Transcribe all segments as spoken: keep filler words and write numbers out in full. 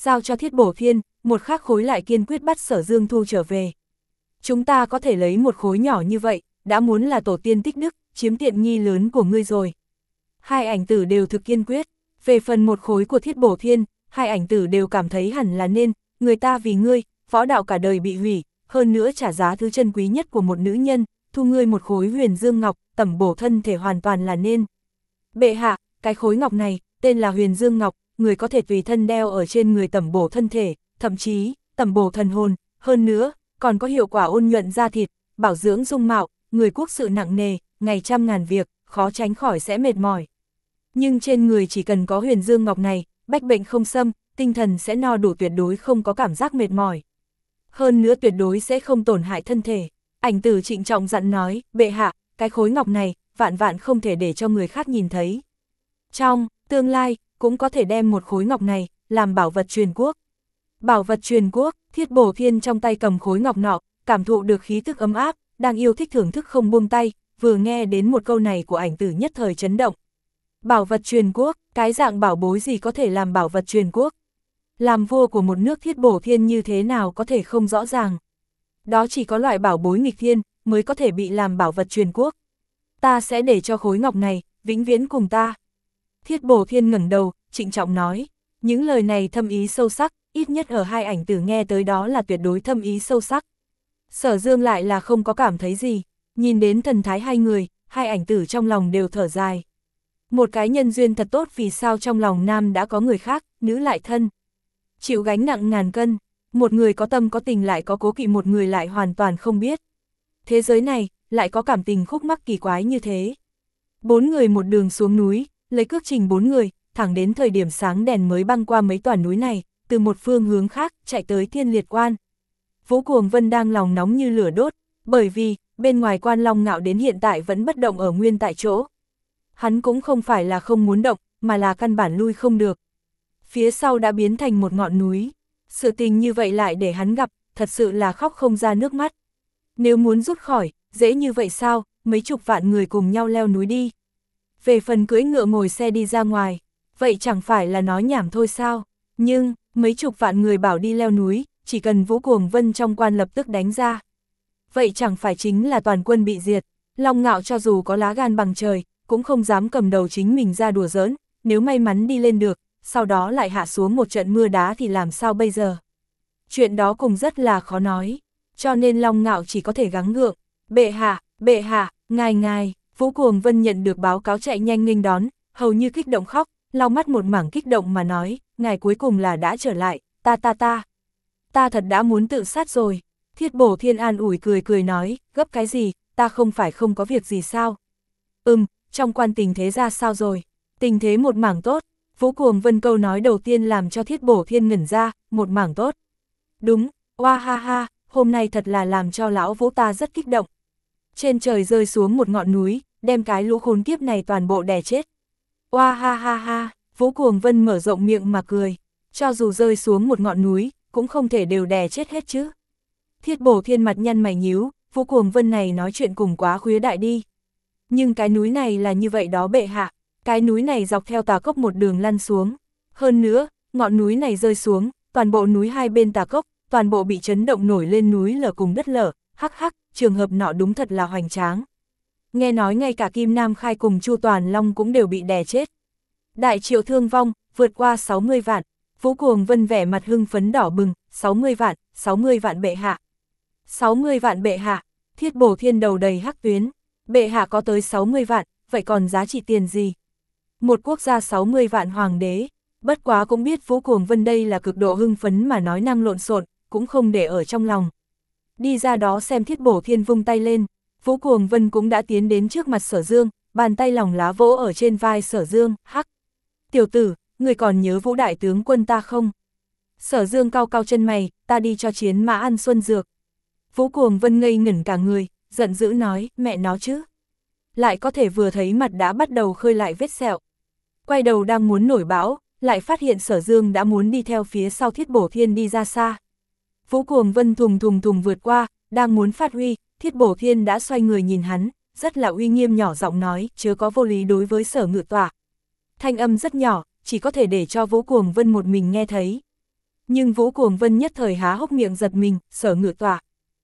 giao cho Thiết Bổ Thiên, một khác khối lại kiên quyết bắt Sở Dương thu trở về. Chúng ta có thể lấy một khối nhỏ như vậy, đã muốn là tổ tiên tích đức, chiếm tiện nghi lớn của ngươi rồi. Hai ảnh tử đều thực kiên quyết, về phần một khối của Thiết Bổ Thiên, hai ảnh tử đều cảm thấy hẳn là nên, người ta vì ngươi, võ đạo cả đời bị hủy, hơn nữa trả giá thứ chân quý nhất của một nữ nhân, thu ngươi một khối huyền dương ngọc, tẩm bổ thân thể hoàn toàn là nên. Bệ hạ, cái khối ngọc này, tên là huyền dương ngọc, người có thể tùy thân đeo ở trên người tẩm bổ thân thể, thậm chí, tẩm bổ thần hồn, hơn nữa, còn có hiệu quả ôn nhuận da thịt, bảo dưỡng dung mạo, người quốc sự nặng nề, ngày trăm ngàn việc, khó tránh khỏi sẽ mệt mỏi. Nhưng trên người chỉ cần có huyền dương ngọc này, bách bệnh không xâm, tinh thần sẽ no đủ, tuyệt đối không có cảm giác mệt mỏi. Hơn nữa tuyệt đối sẽ không tổn hại thân thể. Ảnh tử trịnh trọng dặn nói, bệ hạ, cái khối ngọc này, vạn vạn không thể để cho người khác nhìn thấy. Trong tương lai, cũng có thể đem một khối ngọc này, làm bảo vật truyền quốc. Bảo vật truyền quốc, Thiết Bổ Thiên trong tay cầm khối ngọc nọ, cảm thụ được khí tức ấm áp, đang yêu thích thưởng thức không buông tay, vừa nghe đến một câu này của ảnh tử nhất thời chấn động. Bảo vật truyền quốc, cái dạng bảo bối gì có thể làm bảo vật truyền quốc? Làm vua của một nước Thiết Bổ Thiên như thế nào có thể không rõ ràng? Đó chỉ có loại bảo bối nghịch thiên, mới có thể bị làm bảo vật truyền quốc. Ta sẽ để cho khối ngọc này, vĩnh viễn cùng ta. Thiết Bổ Thiên ngẩng đầu, trịnh trọng nói. Những lời này thâm ý sâu sắc, ít nhất ở hai ảnh tử nghe tới đó là tuyệt đối thâm ý sâu sắc. Sở Dương lại là không có cảm thấy gì, nhìn đến thần thái hai người, hai ảnh tử trong lòng đều thở dài. Một cái nhân duyên thật tốt, vì sao trong lòng nam đã có người khác, nữ lại thân. Chịu gánh nặng ngàn cân, một người có tâm có tình lại có cố kỵ, một người lại hoàn toàn không biết. Thế giới này, lại có cảm tình khúc mắc kỳ quái như thế. Bốn người một đường xuống núi, lấy cước trình bốn người, thẳng đến thời điểm sáng đèn mới băng qua mấy tòa núi này, từ một phương hướng khác, chạy tới Thiên Liệt Quan. Vũ Cuồng Vân đang lòng nóng như lửa đốt, bởi vì, bên ngoài Quan Long Ngạo đến hiện tại vẫn bất động ở nguyên tại chỗ. Hắn cũng không phải là không muốn động, mà là căn bản lui không được. Phía sau đã biến thành một ngọn núi. Sự tình như vậy lại để hắn gặp, thật sự là khóc không ra nước mắt. Nếu muốn rút khỏi, dễ như vậy sao, mấy chục vạn người cùng nhau leo núi đi. Về phần cưỡi ngựa ngồi xe đi ra ngoài, vậy chẳng phải là nói nhảm thôi sao? Nhưng, mấy chục vạn người bảo đi leo núi, chỉ cần Vũ Cuồng Vân trong quan lập tức đánh ra. Vậy chẳng phải chính là toàn quân bị diệt. Long Ngạo cho dù có lá gan bằng trời, cũng không dám cầm đầu chính mình ra đùa giỡn, nếu may mắn đi lên được, sau đó lại hạ xuống một trận mưa đá thì làm sao bây giờ? Chuyện đó cũng rất là khó nói, cho nên Long Ngạo chỉ có thể gắng gượng. Bệ hạ, bệ hạ, ngài ngài, Vũ Cuồng Vân nhận được báo cáo chạy nhanh nghênh đón, hầu như kích động khóc, lau mắt một mảng kích động mà nói, ngài cuối cùng là đã trở lại, ta ta ta. Ta thật đã muốn tự sát rồi. Thiết Bổ Thiên an ủi cười cười nói, gấp cái gì, ta không phải không có việc gì sao? Ừm, trong quan tình thế ra sao rồi? Tình thế một mảng tốt. Vũ Cuồng Vân câu nói đầu tiên làm cho Thiết Bổ Thiên ngẩn ra, một mảng tốt. Đúng, oa ha ha, hôm nay thật là làm cho lão Vũ ta rất kích động. Trên trời rơi xuống một ngọn núi, đem cái lũ khốn kiếp này toàn bộ đè chết. Oa ha ha ha, Vũ Cuồng Vân mở rộng miệng mà cười. Cho dù rơi xuống một ngọn núi, cũng không thể đều đè chết hết chứ. Thiết Bổ Thiên mặt nhăn mày nhíu, Vũ Cuồng Vân này nói chuyện cùng quá khuya đại đi. Nhưng cái núi này là như vậy đó bệ hạ, cái núi này dọc theo tà cốc một đường lăn xuống. Hơn nữa, ngọn núi này rơi xuống, toàn bộ núi hai bên tà cốc, toàn bộ bị chấn động nổi lên núi lở cùng đất lở, hắc hắc, trường hợp nọ đúng thật là hoành tráng. Nghe nói ngay cả Kim Nam Khai cùng Chu Toàn Long cũng đều bị đè chết. Đại triệu thương vong, vượt qua sáu mươi vạn, Vũ Cuồng Vân vẻ mặt hưng phấn đỏ bừng, sáu mươi vạn, sáu mươi vạn bệ hạ. sáu mươi vạn bệ hạ, Thiết Bổ Thiên đầu đầy hắc tuyến, bệ hạ có tới sáu mươi vạn, vậy còn giá trị tiền gì? Một quốc gia sáu mươi vạn hoàng đế, bất quá cũng biết Vũ Cuồng Vân đây là cực độ hưng phấn mà nói năng lộn xộn, cũng không để ở trong lòng. Đi ra đó xem Thiết Bổ Thiên vung tay lên, Vũ Cuồng Vân cũng đã tiến đến trước mặt Sở Dương, bàn tay lòng lá vỗ ở trên vai Sở Dương, hắc. Tiểu tử, người còn nhớ Vũ đại tướng quân ta không? Sở Dương cau cau chân mày, ta đi cho chiến mã ăn xuân dược. Vũ Cuồng Vân ngây ngẩn cả người, giận dữ nói, mẹ nó chứ. Lại có thể vừa thấy mặt đã bắt đầu khơi lại vết sẹo. Quay đầu đang muốn nổi bão, lại phát hiện Sở Dương đã muốn đi theo phía sau Thiết Bổ Thiên đi ra xa. Vũ Cuồng Vân thùng thùng thùng vượt qua, đang muốn phát huy, Thiết Bổ Thiên đã xoay người nhìn hắn, rất là uy nghiêm nhỏ giọng nói, chớ có vô lý đối với Sở Ngự Tọa. Thanh âm rất nhỏ, chỉ có thể để cho Vũ Cuồng Vân một mình nghe thấy. Nhưng Vũ Cuồng Vân nhất thời há hốc miệng giật mình, Sở Ngự Tọa.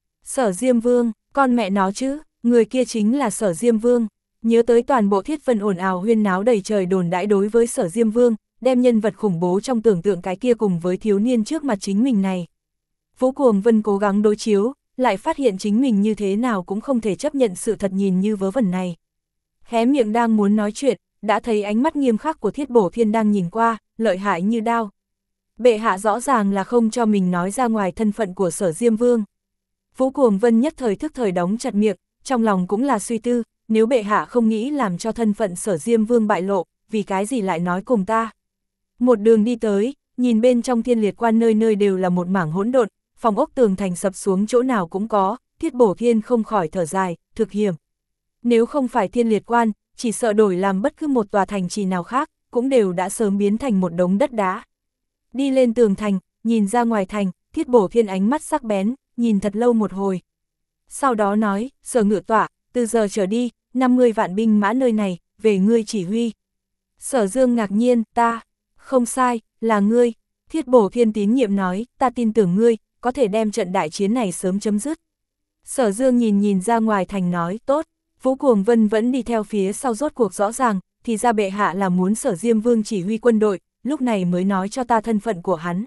Sở Diêm Vương, con mẹ nó chứ, người kia chính là Sở Diêm Vương. Nhớ tới toàn bộ Thiết Vân ồn ào huyên náo đầy trời đồn đãi đối với Sở Diêm Vương, đem nhân vật khủng bố trong tưởng tượng cái kia cùng với thiếu niên trước mặt chính mình này. Vũ Cuồng Vân cố gắng đối chiếu, lại phát hiện chính mình như thế nào cũng không thể chấp nhận sự thật nhìn như vớ vẩn này. Hé miệng đang muốn nói chuyện, đã thấy ánh mắt nghiêm khắc của Thiết Bổ Thiên đang nhìn qua, lợi hại như đao. Bệ hạ rõ ràng là không cho mình nói ra ngoài thân phận của Sở Diêm Vương. Vũ Cuồng Vân nhất thời thức thời đóng chặt miệng, trong lòng cũng là suy tư, nếu bệ hạ không nghĩ làm cho thân phận Sở Diêm Vương bại lộ, vì cái gì lại nói cùng ta. Một đường đi tới, nhìn bên trong Thiên Liệt Quan nơi nơi đều là một mảng hỗn độn, phòng ốc tường thành sập xuống chỗ nào cũng có, Thiết Bổ Thiên không khỏi thở dài, thực hiểm. Nếu không phải Thiên Liệt Quan, chỉ sợ đổi làm bất cứ một tòa thành trì nào khác, cũng đều đã sớm biến thành một đống đất đá. Đi lên tường thành, nhìn ra ngoài thành, Thiết Bổ Thiên ánh mắt sắc bén, nhìn thật lâu một hồi. Sau đó nói, Sở Ngự Tọa, từ giờ trở đi, năm mươi vạn binh mã nơi này, về ngươi chỉ huy. Sở Dương ngạc nhiên, ta, không sai, là ngươi. Thiết Bổ Thiên tín nhiệm nói, ta tin tưởng ngươi, có thể đem trận đại chiến này sớm chấm dứt. Sở Dương nhìn nhìn ra ngoài thành nói, tốt. Vũ Cuồng Vân vẫn đi theo phía sau rốt cuộc rõ ràng, thì ra bệ hạ là muốn Sở Diêm Vương chỉ huy quân đội, lúc này mới nói cho ta thân phận của hắn.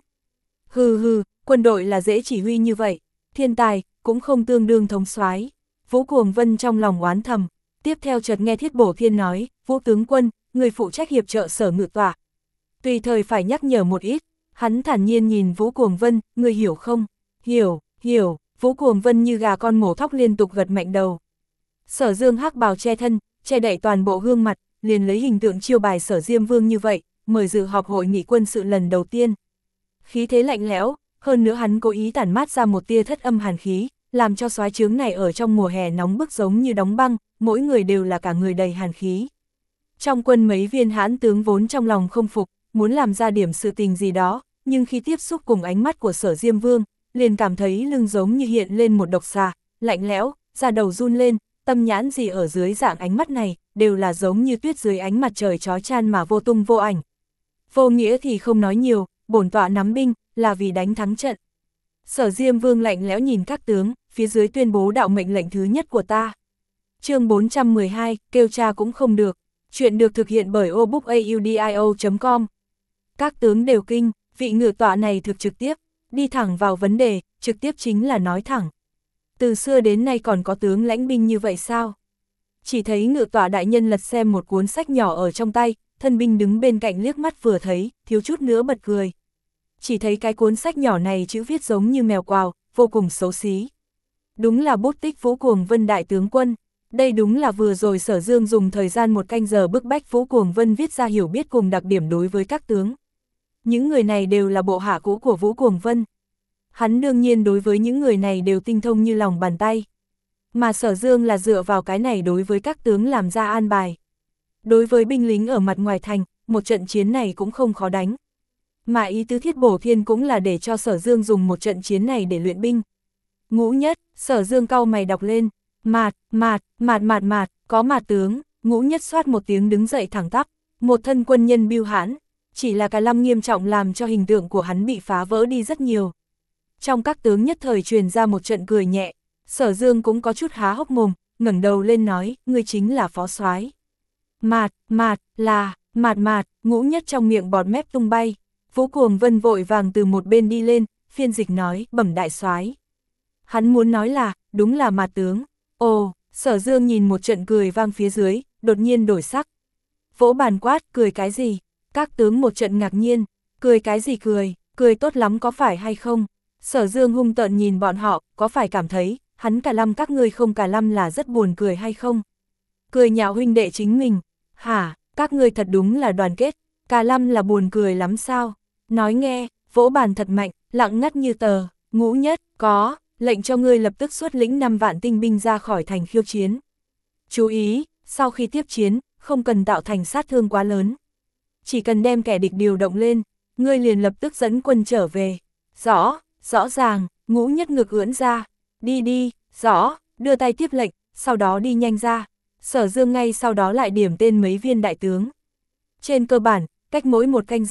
Hừ hừ, quân đội là dễ chỉ huy như vậy, thiên tài, cũng không tương đương thống soái. Vũ Cuồng Vân trong lòng oán thầm, tiếp theo chợt nghe Thiết Bổ Thiên nói, Vũ tướng quân, người phụ trách hiệp trợ Sở Ngự Tọa. Tùy thời phải nhắc nhở một ít, hắn thản nhiên nhìn Vũ Cuồng Vân, người hiểu không? Hiểu, hiểu, Vũ Cuồng Vân như gà con mổ thóc liên tục gật mạnh đầu. Sở Dương hắc bào che thân, che đậy toàn bộ gương mặt, liền lấy hình tượng chiêu bài Sở Diêm Vương như vậy, mời dự họp hội nghị quân sự lần đầu tiên. Khí thế lạnh lẽo, hơn nữa hắn cố ý tản mát ra một tia thất âm hàn khí, làm cho soái trướng này ở trong mùa hè nóng bức giống như đóng băng, mỗi người đều là cả người đầy hàn khí. Trong quân mấy viên hãn tướng vốn trong lòng không phục, muốn làm ra điểm sự tình gì đó, nhưng khi tiếp xúc cùng ánh mắt của Sở Diêm Vương, liền cảm thấy lưng giống như hiện lên một độc xà, lạnh lẽo, da đầu run lên, tâm nhãn gì ở dưới dạng ánh mắt này, đều là giống như tuyết dưới ánh mặt trời chói chan mà vô tung vô ảnh. Vô nghĩa thì không nói nhiều, bổn tọa nắm binh, là vì đánh thắng trận. Sở Diêm Vương lạnh lẽo nhìn các tướng, phía dưới tuyên bố đạo mệnh lệnh thứ nhất của ta. Chương bốn trăm mười hai, kêu cha cũng không được. Chuyện được thực hiện bởi obookaudio chấm com. Các tướng đều kinh, vị ngự tọa này thực trực tiếp, đi thẳng vào vấn đề, trực tiếp chính là nói thẳng. Từ xưa đến nay còn có tướng lãnh binh như vậy sao? Chỉ thấy ngự tọa đại nhân lật xem một cuốn sách nhỏ ở trong tay, thân binh đứng bên cạnh liếc mắt vừa thấy, thiếu chút nữa bật cười. Chỉ thấy cái cuốn sách nhỏ này chữ viết giống như mèo quào, vô cùng xấu xí. Đúng là bút tích Vũ Cuồng Vân đại tướng quân. Đây đúng là vừa rồi Sở Dương dùng thời gian một canh giờ bức bách Vũ Cuồng Vân viết ra hiểu biết cùng đặc điểm đối với các tướng. Những người này đều là bộ hạ cũ của Vũ Cuồng Vân. Hắn đương nhiên đối với những người này đều tinh thông như lòng bàn tay. Mà Sở Dương là dựa vào cái này đối với các tướng làm ra an bài. Đối với binh lính ở mặt ngoài thành, một trận chiến này cũng không khó đánh. Mà ý tứ Thiết Bổ Thiên cũng là để cho Sở Dương dùng một trận chiến này để luyện binh. Ngũ nhất, Sở Dương cau mày đọc lên, mạt, mạt, mạt mạt mạt, có mạt tướng, ngũ nhất xoát một tiếng đứng dậy thẳng tắp, một thân quân nhân bưu hãn, chỉ là cái lâm nghiêm trọng làm cho hình tượng của hắn bị phá vỡ đi rất nhiều. Trong các tướng nhất thời truyền ra một trận cười nhẹ, Sở Dương cũng có chút há hốc mồm, ngẩng đầu lên nói, ngươi chính là phó soái. Mạt, mạt, là, mạt mạt, ngũ nhất trong miệng bọt mép tung bay. Vũ Cuồng Vân vội vàng từ một bên đi lên, phiên dịch nói, bẩm đại soái. Hắn muốn nói là, đúng là mạt tướng. Ồ, Sở Dương nhìn một trận cười vang phía dưới, đột nhiên đổi sắc. Vỗ bàn quát, cười cái gì? Các tướng một trận ngạc nhiên, cười cái gì cười, cười tốt lắm có phải hay không? Sở Dương hung tợn nhìn bọn họ, có phải cảm thấy, hắn cả lâm các ngươi không cả lâm là rất buồn cười hay không? Cười nhạo huynh đệ chính mình, hả, các ngươi thật đúng là đoàn kết, cả lâm là buồn cười lắm sao? Nói nghe, vỗ bàn thật mạnh, lặng ngắt như tờ, ngũ nhất, có, lệnh cho ngươi lập tức xuất lĩnh năm vạn tinh binh ra khỏi thành khiêu chiến. Chú ý, sau khi tiếp chiến, không cần tạo thành sát thương quá lớn. Chỉ cần đem kẻ địch điều động lên, ngươi liền lập tức dẫn quân trở về. Rõ, rõ ràng, ngũ nhất ngực ưỡn ra, đi đi, rõ, đưa tay tiếp lệnh, sau đó đi nhanh ra. Sở Dương ngay sau đó lại điểm tên mấy viên đại tướng. Trên cơ bản, cách mỗi một canh giờ,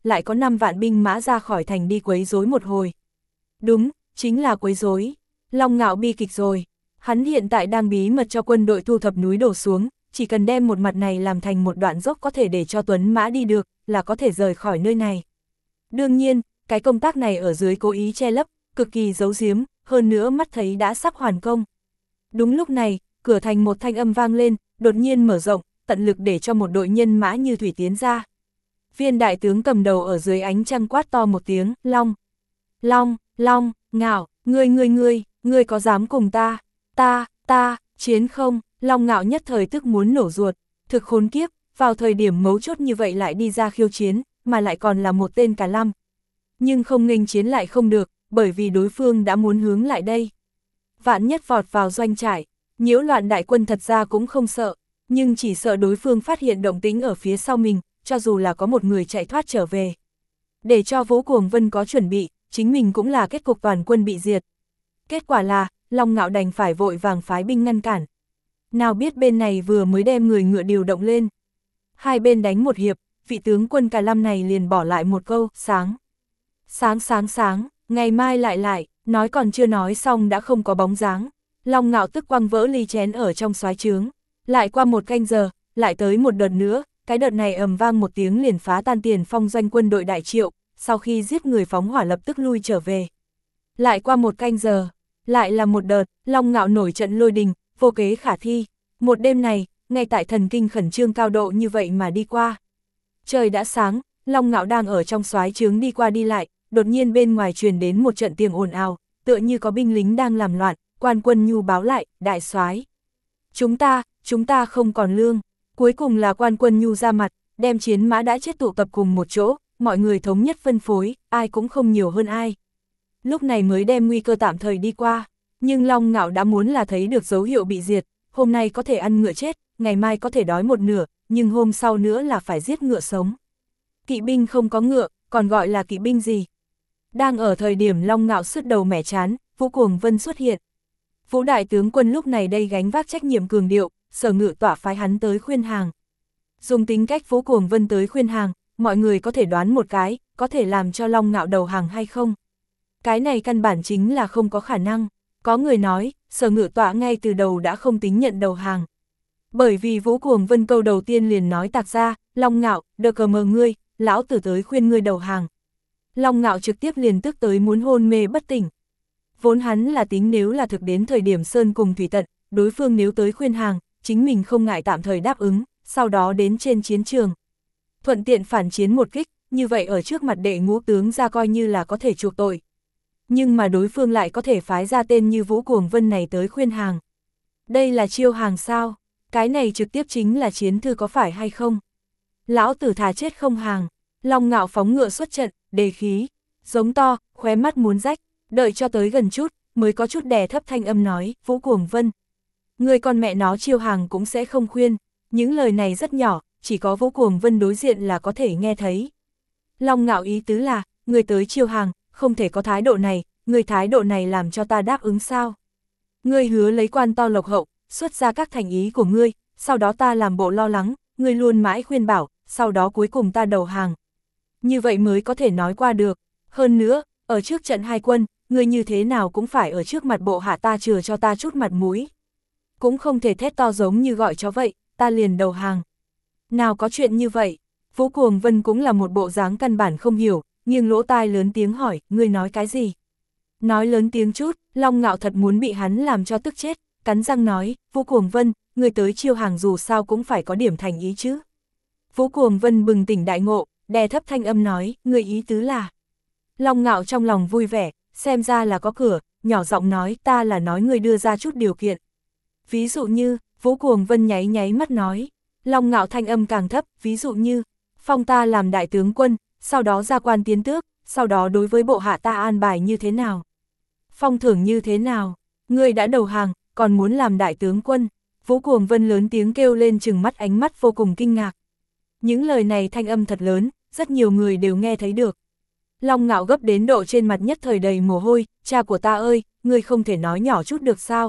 lại có năm vạn binh mã ra khỏi thành đi quấy rối một hồi. Đúng, chính là quấy rối. Long Ngạo bi kịch rồi. Hắn hiện tại đang bí mật cho quân đội thu thập núi đổ xuống, chỉ cần đem một mặt này làm thành một đoạn dốc có thể để cho tuấn mã đi được, là có thể rời khỏi nơi này. Đương nhiên, cái công tác này ở dưới cố ý che lấp, cực kỳ giấu giếm, hơn nữa mắt thấy đã sắp hoàn công. Đúng lúc này, cửa thành một thanh âm vang lên, đột nhiên mở rộng, tận lực để cho một đội nhân mã như thủy tiến ra. Viên đại tướng cầm đầu ở dưới ánh trăng quát to một tiếng, Long, Long, Long, Ngạo, ngươi ngươi ngươi, ngươi có dám cùng ta, ta, ta, chiến không? Long Ngạo nhất thời tức muốn nổ ruột, thực khốn kiếp, vào thời điểm mấu chốt như vậy lại đi ra khiêu chiến, mà lại còn là một tên cả lăm. Nhưng không nghênh chiến lại không được, bởi vì đối phương đã muốn hướng lại đây. Vạn nhất vọt vào doanh trại, nhiễu loạn đại quân thật ra cũng không sợ, nhưng chỉ sợ đối phương phát hiện động tĩnh ở phía sau mình, cho dù là có một người chạy thoát trở về. Để cho Vũ Cuồng Vân có chuẩn bị, chính mình cũng là kết cục toàn quân bị diệt. Kết quả là, Long Ngạo đành phải vội vàng phái binh ngăn cản. Nào biết bên này vừa mới đem người ngựa điều động lên. Hai bên đánh một hiệp, vị tướng quân Cà Lâm này liền bỏ lại một câu, sáng. Sáng sáng sáng, ngày mai lại lại, nói còn chưa nói xong đã không có bóng dáng. Long Ngạo tức quăng vỡ ly chén ở trong soái trướng. Lại qua một canh giờ, lại tới một đợt nữa, cái đợt này ầm vang một tiếng liền phá tan tiền phong doanh quân đội Đại Triệu, sau khi giết người phóng hỏa lập tức lui trở về. Lại qua một canh giờ, lại là một đợt, Long Ngạo nổi trận lôi đình, vô kế khả thi. Một đêm này, ngay tại thần kinh khẩn trương cao độ như vậy mà đi qua. Trời đã sáng, Long Ngạo đang ở trong soái trướng đi qua đi lại, đột nhiên bên ngoài truyền đến một trận tiếng ồn ào, tựa như có binh lính đang làm loạn, quan quân nhu báo lại, đại soái. Chúng ta, chúng ta không còn lương. Cuối cùng là quan quân nhu ra mặt, đem chiến mã đã chết tụ tập cùng một chỗ, mọi người thống nhất phân phối, ai cũng không nhiều hơn ai. Lúc này mới đem nguy cơ tạm thời đi qua, nhưng Long Ngạo đã muốn là thấy được dấu hiệu bị diệt, hôm nay có thể ăn ngựa chết, ngày mai có thể đói một nửa, nhưng hôm sau nữa là phải giết ngựa sống. Kỵ binh không có ngựa, còn gọi là kỵ binh gì? Đang ở thời điểm Long Ngạo sứt đầu mẻ chán, Vũ Cuồng Vân xuất hiện. Vũ đại tướng quân lúc này đây gánh vác trách nhiệm cường điệu, Sở Ngự Tọa phái hắn tới khuyên hàng. Dùng tính cách Vũ Cuồng Vân tới khuyên hàng, mọi người có thể đoán một cái, có thể làm cho Long Ngạo đầu hàng hay không? Cái này căn bản chính là không có khả năng. Có người nói, Sở Ngự Tọa ngay từ đầu đã không tính nhận đầu hàng. Bởi vì Vũ Cuồng Vân câu đầu tiên liền nói tạc ra, Long Ngạo, đờ cờ mờ ngươi, lão tử tới khuyên ngươi đầu hàng. Long Ngạo trực tiếp liền tức tới muốn hôn mê bất tỉnh. Vốn hắn là tính nếu là thực đến thời điểm sơn cùng thủy tận, đối phương nếu tới khuyên hàng, chính mình không ngại tạm thời đáp ứng, sau đó đến trên chiến trường. Thuận tiện phản chiến một kích, như vậy ở trước mặt đệ ngũ tướng ra coi như là có thể chuộc tội. Nhưng mà đối phương lại có thể phái ra tên như Vũ Cuồng Vân này tới khuyên hàng. Đây là chiêu hàng sao? Cái này trực tiếp chính là chiến thư có phải hay không? Lão tử thà chết không hàng. Long Ngạo phóng ngựa xuất trận, đề khí, giống to, khóe mắt muốn rách, đợi cho tới gần chút, mới có chút đè thấp thanh âm nói, Vũ Cuồng Vân. Người con mẹ nó chiêu hàng cũng sẽ không khuyên, những lời này rất nhỏ, chỉ có Vũ Cuồng Vân đối diện là có thể nghe thấy. Long Ngạo ý tứ là, người tới chiêu hàng, không thể có thái độ này, người thái độ này làm cho ta đáp ứng sao? Ngươi hứa lấy quan to lộc hậu, xuất ra các thành ý của ngươi, sau đó ta làm bộ lo lắng, ngươi luôn mãi khuyên bảo, sau đó cuối cùng ta đầu hàng. Như vậy mới có thể nói qua được. Hơn nữa, ở trước trận hai quân, ngươi như thế nào cũng phải ở trước mặt bộ hạ ta chừa cho ta chút mặt mũi. Cũng không thể thét to giống như gọi chó vậy, ta liền đầu hàng. Nào có chuyện như vậy, Vũ Cuồng Vân cũng là một bộ dáng căn bản không hiểu, nghiêng lỗ tai lớn tiếng hỏi, ngươi nói cái gì? Nói lớn tiếng chút, Long Ngạo thật muốn bị hắn làm cho tức chết, cắn răng nói, Vũ Cuồng Vân, ngươi tới chiêu hàng dù sao cũng phải có điểm thành ý chứ. Vũ Cuồng Vân bừng tỉnh đại ngộ, đè thấp thanh âm nói, ngươi ý tứ là. Long Ngạo trong lòng vui vẻ, xem ra là có cửa, nhỏ giọng nói, ta là nói ngươi đưa ra chút điều kiện. Ví dụ như, Vũ Cuồng Vân nháy nháy mắt nói, Long Ngạo thanh âm càng thấp, ví dụ như, phong ta làm đại tướng quân, sau đó ra quan tiến tước, sau đó đối với bộ hạ ta an bài như thế nào? Phong thưởng như thế nào? Ngươi đã đầu hàng, còn muốn làm đại tướng quân? Vũ Cuồng Vân lớn tiếng kêu lên trừng mắt ánh mắt vô cùng kinh ngạc. Những lời này thanh âm thật lớn, rất nhiều người đều nghe thấy được. Long Ngạo gấp đến độ trên mặt nhất thời đầy mồ hôi, cha của ta ơi, ngươi không thể nói nhỏ chút được sao?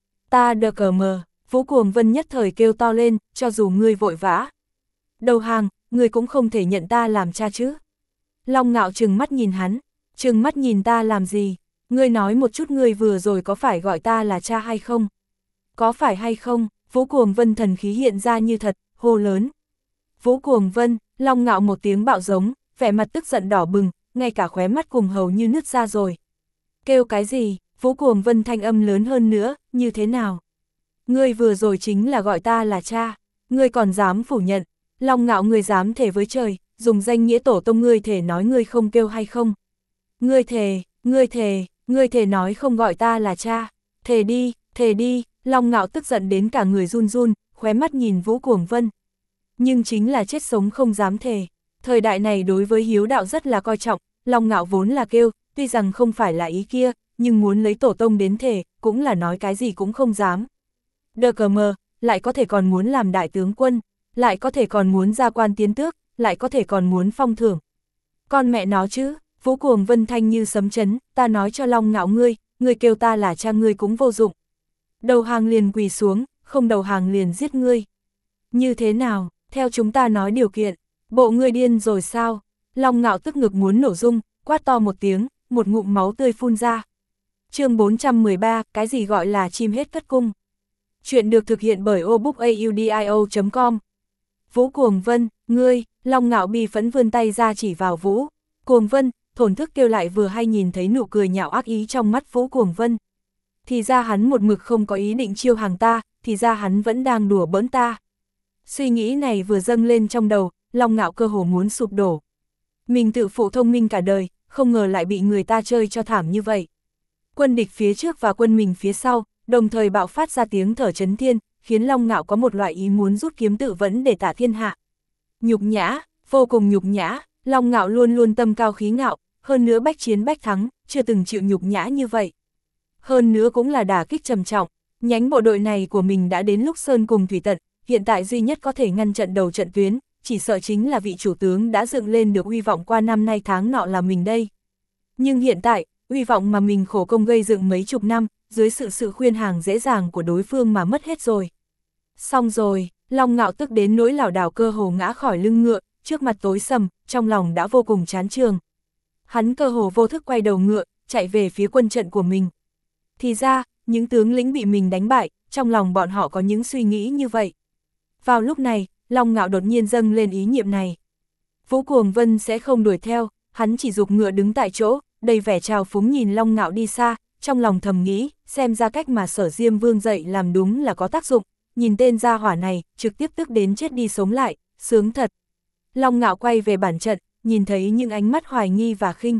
Ta đờ cờ mờ, Vũ Cuồng Vân nhất thời kêu to lên, cho dù ngươi vội vã. Đầu hàng, ngươi cũng không thể nhận ta làm cha chứ. Long Ngạo trừng mắt nhìn hắn, trừng mắt nhìn ta làm gì? Ngươi nói một chút ngươi vừa rồi có phải gọi ta là cha hay không? Có phải hay không? Vũ Cuồng Vân thần khí hiện ra như thật, hô lớn. Vũ Cuồng Vân, Long Ngạo một tiếng bạo giống, vẻ mặt tức giận đỏ bừng, ngay cả khóe mắt cùng hầu như nứt ra rồi. Kêu cái gì? Vũ Cuồng Vân thanh âm lớn hơn nữa, như thế nào? Ngươi vừa rồi chính là gọi ta là cha, ngươi còn dám phủ nhận, Long Ngạo ngươi dám thề với trời, dùng danh nghĩa tổ tông ngươi thể nói ngươi không kêu hay không? Ngươi thề, ngươi thề, ngươi thề nói không gọi ta là cha, thề đi, thề đi, Long Ngạo tức giận đến cả người run run, khóe mắt nhìn Vũ Cuồng Vân. Nhưng chính là chết sống không dám thề, thời đại này đối với hiếu đạo rất là coi trọng, Long Ngạo vốn là kêu, tuy rằng không phải là ý kia, nhưng muốn lấy tổ tông đến thề, cũng là nói cái gì cũng không dám. Đờ cờ mờ, lại có thể còn muốn làm đại tướng quân, lại có thể còn muốn ra quan tiến tước, lại có thể còn muốn phong thưởng. Con mẹ nó chứ, Vũ Cuồng Vân thanh như sấm chấn, ta nói cho Long Ngạo ngươi, ngươi kêu ta là cha ngươi cũng vô dụng. Đầu hàng liền quỳ xuống, không đầu hàng liền giết ngươi. Như thế nào, theo chúng ta nói điều kiện, bộ ngươi điên rồi sao? Long Ngạo tức ngực muốn nổ tung, quát to một tiếng, một ngụm máu tươi phun ra. Chương bốn trăm mười ba, cái gì gọi là chim hết cất cung. Chuyện được thực hiện bởi obookaudio chấm com. Vũ Cuồng Vân, ngươi, Long Ngạo bi phẫn vươn tay ra chỉ vào Vũ Cuồng Vân, thổn thức kêu lại vừa hay nhìn thấy nụ cười nhạo ác ý trong mắt Vũ Cuồng Vân. Thì ra hắn một mực không có ý định chiêu hàng ta, thì ra hắn vẫn đang đùa bỡn ta. Suy nghĩ này vừa dâng lên trong đầu, Long Ngạo cơ hồ muốn sụp đổ. Mình tự phụ thông minh cả đời, không ngờ lại bị người ta chơi cho thảm như vậy. Quân địch phía trước và quân mình phía sau, đồng thời bạo phát ra tiếng thở chấn thiên, khiến Long Ngạo có một loại ý muốn rút kiếm tự vẫn để tả thiên hạ. Nhục nhã, vô cùng nhục nhã, Long Ngạo luôn luôn tâm cao khí ngạo, hơn nữa bách chiến bách thắng, chưa từng chịu nhục nhã như vậy. Hơn nữa cũng là đả kích trầm trọng, nhánh bộ đội này của mình đã đến lúc sơn cùng thủy tận, hiện tại duy nhất có thể ngăn trận đầu trận tuyến, chỉ sợ chính là vị chủ tướng đã dựng lên được uy vọng qua năm nay tháng nọ là mình đây. Nhưng hiện tại, uy vọng mà mình khổ công gây dựng mấy chục năm, dưới sự sự khuyên hàng dễ dàng của đối phương mà mất hết rồi. Xong rồi, Long Ngạo tức đến nỗi lảo đảo cơ hồ ngã khỏi lưng ngựa, trước mặt tối sầm, trong lòng đã vô cùng chán trường. Hắn cơ hồ vô thức quay đầu ngựa, chạy về phía quân trận của mình. Thì ra, những tướng lĩnh bị mình đánh bại, trong lòng bọn họ có những suy nghĩ như vậy. Vào lúc này, Long Ngạo đột nhiên dâng lên ý niệm này. Vũ Cuồng Vân sẽ không đuổi theo, hắn chỉ giục ngựa đứng tại chỗ, đầy vẻ trào phúng nhìn Long Ngạo đi xa, trong lòng thầm nghĩ, xem ra cách mà Sở Diêm Vương dạy làm đúng là có tác dụng, nhìn tên gia hỏa này, trực tiếp tức đến chết đi sống lại, sướng thật. Long Ngạo quay về bản trận, nhìn thấy những ánh mắt hoài nghi và khinh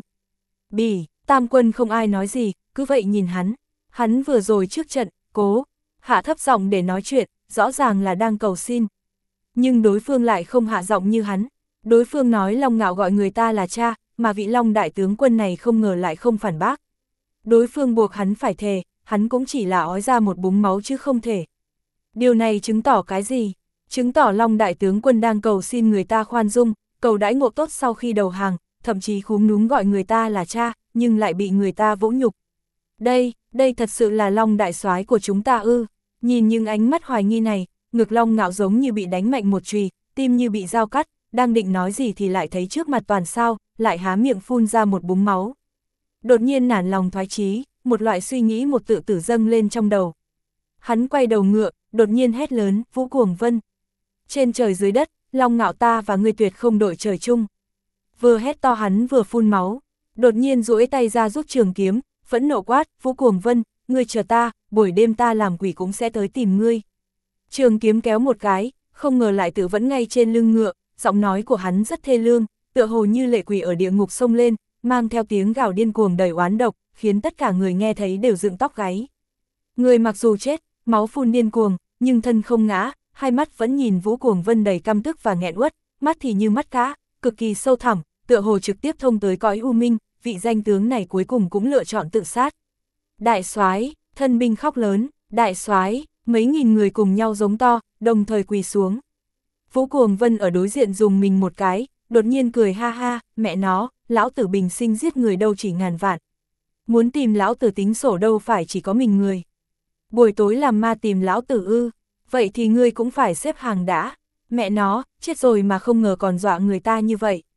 bỉ, tam quân không ai nói gì, cứ vậy nhìn hắn. Hắn vừa rồi trước trận, cố hạ thấp giọng để nói chuyện, rõ ràng là đang cầu xin. Nhưng đối phương lại không hạ giọng như hắn. Đối phương nói Long Ngạo gọi người ta là cha, mà vị Long đại tướng quân này không ngờ lại không phản bác. Đối phương buộc hắn phải thề, hắn cũng chỉ là ói ra một búng máu chứ không thể. Điều này chứng tỏ cái gì? Chứng tỏ Long đại tướng quân đang cầu xin người ta khoan dung, cầu đãi ngộ tốt sau khi đầu hàng, thậm chí khúm núm gọi người ta là cha, nhưng lại bị người ta vỗ nhục. Đây, đây thật sự là Long đại soái của chúng ta ư? Nhìn những ánh mắt hoài nghi này, ngực Long Ngạo giống như bị đánh mạnh một chùy, tim như bị dao cắt, đang định nói gì thì lại thấy trước mặt toàn sao, lại há miệng phun ra một búng máu. Đột nhiên nản lòng thoái chí, một loại suy nghĩ một tự tử dâng lên trong đầu. Hắn quay đầu ngựa, đột nhiên hét lớn, Vũ Cuồng Vân. Trên trời dưới đất, Long Ngạo ta và ngươi tuyệt không đội trời chung. Vừa hét to hắn vừa phun máu, đột nhiên duỗi tay ra rút trường kiếm, phẫn nộ quát, Vũ Cuồng Vân, ngươi chờ ta, buổi đêm ta làm quỷ cũng sẽ tới tìm ngươi. Trường kiếm kéo một cái, không ngờ lại tự vẫn ngay trên lưng ngựa, giọng nói của hắn rất thê lương, tựa hồ như lệ quỷ ở địa ngục xông lên, mang theo tiếng gào điên cuồng đầy oán độc, khiến tất cả người nghe thấy đều dựng tóc gáy. Người mặc dù chết, máu phun điên cuồng, nhưng thân không ngã, hai mắt vẫn nhìn Vũ Cuồng Vân đầy căm tức và nghẹn uất, mắt thì như mắt cá, cực kỳ sâu thẳm, tựa hồ trực tiếp thông tới cõi u minh, vị danh tướng này cuối cùng cũng lựa chọn tự sát. Đại soái, thân binh khóc lớn, đại soái, mấy nghìn người cùng nhau giống to, đồng thời quỳ xuống. Vũ Cuồng Vân ở đối diện dùng mình một cái, đột nhiên cười ha ha, mẹ nó, lão tử bình sinh giết người đâu chỉ ngàn vạn. Muốn tìm lão tử tính sổ đâu phải chỉ có mình người. Buổi tối làm ma tìm lão tử ư, vậy thì ngươi cũng phải xếp hàng đã, mẹ nó, chết rồi mà không ngờ còn dọa người ta như vậy.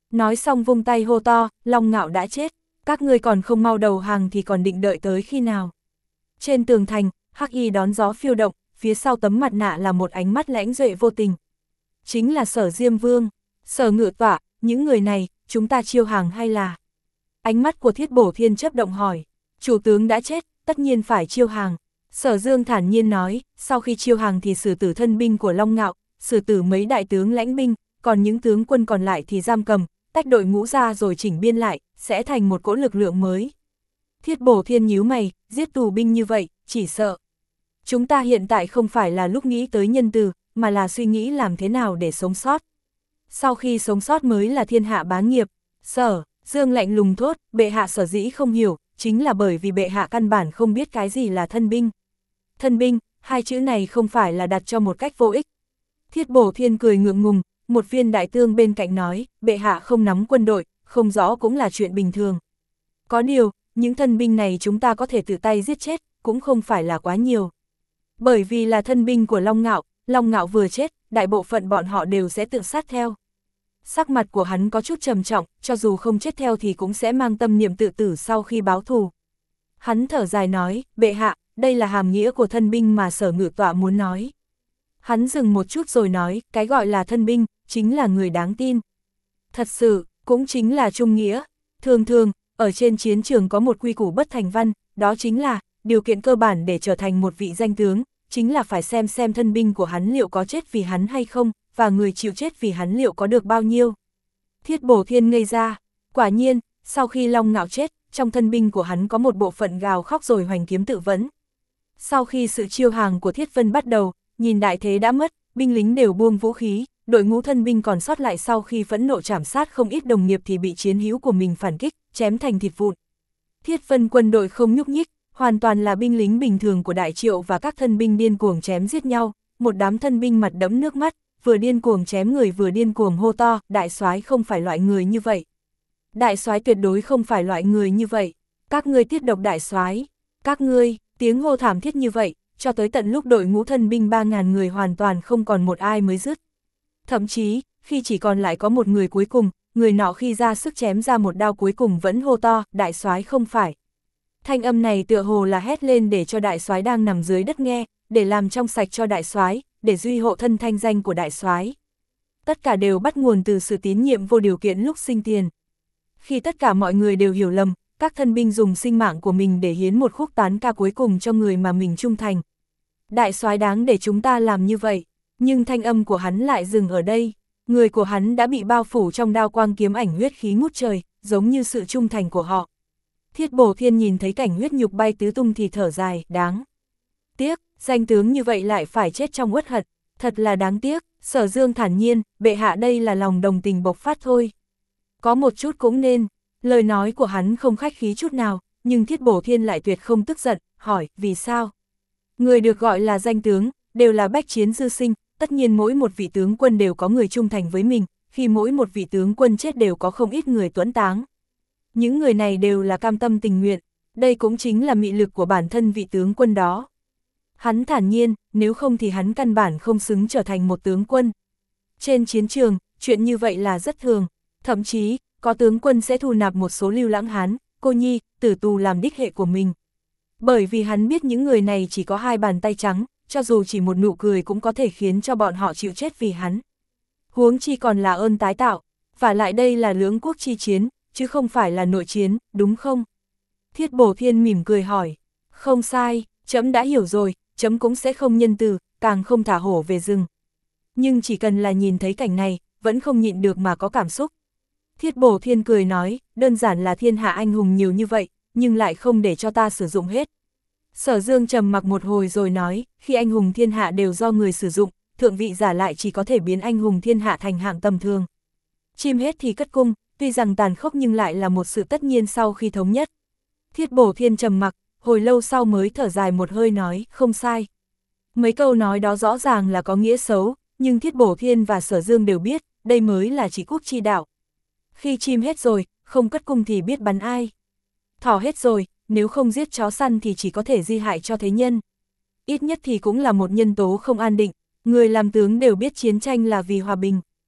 Nói xong vung tay hô to, Long Ngạo đã chết, các ngươi còn không mau đầu hàng thì còn định đợi tới khi nào. Trên tường thành, hắc y đón gió phiêu động, phía sau tấm mặt nạ là một ánh mắt lãnh duệ vô tình. Chính là Sở Diêm Vương, Sở Ngự Tọa, những người này, chúng ta chiêu hàng hay là... Ánh mắt của Thiết Bổ Thiên chớp động hỏi, chủ tướng đã chết, tất nhiên phải chiêu hàng. Sở Dương thản nhiên nói, sau khi chiêu hàng thì xử tử thân binh của Long Ngạo, xử tử mấy đại tướng lãnh binh, còn những tướng quân còn lại thì giam cầm, tách đội ngũ ra rồi chỉnh biên lại, sẽ thành một cỗ lực lượng mới. Thiết Bổ Thiên nhíu mày, giết tù binh như vậy, chỉ sợ. Chúng ta hiện tại không phải là lúc nghĩ tới nhân từ, mà là suy nghĩ làm thế nào để sống sót. Sau khi sống sót mới là thiên hạ bá nghiệp. Sở Dương lạnh lùng thốt, bệ hạ sở dĩ không hiểu, chính là bởi vì bệ hạ căn bản không biết cái gì là thân binh. Thân binh, hai chữ này không phải là đặt cho một cách vô ích. Thiết Bổ Thiên cười ngượng ngùng, một viên đại tương bên cạnh nói, bệ hạ không nắm quân đội, không rõ cũng là chuyện bình thường. Có điều, những thân binh này chúng ta có thể tự tay giết chết, cũng không phải là quá nhiều. Bởi vì là thân binh của Long Ngạo, Long Ngạo vừa chết, đại bộ phận bọn họ đều sẽ tự sát theo. Sắc mặt của hắn có chút trầm trọng, cho dù không chết theo thì cũng sẽ mang tâm niệm tự tử sau khi báo thù. Hắn thở dài nói, bệ hạ, đây là hàm nghĩa của thân binh mà Sở Ngự Tọa muốn nói. Hắn dừng một chút rồi nói, cái gọi là thân binh, chính là người đáng tin. Thật sự, cũng chính là trung nghĩa. Thường thường, ở trên chiến trường có một quy củ bất thành văn, đó chính là, điều kiện cơ bản để trở thành một vị danh tướng, chính là phải xem xem thân binh của hắn liệu có chết vì hắn hay không, và người chịu chết vì hắn liệu có được bao nhiêu. Thiết Bổ Thiên ngây ra, quả nhiên, sau khi Long Ngạo chết, trong thân binh của hắn có một bộ phận gào khóc rồi hoành kiếm tự vẫn. Sau khi sự chiêu hàng của Thiết Vân bắt đầu, nhìn đại thế đã mất, binh lính đều buông vũ khí, đội ngũ thân binh còn sót lại sau khi phẫn nộ trảm sát không ít đồng nghiệp thì bị chiến hữu của mình phản kích, chém thành thịt vụn. Thiết Vân quân đội không nhúc nhích, hoàn toàn là binh lính bình thường của Đại Triệu và các thân binh điên cuồng chém giết nhau, một đám thân binh mặt đẫm nước mắt, vừa điên cuồng chém người vừa điên cuồng hô to, đại soái không phải loại người như vậy. Đại soái tuyệt đối không phải loại người như vậy. Các ngươi tiết độc đại soái, các ngươi, tiếng hô thảm thiết như vậy, cho tới tận lúc đội ngũ thân binh ba ngàn người hoàn toàn không còn một ai mới dứt. Thậm chí, khi chỉ còn lại có một người cuối cùng, người nọ khi ra sức chém ra một đao cuối cùng vẫn hô to, đại soái không phải. Thanh âm này tựa hồ là hét lên để cho đại soái đang nằm dưới đất nghe, để làm trong sạch cho đại soái, để duy hộ thân thanh danh của đại soái. Tất cả đều bắt nguồn từ sự tín nhiệm vô điều kiện lúc sinh tiền. Khi tất cả mọi người đều hiểu lầm, các thân binh dùng sinh mạng của mình để hiến một khúc tán ca cuối cùng cho người mà mình trung thành. Đại soái đáng để chúng ta làm như vậy, nhưng thanh âm của hắn lại dừng ở đây. Người của hắn đã bị bao phủ trong đao quang kiếm ảnh huyết khí ngút trời, giống như sự trung thành của họ. Thiết Bổ Thiên nhìn thấy cảnh huyết nhục bay tứ tung thì thở dài, đáng tiếc, danh tướng như vậy lại phải chết trong uất hận, thật là đáng tiếc. Sở Dương thản nhiên, bệ hạ đây là lòng đồng tình bộc phát thôi. Có một chút cũng nên, lời nói của hắn không khách khí chút nào, nhưng Thiết Bổ Thiên lại tuyệt không tức giận, hỏi, vì sao? Người được gọi là danh tướng, đều là bách chiến dư sinh, tất nhiên mỗi một vị tướng quân đều có người trung thành với mình, khi mỗi một vị tướng quân chết đều có không ít người tuẫn táng. Những người này đều là cam tâm tình nguyện, đây cũng chính là mị lực của bản thân vị tướng quân đó. Hắn thản nhiên, nếu không thì hắn căn bản không xứng trở thành một tướng quân. Trên chiến trường, chuyện như vậy là rất thường, thậm chí, có tướng quân sẽ thu nạp một số lưu lãng hán, cô nhi, tử tù làm đích hệ của mình. Bởi vì hắn biết những người này chỉ có hai bàn tay trắng, cho dù chỉ một nụ cười cũng có thể khiến cho bọn họ chịu chết vì hắn. Huống chi còn là ơn tái tạo, và lại đây là lưỡng quốc chi chiến, chứ không phải là nội chiến, đúng không? Thiết Bổ Thiên mỉm cười hỏi, không sai, trẫm đã hiểu rồi, trẫm cũng sẽ không nhân từ, càng không thả hổ về rừng. Nhưng chỉ cần là nhìn thấy cảnh này, vẫn không nhịn được mà có cảm xúc. Thiết Bổ Thiên cười nói, đơn giản là thiên hạ anh hùng nhiều như vậy, nhưng lại không để cho ta sử dụng hết. Sở Dương trầm mặc một hồi rồi nói, khi anh hùng thiên hạ đều do người sử dụng, thượng vị giả lại chỉ có thể biến anh hùng thiên hạ thành hạng tầm thường. Chim hết thì cất cung, tuy rằng tàn khốc nhưng lại là một sự tất nhiên sau khi thống nhất. Thiết Bổ Thiên trầm mặc, hồi lâu sau mới thở dài một hơi nói, không sai. Mấy câu nói đó rõ ràng là có nghĩa xấu, nhưng Thiết Bổ Thiên và Sở Dương đều biết, đây mới là chỉ quốc chi đạo. Khi chim hết rồi, không cất cung thì biết bắn ai. Thỏ hết rồi, nếu không giết chó săn thì chỉ có thể di hại cho thế nhân. Ít nhất thì cũng là một nhân tố không an định, người làm tướng đều biết chiến tranh là vì hòa bình,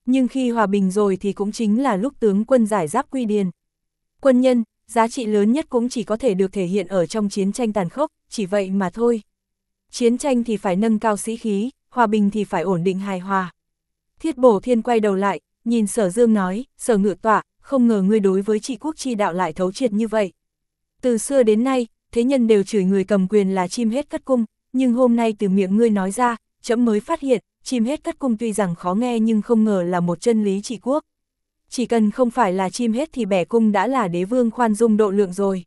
Nhưng khi hòa bình rồi thì cũng chính là lúc tướng quân giải giáp quy điền. Quân nhân, giá trị lớn nhất cũng chỉ có thể được thể hiện ở trong chiến tranh tàn khốc, chỉ vậy mà thôi. Chiến tranh thì phải nâng cao sĩ khí, hòa bình thì phải ổn định hài hòa. Thiết Bổ Thiên quay đầu lại, nhìn Sở Dương nói, Sở Ngự Tọa, không ngờ ngươi đối với trị quốc chi đạo lại thấu triệt như vậy. Từ xưa đến nay, thế nhân đều chửi người cầm quyền là chim hết cất cung, nhưng hôm nay từ miệng ngươi nói ra, trẫm mới phát hiện, chim hết cất cung tuy rằng khó nghe nhưng không ngờ là một chân lý trị quốc. Chỉ cần không phải là chim hết thì bẻ cung đã là đế vương khoan dung độ lượng rồi.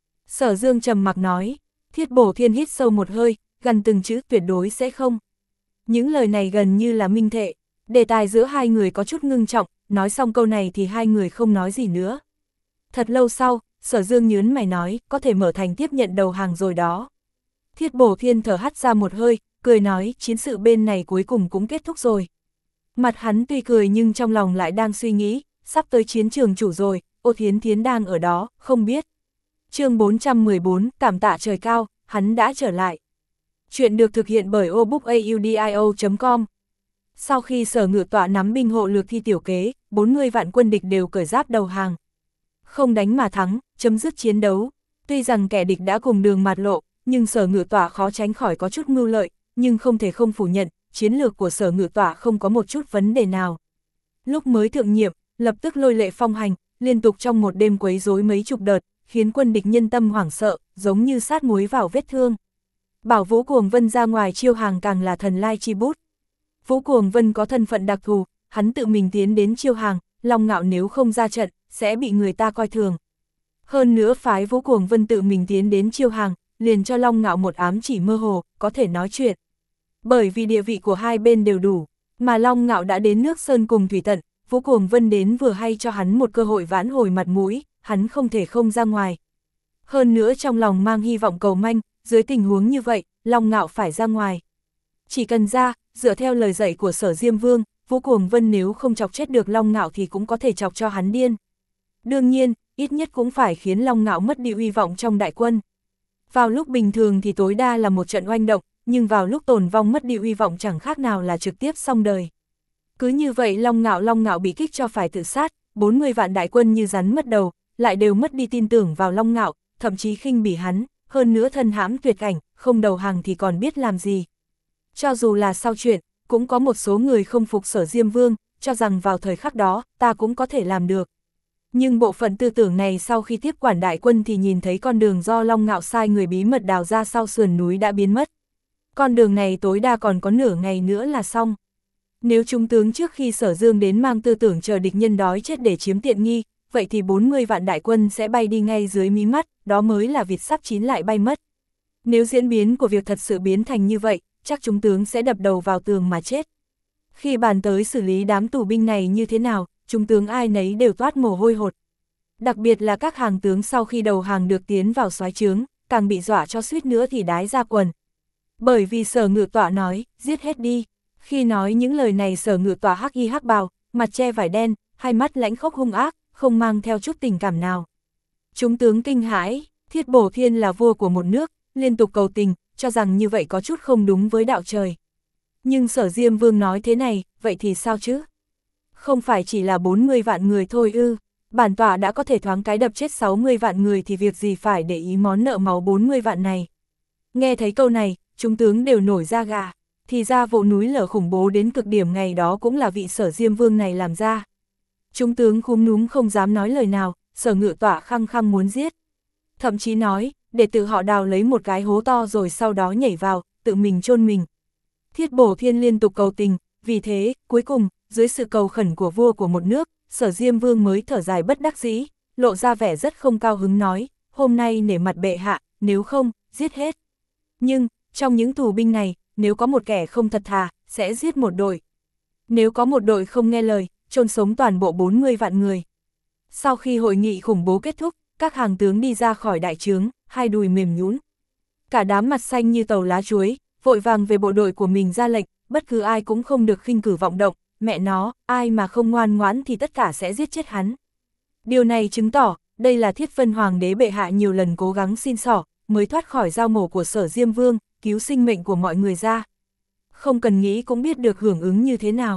Sở Dương trầm mặc nói, Thiết Bổ Thiên hít sâu một hơi, gần từng chữ tuyệt đối sẽ không. Những lời này gần như là minh thệ, đề tài giữa hai người có chút ngưng trọng, nói xong câu này thì hai người không nói gì nữa. Thật lâu sau, Sở Dương nhớn mày nói, có thể mở thành tiếp nhận đầu hàng rồi đó. Thiết Bổ Thiên thở hắt ra một hơi, cười nói, chiến sự bên này cuối cùng cũng kết thúc rồi. Mặt hắn tuy cười nhưng trong lòng lại đang suy nghĩ, sắp tới chiến trường chủ rồi, Ô Thiến Thiến đang ở đó, không biết. Chương bốn trăm mười bốn, cảm tạ trời cao, hắn đã trở lại. Chuyện được thực hiện bởi obookaudio chấm com. Sau khi Sở Ngự Tọa nắm binh hộ lược thi tiểu kế, bốn mươi vạn quân địch đều cởi giáp đầu hàng. Không đánh mà thắng, chấm dứt chiến đấu. Tuy rằng kẻ địch đã cùng đường mạt lộ, nhưng Sở Ngự Tọa khó tránh khỏi có chút mưu lợi, nhưng không thể không phủ nhận, chiến lược của Sở Ngự Tọa không có một chút vấn đề nào. Lúc mới thượng nhiệm, lập tức lôi lệ phong hành, liên tục trong một đêm quấy rối mấy chục đợt, khiến quân địch nhân tâm hoảng sợ, giống như sát muối vào vết thương. Bảo Vũ Cuồng Vân ra ngoài chiêu hàng càng là thần lai chi bút. Vũ Cuồng Vân có thân phận đặc thù, hắn tự mình tiến đến chiêu hàng, Long Ngạo nếu không ra trận, sẽ bị người ta coi thường. Hơn nữa phái Vũ Cuồng Vân tự mình tiến đến chiêu hàng, liền cho Long Ngạo một ám chỉ mơ hồ, có thể nói chuyện. Bởi vì địa vị của hai bên đều đủ, mà Long Ngạo đã đến nước Sơn cùng Thủy Tận, Vũ Cuồng Vân đến vừa hay cho hắn một cơ hội vãn hồi mặt mũi, hắn không thể không ra ngoài. Hơn nữa trong lòng mang hy vọng cầu manh, dưới tình huống như vậy, Long Ngạo phải ra ngoài. Chỉ cần ra, dựa theo lời dạy của Sở Diêm Vương, Vũ Cuồng Vân nếu không chọc chết được Long Ngạo thì cũng có thể chọc cho hắn điên. Đương nhiên, ít nhất cũng phải khiến Long Ngạo mất đi uy vọng trong đại quân. Vào lúc bình thường thì tối đa là một trận oanh động, nhưng vào lúc tổn vong mất đi uy vọng chẳng khác nào là trực tiếp xong đời. Cứ như vậy Long Ngạo Long Ngạo bị kích cho phải tự sát, bốn mươi vạn đại quân như rắn mất đầu, lại đều mất đi tin tưởng vào Long Ngạo, thậm chí khinh bỉ hắn, hơn nữa thân hãm tuyệt cảnh, không đầu hàng thì còn biết làm gì. Cho dù là sau chuyện, cũng có một số người không phục Sở Diêm Vương, cho rằng vào thời khắc đó, ta cũng có thể làm được. Nhưng bộ phận tư tưởng này sau khi tiếp quản đại quân thì nhìn thấy con đường do Long Ngạo sai người bí mật đào ra sau sườn núi đã biến mất. Con đường này tối đa còn có nửa ngày nữa là xong. Nếu trung tướng trước khi Sở Dương đến mang tư tưởng chờ địch nhân đói chết để chiếm tiện nghi, vậy thì bốn mươi vạn đại quân sẽ bay đi ngay dưới mí mắt, đó mới là vịt sắp chín lại bay mất. Nếu diễn biến của việc thật sự biến thành như vậy, chắc trung tướng sẽ đập đầu vào tường mà chết. Khi bàn tới xử lý đám tù binh này như thế nào, trung tướng ai nấy đều toát mồ hôi hột. Đặc biệt là các hàng tướng sau khi đầu hàng được tiến vào soái trướng, càng bị dọa cho suýt nữa thì đái ra quần. Bởi vì Sở Ngự Tọa nói, giết hết đi. Khi nói những lời này Sở Ngự Tọa hắc y hắc bào, mặt che vải đen, hai mắt lãnh khốc hung ác, không mang theo chút tình cảm nào. Chúng tướng kinh hãi, Thiết Bổ Thiên là vua của một nước, liên tục cầu tình, cho rằng như vậy có chút không đúng với đạo trời. Nhưng Sở Diêm Vương nói thế này, vậy thì sao chứ? Không phải chỉ là bốn mươi vạn người thôi ư, bản tọa đã có thể thoáng cái đập chết sáu mươi vạn người thì việc gì phải để ý món nợ máu bốn mươi vạn này. Nghe thấy câu này, chúng tướng đều nổi da gà, thì ra vụ núi lở khủng bố đến cực điểm ngày đó cũng là vị Sở Diêm Vương này làm ra. Chúng tướng khúm núm không dám nói lời nào, Sở Ngự Tọa khăng khăng muốn giết. Thậm chí nói, để tự họ đào lấy một cái hố to rồi sau đó nhảy vào, tự mình chôn mình. Thiết Bổ Thiên liên tục cầu tình, vì thế, cuối cùng, dưới sự cầu khẩn của vua của một nước, Sở Diêm Vương mới thở dài bất đắc dĩ, lộ ra vẻ rất không cao hứng nói, hôm nay nể mặt bệ hạ, nếu không, giết hết. Nhưng, trong những tù binh này, nếu có một kẻ không thật thà, sẽ giết một đội. Nếu có một đội không nghe lời, chôn sống toàn bộ bốn mươi vạn người. Sau khi hội nghị khủng bố kết thúc, các hàng tướng đi ra khỏi đại trướng, hai đùi mềm nhũn. Cả đám mặt xanh như tàu lá chuối, vội vàng về bộ đội của mình ra lệnh, bất cứ ai cũng không được khinh cử vọng động, mẹ nó, ai mà không ngoan ngoãn thì tất cả sẽ giết chết hắn. Điều này chứng tỏ, đây là Thiết Vân Hoàng đế bệ hạ nhiều lần cố gắng xin xỏ, mới thoát khỏi dao mổ của Sở Diêm Vương, cứu sinh mệnh của mọi người ra. Không cần nghĩ cũng biết được hưởng ứng như thế nào.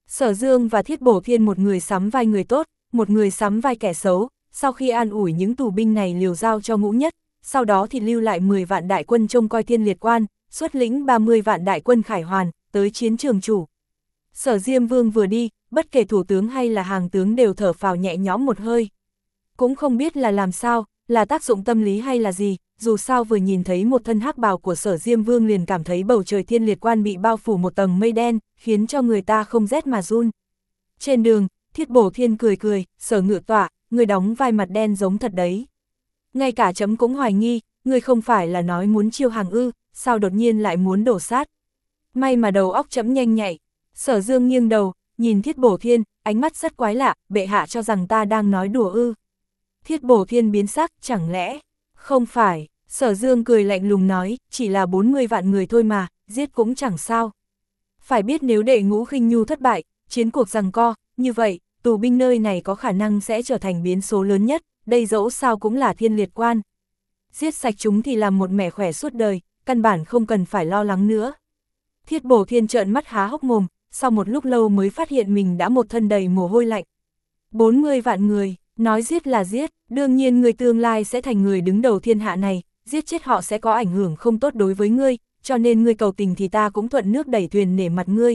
Sở Dương và Thiết Bổ Thiên một người sắm vai người tốt, một người sắm vai kẻ xấu, sau khi an ủi những tù binh này liều giao cho Ngũ Nhất, sau đó thì lưu lại mười vạn đại quân trông coi Thiên Liệt Quan, xuất lĩnh ba mươi vạn đại quân khải hoàn, tới chiến trường chủ. Sở Diêm Vương vừa đi, bất kể thủ tướng hay là hàng tướng đều thở phào nhẹ nhõm một hơi. Cũng không biết là làm sao, là tác dụng tâm lý hay là gì, dù sao vừa nhìn thấy một thân hắc bào của Sở Diêm Vương liền cảm thấy bầu trời Thiên Liệt Quan bị bao phủ một tầng mây đen, khiến cho người ta không rét mà run. Trên đường, Thiết Bổ Thiên cười cười, Sở Ngự Tọa, người đóng vai mặt đen giống thật đấy. Ngay cả chấm cũng hoài nghi, người không phải là nói muốn chiêu hàng ư, sao đột nhiên lại muốn đổ sát. May mà đầu óc chấm nhanh nhạy. Sở Dương nghiêng đầu, nhìn Thiết Bổ Thiên, ánh mắt rất quái lạ, bệ hạ cho rằng ta đang nói đùa ư. Thiết Bổ Thiên biến sắc, chẳng lẽ, không phải, Sở Dương cười lạnh lùng nói, chỉ là bốn mươi vạn người thôi mà, giết cũng chẳng sao. Phải biết nếu đệ Ngũ Khinh Nhu thất bại, chiến cuộc giằng co, như vậy, tù binh nơi này có khả năng sẽ trở thành biến số lớn nhất, đây dẫu sao cũng là Thiên Liệt Quan. Giết sạch chúng thì làm một mẻ khỏe suốt đời, căn bản không cần phải lo lắng nữa. Thiết Bổ Thiên trợn mắt há hốc mồm, sau một lúc lâu mới phát hiện mình đã một thân đầy mồ hôi lạnh. bốn mươi vạn người, nói giết là giết, đương nhiên người tương lai sẽ thành người đứng đầu thiên hạ này, giết chết họ sẽ có ảnh hưởng không tốt đối với ngươi, cho nên ngươi cầu tình thì ta cũng thuận nước đẩy thuyền nể mặt ngươi.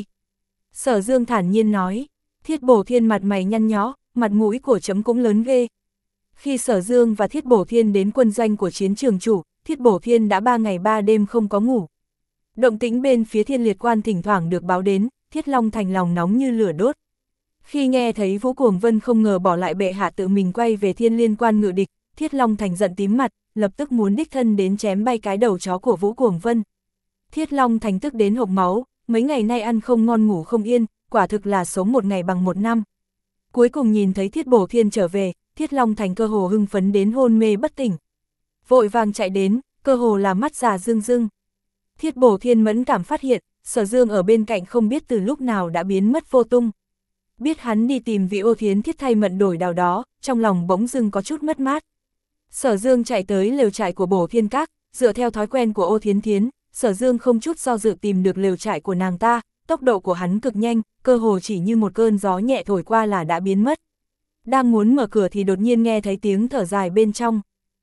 Sở Dương thản nhiên nói. Thiết Bổ Thiên mặt mày nhăn nhó, mặt mũi của chấm cũng lớn ghê. Khi Sở Dương và Thiết Bổ Thiên đến quân doanh của chiến trường chủ, Thiết Bổ Thiên đã ba ngày ba đêm không có ngủ. Động tĩnh bên phía Thiên Liệt Quan thỉnh thoảng được báo đến, Thiết Long Thành lòng nóng như lửa đốt. Khi nghe thấy Vũ Cuồng Vân không ngờ bỏ lại bệ hạ tự mình quay về Thiên Liên Quan ngự địch, Thiết Long Thành giận tím mặt, lập tức muốn đích thân đến chém bay cái đầu chó của Vũ Cuồng Vân. Thiết Long Thành tức đến hộc máu, mấy ngày nay ăn không ngon ngủ không yên, quả thực là sống một ngày bằng một năm. Cuối cùng nhìn thấy Thiết Bổ Thiên trở về, Thiết Long Thành cơ hồ hưng phấn đến hôn mê bất tỉnh. Vội vàng chạy đến, cơ hồ là mắt già rưng rưng. Thiết Bổ Thiên mẫn cảm phát hiện, Sở Dương ở bên cạnh không biết từ lúc nào đã biến mất vô tung. Biết hắn đi tìm vị Ô Thiến Thiết thay mận đổi đào đó, trong lòng bỗng dưng có chút mất mát. Sở Dương chạy tới lều trại của Bổ Thiên Các, dựa theo thói quen của Ô Thiến Thiến, Sở Dương không chút do dự tìm được lều trại của nàng ta, tốc độ của hắn cực nhanh, cơ hồ chỉ như một cơn gió nhẹ thổi qua là đã biến mất. Đang muốn mở cửa thì đột nhiên nghe thấy tiếng thở dài bên trong.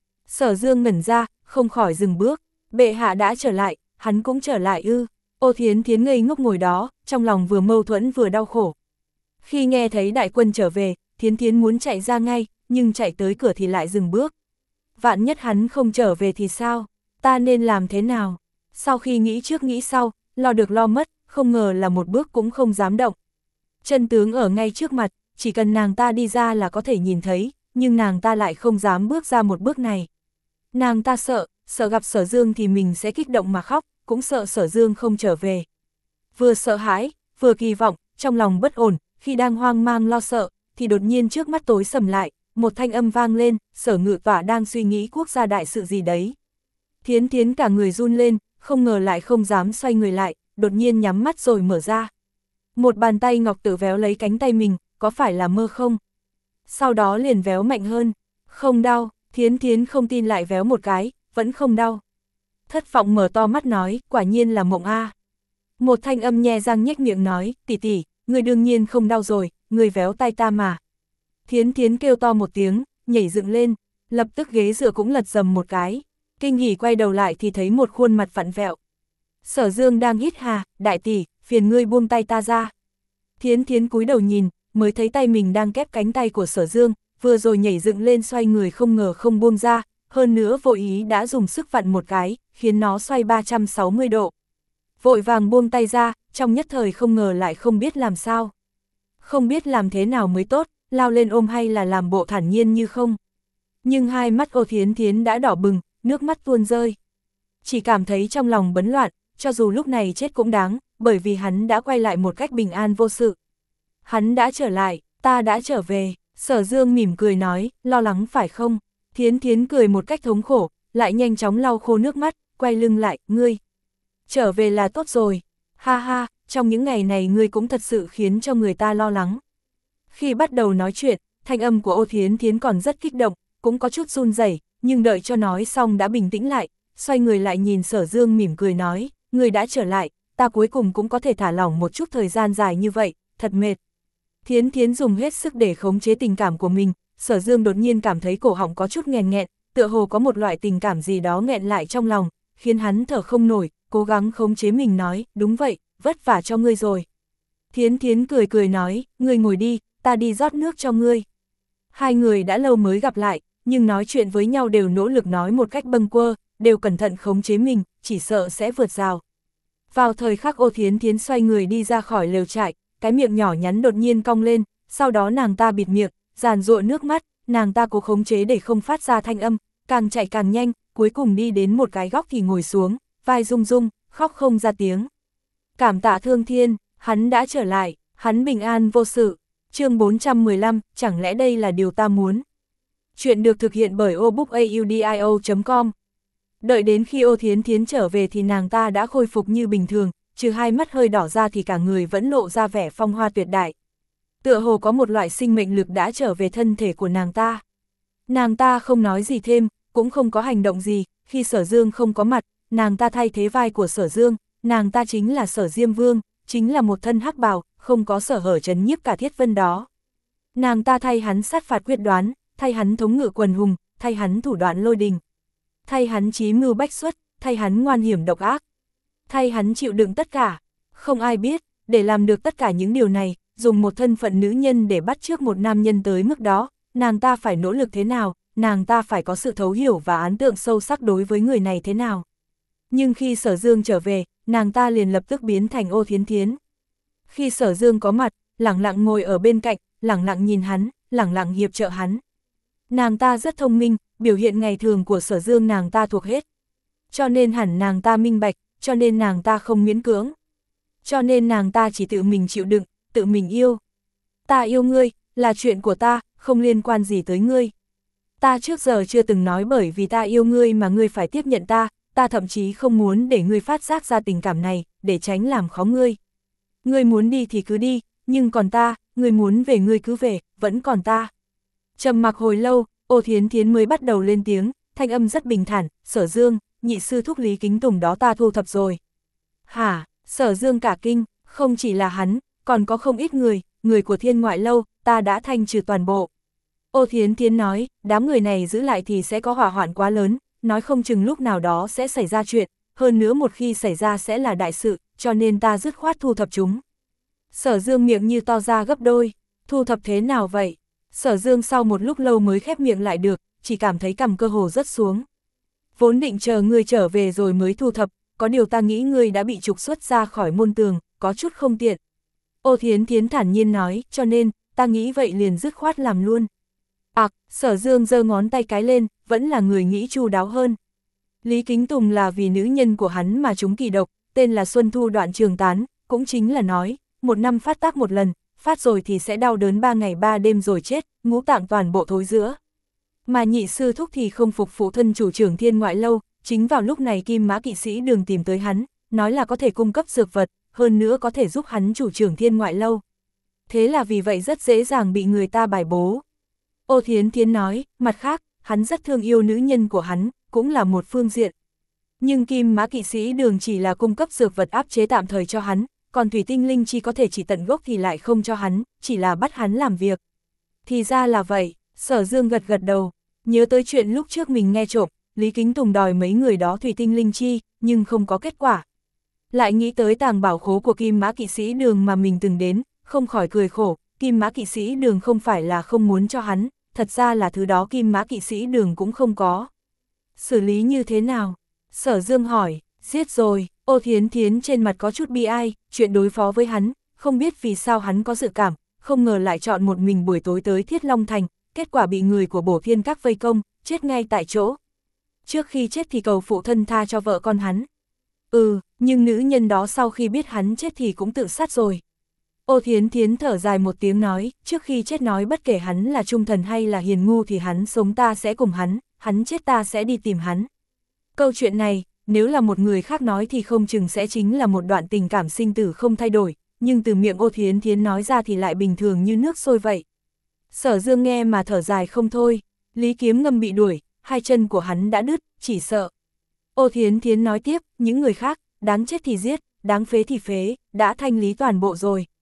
Sở Dương ngẩn ra, không khỏi dừng bước, bệ hạ đã trở lại, hắn cũng trở lại ư. Ô Thiến Thiến ngây ngốc ngồi đó, trong lòng vừa mâu thuẫn vừa đau khổ. Khi nghe thấy đại quân trở về, Thiến Thiến muốn chạy ra ngay, nhưng chạy tới cửa thì lại dừng bước. Vạn nhất hắn không trở về thì sao? Ta nên làm thế nào? Sau khi nghĩ trước nghĩ sau, lo được lo mất, không ngờ là một bước cũng không dám động. Chân tướng ở ngay trước mặt, chỉ cần nàng ta đi ra là có thể nhìn thấy, nhưng nàng ta lại không dám bước ra một bước này. Nàng ta sợ, sợ gặp Sở Dương thì mình sẽ kích động mà khóc, cũng sợ Sở Dương không trở về. Vừa sợ hãi, vừa kỳ vọng, trong lòng bất ổn, khi đang hoang mang lo sợ, thì đột nhiên trước mắt tối sầm lại, một thanh âm vang lên, Sở Ngự Tọa đang suy nghĩ quốc gia đại sự gì đấy. Thiến Thiến cả người run lên, không ngờ lại không dám xoay người lại, đột nhiên nhắm mắt rồi mở ra. Một bàn tay ngọc tự véo lấy cánh tay mình, có phải là mơ không? Sau đó liền véo mạnh hơn, không đau, Thiến Thiến không tin lại véo một cái, vẫn không đau. Thất vọng mở to mắt nói, quả nhiên là mộng a. Một thanh âm nhe răng nhếch miệng nói, tỷ tỷ, người đương nhiên không đau rồi, người véo tay ta mà. Thiến Thiến kêu to một tiếng, nhảy dựng lên, lập tức ghế dựa cũng lật dầm một cái. Kinh hỉ quay đầu lại thì thấy một khuôn mặt vặn vẹo. Sở Dương đang hít hà, đại tỷ, phiền ngươi buông tay ta ra. Thiến Thiến cúi đầu nhìn, mới thấy tay mình đang kép cánh tay của Sở Dương, vừa rồi nhảy dựng lên xoay người không ngờ không buông ra, hơn nữa vội ý đã dùng sức vặn một cái, khiến nó xoay ba trăm sáu mươi độ. Vội vàng buông tay ra, trong nhất thời không ngờ lại không biết làm sao. Không biết làm thế nào mới tốt, lao lên ôm hay là làm bộ thản nhiên như không. Nhưng hai mắt Ô Thiến Thiến đã đỏ bừng, nước mắt tuôn rơi. Chỉ cảm thấy trong lòng bấn loạn, cho dù lúc này chết cũng đáng, bởi vì hắn đã quay lại một cách bình an vô sự. Hắn đã trở lại, ta đã trở về, Sở Dương mỉm cười nói, lo lắng phải không? Thiến Thiến cười một cách thống khổ, lại nhanh chóng lau khô nước mắt, quay lưng lại, ngươi. Trở về là tốt rồi, ha ha, trong những ngày này ngươi cũng thật sự khiến cho người ta lo lắng. Khi bắt đầu nói chuyện, thanh âm của Ô Thiến Thiến còn rất kích động, cũng có chút run rẩy, nhưng đợi cho nói xong đã bình tĩnh lại, xoay người lại nhìn Sở Dương mỉm cười nói, ngươi đã trở lại, ta cuối cùng cũng có thể thả lỏng một chút thời gian dài như vậy, thật mệt. Thiến Thiến dùng hết sức để khống chế tình cảm của mình, Sở Dương đột nhiên cảm thấy cổ họng có chút nghẹn nghẹn, tựa hồ có một loại tình cảm gì đó nghẹn lại trong lòng, khiến hắn thở không nổi, cố gắng khống chế mình nói, đúng vậy, vất vả cho ngươi rồi. Thiến Thiến cười cười nói, ngươi ngồi đi, ta đi rót nước cho ngươi. Hai người đã lâu mới gặp lại, nhưng nói chuyện với nhau đều nỗ lực nói một cách bâng quơ, đều cẩn thận khống chế mình, chỉ sợ sẽ vượt rào. Vào thời khắc Ô Thiến Thiến xoay người đi ra khỏi lều trại, cái miệng nhỏ nhắn đột nhiên cong lên, sau đó nàng ta bịt miệng, giàn giụa nước mắt, nàng ta cố khống chế để không phát ra thanh âm, càng chạy càng nhanh, cuối cùng đi đến một cái góc thì ngồi xuống, vai rung rung, khóc không ra tiếng. Cảm tạ Thương Thiên, hắn đã trở lại, hắn bình an vô sự. Chương bốn trăm mười lăm, chẳng lẽ đây là điều ta muốn? Chuyện được thực hiện bởi obookaudio chấm com. Đợi đến khi Ô Thiến Thiến trở về thì nàng ta đã khôi phục như bình thường, trừ hai mắt hơi đỏ ra thì cả người vẫn lộ ra vẻ phong hoa tuyệt đại. Tựa hồ có một loại sinh mệnh lực đã trở về thân thể của nàng ta. Nàng ta không nói gì thêm, cũng không có hành động gì, khi Sở Dương không có mặt, nàng ta thay thế vai của Sở Dương, nàng ta chính là Sở Diêm Vương, chính là một thân hắc bào, không có sở hở trấn nhiếp cả Thiết Vân đó. Nàng ta thay hắn sát phạt quyết đoán, thay hắn thống ngự quần hùng, thay hắn thủ đoạn lôi đình, thay hắn trí mưu bách xuất, thay hắn ngoan hiểm độc ác, thay hắn chịu đựng tất cả. Không ai biết, để làm được tất cả những điều này, dùng một thân phận nữ nhân để bắt chước một nam nhân tới mức đó, nàng ta phải nỗ lực thế nào, nàng ta phải có sự thấu hiểu và ấn tượng sâu sắc đối với người này thế nào. Nhưng khi Sở Dương trở về, nàng ta liền lập tức biến thành Ô Thiến Thiến. Khi Sở Dương có mặt, lẳng lặng ngồi ở bên cạnh, lẳng lặng nhìn hắn, lẳng lặng hiệp trợ hắn. Nàng ta rất thông minh, biểu hiện ngày thường của Sở Dương nàng ta thuộc hết. Cho nên hẳn nàng ta minh bạch, cho nên nàng ta không miễn cưỡng. Cho nên nàng ta chỉ tự mình chịu đựng, tự mình yêu. Ta yêu ngươi, là chuyện của ta, không liên quan gì tới ngươi. Ta trước giờ chưa từng nói bởi vì ta yêu ngươi mà ngươi phải tiếp nhận ta, ta thậm chí không muốn để ngươi phát giác ra tình cảm này, để tránh làm khó ngươi. Ngươi muốn đi thì cứ đi, nhưng còn ta, ngươi muốn về ngươi cứ về, vẫn còn ta. Trầm mặc hồi lâu, Ô Thiến Thiến mới bắt đầu lên tiếng, thanh âm rất bình thản, Sở Dương, nhị sư thúc Lý Kính Tùng đó ta thu thập rồi. Hả, Sở Dương cả kinh, không chỉ là hắn, còn có không ít người, người của Thiên Ngoại Lâu, ta đã thanh trừ toàn bộ. Ô Thiến Thiến nói, đám người này giữ lại thì sẽ có hỏa hoạn quá lớn, nói không chừng lúc nào đó sẽ xảy ra chuyện, hơn nữa một khi xảy ra sẽ là đại sự, cho nên ta dứt khoát thu thập chúng. Sở Dương miệng như to ra gấp đôi, thu thập thế nào vậy? Sở Dương sau một lúc lâu mới khép miệng lại được, chỉ cảm thấy cằm cơ hồ rớt xuống. Vốn định chờ ngươi trở về rồi mới thu thập, có điều ta nghĩ ngươi đã bị trục xuất ra khỏi môn tường, có chút không tiện. Ô Thiến Thiến thản nhiên nói, cho nên, ta nghĩ vậy liền dứt khoát làm luôn. À, Sở Dương giơ ngón tay cái lên, vẫn là người nghĩ chu đáo hơn. Lý Kính Tùng là vì nữ nhân của hắn mà trúng kỳ độc, tên là Xuân Thu Đoạn Trường Tán, cũng chính là nói, một năm phát tác một lần, phát rồi thì sẽ đau đớn ba ngày ba đêm rồi chết, ngũ tạng toàn bộ thối rữa. Mà nhị sư thúc thì không phục phụ thân chủ trưởng Thiên Ngoại Lâu, chính vào lúc này Kim Mã Kỵ Sĩ Đường tìm tới hắn, nói là có thể cung cấp dược vật, hơn nữa có thể giúp hắn chủ trưởng Thiên Ngoại Lâu. Thế là vì vậy rất dễ dàng bị người ta bài bố. Ô Thiến Thiến nói, mặt khác, hắn rất thương yêu nữ nhân của hắn, cũng là một phương diện. Nhưng Kim Mã Kỵ Sĩ Đường chỉ là cung cấp dược vật áp chế tạm thời cho hắn, còn Thủy Tinh Linh Chi có thể chỉ tận gốc thì lại không cho hắn, chỉ là bắt hắn làm việc. Thì ra là vậy, Sở Dương gật gật đầu, nhớ tới chuyện lúc trước mình nghe trộm, Lý Kính Tùng đòi mấy người đó Thủy Tinh Linh Chi, nhưng không có kết quả. Lại nghĩ tới tàng bảo khố của Kim Mã Kỵ Sĩ Đường mà mình từng đến, không khỏi cười khổ, Kim Mã Kỵ Sĩ Đường không phải là không muốn cho hắn, thật ra là thứ đó Kim Mã Kỵ Sĩ Đường cũng không có. Xử lý như thế nào? Sở Dương hỏi, giết rồi. Ô Thiến Thiến trên mặt có chút bi ai, chuyện đối phó với hắn, không biết vì sao hắn có dự cảm, không ngờ lại chọn một mình buổi tối tới Thiết Long Thành, kết quả bị người của Bổ Thiên Các vây công, chết ngay tại chỗ. Trước khi chết thì cầu phụ thân tha cho vợ con hắn. Ừ, nhưng nữ nhân đó sau khi biết hắn chết thì cũng tự sát rồi. Ô Thiến Thiến thở dài một tiếng nói, trước khi chết nói bất kể hắn là trung thần hay là hiền ngu thì hắn sống ta sẽ cùng hắn, hắn chết ta sẽ đi tìm hắn. Câu chuyện này, nếu là một người khác nói thì không chừng sẽ chính là một đoạn tình cảm sinh tử không thay đổi, nhưng từ miệng Ô Thiến Thiến nói ra thì lại bình thường như nước sôi vậy. Sở Dương nghe mà thở dài không thôi, Lý Kiếm Ngâm bị đuổi, hai chân của hắn đã đứt, chỉ sợ. Ô Thiến Thiến nói tiếp, những người khác, đáng chết thì giết, đáng phế thì phế, đã thanh lý toàn bộ rồi.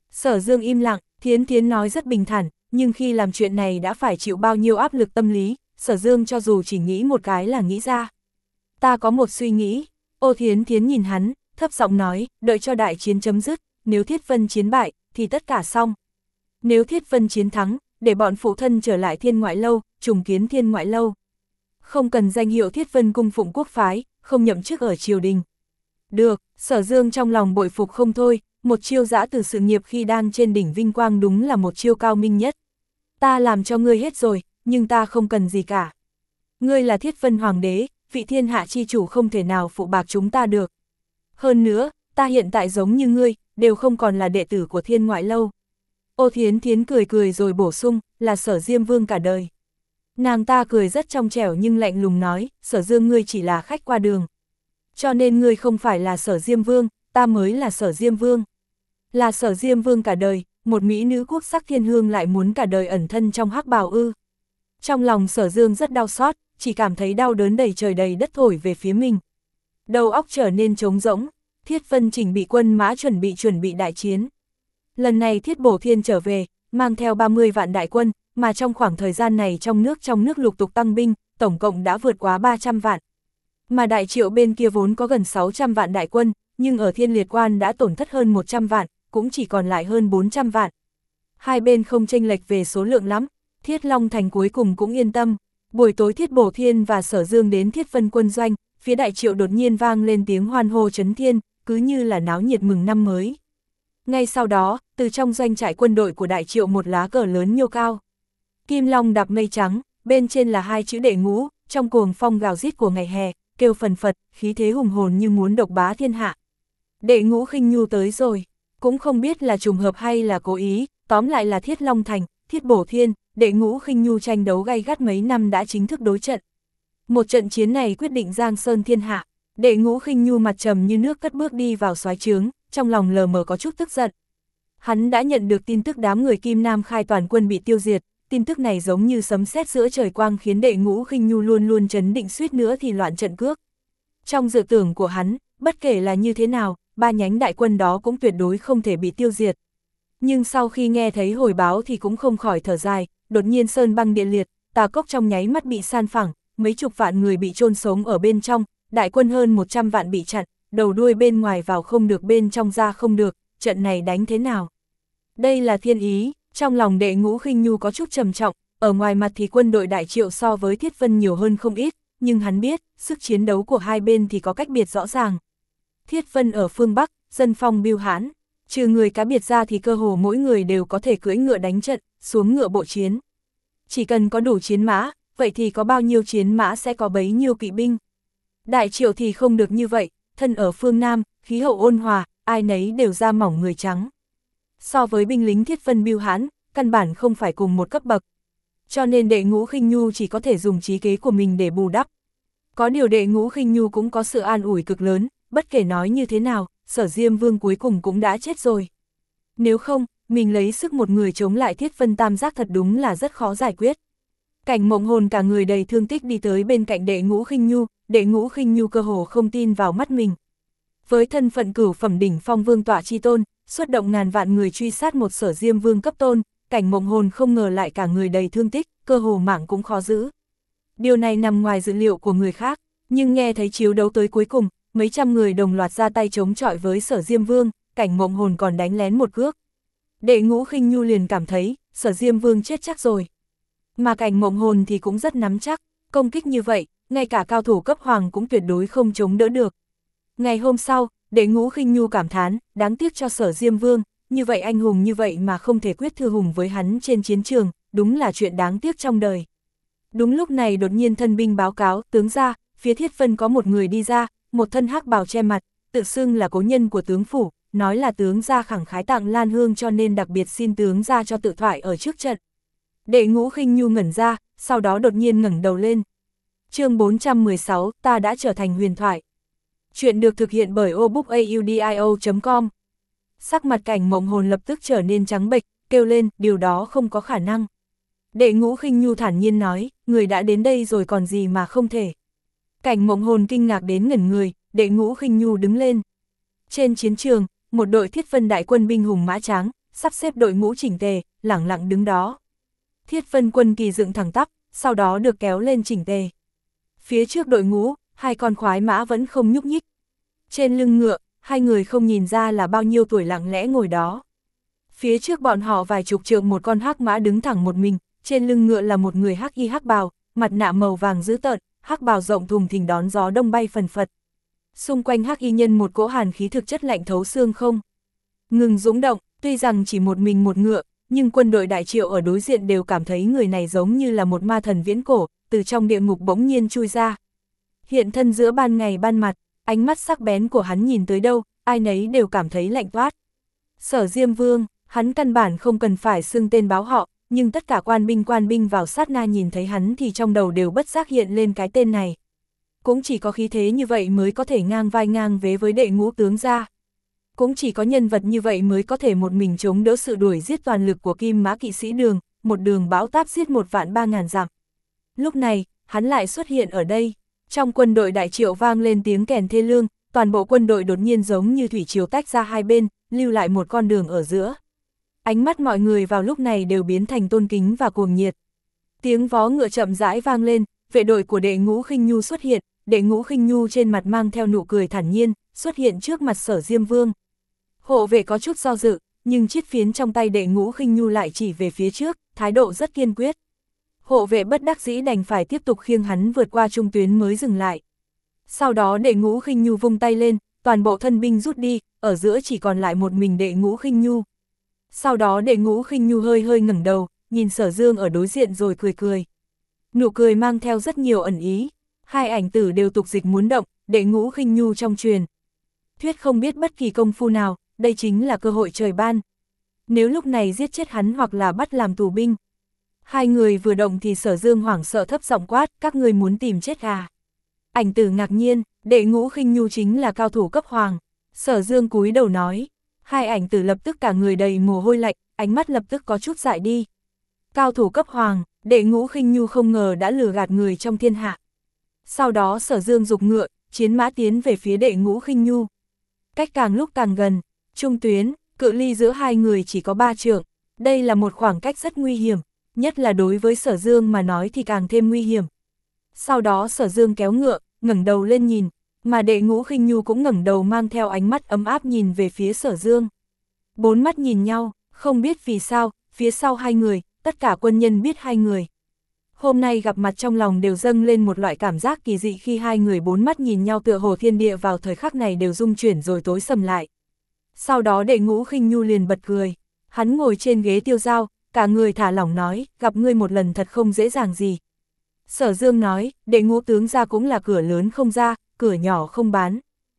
Sở Dương im lặng, Thiến Thiến nói rất bình thản, nhưng khi làm chuyện này đã phải chịu bao nhiêu áp lực tâm lý, Sở Dương cho dù chỉ nghĩ một cái là nghĩ ra. Ta có một suy nghĩ, Ô Thiến Thiến nhìn hắn, thấp giọng nói, đợi cho đại chiến chấm dứt, nếu Thiết Vân chiến bại, thì tất cả xong. Nếu Thiết Vân chiến thắng, để bọn phụ thân trở lại Thiên Ngoại Lâu, trùng kiến Thiên Ngoại Lâu. Không cần danh hiệu Thiết Vân cung phụng quốc phái, không nhậm chức ở triều đình. Được, Sở Dương trong lòng bội phục không thôi, một chiêu giã từ sự nghiệp khi đang trên đỉnh vinh quang đúng là một chiêu cao minh nhất. Ta làm cho ngươi hết rồi, nhưng ta không cần gì cả. Ngươi là Thiết Vân Hoàng đế, vị thiên hạ chi chủ không thể nào phụ bạc chúng ta được. Hơn nữa, ta hiện tại giống như ngươi, đều không còn là đệ tử của Thiên Ngoại Lâu. Ô Thiến Thiến cười cười rồi bổ sung, là Sở Diêm Vương cả đời. Nàng ta cười rất trong trẻo nhưng lạnh lùng nói, Sở Dương ngươi chỉ là khách qua đường. Cho nên ngươi không phải là Sở Diêm Vương, ta mới là Sở Diêm Vương. Là Sở Diêm Vương cả đời, một mỹ nữ quốc sắc thiên hương lại muốn cả đời ẩn thân trong hắc bào ư. Trong lòng Sở Dương rất đau xót, chỉ cảm thấy đau đớn đầy trời đầy đất thổi về phía mình. Đầu óc trở nên trống rỗng, Thiết Vân chỉnh bị quân mã chuẩn bị chuẩn bị đại chiến. Lần này Thiết Bổ Thiên trở về, mang theo ba mươi vạn đại quân, mà trong khoảng thời gian này trong nước trong nước lục tục tăng binh, tổng cộng đã vượt quá ba trăm vạn. Mà Đại Triệu bên kia vốn có gần sáu trăm vạn đại quân, nhưng ở Thiên Liệt Quan đã tổn thất hơn một trăm vạn, cũng chỉ còn lại hơn bốn trăm vạn. Hai bên không chênh lệch về số lượng lắm, Thiết Long Thành cuối cùng cũng yên tâm. Buổi tối Thiết Bổ Thiên và Sở Dương đến Thiết Vân quân doanh, phía Đại Triệu đột nhiên vang lên tiếng hoan hô chấn thiên, cứ như là náo nhiệt mừng năm mới. Ngay sau đó, từ trong doanh trại quân đội của Đại Triệu một lá cờ lớn nhô cao. Kim Long đạp mây trắng, bên trên là hai chữ Đệ Ngũ, trong cuồng phong gào rít của ngày hè, kêu phần phật, khí thế hùng hồn như muốn độc bá thiên hạ. Đệ Ngũ khinh nhu tới rồi, cũng không biết là trùng hợp hay là cố ý, tóm lại là Thiết Long Thành, Thiết Bổ Thiên, Đệ Ngũ khinh nhu tranh đấu gay gắt mấy năm đã chính thức đối trận. Một trận chiến này quyết định giang sơn thiên hạ, Đệ Ngũ khinh nhu mặt trầm như nước cất bước đi vào soái trướng, trong lòng lờ mờ có chút tức giận. Hắn đã nhận được tin tức đám người Kim Nam khai toàn quân bị tiêu diệt, tin tức này giống như sấm sét giữa trời quang khiến Đệ Ngũ khinh nhu luôn luôn chấn định suýt nữa thì loạn trận cước. Trong dự tưởng của hắn, bất kể là như thế nào, ba nhánh đại quân đó cũng tuyệt đối không thể bị tiêu diệt. Nhưng sau khi nghe thấy hồi báo thì cũng không khỏi thở dài, đột nhiên sơn băng địa liệt, Tà Cốc trong nháy mắt bị san phẳng, mấy chục vạn người bị chôn sống ở bên trong, đại quân hơn một trăm vạn bị chặn, đầu đuôi bên ngoài vào không được bên trong ra không được, trận này đánh thế nào? Đây là thiên ý, trong lòng Đệ Ngũ khinh nhu có chút trầm trọng, ở ngoài mặt thì quân đội Đại Triệu so với Thiết Vân nhiều hơn không ít, nhưng hắn biết, sức chiến đấu của hai bên thì có cách biệt rõ ràng. Thiết Vân ở phương Bắc, dân phong biêu hãn, trừ người cá biệt ra thì cơ hồ mỗi người đều có thể cưỡi ngựa đánh trận, xuống ngựa bộ chiến. Chỉ cần có đủ chiến mã, vậy thì có bao nhiêu chiến mã sẽ có bấy nhiêu kỵ binh. Đại Triệu thì không được như vậy, thân ở phương Nam, khí hậu ôn hòa, ai nấy đều da mỏng người trắng. So với binh lính Thiết Vân biêu hãn, căn bản không phải cùng một cấp bậc. Cho nên Đệ Ngũ khinh nhu chỉ có thể dùng trí kế của mình để bù đắp. Có điều Đệ Ngũ khinh nhu cũng có sự an ủi cực lớn, bất kể nói như thế nào, Sở Diêm Vương cuối cùng cũng đã chết rồi. Nếu không, mình lấy sức một người chống lại Thiết Vân tam giác thật đúng là rất khó giải quyết. Cảnh Mộng Hồn cả người đầy thương tích đi tới bên cạnh Đệ Ngũ khinh nhu, Đệ Ngũ khinh nhu cơ hồ không tin vào mắt mình. Với thân phận cửu phẩm đỉnh phong vương tọa chi tôn, xuất động ngàn vạn người truy sát một Sở Diêm Vương cấp tôn, Cảnh Mộng Hồn không ngờ lại cả người đầy thương tích, cơ hồ mạng cũng khó giữ. Điều này nằm ngoài dự liệu của người khác, nhưng nghe thấy chiếu đấu tới cuối cùng, mấy trăm người đồng loạt ra tay chống chọi với Sở Diêm Vương, Cảnh Mộng Hồn còn đánh lén một cước. Đệ Ngũ khinh nhu liền cảm thấy, Sở Diêm Vương chết chắc rồi. Mà Cảnh Mộng Hồn thì cũng rất nắm chắc, công kích như vậy, ngay cả cao thủ cấp hoàng cũng tuyệt đối không chống đỡ được. Ngày hôm sau, Đệ Ngũ khinh nhu cảm thán, đáng tiếc cho Sở Diêm Vương, như vậy anh hùng như vậy mà không thể quyết thư hùng với hắn trên chiến trường, đúng là chuyện đáng tiếc trong đời. Đúng lúc này đột nhiên thân binh báo cáo, tướng ra, phía Thiết Vân có một người đi ra, một thân hắc bào che mặt, tự xưng là cố nhân của tướng phủ, nói là tướng gia khẳng khái tặng Lan Hương cho nên đặc biệt xin tướng gia cho tự thoại ở trước trận. Đệ Ngũ khinh nhu ngẩn ra, sau đó đột nhiên ngẩng đầu lên. Chương bốn trăm mười sáu, ta đã trở thành huyền thoại. Chuyện được thực hiện bởi obookaudio chấm com. Sắc mặt Cảnh Mộng Hồn lập tức trở nên trắng bệch, kêu lên, điều đó không có khả năng. Đệ Ngũ khinh nhu thản nhiên nói, người đã đến đây rồi còn gì mà không thể. Cảnh Mộng Hồn kinh ngạc đến ngẩn người, Đệ Ngũ khinh nhu đứng lên. Trên chiến trường, một đội Thiết Vân đại quân binh hùng mã tráng, sắp xếp đội ngũ chỉnh tề, lẳng lặng đứng đó. Thiết Vân Quân kỳ dựng thẳng tắp, sau đó được kéo lên chỉnh tề. Phía trước đội ngũ, hai con khoái mã vẫn không nhúc nhích. Trên lưng ngựa, hai người không nhìn ra là bao nhiêu tuổi lặng lẽ ngồi đó. Phía trước bọn họ vài chục trượng một con hắc mã đứng thẳng một mình, trên lưng ngựa là một người hắc y hắc bào, mặt nạ màu vàng dữ tợn, hắc bào rộng thùng thình đón gió đông bay phần phật. Xung quanh hắc y nhân một cỗ hàn khí thực chất lạnh thấu xương không ngừng dũng động, tuy rằng chỉ một mình một ngựa, nhưng quân đội Đại Triệu ở đối diện đều cảm thấy người này giống như là một ma thần viễn cổ, từ trong địa ngục bỗng nhiên chui ra. Hiện thân giữa ban ngày ban mặt, ánh mắt sắc bén của hắn nhìn tới đâu, ai nấy đều cảm thấy lạnh toát. Sở Diêm Vương, hắn căn bản không cần phải xưng tên báo họ, nhưng tất cả quan binh quan binh vào sát na nhìn thấy hắn thì trong đầu đều bất giác hiện lên cái tên này. Cũng chỉ có khí thế như vậy mới có thể ngang vai ngang vế với đệ ngũ tướng gia. Cũng chỉ có nhân vật như vậy mới có thể một mình chống đỡ sự đuổi giết toàn lực của Kim Mã kỵ sĩ Đường, một đường bão táp giết một vạn ba ngàn dặm. Lúc này, hắn lại xuất hiện ở đây. Trong quân đội Đại Triệu vang lên tiếng kèn thê lương, toàn bộ quân đội đột nhiên giống như thủy triều tách ra hai bên, lưu lại một con đường ở giữa. Ánh mắt mọi người vào lúc này đều biến thành tôn kính và cuồng nhiệt. Tiếng vó ngựa chậm rãi vang lên, vệ đội của đệ ngũ Khinh Nhu xuất hiện, đệ ngũ Khinh Nhu trên mặt mang theo nụ cười thản nhiên, xuất hiện trước mặt Sở Diêm Vương. Hộ vệ có chút do dự, nhưng chiếc phiến trong tay đệ ngũ Khinh Nhu lại chỉ về phía trước, thái độ rất kiên quyết. Hộ vệ bất đắc dĩ đành phải tiếp tục khiêng hắn vượt qua trung tuyến mới dừng lại. Sau đó đệ ngũ Khinh Nhu vung tay lên, toàn bộ thân binh rút đi, ở giữa chỉ còn lại một mình đệ ngũ Khinh Nhu. Sau đó đệ ngũ Khinh Nhu hơi hơi ngẩng đầu, nhìn Sở Dương ở đối diện rồi cười cười. Nụ cười mang theo rất nhiều ẩn ý, hai ảnh tử đều tục dịch muốn động, đệ ngũ Khinh Nhu trong truyền thuyết không biết bất kỳ công phu nào, đây chính là cơ hội trời ban. Nếu lúc này giết chết hắn hoặc là bắt làm tù binh. Hai người vừa động thì Sở Dương hoảng sợ thấp giọng quát, các người muốn tìm chết à? Ảnh tử ngạc nhiên, đệ ngũ Khinh Nhu chính là cao thủ cấp hoàng. Sở Dương cúi đầu nói, hai ảnh tử lập tức cả người đầy mồ hôi lạnh, ánh mắt lập tức có chút dại đi. Cao thủ cấp hoàng, đệ ngũ Khinh Nhu không ngờ đã lừa gạt người trong thiên hạ. Sau đó Sở Dương giục ngựa, chiến mã tiến về phía đệ ngũ Khinh Nhu. Cách càng lúc càng gần, trung tuyến, cự ly giữa hai người chỉ có ba trượng. Đây là một khoảng cách rất nguy hiểm, nhất là đối với Sở Dương mà nói thì càng thêm nguy hiểm. Sau đó Sở Dương kéo ngựa, ngẩng đầu lên nhìn, mà đệ ngũ Khinh Nhu cũng ngẩng đầu mang theo ánh mắt ấm áp nhìn về phía Sở Dương. Bốn mắt nhìn nhau, không biết vì sao, phía sau hai người, tất cả quân nhân biết hai người. Hôm nay gặp mặt trong lòng đều dâng lên một loại cảm giác kỳ dị khi hai người bốn mắt nhìn nhau tựa hồ thiên địa vào thời khắc này đều rung chuyển rồi tối sầm lại. Sau đó đệ ngũ Khinh Nhu liền bật cười, hắn ngồi trên ghế tiêu dao, cả người thả lỏng nói, gặp ngươi một lần thật không dễ dàng gì. Sở Dương nói, đệ ngũ tướng ra cũng là cửa lớn không ra, cửa nhỏ không bán.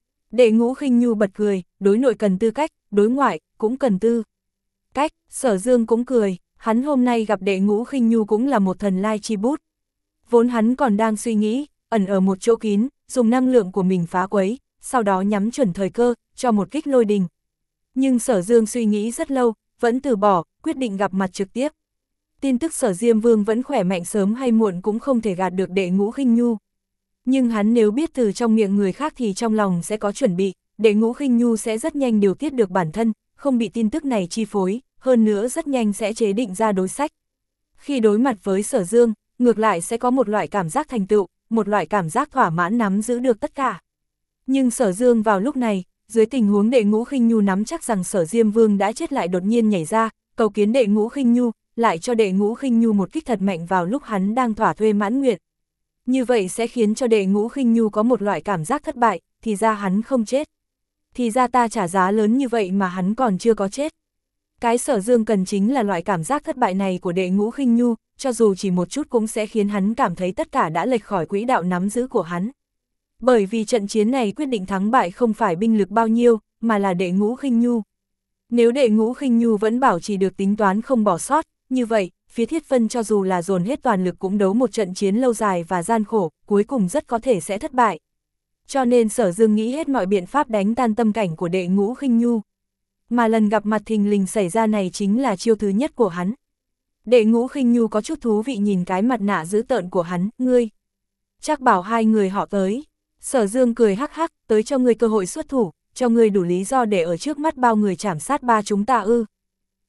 Đệ ngũ Khinh Nhu bật cười, đối nội cần tư cách, đối ngoại cũng cần tư cách. Sở Dương cũng cười, hắn hôm nay gặp đệ ngũ Khinh Nhu cũng là một thần lai chi bút. Vốn hắn còn đang suy nghĩ, ẩn ở một chỗ kín, dùng năng lượng của mình phá quấy, sau đó nhắm chuẩn thời cơ, cho một kích lôi đình. Nhưng Sở Dương suy nghĩ rất lâu, vẫn từ bỏ, quyết định gặp mặt trực tiếp. Tin tức Sở Diêm Vương vẫn khỏe mạnh sớm hay muộn cũng không thể gạt được đệ ngũ Khinh Nhu. Nhưng hắn nếu biết từ trong miệng người khác thì trong lòng sẽ có chuẩn bị, đệ ngũ Khinh Nhu sẽ rất nhanh điều tiết được bản thân, không bị tin tức này chi phối, hơn nữa rất nhanh sẽ chế định ra đối sách. Khi đối mặt với Sở Dương, ngược lại sẽ có một loại cảm giác thành tựu, một loại cảm giác thỏa mãn nắm giữ được tất cả. Nhưng Sở Dương vào lúc này, dưới tình huống đệ ngũ Khinh Nhu nắm chắc rằng Sở Diêm Vương đã chết lại đột nhiên nhảy ra, cầu kiến đệ ngũ Khinh Nhu, lại cho đệ ngũ Khinh Nhu một kích thật mạnh vào lúc hắn đang thỏa thuê mãn nguyện. Như vậy sẽ khiến cho đệ ngũ Khinh Nhu có một loại cảm giác thất bại, thì ra hắn không chết. Thì ra ta trả giá lớn như vậy mà hắn còn chưa có chết. Cái Sở Dương cần chính là loại cảm giác thất bại này của đệ ngũ Khinh Nhu, cho dù chỉ một chút cũng sẽ khiến hắn cảm thấy tất cả đã lệch khỏi quỹ đạo nắm giữ của hắn. Bởi vì trận chiến này quyết định thắng bại không phải binh lực bao nhiêu, mà là đệ ngũ Khinh Nhu. Nếu đệ ngũ Khinh Nhu vẫn bảo trì được tính toán không bỏ sót, như vậy, phía Thiết Vân cho dù là dồn hết toàn lực cũng đấu một trận chiến lâu dài và gian khổ, cuối cùng rất có thể sẽ thất bại. Cho nên Sở Dương nghĩ hết mọi biện pháp đánh tan tâm cảnh của đệ ngũ Khinh Nhu. Mà lần gặp mặt thình lình xảy ra này chính là chiêu thứ nhất của hắn. Đệ ngũ Khinh Nhu có chút thú vị nhìn cái mặt nạ dữ tợn của hắn, ngươi. Chắc bảo hai người họ tới. Sở Dương cười hắc hắc, tới cho ngươi cơ hội xuất thủ, cho ngươi đủ lý do để ở trước mắt bao người chảm sát ba chúng ta ư.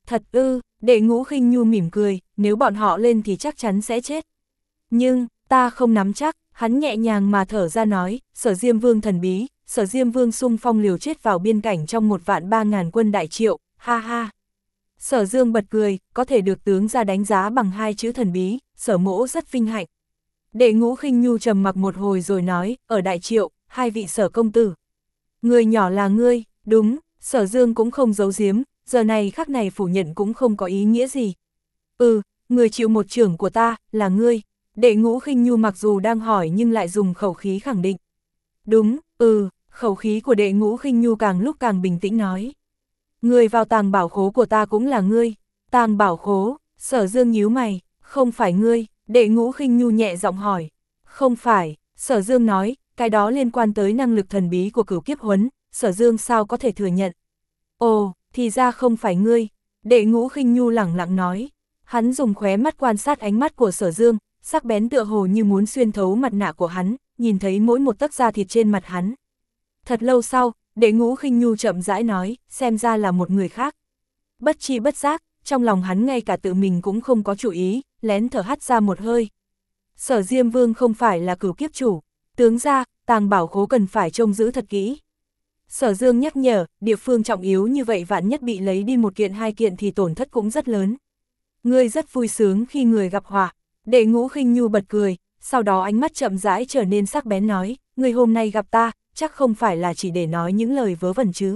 Thật ư, Đệ Ngũ Khinh Nhu mỉm cười, nếu bọn họ lên thì chắc chắn sẽ chết. Nhưng, ta không nắm chắc, hắn nhẹ nhàng mà thở ra nói, Sở Diêm Vương thần bí, Sở Diêm Vương xung phong liều chết vào biên cảnh trong một vạn ba ngàn quân đại triệu, ha ha. Sở Dương bật cười, có thể được tướng ra đánh giá bằng hai chữ thần bí, Sở mỗ rất vinh hạnh. Đệ Ngũ Khinh Nhu trầm mặc một hồi rồi nói, ở đại triệu, hai vị Sở công tử. Người nhỏ là ngươi, đúng, Sở Dương cũng không giấu giếm, giờ này khắc này phủ nhận cũng không có ý nghĩa gì. Ừ, người chịu một trưởng của ta, là ngươi. Đệ Ngũ Khinh Nhu mặc dù đang hỏi nhưng lại dùng khẩu khí khẳng định. Đúng, ừ, khẩu khí của Đệ Ngũ Khinh Nhu càng lúc càng bình tĩnh nói. Người vào tàng bảo khố của ta cũng là ngươi. Tàng bảo khố, Sở Dương nhíu mày, không phải ngươi. Đệ Ngũ Khinh Nhu nhẹ giọng hỏi. Không phải, Sở Dương nói, cái đó liên quan tới năng lực thần bí của Cửu Kiếp Huấn, Sở Dương sao có thể thừa nhận. Ồ, thì ra không phải ngươi. Đệ Ngũ Khinh Nhu lẳng lặng nói. Hắn dùng khóe mắt quan sát ánh mắt của Sở Dương, sắc bén tựa hồ như muốn xuyên thấu mặt nạ của hắn, nhìn thấy mỗi một tấc da thịt trên mặt hắn. Thật lâu sau, Đệ Ngũ Khinh Nhu chậm rãi nói, xem ra là một người khác. Bất chi bất giác, trong lòng hắn ngay cả tự mình cũng không có chú ý, lén thở hắt ra một hơi. Sở Diêm Vương không phải là Cửu Kiếp chủ, tướng ra, tàng bảo khố cần phải trông giữ thật kỹ. Sở Dương nhắc nhở, địa phương trọng yếu như vậy vạn nhất bị lấy đi một kiện hai kiện thì tổn thất cũng rất lớn. Ngươi rất vui sướng khi người gặp họa. Đệ Ngũ Khinh Nhu bật cười, sau đó ánh mắt chậm rãi trở nên sắc bén nói, ngươi hôm nay gặp ta, chắc không phải là chỉ để nói những lời vớ vẩn chứ.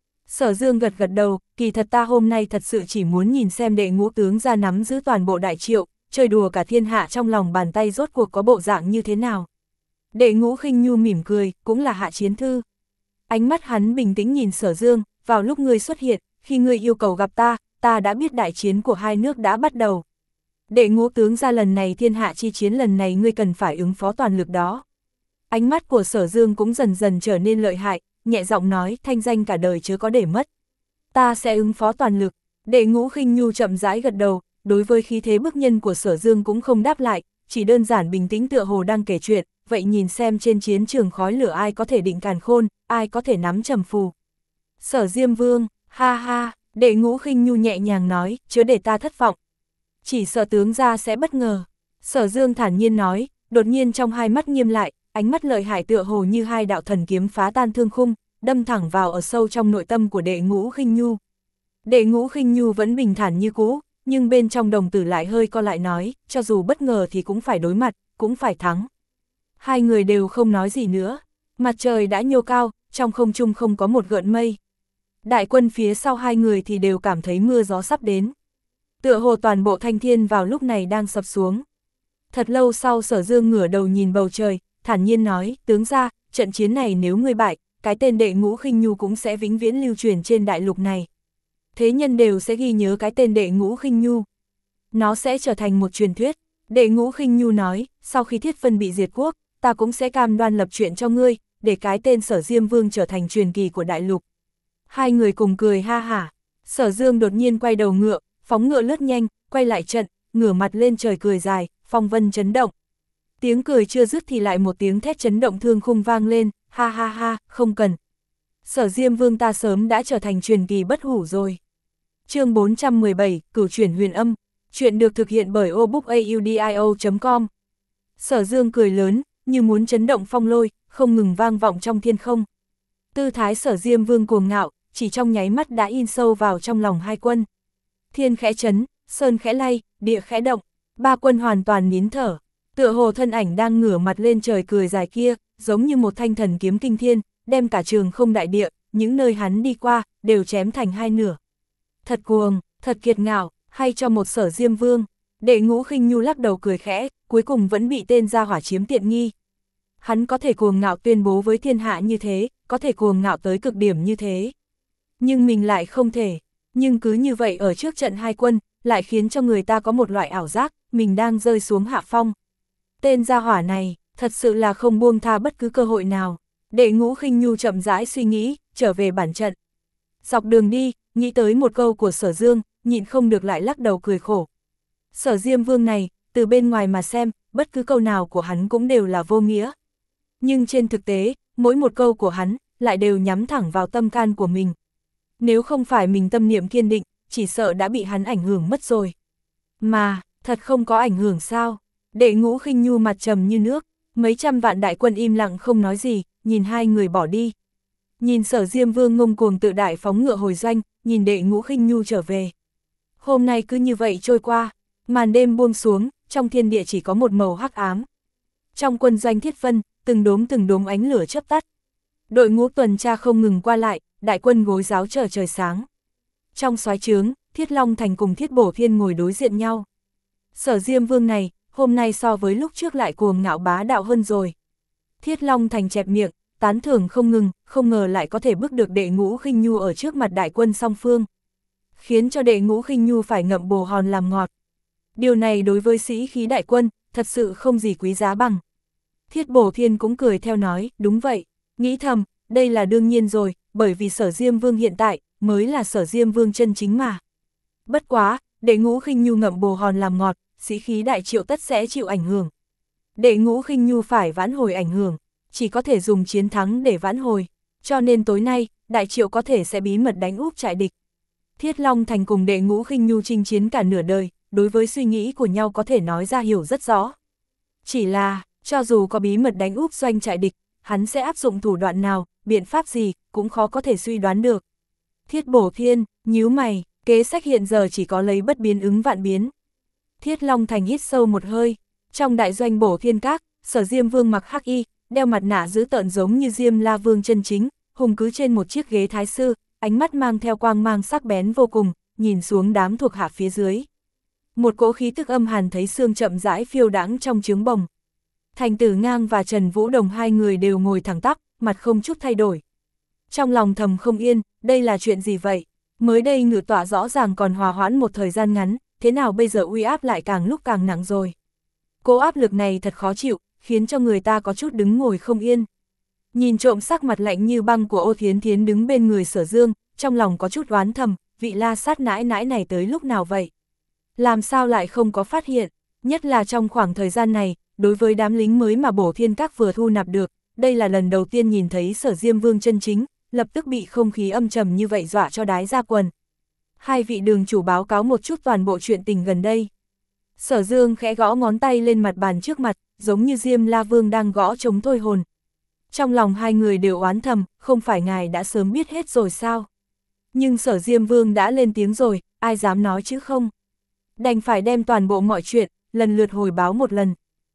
Sở Dương gật gật đầu, kỳ thật ta hôm nay thật sự chỉ muốn nhìn xem Đệ Ngũ tướng ra nắm giữ toàn bộ đại triệu, chơi đùa cả thiên hạ trong lòng bàn tay rốt cuộc có bộ dạng như thế nào. Đệ Ngũ Khinh Nhu mỉm cười, cũng là hạ chiến thư. Ánh mắt hắn bình tĩnh nhìn Sở Dương, vào lúc ngươi xuất hiện, khi ngươi yêu cầu gặp ta, ta đã biết đại chiến của hai nước đã bắt đầu. Đệ Ngũ tướng ra lần này thiên hạ chi chiến lần này ngươi cần phải ứng phó toàn lực đó. Ánh mắt của Sở Dương cũng dần dần trở nên lợi hại, nhẹ giọng nói thanh danh cả đời chớ có để mất. Ta sẽ ứng phó toàn lực. Đệ Ngũ Khinh Nhu chậm rãi gật đầu, đối với khí thế bức nhân của Sở Dương cũng không đáp lại, chỉ đơn giản bình tĩnh tựa hồ đang kể chuyện, vậy nhìn xem trên chiến trường khói lửa ai có thể định càn khôn, ai có thể nắm trầm phù. Sở Diêm Vương, ha ha, Đệ Ngũ Khinh Nhu nhẹ nhàng nói, chớ để ta thất vọng. Chỉ sợ tướng ra sẽ bất ngờ. Sở Dương thản nhiên nói, đột nhiên trong hai mắt nghiêm lại, ánh mắt lợi hại tựa hồ như hai đạo thần kiếm phá tan thương khung, đâm thẳng vào ở sâu trong nội tâm của Đệ Ngũ Khinh Nhu. Đệ Ngũ Khinh Nhu vẫn bình thản như cũ, nhưng bên trong đồng tử lại hơi co lại nói, cho dù bất ngờ thì cũng phải đối mặt, cũng phải thắng. Hai người đều không nói gì nữa, mặt trời đã nhô cao, trong không trung không có một gợn mây. Đại quân phía sau hai người thì đều cảm thấy mưa gió sắp đến. Tựa hồ toàn bộ thanh thiên vào lúc này đang sập xuống. Thật lâu sau Sở Dương ngửa đầu nhìn bầu trời, thản nhiên nói, tướng ra, trận chiến này nếu ngươi bại, cái tên Đệ Ngũ Khinh Nhu cũng sẽ vĩnh viễn lưu truyền trên đại lục này. Thế nhân đều sẽ ghi nhớ cái tên Đệ Ngũ Khinh Nhu. Nó sẽ trở thành một truyền thuyết. Đệ Ngũ Khinh Nhu nói, sau khi Thiết Vân bị diệt quốc, ta cũng sẽ cam đoan lập chuyện cho ngươi, để cái tên Sở Diêm Vương trở thành truyền kỳ của đại lục. Hai người cùng cười ha hả. Sở Dương đột nhiên quay đầu ngựa, phóng ngựa lướt nhanh, quay lại trận, ngửa mặt lên trời cười dài, phong vân chấn động. Tiếng cười chưa dứt thì lại một tiếng thét chấn động thương khung vang lên, ha ha ha, không cần. Sở Diêm Vương ta sớm đã trở thành truyền kỳ bất hủ rồi. Chương bốn trăm mười bảy, Cửu chuyển huyền âm. Chuyện được thực hiện bởi obookaudio chấm com. Sở Dương cười lớn, như muốn chấn động phong lôi, không ngừng vang vọng trong thiên không. Tư thái Sở Diêm Vương cuồng ngạo, chỉ trong nháy mắt đã in sâu vào trong lòng hai quân. Thiên khẽ chấn, sơn khẽ lay, địa khẽ động, ba quân hoàn toàn nín thở. Tựa hồ thân ảnh đang ngửa mặt lên trời cười dài kia, giống như một thanh thần kiếm kinh thiên, đem cả trường không đại địa, những nơi hắn đi qua, đều chém thành hai nửa. Thật cuồng, thật kiệt ngạo, hay cho một Sở Diêm Vương. Đệ Ngũ Khinh Nhu lắc đầu cười khẽ, cuối cùng vẫn bị tên gia hỏa chiếm tiện nghi. Hắn có thể cuồng ngạo tuyên bố với thiên hạ như thế, có thể cuồng ngạo tới cực điểm như thế. Nhưng mình lại không thể. Nhưng cứ như vậy ở trước trận hai quân, lại khiến cho người ta có một loại ảo giác, mình đang rơi xuống hạ phong. Tên gia hỏa này, thật sự là không buông tha bất cứ cơ hội nào. Đệ Ngũ Khinh Nhu chậm rãi suy nghĩ, trở về bản trận. Dọc đường đi, nghĩ tới một câu của Sở Dương, nhịn không được lại lắc đầu cười khổ. Sở Diêm Vương này, từ bên ngoài mà xem, bất cứ câu nào của hắn cũng đều là vô nghĩa. Nhưng trên thực tế, mỗi một câu của hắn, lại đều nhắm thẳng vào tâm can của mình. Nếu không phải mình tâm niệm kiên định, chỉ sợ đã bị hắn ảnh hưởng mất rồi. Mà, thật không có ảnh hưởng sao? Đệ Ngũ Khinh Nhu mặt trầm như nước, mấy trăm vạn đại quân im lặng không nói gì, nhìn hai người bỏ đi. Nhìn Sở Diêm Vương ngông cuồng tự đại phóng ngựa hồi doanh, nhìn Đệ Ngũ Khinh Nhu trở về. Hôm nay cứ như vậy trôi qua, màn đêm buông xuống, trong thiên địa chỉ có một màu hắc ám. Trong quân doanh Thiết Vân, từng đốm từng đốm ánh lửa chớp tắt. Đội ngũ tuần tra không ngừng qua lại, đại quân gối giáo chờ trời sáng. Trong soái trướng, Thiết Long Thành cùng Thiết Bổ Thiên ngồi đối diện nhau. Sở Diêm Vương này, hôm nay so với lúc trước lại cuồng ngạo bá đạo hơn rồi. Thiết Long Thành chẹp miệng, tán thưởng không ngừng, không ngờ lại có thể bước được Đệ Ngũ Khinh Nhu ở trước mặt đại quân song phương. Khiến cho Đệ Ngũ Khinh Nhu phải ngậm bồ hòn làm ngọt. Điều này đối với sĩ khí đại quân, thật sự không gì quý giá bằng. Thiết Bổ Thiên cũng cười theo nói, đúng vậy, nghĩ thầm, đây là đương nhiên rồi, bởi vì Sở Diêm Vương hiện tại, mới là Sở Diêm Vương chân chính mà. Bất quá, Đệ Ngũ Khinh Nhu ngậm bồ hòn làm ngọt, sĩ khí đại triệu tất sẽ chịu ảnh hưởng. Đệ Ngũ Khinh Nhu phải vãn hồi ảnh hưởng, chỉ có thể dùng chiến thắng để vãn hồi, cho nên tối nay, đại triệu có thể sẽ bí mật đánh úp trại địch. Thiết Long Thành cùng Đệ Ngũ Khinh Nhu chinh chiến cả nửa đời, đối với suy nghĩ của nhau có thể nói ra hiểu rất rõ. Chỉ là, cho dù có bí mật đánh úp doanh trại địch, hắn sẽ áp dụng thủ đoạn nào, biện pháp gì, cũng khó có thể suy đoán được. Thiết Bổ Thiên, nhíu mày, kế sách hiện giờ chỉ có lấy bất biến ứng vạn biến. Thiết Long Thành hít sâu một hơi, trong đại doanh Bổ Thiên Các, Sở Diêm Vương mặc hắc y, đeo mặt nạ dữ tợn giống như Diêm La Vương chân chính, hùng cứ trên một chiếc ghế thái sư, ánh mắt mang theo quang mang sắc bén vô cùng, nhìn xuống đám thuộc hạ phía dưới. Một cỗ khí tức âm hàn thấy xương chậm rãi phiêu đãng trong trướng bồng. Thành Tử Ngang và Trần Vũ Đồng hai người đều ngồi thẳng tắp, mặt không chút thay đổi. Trong lòng thầm không yên, đây là chuyện gì vậy? Mới đây ngự tọa rõ ràng còn hòa hoãn một thời gian ngắn, thế nào bây giờ uy áp lại càng lúc càng nặng rồi? Cỗ áp lực này thật khó chịu, khiến cho người ta có chút đứng ngồi không yên. Nhìn trộm sắc mặt lạnh như băng của Ô Thiến Thiến đứng bên người Sở Dương, trong lòng có chút oán thầm, vị La Sát nãi nãi này tới lúc nào vậy? Làm sao lại không có phát hiện, nhất là trong khoảng thời gian này, đối với đám lính mới mà Bổ Thiên Các vừa thu nạp được, đây là lần đầu tiên nhìn thấy Sở Diêm Vương chân chính, lập tức bị không khí âm trầm như vậy dọa cho đái ra quần. Hai vị đường chủ báo cáo một chút toàn bộ chuyện tình gần đây. Sở Dương khẽ gõ ngón tay lên mặt bàn trước mặt, giống như Diêm La Vương đang gõ trống thôi hồn. Trong lòng hai người đều oán thầm, không phải ngài đã sớm biết hết rồi sao? Nhưng Sở Diêm Vương đã lên tiếng rồi, ai dám nói chứ không? Đành phải đem toàn bộ mọi chuyện, lần lượt hồi báo một lần.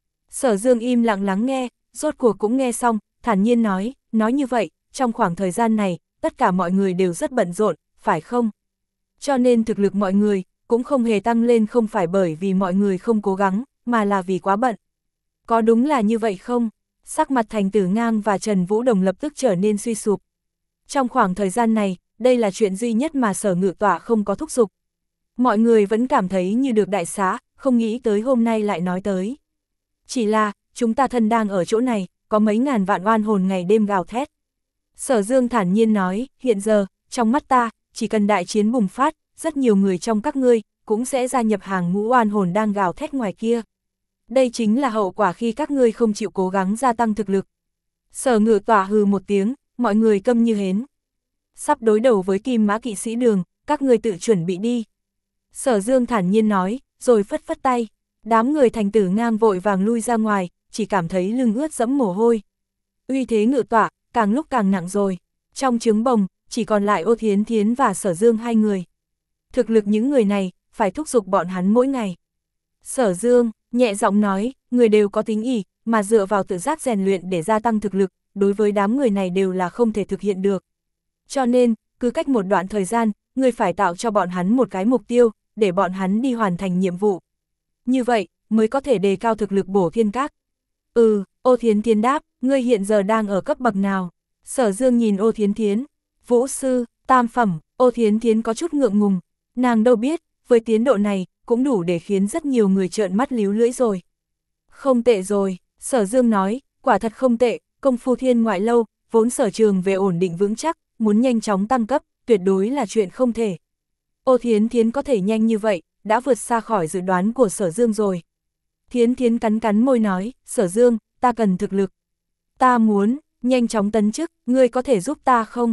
Sở Dương im lặng lắng nghe, rốt cuộc cũng nghe xong, thản nhiên nói, nói như vậy, trong khoảng thời gian này, tất cả mọi người đều rất bận rộn, phải không? Cho nên thực lực mọi người, cũng không hề tăng lên không phải bởi vì mọi người không cố gắng, mà là vì quá bận. Có đúng là như vậy không? Sắc mặt Thành Tử Ngang và Trần Vũ Đồng lập tức trở nên suy sụp. Trong khoảng thời gian này, đây là chuyện duy nhất mà Sở Ngự Tọa không có thúc giục. Mọi người vẫn cảm thấy như được đại xá, không nghĩ tới hôm nay lại nói tới. Chỉ là, chúng ta thân đang ở chỗ này, có mấy ngàn vạn oan hồn ngày đêm gào thét. Sở Dương thản nhiên nói, hiện giờ, trong mắt ta, chỉ cần đại chiến bùng phát, rất nhiều người trong các ngươi, cũng sẽ gia nhập hàng ngũ oan hồn đang gào thét ngoài kia. Đây chính là hậu quả khi các ngươi không chịu cố gắng gia tăng thực lực. Sở Ngự Tọa hừ một tiếng, mọi người câm như hến. Sắp đối đầu với Kim Mã Kỵ Sĩ Đường, các ngươi tự chuẩn bị đi. Sở Dương thản nhiên nói, rồi phất phất tay. Đám người Thành Tử Ngang vội vàng lui ra ngoài, chỉ cảm thấy lưng ướt dẫm mồ hôi. Uy thế Ngự Tọa, càng lúc càng nặng rồi. Trong trướng bồng, chỉ còn lại Ô Thiến Thiến và Sở Dương hai người. Thực lực những người này, phải thúc giục bọn hắn mỗi ngày. Sở Dương, nhẹ giọng nói, người đều có tính ỷ, mà dựa vào tự giác rèn luyện để gia tăng thực lực, đối với đám người này đều là không thể thực hiện được. Cho nên, cứ cách một đoạn thời gian, người phải tạo cho bọn hắn một cái mục tiêu, để bọn hắn đi hoàn thành nhiệm vụ. Như vậy, mới có thể đề cao thực lực Bổ Thiên Các. Ừ, Ô Thiến Thiến đáp, ngươi hiện giờ đang ở cấp bậc nào? Sở Dương nhìn Ô Thiến Thiến, Vũ sư, tam phẩm. Ô Thiến Thiến có chút ngượng ngùng, nàng đâu biết, với tiến độ này, cũng đủ để khiến rất nhiều người trợn mắt líu lưỡi rồi. Không tệ rồi, Sở Dương nói, quả thật không tệ, công phu thiên ngoại lâu, vốn sở trường về ổn định vững chắc, muốn nhanh chóng tăng cấp, tuyệt đối là chuyện không thể. Ô Thiến Thiến có thể nhanh như vậy, đã vượt xa khỏi dự đoán của Sở Dương rồi. Thiến Thiến cắn cắn môi nói, Sở Dương, ta cần thực lực. Ta muốn, nhanh chóng tấn chức, ngươi có thể giúp ta không?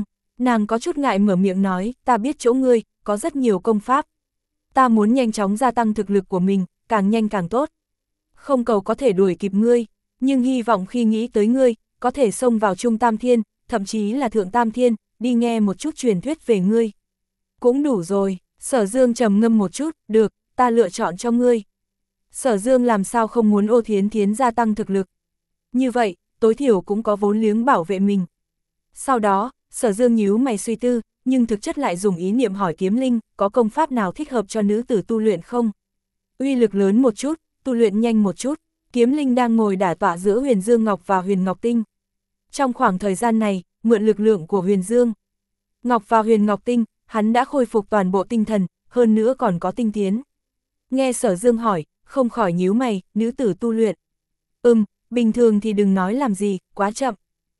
Nàng có chút ngại mở miệng nói, ta biết chỗ ngươi, có rất nhiều công pháp. Ta muốn nhanh chóng gia tăng thực lực của mình, càng nhanh càng tốt. Không cầu có thể đuổi kịp ngươi, nhưng hy vọng khi nghĩ tới ngươi, có thể xông vào Trung Tam Thiên, thậm chí là Thượng Tam Thiên, đi nghe một chút truyền thuyết về ngươi. Cũng đủ rồi, Sở Dương trầm ngâm một chút, được, ta lựa chọn cho ngươi. Sở Dương làm sao không muốn Ô Thiến Thiến gia tăng thực lực. Như vậy, tối thiểu cũng có vốn liếng bảo vệ mình. Sau đó, Sở Dương nhíu mày suy tư, nhưng thực chất lại dùng ý niệm hỏi Kiếm Linh, có công pháp nào thích hợp cho nữ tử tu luyện không? Uy lực lớn một chút, tu luyện nhanh một chút. Kiếm Linh đang ngồi đả tọa giữa Huyền Dương Ngọc và Huyền Ngọc Tinh. Trong khoảng thời gian này, mượn lực lượng của Huyền Dương Ngọc và Huyền Ngọc Tinh, hắn đã khôi phục toàn bộ tinh thần, hơn nữa còn có tinh tiến. Nghe Sở Dương hỏi, không khỏi nhíu mày, nữ tử tu luyện. Ừm, bình thường thì đừng nói làm gì, quá chậm.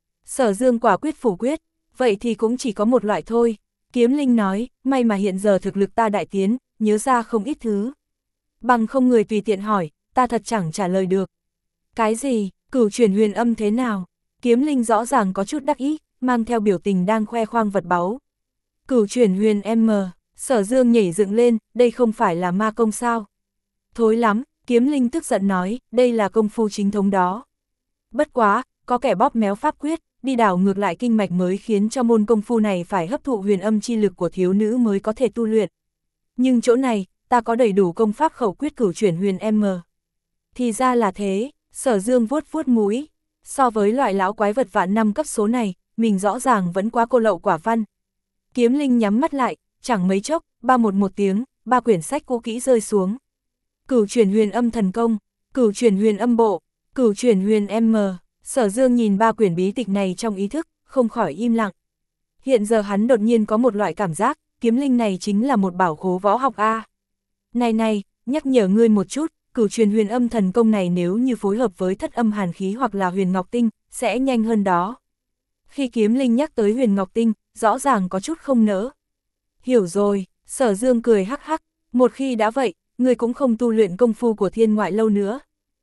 Sở Dương quả quyết phủ quyết, vậy thì cũng chỉ có một loại thôi. Kiếm Linh nói, may mà hiện giờ thực lực ta đại tiến, nhớ ra không ít thứ. Bằng không người tùy tiện hỏi, ta thật chẳng trả lời được. Cái gì, cửu chuyển huyền âm thế nào? Kiếm Linh rõ ràng có chút đắc ý, mang theo biểu tình đang khoe khoang vật báu. Cửu chuyển huyền M, Sở Dương nhảy dựng lên, đây không phải là ma công sao? Thối lắm, Kiếm Linh tức giận nói, đây là công phu chính thống đó. Bất quá, có kẻ bóp méo pháp quyết, đi đảo ngược lại kinh mạch mới khiến cho môn công phu này phải hấp thụ huyền âm chi lực của thiếu nữ mới có thể tu luyện. Nhưng chỗ này, ta có đầy đủ công pháp khẩu quyết cửu chuyển huyền M. Thì ra là thế, Sở Dương vuốt vuốt mũi. So với loại lão quái vật vạn năm cấp số này, mình rõ ràng vẫn quá cô lậu quả văn. Kiếm Linh nhắm mắt lại, chẳng mấy chốc, ba một một tiếng, ba quyển sách cũ kỹ rơi xuống. Cửu chuyển huyền âm thần công, cửu chuyển huyền âm bộ, cửu chuyển huyền M. Sở Dương nhìn ba quyển bí tịch này trong ý thức, không khỏi im lặng. Hiện giờ hắn đột nhiên có một loại cảm giác, Kiếm Linh này chính là một bảo khố võ học A. Này này, nhắc nhở ngươi một chút, cửu truyền huyền âm thần công này nếu như phối hợp với thất âm hàn khí hoặc là huyền ngọc tinh, sẽ nhanh hơn đó. Khi Kiếm Linh nhắc tới huyền ngọc tinh, rõ ràng có chút không nỡ. Hiểu rồi, Sở Dương cười hắc hắc, một khi đã vậy, ngươi cũng không tu luyện công phu của thiên ngoại lâu nữa.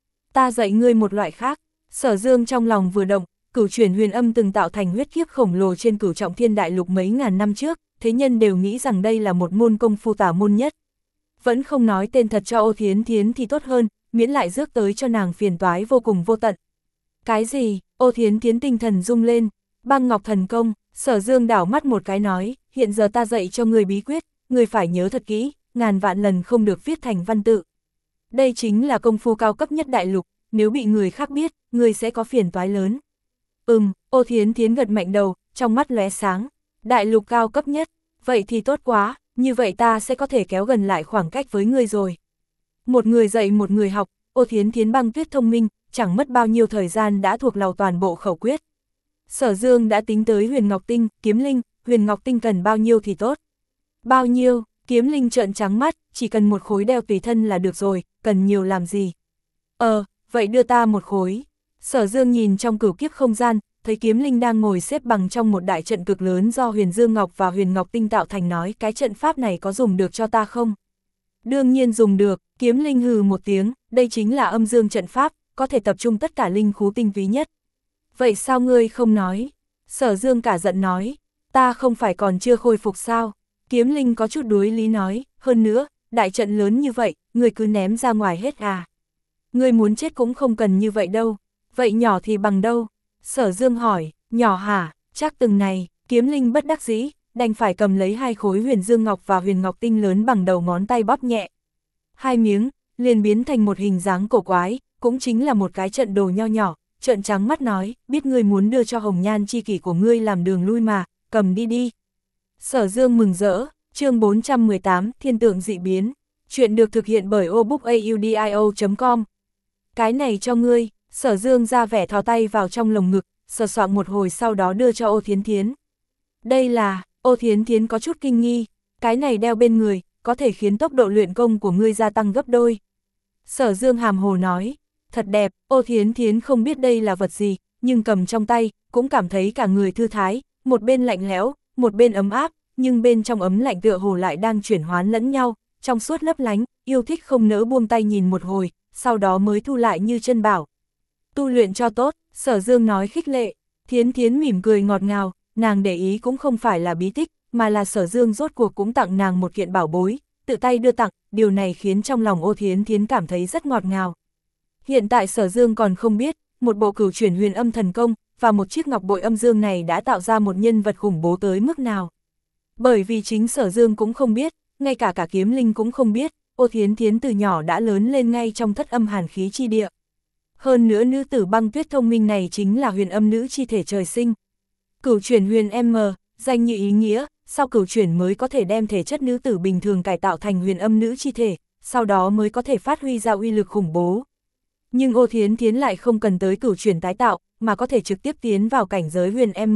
Ta dạy ngươi một loại khác. Sở Dương trong lòng vừa động, cửu chuyển huyền âm từng tạo thành huyết kiếp khổng lồ trên cửu trọng thiên đại lục mấy ngàn năm trước, thế nhân đều nghĩ rằng đây là một môn công phu tà môn nhất. Vẫn không nói tên thật cho Ô Thiến Thiến thì tốt hơn, miễn lại rước tới cho nàng phiền toái vô cùng vô tận. Cái gì? Ô Thiến Thiến tinh thần rung lên, băng ngọc thần công. Sở Dương đảo mắt một cái nói, hiện giờ ta dạy cho người bí quyết, người phải nhớ thật kỹ, ngàn vạn lần không được viết thành văn tự. Đây chính là công phu cao cấp nhất đại lục, nếu bị người khác biết, người sẽ có phiền toái lớn. Ừm, Ô Thiến Thiến gật mạnh đầu, trong mắt lóe sáng. Đại lục cao cấp nhất, vậy thì tốt quá, như vậy ta sẽ có thể kéo gần lại khoảng cách với người rồi. Một người dạy một người học, Ô Thiến Thiến băng tuyết thông minh, chẳng mất bao nhiêu thời gian đã thuộc lòng toàn bộ khẩu quyết. Sở Dương đã tính tới huyền ngọc tinh, Kiếm Linh, huyền ngọc tinh cần bao nhiêu thì tốt. Bao nhiêu? Kiếm Linh trợn trắng mắt, chỉ cần một khối đeo tùy thân là được rồi, cần nhiều làm gì? Ờ, vậy đưa ta một khối. Sở Dương nhìn trong cửu kiếp không gian, thấy Kiếm Linh đang ngồi xếp bằng trong một đại trận cực lớn do Huyền Dương Ngọc và Huyền Ngọc Tinh tạo thành, nói cái trận pháp này có dùng được cho ta không? Đương nhiên dùng được, Kiếm Linh hừ một tiếng, đây chính là âm dương trận pháp, có thể tập trung tất cả linh khú tinh túy nhất. Vậy sao ngươi không nói? Sở Dương cả giận nói, ta không phải còn chưa khôi phục sao? Kiếm Linh có chút đuối lý nói, hơn nữa, đại trận lớn như vậy, ngươi cứ ném ra ngoài hết à? Ngươi muốn chết cũng không cần như vậy đâu, vậy nhỏ thì bằng đâu? Sở Dương hỏi, nhỏ hả, chắc từng này. Kiếm Linh bất đắc dĩ, đành phải cầm lấy hai khối huyền dương ngọc và huyền ngọc tinh lớn bằng đầu ngón tay bóp nhẹ. Hai miếng, liền biến thành một hình dáng cổ quái, cũng chính là một cái trận đồ nho nhỏ, trợn trắng mắt nói, biết ngươi muốn đưa cho hồng nhan chi kỷ của ngươi làm đường lui mà, cầm đi đi. Sở Dương mừng rỡ, chương bốn trăm mười tám, Thiên tượng dị biến, chuyện được thực hiện bởi obookaudio chấm com. Cái này cho ngươi. Sở Dương ra vẻ thò tay vào trong lồng ngực, sờ soạng một hồi sau đó đưa cho Ô Thiến Thiến. Đây là, Ô Thiến Thiến có chút kinh nghi, cái này đeo bên người, có thể khiến tốc độ luyện công của ngươi gia tăng gấp đôi. Sở Dương hàm hồ nói, thật đẹp. Ô Thiến Thiến không biết đây là vật gì, nhưng cầm trong tay, cũng cảm thấy cả người thư thái, một bên lạnh lẽo, một bên ấm áp, nhưng bên trong ấm lạnh tựa hồ lại đang chuyển hoán lẫn nhau, trong suốt lấp lánh, yêu thích không nỡ buông tay nhìn một hồi, sau đó mới thu lại như chân bảo. Tu luyện cho tốt, Sở Dương nói khích lệ. Thiến Thiến mỉm cười ngọt ngào, nàng để ý cũng không phải là bí tích, mà là Sở Dương rốt cuộc cũng tặng nàng một kiện bảo bối, tự tay đưa tặng, điều này khiến trong lòng Ô Thiến Thiến cảm thấy rất ngọt ngào. Hiện tại Sở Dương còn không biết, một bộ cửu chuyển huyền âm thần công, và một chiếc ngọc bội âm dương này đã tạo ra một nhân vật khủng bố tới mức nào. Bởi vì chính Sở Dương cũng không biết, ngay cả cả kiếm linh cũng không biết, Ô Thiến Thiến từ nhỏ đã lớn lên ngay trong thất âm hàn khí chi địa. Hơn nữa nữ tử băng tuyết thông minh này chính là huyền âm nữ chi thể trời sinh. Cửu chuyển huyền M, danh như ý nghĩa, sau cửu chuyển mới có thể đem thể chất nữ tử bình thường cải tạo thành huyền âm nữ chi thể, sau đó mới có thể phát huy ra uy lực khủng bố. Nhưng Ô Thiến Thiến lại không cần tới cửu chuyển tái tạo, mà có thể trực tiếp tiến vào cảnh giới huyền M.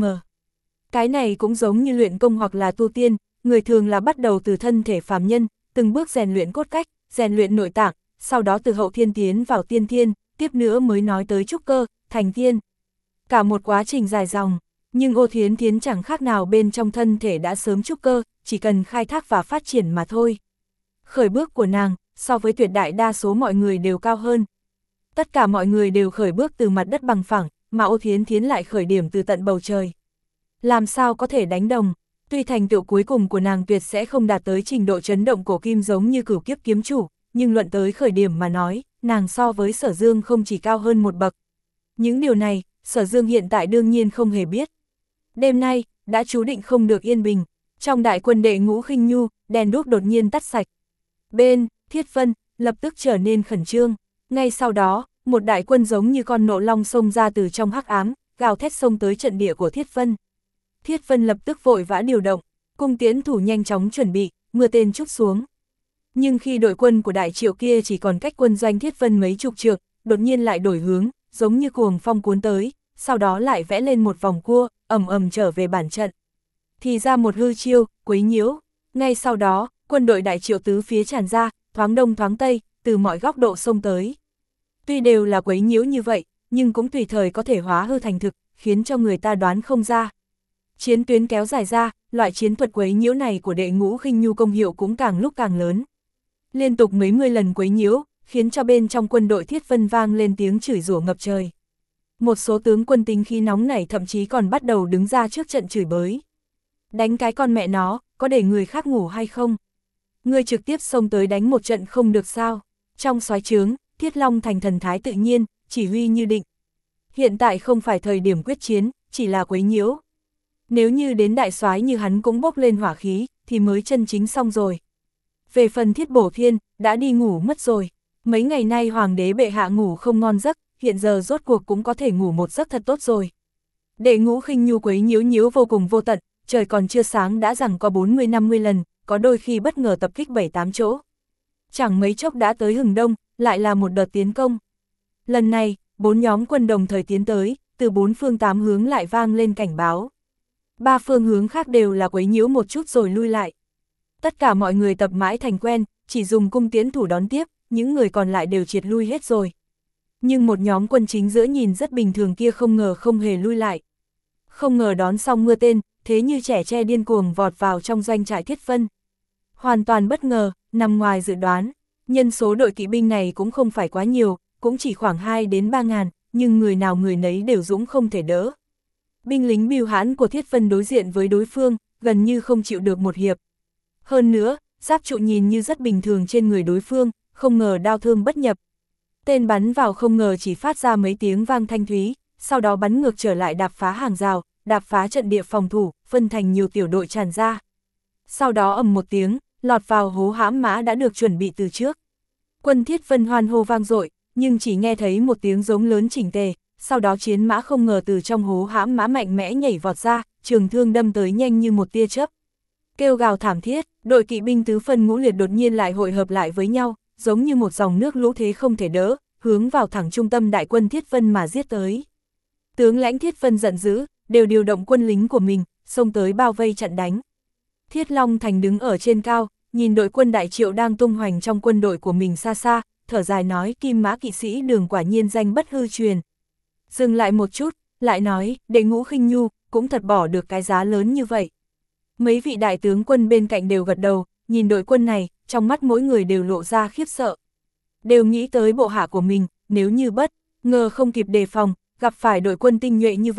Cái này cũng giống như luyện công hoặc là tu tiên, người thường là bắt đầu từ thân thể phàm nhân, từng bước rèn luyện cốt cách, rèn luyện nội tạng, sau đó từ hậu thiên tiến vào tiên thiên, tiếp nữa mới nói tới trúc cơ, thành tiên. Cả một quá trình dài dòng, nhưng Ô Thiến Thiến chẳng khác nào bên trong thân thể đã sớm trúc cơ, chỉ cần khai thác và phát triển mà thôi. Khởi bước của nàng, so với tuyệt đại đa số mọi người đều cao hơn. Tất cả mọi người đều khởi bước từ mặt đất bằng phẳng, mà Ô Thiến Thiến lại khởi điểm từ tận bầu trời. Làm sao có thể đánh đồng, tuy thành tựu cuối cùng của nàng tuyệt sẽ không đạt tới trình độ chấn động cổ kim giống như Cửu Kiếp kiếm chủ, nhưng luận tới khởi điểm mà nói, nàng so với Sở Dương không chỉ cao hơn một bậc. Những điều này, Sở Dương hiện tại đương nhiên không hề biết. Đêm nay, đã chú định không được yên bình, trong đại quân đệ ngũ khinh nhu, đèn đuốc đột nhiên tắt sạch. Bên, Thiết Vân, lập tức trở nên khẩn trương, ngay sau đó, một đại quân giống như con nộ long xông ra từ trong hắc ám, gào thét xông tới trận địa của Thiết Vân. Thiết Vân lập tức vội vã điều động, cung tiến thủ nhanh chóng chuẩn bị, mưa tên trút xuống. Nhưng khi đội quân của đại triệu kia chỉ còn cách quân doanh Thiết Vân mấy chục trượng, đột nhiên lại đổi hướng, giống như cuồng phong cuốn tới, sau đó lại vẽ lên một vòng cua, ầm ầm trở về bản trận. Thì ra một hư chiêu, quấy nhiễu. Ngay sau đó, quân đội đại triệu tứ phía tràn ra, thoáng đông thoáng tây, từ mọi góc độ xông tới. Tuy đều là quấy nhiễu như vậy, nhưng cũng tùy thời có thể hóa hư thành thực, khiến cho người ta đoán không ra. Chiến tuyến kéo dài ra, loại chiến thuật quấy nhiễu này của đệ ngũ khinh nhu công hiệu cũng càng lúc càng lớn. Liên tục mấy mươi lần quấy nhiễu, khiến cho bên trong quân đội Thiết Vân vang lên tiếng chửi rủa ngập trời. Một số tướng quân tính khí nóng nảy thậm chí còn bắt đầu đứng ra trước trận chửi bới. Đánh cái con mẹ nó, có để người khác ngủ hay không? Ngươi trực tiếp xông tới đánh một trận không được sao? Trong soái trướng, Thiết Long thành thần thái tự nhiên, chỉ huy như định. Hiện tại không phải thời điểm quyết chiến, chỉ là quấy nhiễu. Nếu như đến đại soái như hắn cũng bốc lên hỏa khí, thì mới chân chính xong rồi. Về phần Thiết Bổ Thiên, đã đi ngủ mất rồi. Mấy ngày nay hoàng đế bệ hạ ngủ không ngon giấc, hiện giờ rốt cuộc cũng có thể ngủ một giấc thật tốt rồi. Đệ ngũ khinh nhu quấy nhiễu nhiễu vô cùng vô tận, trời còn chưa sáng đã rằng có bốn mươi năm mươi lần, có đôi khi bất ngờ tập kích bảy tám chỗ. Chẳng mấy chốc đã tới hừng đông, lại là một đợt tiến công. Lần này, bốn nhóm quân đồng thời tiến tới, từ bốn phương tám hướng lại vang lên cảnh báo. Ba phương hướng khác đều là quấy nhiễu một chút rồi lui lại. Tất cả mọi người tập mãi thành quen, chỉ dùng cung tiến thủ đón tiếp, những người còn lại đều triệt lui hết rồi. Nhưng một nhóm quân chính giữa nhìn rất bình thường kia không ngờ không hề lui lại. Không ngờ đón xong mưa tên, thế như trẻ tre điên cuồng vọt vào trong doanh trại Thiết Vân. Hoàn toàn bất ngờ, nằm ngoài dự đoán, nhân số đội kỵ binh này cũng không phải quá nhiều, cũng chỉ khoảng hai đến ba ngàn, nhưng người nào người nấy đều dũng không thể đỡ. Binh lính bưu hãn của Thiết Vân đối diện với đối phương, gần như không chịu được một hiệp. Hơn nữa, giáp trụ nhìn như rất bình thường trên người đối phương, không ngờ đao thương bất nhập. Tên bắn vào không ngờ chỉ phát ra mấy tiếng vang thanh thúy, sau đó bắn ngược trở lại đạp phá hàng rào, đạp phá trận địa phòng thủ, phân thành nhiều tiểu đội tràn ra. Sau đó ầm một tiếng, lọt vào hố hãm mã đã được chuẩn bị từ trước. Quân Thiết Vân hoan hô vang dội, nhưng chỉ nghe thấy một tiếng giống lớn chỉnh tề, sau đó chiến mã không ngờ từ trong hố hãm mã mạnh mẽ nhảy vọt ra, trường thương đâm tới nhanh như một tia chớp. Kêu gào thảm thiết, đội kỵ binh tứ phân ngũ liệt đột nhiên lại hội hợp lại với nhau, giống như một dòng nước lũ thế không thể đỡ, hướng vào thẳng trung tâm đại quân Thiết Vân mà giết tới. Tướng lãnh Thiết Vân giận dữ, đều điều động quân lính của mình, xông tới bao vây chặn đánh. Thiết Long Thành đứng ở trên cao, nhìn đội quân đại triệu đang tung hoành trong quân đội của mình xa xa, thở dài nói Kim Mã kỵ sĩ Đường quả nhiên danh bất hư truyền. Dừng lại một chút, lại nói, đệ ngũ khinh nhu, cũng thật bỏ được cái giá lớn như vậy. Mấy vị đại tướng quân bên cạnh đều gật đầu, nhìn đội quân này, trong mắt mỗi người đều lộ ra khiếp sợ. Đều nghĩ tới bộ hạ của mình, nếu như bất ngờ không kịp đề phòng, gặp phải đội quân tinh nhuệ như vậy,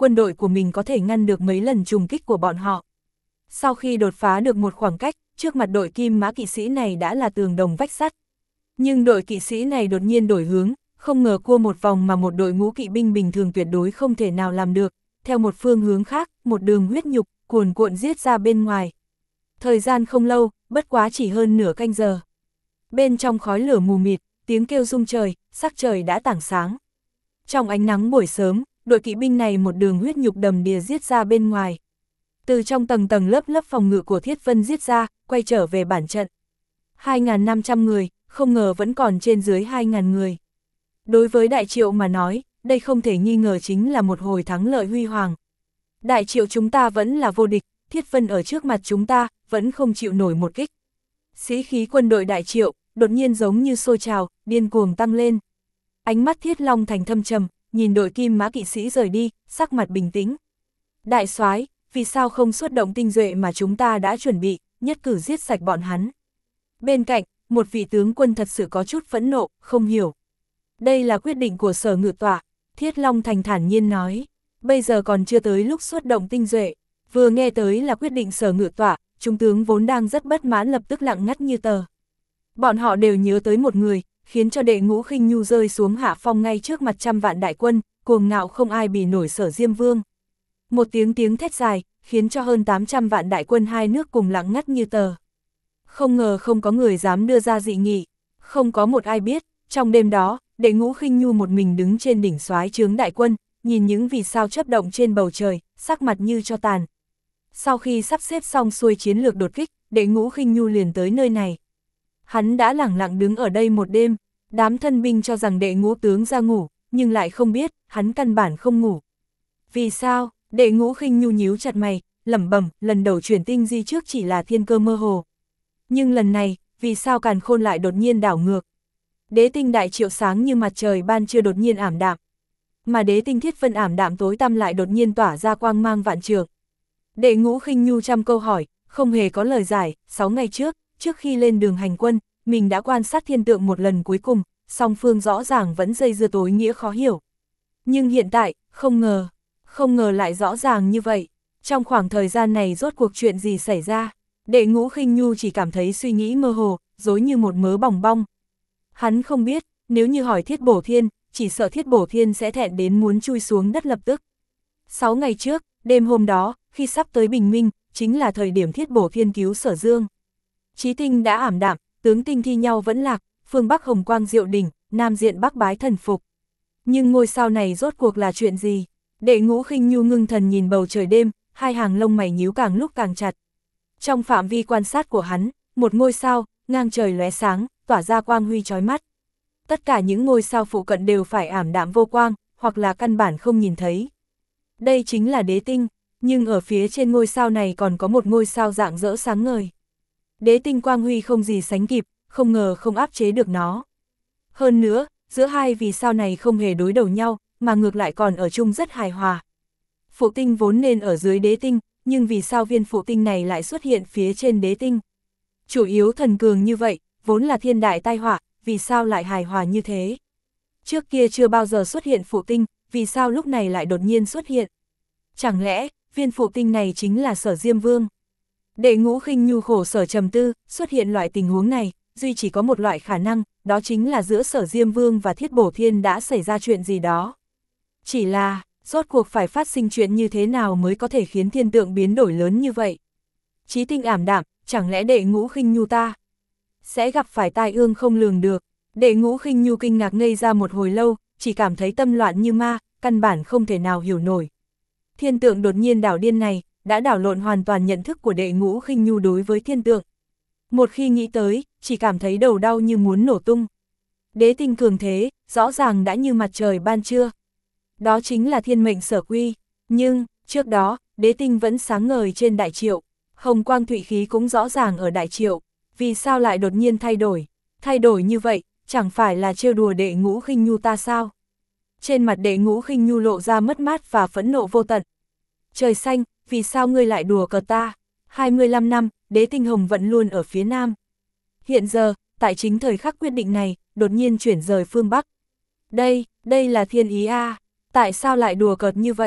quân đội của mình có thể ngăn được mấy lần trùng kích của bọn họ. Sau khi đột phá được một khoảng cách, trước mặt đội Kim Mã kỵ sĩ này đã là tường đồng vách sắt. Nhưng đội kỵ sĩ này đột nhiên đổi hướng, không ngờ cua một vòng mà một đội ngũ kỵ binh bình thường tuyệt đối không thể nào làm được, theo một phương hướng khác, một đường huyết nhục, cuồn cuộn giết ra bên ngoài. Thời gian không lâu, bất quá chỉ hơn nửa canh giờ. Bên trong khói lửa mù mịt, tiếng kêu rung trời, sắc trời đã tảng sáng. Trong ánh nắng buổi sớm, đội kỵ binh này một đường huyết nhục đầm đìa giết ra bên ngoài. Từ trong tầng tầng lớp lớp phòng ngự của Thiết Vân giết ra, quay trở về bản trận. hai nghìn năm trăm người, không ngờ vẫn còn trên dưới hai nghìn người. Đối với Đại Triệu mà nói, đây không thể nghi ngờ chính là một hồi thắng lợi huy hoàng. Đại Triệu chúng ta vẫn là vô địch, Thiết Vân ở trước mặt chúng ta, vẫn không chịu nổi một kích. Sĩ khí quân đội Đại Triệu, đột nhiên giống như sôi trào, điên cuồng tăng lên. Ánh mắt Thiết Long Thành thâm trầm, nhìn đội Kim Mã kỵ sĩ rời đi, sắc mặt bình tĩnh. Đại soái, vì sao không xuất động tinh duệ mà chúng ta đã chuẩn bị, nhất cử giết sạch bọn hắn? Bên cạnh, một vị tướng quân thật sự có chút phẫn nộ, không hiểu. Đây là quyết định của Sở Ngự Tọa, Thiết Long Thành thản nhiên nói. Bây giờ còn chưa tới lúc xuất động tinh duệ, vừa nghe tới là quyết định Sở Ngự Tọa, trung tướng vốn đang rất bất mãn lập tức lặng ngắt như tờ. Bọn họ đều nhớ tới một người, khiến cho Đệ Ngũ Khinh Nhu rơi xuống hạ phong ngay trước mặt trăm vạn đại quân, cuồng ngạo không ai bì nổi Sở Diêm Vương. Một tiếng tiếng thét dài, khiến cho hơn tám trăm vạn đại quân hai nước cùng lặng ngắt như tờ. Không ngờ không có người dám đưa ra dị nghị, không có một ai biết, trong đêm đó, Đệ Ngũ Khinh Nhu một mình đứng trên đỉnh soái trướng đại quân, nhìn những vì sao chớp động trên bầu trời, sắc mặt như cho tàn. Sau khi sắp xếp xong xuôi chiến lược đột kích, Đệ Ngũ Khinh Nhu liền tới nơi này. Hắn đã lẳng lặng đứng ở đây một đêm, đám thân binh cho rằng Đệ Ngũ tướng ra ngủ, nhưng lại không biết, hắn căn bản không ngủ. Vì sao? Đệ Ngũ Khinh Nhu nhíu chặt mày, lẩm bẩm, lần đầu chuyển tinh di trước chỉ là thiên cơ mơ hồ. Nhưng lần này, vì sao Càn Khôn lại đột nhiên đảo ngược? Đế tinh Đại Triệu sáng như mặt trời ban trưa đột nhiên ảm đạm, mà đế tinh Thiết Vân ảm đạm tối tăm lại đột nhiên tỏa ra quang mang vạn trượng. Đệ Ngũ Khinh Nhu trăm câu hỏi, không hề có lời giải. Sáu ngày trước, trước khi lên đường hành quân, mình đã quan sát thiên tượng một lần cuối cùng, song phương rõ ràng vẫn dây dưa tối nghĩa khó hiểu. Nhưng hiện tại, không ngờ, không ngờ lại rõ ràng như vậy. Trong khoảng thời gian này rốt cuộc chuyện gì xảy ra? Đệ Ngũ Khinh Nhu chỉ cảm thấy suy nghĩ mơ hồ, rối như một mớ bòng bong. Hắn không biết, nếu như hỏi Thiết Bổ Thiên, chỉ sợ Thiết Bổ Thiên sẽ thẹn đến muốn chui xuống đất lập tức. Sáu ngày trước, đêm hôm đó, khi sắp tới bình minh, chính là thời điểm Thiết Bổ Thiên cứu Sở Dương. Chí tinh đã ảm đạm, tướng tinh thi nhau vẫn lạc, phương Bắc hồng quang diệu đỉnh, nam diện bắc bái thần phục. Nhưng ngôi sao này rốt cuộc là chuyện gì? Đệ Ngũ Khinh Nhu ngưng thần nhìn bầu trời đêm, hai hàng lông mày nhíu càng lúc càng chặt. Trong phạm vi quan sát của hắn, một ngôi sao, ngang trời lóe sáng, tỏa ra quang huy chói mắt. Tất cả những ngôi sao phụ cận đều phải ảm đạm vô quang, hoặc là căn bản không nhìn thấy. Đây chính là đế tinh, nhưng ở phía trên ngôi sao này còn có một ngôi sao rạng rỡ sáng ngời. Đế tinh quang huy không gì sánh kịp, không ngờ không áp chế được nó. Hơn nữa, giữa hai vì sao này không hề đối đầu nhau, mà ngược lại còn ở chung rất hài hòa. Phụ tinh vốn nên ở dưới đế tinh, nhưng vì sao viên phụ tinh này lại xuất hiện phía trên đế tinh? Chủ yếu thần cường như vậy, vốn là thiên đại tai họa, vì sao lại hài hòa như thế? Trước kia chưa bao giờ xuất hiện phụ tinh, vì sao lúc này lại đột nhiên xuất hiện? Chẳng lẽ, viên phụ tinh này chính là Sở Diêm Vương? Đệ Ngũ Khinh Nhu khổ sở trầm tư, xuất hiện loại tình huống này, duy chỉ có một loại khả năng, đó chính là giữa Sở Diêm Vương và Thiết Bổ Thiên đã xảy ra chuyện gì đó. Chỉ là, rốt cuộc phải phát sinh chuyện như thế nào mới có thể khiến thiên tượng biến đổi lớn như vậy? Chí tinh ảm đạm, chẳng lẽ Đệ Ngũ Khinh Nhu ta sẽ gặp phải tai ương không lường được? Đệ Ngũ Khinh Nhu kinh ngạc ngây ra một hồi lâu, chỉ cảm thấy tâm loạn như ma, căn bản không thể nào hiểu nổi. Thiên tượng đột nhiên đảo điên này, đã đảo lộn hoàn toàn nhận thức của Đệ Ngũ Khinh Nhu đối với thiên tượng. Một khi nghĩ tới, chỉ cảm thấy đầu đau như muốn nổ tung. Đế tinh cường thế, rõ ràng đã như mặt trời ban trưa. Đó chính là thiên mệnh sở quy, nhưng, trước đó, đế tinh vẫn sáng ngời trên Đại Triệu, hồng quang thụy khí cũng rõ ràng ở Đại Triệu, vì sao lại đột nhiên thay đổi? Thay đổi như vậy, chẳng phải là trêu đùa Đệ Ngũ Khinh Nhu ta sao? Trên mặt Đệ Ngũ Khinh Nhu lộ ra mất mát và phẫn nộ vô tận. Trời xanh, vì sao ngươi lại đùa cợt ta? hai mươi lăm năm, đế tinh hồng vẫn luôn ở phía nam. Hiện giờ, tại chính thời khắc quyết định này, đột nhiên chuyển rời phương Bắc. Đây, đây là thiên ý a, tại sao lại đùa cợt như vậy?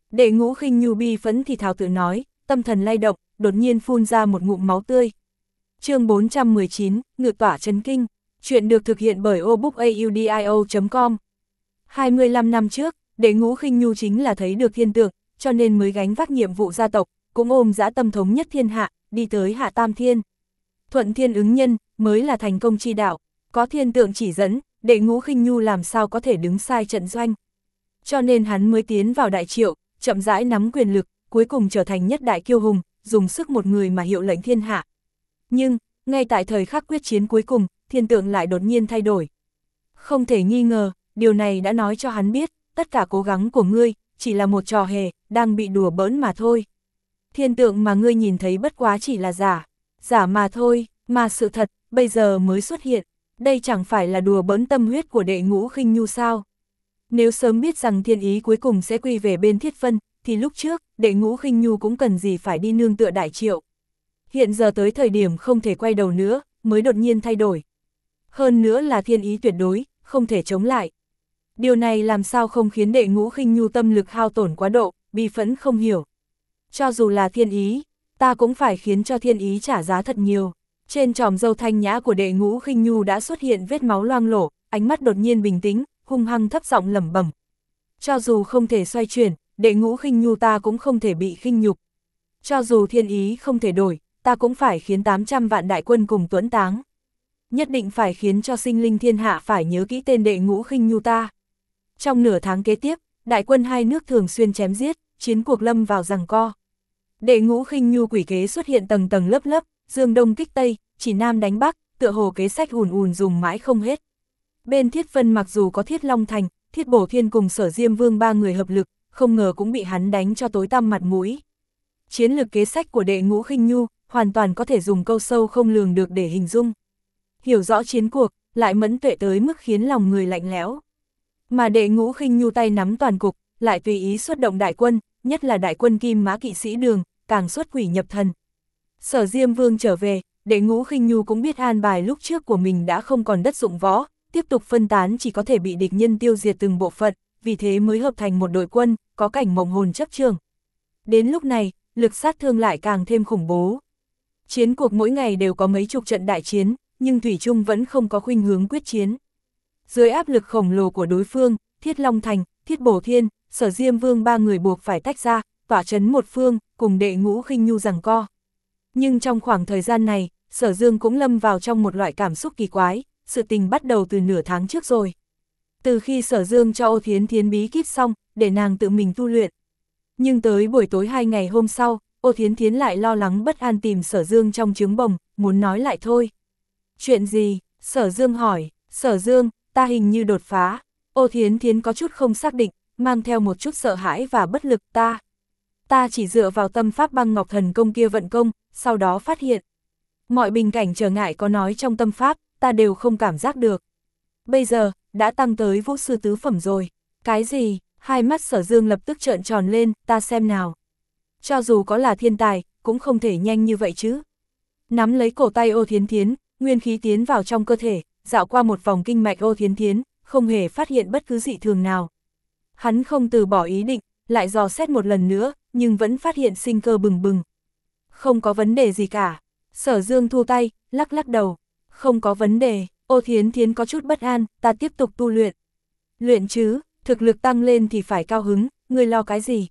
Đệ Ngũ Khinh Nhu bi phẫn thì thào tự nói, tâm thần lay động, đột nhiên phun ra một ngụm máu tươi. Chương bốn trăm mười chín, Ngự tỏa chấn kinh. Chuyện được thực hiện bởi obookaudio chấm com. hai mươi lăm năm trước, Đệ Ngũ Khinh Nhu chính là thấy được thiên tượng, cho nên mới gánh vác nhiệm vụ gia tộc, cũng ôm dã tâm thống nhất thiên hạ, đi tới Hạ Tam Thiên. Thuận thiên ứng nhân, mới là thành công chi đạo, có thiên tượng chỉ dẫn, Đệ Ngũ Khinh Nhu làm sao có thể đứng sai trận doanh. Cho nên hắn mới tiến vào Đại Triệu, chậm rãi nắm quyền lực, cuối cùng trở thành nhất đại kiêu hùng, dùng sức một người mà hiệu lệnh thiên hạ. Nhưng, ngay tại thời khắc quyết chiến cuối cùng, thiên tượng lại đột nhiên thay đổi. Không thể nghi ngờ, điều này đã nói cho hắn biết, tất cả cố gắng của ngươi, chỉ là một trò hề, đang bị đùa bỡn mà thôi. Thiên tượng mà ngươi nhìn thấy bất quá chỉ là giả, giả mà thôi, mà sự thật, bây giờ mới xuất hiện. Đây chẳng phải là đùa bỡn tâm huyết của Đệ Ngũ Khinh Nhu sao? Nếu sớm biết rằng thiên ý cuối cùng sẽ quy về bên Thiết Vân, thì lúc trước, Đệ Ngũ Khinh Nhu cũng cần gì phải đi nương tựa Đại Triệu. Hiện giờ tới thời điểm không thể quay đầu nữa, mới đột nhiên thay đổi. Hơn nữa là thiên ý tuyệt đối, không thể chống lại. Điều này làm sao không khiến Đệ Ngũ Khinh Nhu tâm lực hao tổn quá độ, bi phẫn không hiểu. Cho dù là thiên ý, ta cũng phải khiến cho thiên ý trả giá thật nhiều. Trên tròm râu thanh nhã của Đệ Ngũ Khinh Nhu đã xuất hiện vết máu loang lổ, ánh mắt đột nhiên bình tĩnh, hung hăng thấp giọng lẩm bẩm. Cho dù không thể xoay chuyển, Đệ Ngũ Khinh Nhu ta cũng không thể bị khinh nhục. Cho dù thiên ý không thể đổi, ta cũng phải khiến tám trăm vạn đại quân cùng tuẫn táng. Nhất định phải khiến cho sinh linh thiên hạ phải nhớ kỹ tên Đệ Ngũ Khinh Nhu ta. Trong nửa tháng kế tiếp, đại quân hai nước thường xuyên chém giết, chiến cuộc lâm vào giằng co. Đệ Ngũ Khinh Nhu quỷ kế xuất hiện tầng tầng lớp lớp, dương đông kích tây, chỉ nam đánh bắc, tựa hồ kế sách ùn ùn dùng mãi không hết. Bên Thiết Vân mặc dù có Thiết Long Thành, Thiết Bổ Thiên cùng Sở Diêm Vương ba người hợp lực, không ngờ cũng bị hắn đánh cho tối tăm mặt mũi. Chiến lược kế sách của Đệ Ngũ Khinh Nhu hoàn toàn có thể dùng câu sâu không lường được để hình dung. Hiểu rõ chiến cuộc, lại mẫn tuệ tới mức khiến lòng người lạnh lẽo. Mà Đệ Ngũ Khinh Nhu tay nắm toàn cục, lại tùy ý xuất động đại quân, nhất là đại quân Kim Mã kỵ sĩ Đường, càng xuất quỷ nhập thần. Sở Diêm Vương trở về, Đệ Ngũ Khinh Nhu cũng biết an bài lúc trước của mình đã không còn đất dụng võ, tiếp tục phân tán chỉ có thể bị địch nhân tiêu diệt từng bộ phận, vì thế mới hợp thành một đội quân, có cảnh mộng hồn chấp trường. Đến lúc này, lực sát thương lại càng thêm khủng bố. Chiến cuộc mỗi ngày đều có mấy chục trận đại chiến, nhưng Thủy Trung vẫn không có khuynh hướng quyết chiến. Dưới áp lực khổng lồ của đối phương, Thiết Long Thành, Thiết Bổ Thiên, Sở Diêm Vương ba người buộc phải tách ra, tỏa chấn một phương, cùng Đệ Ngũ Khinh Nhu giằng co. Nhưng trong khoảng thời gian này, Sở Dương cũng lâm vào trong một loại cảm xúc kỳ quái, sự tình bắt đầu từ nửa tháng trước rồi. Từ khi Sở Dương cho Ô Thiến Thiến bí kíp xong, để nàng tự mình tu luyện. Nhưng tới buổi tối hai ngày hôm sau, Ô Thiến Thiến lại lo lắng bất an tìm Sở Dương trong trướng bồng, muốn nói lại thôi. Chuyện gì? Sở Dương hỏi. Sở Dương, ta hình như đột phá. Ô Thiến Thiến có chút không xác định, mang theo một chút sợ hãi và bất lực. Ta. Ta chỉ dựa vào tâm pháp băng ngọc thần công kia vận công, sau đó phát hiện. Mọi bình cảnh trở ngại có nói trong tâm pháp, ta đều không cảm giác được. Bây giờ, đã tăng tới vũ sư tứ phẩm rồi. Cái gì? Hai mắt Sở Dương lập tức trợn tròn lên, ta xem nào. Cho dù có là thiên tài, cũng không thể nhanh như vậy chứ. Nắm lấy cổ tay Ô Thiến Thiến, nguyên khí tiến vào trong cơ thể, dạo qua một vòng kinh mạch Ô Thiến Thiến, không hề phát hiện bất cứ dị thường nào. Hắn không từ bỏ ý định, lại dò xét một lần nữa, nhưng vẫn phát hiện sinh cơ bừng bừng. Không có vấn đề gì cả. Sở Dương thu tay, lắc lắc đầu. Không có vấn đề. Ô Thiến Thiến có chút bất an, ta tiếp tục tu luyện. Luyện chứ, thực lực tăng lên thì phải cao hứng, ngươi lo cái gì?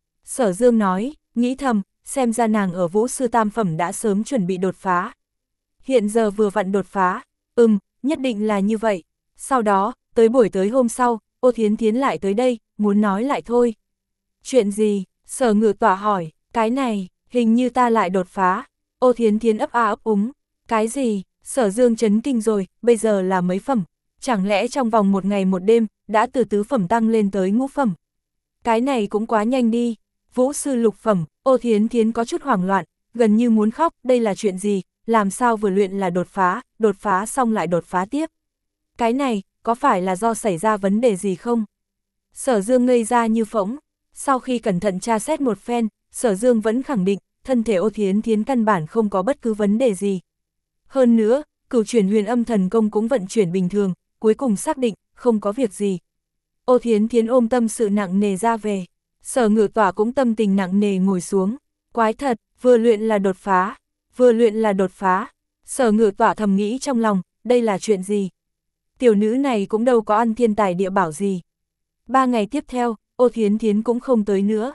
Sở Dương nói, nghĩ thầm, xem ra nàng ở vũ sư tam phẩm đã sớm chuẩn bị đột phá. Hiện giờ vừa vặn đột phá, ừm, nhất định là như vậy. Sau đó, tới buổi tới hôm sau, Ô Thiến Thiến lại tới đây, muốn nói lại thôi. Chuyện gì? Sở Ngự Tỏa hỏi, cái này, hình như ta lại đột phá. Ô Thiến Thiến ấp a ấp úng, cái gì? Sở Dương chấn kinh rồi, bây giờ là mấy phẩm? Chẳng lẽ trong vòng một ngày một đêm, đã từ tứ phẩm tăng lên tới ngũ phẩm? Cái này cũng quá nhanh đi. Vũ sư lục phẩm, Ô Thiến Thiến có chút hoảng loạn, gần như muốn khóc, đây là chuyện gì? Làm sao vừa luyện là đột phá, đột phá xong lại đột phá tiếp? Cái này, có phải là do xảy ra vấn đề gì không? Sở Dương ngây ra như phỗng. Sau khi cẩn thận tra xét một phen, Sở Dương vẫn khẳng định, thân thể Ô Thiến Thiến căn bản không có bất cứ vấn đề gì. Hơn nữa, cửu chuyển huyền âm thần công cũng vận chuyển bình thường, cuối cùng xác định, không có việc gì. Ô Thiến Thiến ôm tâm sự nặng nề ra về. Sở Ngự Tỏa cũng tâm tình nặng nề ngồi xuống, quái thật, vừa luyện là đột phá, vừa luyện là đột phá. Sở Ngự Tỏa thầm nghĩ trong lòng, đây là chuyện gì? Tiểu nữ này cũng đâu có ăn thiên tài địa bảo gì. Ba ngày tiếp theo, Ô Thiến Thiến cũng không tới nữa.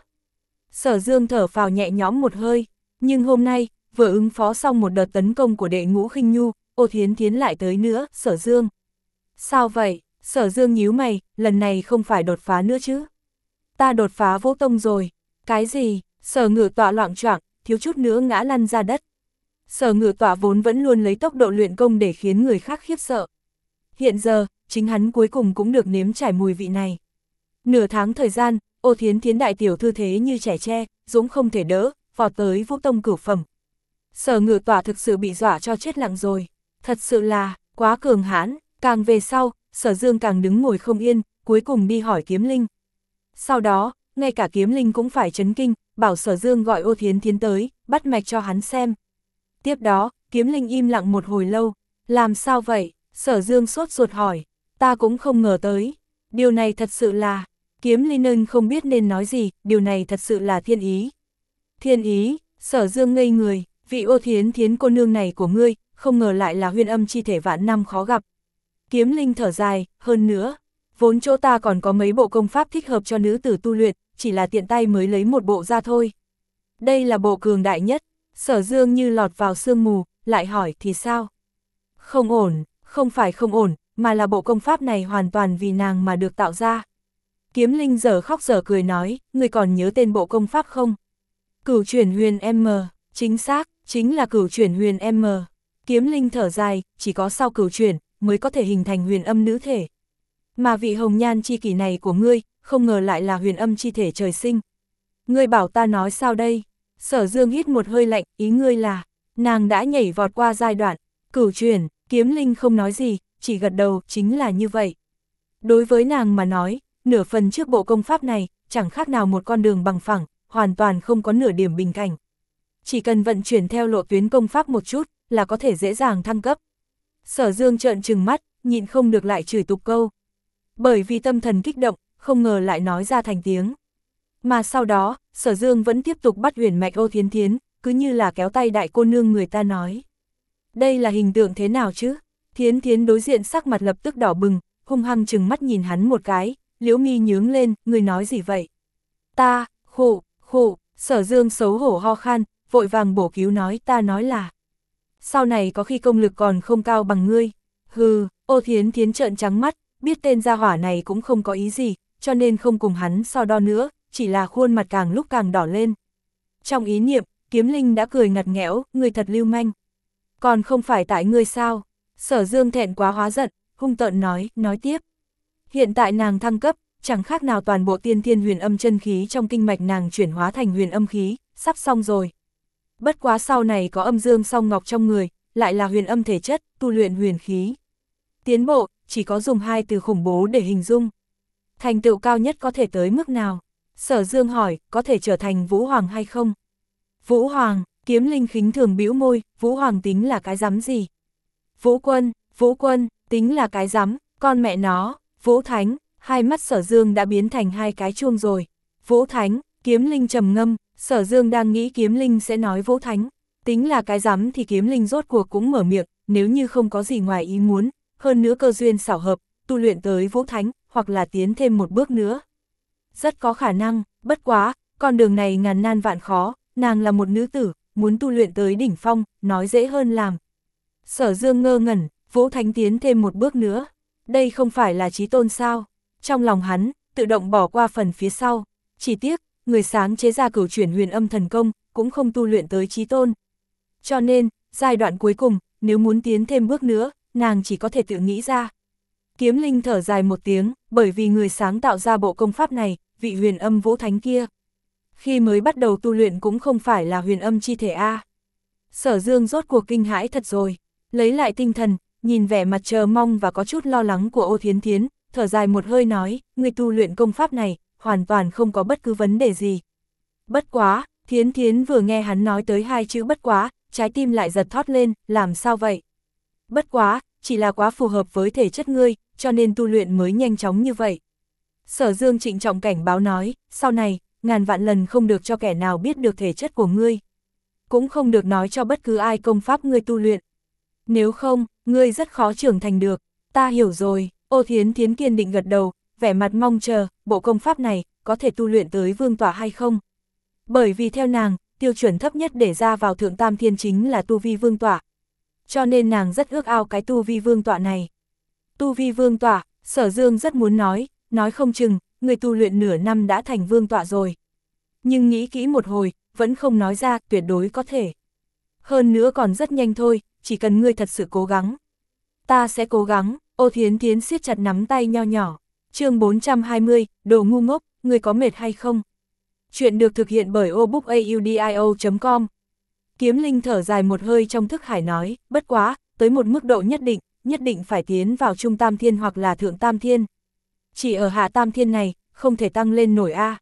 Sở Dương thở phào nhẹ nhõm một hơi, nhưng hôm nay, vừa ứng phó xong một đợt tấn công của đệ ngũ khinh nhu, Ô Thiến Thiến lại tới nữa. Sở Dương. Sao vậy? Sở Dương nhíu mày, lần này không phải đột phá nữa chứ? Ta đột phá Vũ Tông rồi. Cái gì? Sở Ngự Tỏa loạng choạng, thiếu chút nữa ngã lăn ra đất. Sở Ngự Tỏa vốn vẫn luôn lấy tốc độ luyện công để khiến người khác khiếp sợ. Hiện giờ, chính hắn cuối cùng cũng được nếm trải mùi vị này. Nửa tháng thời gian, Ô Thiến Thiến đại tiểu thư thế như trẻ tre, dũng không thể đỡ, vọt tới Vũ Tông cửu phẩm. Sở Ngự Tỏa thực sự bị dọa cho chết lặng rồi. Thật sự là, quá cường hãn. Càng về sau, Sở Dương càng đứng ngồi không yên, cuối cùng đi hỏi Kiếm Linh. Sau đó, ngay cả Kiếm Linh cũng phải chấn kinh, bảo Sở Dương gọi Ô Thiến Thiến tới, bắt mạch cho hắn xem. Tiếp đó, Kiếm Linh im lặng một hồi lâu. Làm sao vậy? Sở Dương sốt ruột hỏi. Ta cũng không ngờ tới. Điều này thật sự là... Kiếm Linh không biết nên nói gì, điều này thật sự là thiên ý. Thiên ý, Sở Dương ngây người, vị Ô Thiến Thiến cô nương này của ngươi, không ngờ lại là huyền âm chi thể vạn năm khó gặp. Kiếm Linh thở dài, hơn nữa, vốn chỗ ta còn có mấy bộ công pháp thích hợp cho nữ tử tu luyện, chỉ là tiện tay mới lấy một bộ ra thôi. Đây là bộ cường đại nhất. Sở Dương như lọt vào sương mù, lại hỏi thì sao? Không ổn, không phải không ổn, mà là bộ công pháp này hoàn toàn vì nàng mà được tạo ra. Kiếm Linh giờ khóc giờ cười nói, ngươi còn nhớ tên bộ công pháp không? Cửu chuyển huyền M, chính xác, chính là cửu chuyển huyền M. Kiếm Linh thở dài, chỉ có sau cửu chuyển, mới có thể hình thành huyền âm nữ thể. Mà vị hồng nhan chi kỷ này của ngươi, không ngờ lại là huyền âm chi thể trời sinh. Ngươi bảo ta nói sao đây? Sở Dương hít một hơi lạnh, ý ngươi là, nàng đã nhảy vọt qua giai đoạn, cửu chuyển. Kiếm Linh không nói gì, chỉ gật đầu, chính là như vậy. Đối với nàng mà nói, nửa phần trước bộ công pháp này, chẳng khác nào một con đường bằng phẳng, hoàn toàn không có nửa điểm bình cảnh. Chỉ cần vận chuyển theo lộ tuyến công pháp một chút, là có thể dễ dàng thăng cấp. Sở Dương trợn trừng mắt, nhịn không được lại chửi tục câu. Bởi vì tâm thần kích động, không ngờ lại nói ra thành tiếng. Mà sau đó, Sở Dương vẫn tiếp tục bắt huyền mạch Ô Thiến Thiến, cứ như là kéo tay đại cô nương người ta nói. Đây là hình tượng thế nào chứ? Thiến Thiến đối diện sắc mặt lập tức đỏ bừng, hung hăng chừng mắt nhìn hắn một cái, liễu mi nhướng lên, người nói gì vậy? Ta, khụ, khụ, Sở Dương xấu hổ ho khan, vội vàng bổ cứu nói, ta nói là. Sau này có khi công lực còn không cao bằng ngươi. Hừ, Ô Thiến Thiến trợn trắng mắt, biết tên gia hỏa này cũng không có ý gì, cho nên không cùng hắn so đo nữa, chỉ là khuôn mặt càng lúc càng đỏ lên. Trong ý niệm, Kiếm Linh đã cười ngặt nghẽo, ngươi thật lưu manh. Còn không phải tại ngươi sao? Sở Dương thẹn quá hóa giận, hung tợn nói, nói tiếp. Hiện tại nàng thăng cấp, chẳng khác nào toàn bộ tiên thiên huyền âm chân khí trong kinh mạch nàng chuyển hóa thành huyền âm khí, sắp xong rồi. Bất quá sau này có âm dương song ngọc trong người, lại là huyền âm thể chất, tu luyện huyền khí. Tiến bộ, chỉ có dùng hai từ khủng bố để hình dung. Thành tựu cao nhất có thể tới mức nào? Sở Dương hỏi, có thể trở thành Vũ Hoàng hay không? Vũ Hoàng, Kiếm Linh khinh thường bĩu môi, Vũ Hoàng tính là cái rắm gì? Vũ Quân, Vũ Quân, tính là cái rắm, con mẹ nó, Vũ Thánh, hai mắt Sở Dương đã biến thành hai cái chuông rồi. Vũ Thánh, Kiếm Linh trầm ngâm, Sở Dương đang nghĩ Kiếm Linh sẽ nói Vũ Thánh. Tính là cái rắm thì Kiếm Linh rốt cuộc cũng mở miệng, nếu như không có gì ngoài ý muốn, hơn nữa cơ duyên xảo hợp, tu luyện tới Vũ Thánh, hoặc là tiến thêm một bước nữa. Rất có khả năng, bất quá, con đường này ngàn nan vạn khó, nàng là một nữ tử, muốn tu luyện tới đỉnh phong, nói dễ hơn làm. Sở Dương ngơ ngẩn, Vũ Thánh tiến thêm một bước nữa, đây không phải là chí tôn sao? Trong lòng hắn, tự động bỏ qua phần phía sau, chỉ tiếc, người sáng chế ra cửu chuyển huyền âm thần công, cũng không tu luyện tới chí tôn. Cho nên, giai đoạn cuối cùng, nếu muốn tiến thêm bước nữa, nàng chỉ có thể tự nghĩ ra. Kiếm Linh thở dài một tiếng, bởi vì người sáng tạo ra bộ công pháp này, vị huyền âm Vũ Thánh kia. Khi mới bắt đầu tu luyện cũng không phải là huyền âm chi thể A. Sở Dương rốt cuộc kinh hãi thật rồi, lấy lại tinh thần, nhìn vẻ mặt chờ mong và có chút lo lắng của Ô Thiến Thiến, thở dài một hơi nói, người tu luyện công pháp này, hoàn toàn không có bất cứ vấn đề gì. Bất quá, Thiến Thiến vừa nghe hắn nói tới hai chữ bất quá, trái tim lại giật thót lên, làm sao vậy? Bất quá, chỉ là quá phù hợp với thể chất ngươi, cho nên tu luyện mới nhanh chóng như vậy. Sở Dương trịnh trọng cảnh báo nói, sau này, ngàn vạn lần không được cho kẻ nào biết được thể chất của ngươi. Cũng không được nói cho bất cứ ai công pháp ngươi tu luyện. Nếu không, ngươi rất khó trưởng thành được. Ta hiểu rồi, Ô Thiến Thiến kiên định gật đầu, vẻ mặt mong chờ, bộ công pháp này, có thể tu luyện tới vương tọa hay không? Bởi vì theo nàng, tiêu chuẩn thấp nhất để ra vào thượng tam thiên chính là tu vi vương tọa. Cho nên nàng rất ước ao cái tu vi vương tọa này. Tu vi vương tọa, Sở Dương rất muốn nói, nói không chừng, người tu luyện nửa năm đã thành vương tọa rồi. Nhưng nghĩ kỹ một hồi, vẫn không nói ra, tuyệt đối có thể. Hơn nữa còn rất nhanh thôi, chỉ cần ngươi thật sự cố gắng. Ta sẽ cố gắng, Ô Thiến Thiến siết chặt nắm tay nho nhỏ. Chương bốn trăm hai mươi, đồ ngu ngốc, ngươi có mệt hay không? Chuyện được thực hiện bởi obookaudio chấm com. Kiếm Linh thở dài một hơi trong thức hải nói, bất quá, tới một mức độ nhất định, nhất định phải tiến vào trung tam thiên hoặc là thượng tam thiên. Chỉ ở hạ tam thiên này, không thể tăng lên nổi a.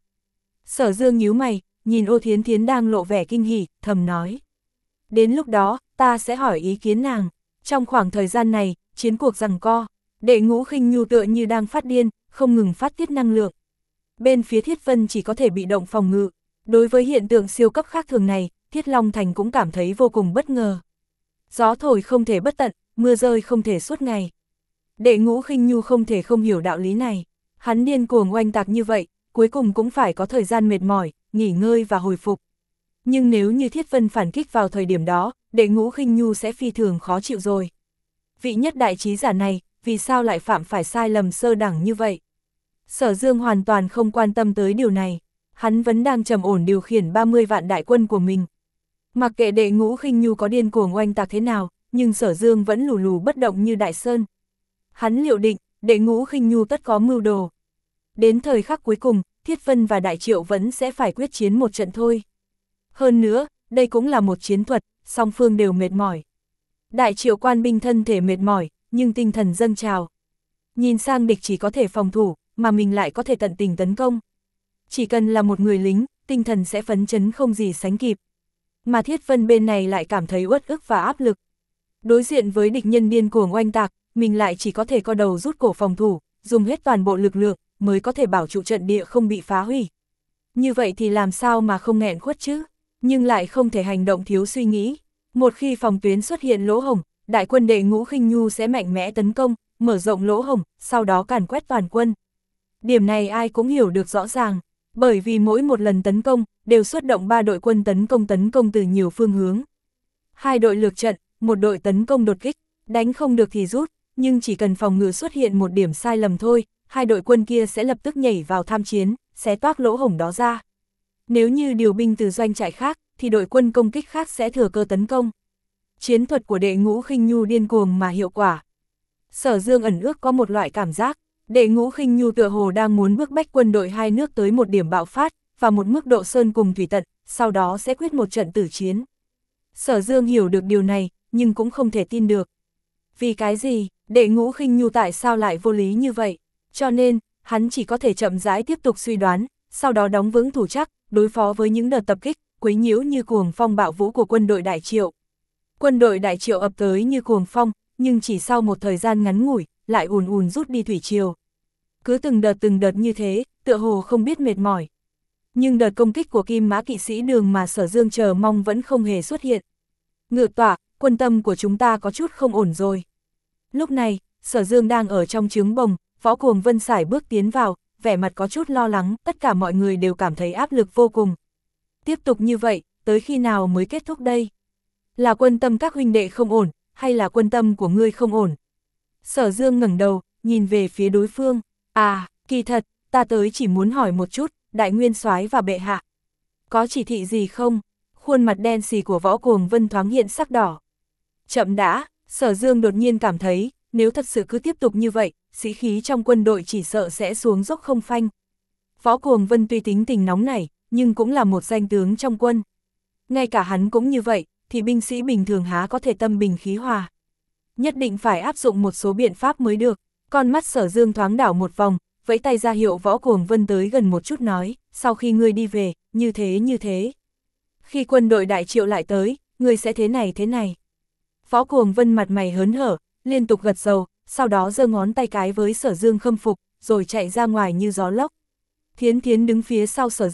Sở Dương nhíu mày, nhìn Ô Thiến Thiến đang lộ vẻ kinh hỉ, thầm nói. Đến lúc đó, ta sẽ hỏi ý kiến nàng. Trong khoảng thời gian này, chiến cuộc giằng co, Đệ Ngũ Khinh Nhu tựa như đang phát điên, không ngừng phát tiết năng lượng. Bên phía Thiết Vân chỉ có thể bị động phòng ngự. Đối với hiện tượng siêu cấp khác thường này, Thiết Long Thành cũng cảm thấy vô cùng bất ngờ. Gió thổi không thể bất tận, mưa rơi không thể suốt ngày. Đệ Ngũ Khinh Nhu không thể không hiểu đạo lý này. Hắn điên cuồng oanh tạc như vậy, cuối cùng cũng phải có thời gian mệt mỏi, nghỉ ngơi và hồi phục. Nhưng nếu như Thiết Vân phản kích vào thời điểm đó, Đệ Ngũ Khinh Nhu sẽ phi thường khó chịu rồi. Vị nhất đại trí giả này, vì sao lại phạm phải sai lầm sơ đẳng như vậy? Sở Dương hoàn toàn không quan tâm tới điều này. Hắn vẫn đang trầm ổn điều khiển ba mươi vạn đại quân của mình. Mặc kệ Đệ Ngũ Khinh Nhu có điên cuồng oanh tạc thế nào, nhưng Sở Dương vẫn lù lù bất động như đại sơn. Hắn liệu định, Đệ Ngũ Khinh Nhu tất có mưu đồ. Đến thời khắc cuối cùng, Thiết Vân và Đại Triệu vẫn sẽ phải quyết chiến một trận thôi. Hơn nữa, đây cũng là một chiến thuật, song phương đều mệt mỏi. Đại Triệu quan binh thân thể mệt mỏi, nhưng tinh thần dâng trào. Nhìn sang địch chỉ có thể phòng thủ, mà mình lại có thể tận tình tấn công. Chỉ cần là một người lính, tinh thần sẽ phấn chấn không gì sánh kịp. Mà Thiết Vân bên này lại cảm thấy uất ức và áp lực. Đối diện với địch nhân điên cuồng oanh tạc, mình lại chỉ có thể co đầu rút cổ phòng thủ, dùng hết toàn bộ lực lượng, mới có thể bảo trụ trận địa không bị phá hủy. Như vậy thì làm sao mà không nghẹn khuất chứ? Nhưng lại không thể hành động thiếu suy nghĩ. Một khi phòng tuyến xuất hiện lỗ hổng, đại quân Đệ Ngũ Khinh Nhu sẽ mạnh mẽ tấn công, mở rộng lỗ hổng, sau đó càn quét toàn quân. Điểm này ai cũng hiểu được rõ ràng, bởi vì mỗi một lần tấn công, đều xuất động ba đội quân tấn công tấn công từ nhiều phương hướng. Hai đội lược trận, một đội tấn công đột kích, đánh không được thì rút, nhưng chỉ cần phòng ngự xuất hiện một điểm sai lầm thôi, hai đội quân kia sẽ lập tức nhảy vào tham chiến, xé toác lỗ hổng đó ra. Nếu như điều binh từ doanh trại khác, thì đội quân công kích khác sẽ thừa cơ tấn công. Chiến thuật của Đệ Ngũ Khinh Nhu điên cuồng mà hiệu quả. Sở Dương ẩn ước có một loại cảm giác, Đệ Ngũ Khinh Nhu tựa hồ đang muốn bức bách quân đội hai nước tới một điểm bạo phát, và một mức độ sơn cùng thủy tận, sau đó sẽ quyết một trận tử chiến. Sở Dương hiểu được điều này, nhưng cũng không thể tin được. Vì cái gì, Đệ Ngũ Khinh Nhu tại sao lại vô lý như vậy? Cho nên, hắn chỉ có thể chậm rãi tiếp tục suy đoán, sau đó đóng vững thủ chắc, đối phó với những đợt tập kích, quấy nhiễu như cuồng phong bạo vũ của quân đội Đại Triệu. Quân đội Đại Triệu ập tới như cuồng phong, nhưng chỉ sau một thời gian ngắn ngủi, lại ùn ùn rút đi thủy triều. Cứ từng đợt từng đợt như thế, tựa hồ không biết mệt mỏi. Nhưng đợt công kích của Kim Mã kỵ sĩ Đường mà Sở Dương chờ mong vẫn không hề xuất hiện. Ngự tọa, quân tâm của chúng ta có chút không ổn rồi. Lúc này, Sở Dương đang ở trong trướng bồng, Võ Cuồng Vân sải bước tiến vào, vẻ mặt có chút lo lắng, tất cả mọi người đều cảm thấy áp lực vô cùng. Tiếp tục như vậy, tới khi nào mới kết thúc đây? Là quân tâm các huynh đệ không ổn, hay là quân tâm của ngươi không ổn? Sở Dương ngẩng đầu, nhìn về phía đối phương. À, kỳ thật, ta tới chỉ muốn hỏi một chút, Đại Nguyên Soái và bệ hạ. Có chỉ thị gì không? Khuôn mặt đen xì của Võ Cuồng Vân thoáng hiện sắc đỏ. Chậm đã, Sở Dương đột nhiên cảm thấy, nếu thật sự cứ tiếp tục như vậy, sĩ khí trong quân đội chỉ sợ sẽ xuống dốc không phanh. Võ Cuồng Vân tuy tính tình nóng nảy, nhưng cũng là một danh tướng trong quân. Ngay cả hắn cũng như vậy, thì binh sĩ bình thường há có thể tâm bình khí hòa. Nhất định phải áp dụng một số biện pháp mới được. Con mắt Sở Dương thoáng đảo một vòng, vẫy tay ra hiệu Võ Cuồng Vân tới gần một chút nói, sau khi ngươi đi về, như thế như thế. Khi quân đội Đại Triệu lại tới, ngươi sẽ thế này thế này. Võ Cuồng Vân mặt mày hớn hở, liên tục gật đầu, sau đó giơ ngón tay cái với Sở Dương khâm phục, rồi chạy ra ngoài như gió lốc. Thiến Thiến đứng phía sau Sở Dương,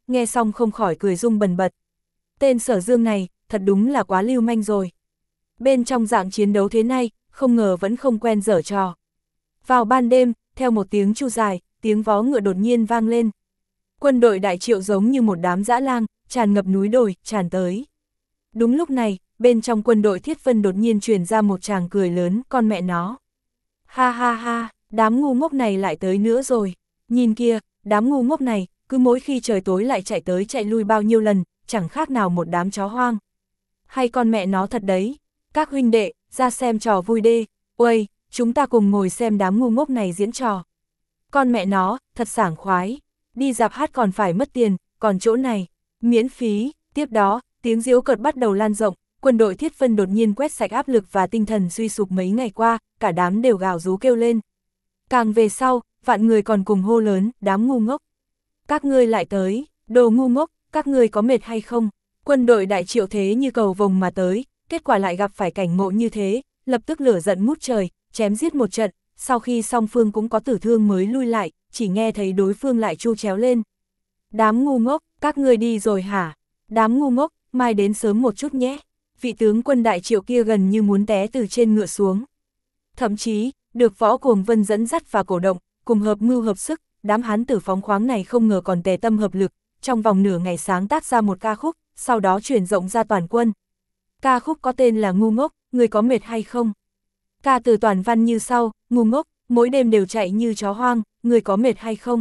nghe xong không khỏi cười rung bần bật. Tên Sở Dương này, thật đúng là quá lưu manh rồi. Bên trong dạng chiến đấu thế này, không ngờ vẫn không quen dở trò. Vào ban đêm, theo một tiếng chu dài, tiếng vó ngựa đột nhiên vang lên. Quân đội Đại Triệu giống như một đám dã lang, tràn ngập núi đồi, tràn tới. Đúng lúc này, bên trong quân đội Thiết Vân đột nhiên truyền ra một tràng cười lớn, con mẹ nó. Ha ha ha, đám ngu ngốc này lại tới nữa rồi. Nhìn kia, đám ngu ngốc này, cứ mỗi khi trời tối lại chạy tới chạy lui bao nhiêu lần, chẳng khác nào một đám chó hoang. Hay con mẹ nó thật đấy. Các huynh đệ, ra xem trò vui đê. Uầy, chúng ta cùng ngồi xem đám ngu ngốc này diễn trò. Con mẹ nó, thật sảng khoái. Đi rạp hát còn phải mất tiền, còn chỗ này, miễn phí. Tiếp đó, tiếng giễu cợt bắt đầu lan rộng, quân đội Thiết Vân đột nhiên quét sạch áp lực và tinh thần suy sụp mấy ngày qua, cả đám đều gào rú kêu lên. Càng về sau, vạn người còn cùng hô lớn, đám ngu ngốc. Các ngươi lại tới, đồ ngu ngốc, các ngươi có mệt hay không? Quân đội Đại Triệu thế như cầu vồng mà tới, kết quả lại gặp phải cảnh ngộ như thế, lập tức lửa giận ngút trời, chém giết một trận, sau khi song phương cũng có tử thương mới lui lại, chỉ nghe thấy đối phương lại chu chéo lên. Đám ngu ngốc, các ngươi đi rồi hả? Đám ngu ngốc, mai đến sớm một chút nhé. Vị tướng quân Đại Triệu kia gần như muốn té từ trên ngựa xuống. Thậm chí, được Võ Cuồng Vân dẫn dắt và cổ động, cùng hợp mưu hợp sức, đám hán tử phóng khoáng này không ngờ còn tề tâm hợp lực, trong vòng nửa ngày sáng tác ra một ca khúc, sau đó truyền rộng ra toàn quân. Ca khúc có tên là Ngu Ngốc, người có mệt hay không? Ca từ toàn văn như sau, ngu ngốc, mỗi đêm đều chạy như chó hoang, người có mệt hay không?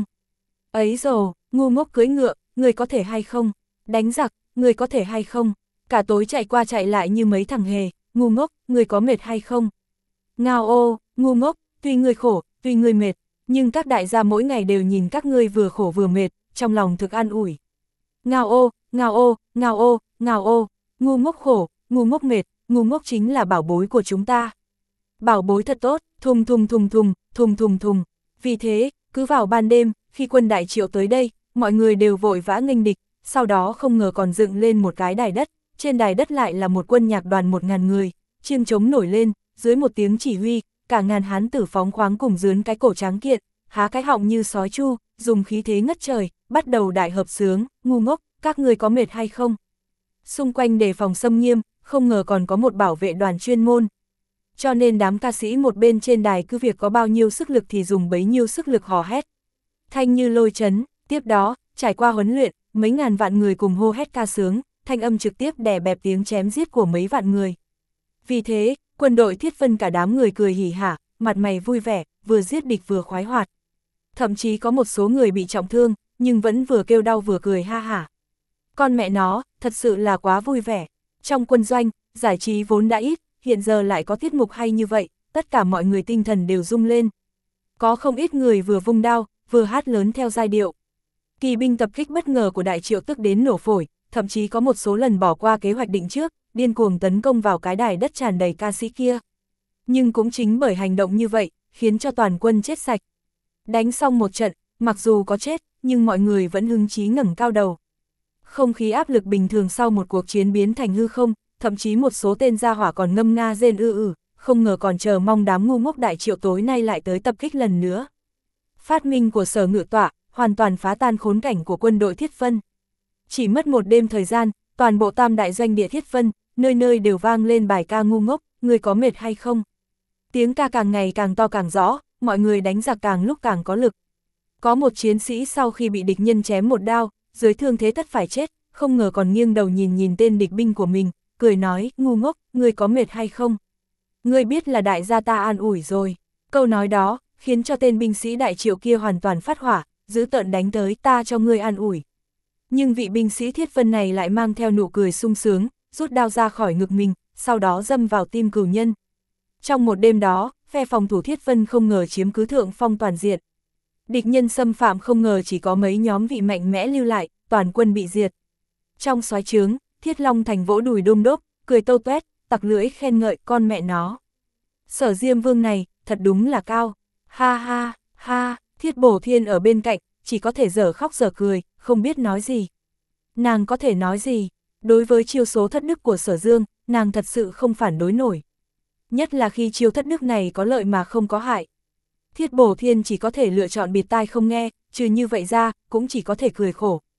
Ấy rồi, ngu ngốc cưỡi ngựa, người có thể hay không? Đánh giặc, người có thể hay không? Cả tối chạy qua chạy lại như mấy thằng hề, ngu ngốc, người có mệt hay không? Ngao ô, ngu ngốc, tuy người khổ, tuy người mệt, nhưng các đại gia mỗi ngày đều nhìn các ngươi vừa khổ vừa mệt, trong lòng thực an ủi. Ngao ô, ngao ô, ngao ô, ngao ô, ngu ngốc khổ, ngu ngốc mệt, ngu ngốc chính là bảo bối của chúng ta. Bảo bối thật tốt, thùng thùng thùng thùng, thùng thùng thùng. Vì thế, cứ vào ban đêm, khi quân Đại Triệu tới đây, mọi người đều vội vã nghênh địch, sau đó không ngờ còn dựng lên một cái đài đất, trên đài đất lại là một quân nhạc đoàn một ngàn người, chiêng trống nổi lên, dưới một tiếng chỉ huy, cả ngàn hán tử phóng khoáng cùng dướn cái cổ tráng kiện, há cái họng như sói chu, dùng khí thế ngất trời, bắt đầu đại hợp sướng, ngu ngốc, các người có mệt hay không? Xung quanh đề phòng xâm nghiêm, không ngờ còn có một bảo vệ đoàn chuyên môn. Cho nên đám ca sĩ một bên trên đài cứ việc có bao nhiêu sức lực thì dùng bấy nhiêu sức lực hò hét. Thanh như lôi chấn, tiếp đó, trải qua huấn luyện, mấy ngàn vạn người cùng hô hét ca sướng, thanh âm trực tiếp đè bẹp tiếng chém giết của mấy vạn người. Vì thế, quân đội Thiết Vân cả đám người cười hỉ hả, mặt mày vui vẻ, vừa giết địch vừa khoái hoạt. Thậm chí có một số người bị trọng thương, nhưng vẫn vừa kêu đau vừa cười ha hả. Con mẹ nó, thật sự là quá vui vẻ. Trong quân doanh, giải trí vốn đã ít, hiện giờ lại có tiết mục hay như vậy, tất cả mọi người tinh thần đều rung lên. Có không ít người vừa vung đao, vừa hát lớn theo giai điệu. Kỳ binh tập kích bất ngờ của Đại Triệu tức đến nổ phổi, thậm chí có một số lần bỏ qua kế hoạch định trước, điên cuồng tấn công vào cái đài đất tràn đầy ca sĩ kia. Nhưng cũng chính bởi hành động như vậy, khiến cho toàn quân chết sạch. Đánh xong một trận, mặc dù có chết, nhưng mọi người vẫn hứng chí ngẩng cao đầu. Không khí áp lực bình thường sau một cuộc chiến biến thành hư không, thậm chí một số tên gia hỏa còn ngâm nga rên ư ử, không ngờ còn chờ mong đám ngu ngốc Đại Triệu tối nay lại tới tập kích lần nữa. Phát minh của Sở Ngự Tọa, hoàn toàn phá tan khốn cảnh của quân đội Thiết Vân. Chỉ mất một đêm thời gian, toàn bộ tam đại doanh địa Thiết Vân, nơi nơi đều vang lên bài ca ngu ngốc, người có mệt hay không? Tiếng ca càng ngày càng to càng rõ, mọi người đánh giặc càng lúc càng có lực. Có một chiến sĩ sau khi bị địch nhân chém một đao, dưới thương thế tất phải chết, không ngờ còn nghiêng đầu nhìn nhìn tên địch binh của mình, cười nói, ngu ngốc, ngươi có mệt hay không? Ngươi biết là đại gia ta an ủi rồi. Câu nói đó, khiến cho tên binh sĩ Đại Triệu kia hoàn toàn phát hỏa, giữ tợn đánh tới, ta cho ngươi an ủi. Nhưng vị binh sĩ Thiết Vân này lại mang theo nụ cười sung sướng, rút đao ra khỏi ngực mình, sau đó đâm vào tim cừu nhân. Trong một đêm đó, phe phòng thủ Thiết Vân không ngờ chiếm cứ thượng phong toàn diện. Địch nhân xâm phạm không ngờ chỉ có mấy nhóm vị mạnh mẽ lưu lại, toàn quân bị diệt. Trong soái trướng, Thiết Long Thành vỗ đùi đôm đốp, cười tâu tuét, tặc lưỡi khen ngợi con mẹ nó. Sở Diêm Vương này, thật đúng là cao. Ha ha, ha, Thiết Bổ Thiên ở bên cạnh, chỉ có thể dở khóc dở cười, không biết nói gì. Nàng có thể nói gì? Đối với chiêu số thất đức của Sở Dương, nàng thật sự không phản đối nổi. Nhất là khi chiêu thất đức này có lợi mà không có hại. Thiết Bổ Thiên chỉ có thể lựa chọn bịt tai không nghe, trừ như vậy ra, cũng chỉ có thể cười khổ.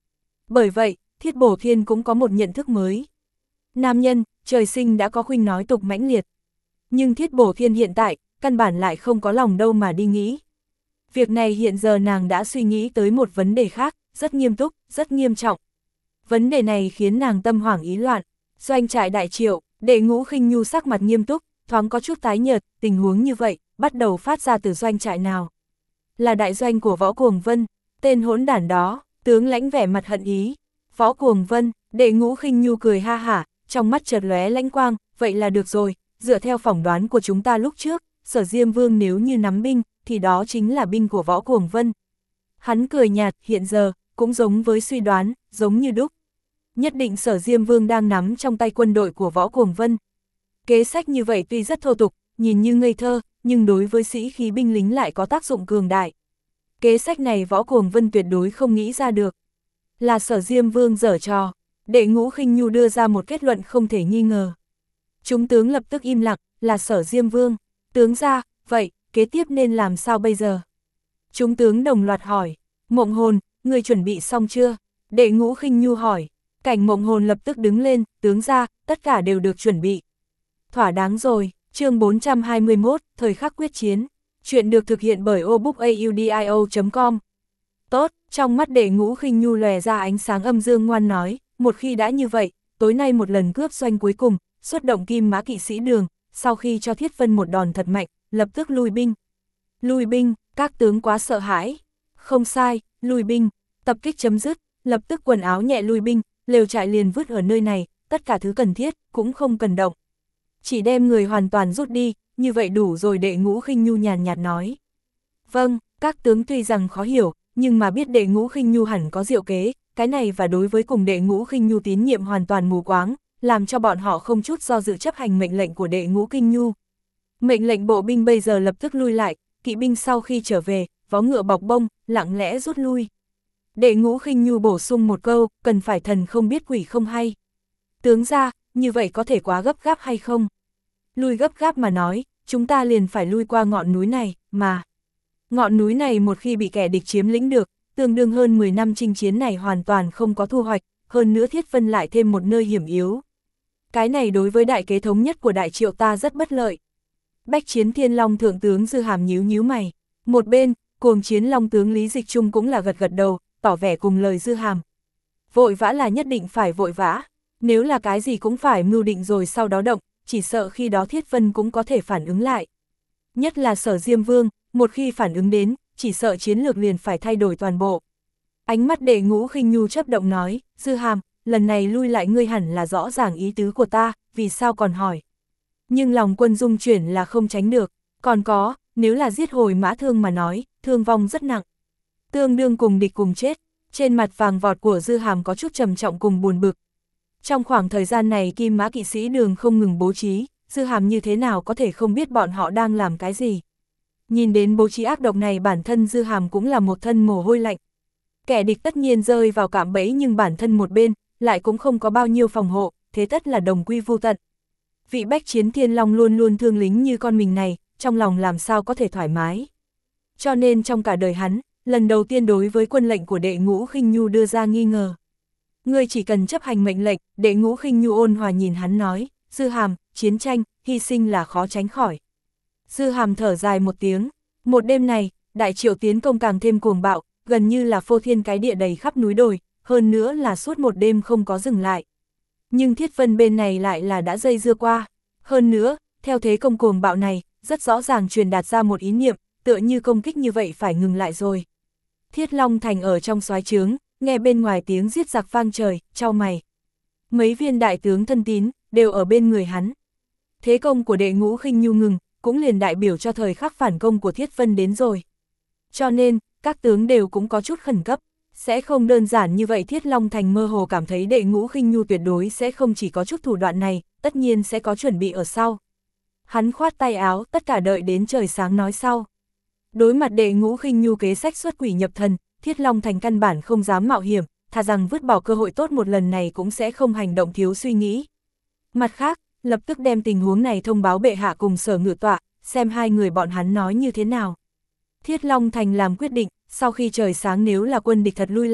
Bởi vậy, Thiết Bổ Thiên cũng có một nhận thức mới. Nam nhân, trời sinh đã có khuynh nói tục mãnh liệt. Nhưng Thiết Bổ Thiên hiện tại, căn bản lại không có lòng đâu mà đi nghĩ. Việc này hiện giờ nàng đã suy nghĩ tới một vấn đề khác, rất nghiêm túc, rất nghiêm trọng. Vấn đề này khiến nàng tâm hoảng ý loạn. Doanh trại Đại Triệu, Đệ Ngũ Khinh Nhu sắc mặt nghiêm túc, thoáng có chút tái nhợt, tình huống như vậy, bắt đầu phát ra từ doanh trại nào? Là đại doanh của Võ Cuồng Vân, tên hỗn đản đó, tướng lãnh vẻ mặt hận ý. Võ Cuồng Vân, Đệ Ngũ Khinh Nhu cười ha hả, trong mắt chợt lóe lãnh quang, vậy là được rồi, dựa theo phỏng đoán của chúng ta lúc trước, Sở Diêm Vương nếu như nắm binh, thì đó chính là binh của Võ Cuồng Vân. Hắn cười nhạt, hiện giờ, cũng giống với suy đoán, giống như đúc. Nhất định Sở Diêm Vương đang nắm trong tay quân đội của Võ Cuồng Vân. Kế sách như vậy tuy rất thô tục, nhìn như ngây thơ, nhưng đối với sĩ khí binh lính lại có tác dụng cường đại. Kế sách này Võ Cuồng Vân tuyệt đối không nghĩ ra được. Là Sở Diêm Vương giở trò. Đệ Ngũ Khinh Nhu đưa ra một kết luận không thể nghi ngờ. Chúng tướng lập tức im lặng, là Sở Diêm Vương. Tướng ra, vậy, kế tiếp nên làm sao bây giờ? Chúng tướng đồng loạt hỏi. Mộng Hồn, người chuẩn bị xong chưa? Đệ Ngũ Khinh Nhu hỏi. Cảnh Mộng Hồn lập tức đứng lên, tướng ra, tất cả đều được chuẩn bị. Thỏa đáng rồi, chương bốn trăm hai mươi mốt, thời khắc quyết chiến. Chuyện được thực hiện bởi obookaudio chấm com. Tốt, trong mắt Đệ Ngũ Khinh Nhu lòe ra ánh sáng âm dương ngoan nói, một khi đã như vậy, tối nay một lần cướp doanh cuối cùng, xuất động Kim Mã kỵ sĩ Đường, sau khi cho Thiết Vân một đòn thật mạnh, lập tức lui binh. Lui binh, các tướng quá sợ hãi. Không sai, lui binh, tập kích chấm dứt, lập tức quần áo nhẹ lui binh, lều trại liền vứt ở nơi này, tất cả thứ cần thiết, cũng không cần động. Chỉ đem người hoàn toàn rút đi, như vậy đủ rồi. Đệ Ngũ Khinh Nhu nhàn nhạt nói. Vâng, các tướng tuy rằng khó hiểu, nhưng mà biết Đệ Ngũ Khinh Nhu hẳn có diệu kế, cái này và đối với cùng Đệ Ngũ Khinh Nhu tín nhiệm hoàn toàn mù quáng, làm cho bọn họ không chút do dự chấp hành mệnh lệnh của Đệ Ngũ Khinh Nhu. Mệnh lệnh bộ binh bây giờ lập tức lui lại, kỵ binh sau khi trở về, vó ngựa bọc bông, lặng lẽ rút lui. Đệ Ngũ Khinh Nhu bổ sung một câu, cần phải thần không biết quỷ không hay. Tướng ra, như vậy có thể quá gấp gáp hay không? Lui gấp gáp mà nói, chúng ta liền phải lui qua ngọn núi này, mà. Ngọn núi này một khi bị kẻ địch chiếm lĩnh được, tương đương hơn mười năm chinh chiến này hoàn toàn không có thu hoạch, hơn nữa Thiết Vân lại thêm một nơi hiểm yếu. Cái này đối với đại kế thống nhất của Đại Triệu ta rất bất lợi. Bách Chiến Thiên Long thượng tướng Dư Hàm nhíu nhíu mày. Một bên, Cuồng Chiến Long tướng Lý Dịch Trung cũng là gật gật đầu, tỏ vẻ cùng lời Dư Hàm. Vội vã là nhất định phải vội vã, nếu là cái gì cũng phải mưu định rồi sau đó động, chỉ sợ khi đó Thiết Vân cũng có thể phản ứng lại. Nhất là Sở Diêm Vương, một khi phản ứng đến, chỉ sợ chiến lược liền phải thay đổi toàn bộ. Ánh mắt Đệ Ngũ Khinh Nhu chớp động nói, Dư Hàm, lần này lui lại ngươi hẳn là rõ ràng ý tứ của ta, vì sao còn hỏi. Nhưng lòng quân dung chuyển là không tránh được, còn có, nếu là giết hồi Mã Thương mà nói, thương vong rất nặng. Tương đương cùng địch cùng chết, trên mặt vàng vọt của Dư Hàm có chút trầm trọng cùng buồn bực. Trong khoảng thời gian này Kim Mã kỵ sĩ Đường không ngừng bố trí, Dư Hàm như thế nào có thể không biết bọn họ đang làm cái gì. Nhìn đến bố trí ác độc này bản thân Dư Hàm cũng là một thân mồ hôi lạnh. Kẻ địch tất nhiên rơi vào cạm bẫy nhưng bản thân một bên, lại cũng không có bao nhiêu phòng hộ, thế tất là đồng quy vu tận. Vị Bách Chiến Thiên Long luôn luôn thương lính như con mình này, trong lòng làm sao có thể thoải mái. Cho nên trong cả đời hắn, lần đầu tiên đối với quân lệnh của Đệ Ngũ Khinh Nhu đưa ra nghi ngờ. Ngươi chỉ cần chấp hành mệnh lệnh, Đệ Ngũ Khinh Nhu ôn hòa nhìn hắn nói, Dư Hàm, chiến tranh, hy sinh là khó tránh khỏi. Dư Hàm thở dài một tiếng, một đêm này, Đại Triệu tiến công càng thêm cuồng bạo, gần như là phô thiên cái địa đầy khắp núi đồi, hơn nữa là suốt một đêm không có dừng lại. Nhưng Thiết Vân bên này lại là đã dây dưa qua, hơn nữa, theo thế công cuồng bạo này, rất rõ ràng truyền đạt ra một ý niệm, tựa như công kích như vậy phải ngừng lại rồi. Thiết Long Thành ở trong soái trướng, nghe bên ngoài tiếng giết giặc vang trời, chau mày. Mấy viên đại tướng thân tín, đều ở bên người hắn. Thế công của Đệ Ngũ Khinh Nhu ngừng, cũng liền đại biểu cho thời khắc phản công của Thiết Vân đến rồi. Cho nên, các tướng đều cũng có chút khẩn cấp, sẽ không đơn giản như vậy. Thiết Long Thành mơ hồ cảm thấy Đệ Ngũ Khinh Nhu tuyệt đối sẽ không chỉ có chút thủ đoạn này, tất nhiên sẽ có chuẩn bị ở sau. Hắn khoát tay áo, tất cả đợi đến trời sáng nói sau. Đối mặt Đệ Ngũ Khinh Nhu kế sách xuất quỷ nhập thần, Thiết Long Thành căn bản không dám mạo hiểm, thà rằng vứt bỏ cơ hội tốt một lần này cũng sẽ không hành động thiếu suy nghĩ. Mặt khác, lập tức đem tình huống này thông báo bệ hạ cùng Sở Ngự Tọa, xem hai người bọn hắn nói như thế nào. Thiết Long Thành làm quyết định, sau khi trời sáng nếu là quân địch thật lui lại,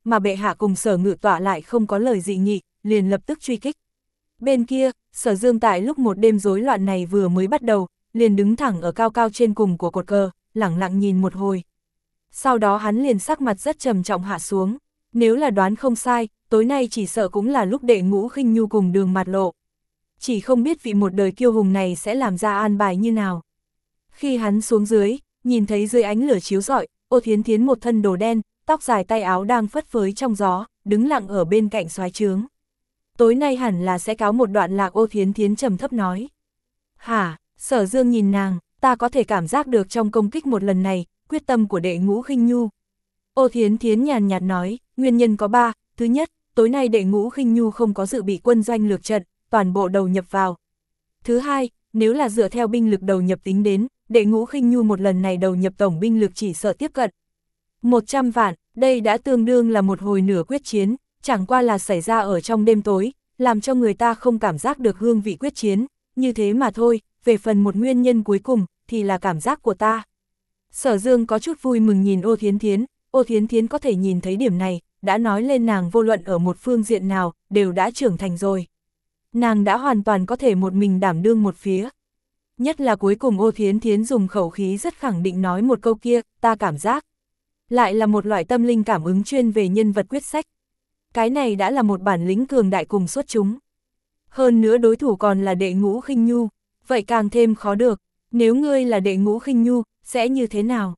mà bệ hạ cùng Sở Ngự Tọa lại không có lời dị nghị, liền lập tức truy kích. Bên kia, Sở Dương tại lúc một đêm rối loạn này vừa mới bắt đầu, liền đứng thẳng ở cao cao trên cùng của cột cờ, lẳng lặng nhìn một hồi. Sau đó hắn liền sắc mặt rất trầm trọng hạ xuống, nếu là đoán không sai, tối nay chỉ sợ cũng là lúc Đệ Ngũ Khinh Nhu cùng Đường mặt lộ. Chỉ không biết vị một đời kiêu hùng này sẽ làm ra an bài như nào. Khi hắn xuống dưới, nhìn thấy dưới ánh lửa chiếu rọi, Ô Thiến Thiến một thân đồ đen, tóc dài tay áo đang phất phới trong gió, đứng lặng ở bên cạnh soái trướng. Tối nay hẳn là sẽ cáo một đoạn lạc. Ô Thiến Thiến trầm thấp nói. Hả? Sở Dương nhìn nàng, ta có thể cảm giác được trong công kích một lần này, quyết tâm của Đệ Ngũ Khinh Nhu. Ô Thiến Thiến nhàn nhạt nói, nguyên nhân có ba, thứ nhất, tối nay Đệ Ngũ Khinh Nhu không có dự bị quân doanh lược trận, toàn bộ đầu nhập vào. Thứ hai, nếu là dựa theo binh lực đầu nhập tính đến, Đệ Ngũ Khinh Nhu một lần này đầu nhập tổng binh lực chỉ sợ tiếp cận một trăm vạn, đây đã tương đương là một hồi nửa quyết chiến, chẳng qua là xảy ra ở trong đêm tối, làm cho người ta không cảm giác được hương vị quyết chiến, như thế mà thôi, về phần một nguyên nhân cuối cùng, thì là cảm giác của ta. Sở Dương có chút vui mừng nhìn Ô Thiến Thiến, Ô Thiến Thiến có thể nhìn thấy điểm này, đã nói lên nàng vô luận ở một phương diện nào, đều đã trưởng thành rồi. Nàng đã hoàn toàn có thể một mình đảm đương một phía. Nhất là cuối cùng Ô Thiến Thiến dùng khẩu khí rất khẳng định nói một câu kia, ta cảm giác. Lại là một loại tâm linh cảm ứng chuyên về nhân vật quyết sách. Cái này đã là một bản lĩnh cường đại cùng xuất chúng. Hơn nữa đối thủ còn là Đệ Ngũ Khinh Nhu, vậy càng thêm khó được, nếu ngươi là Đệ Ngũ Khinh Nhu, sẽ như thế nào?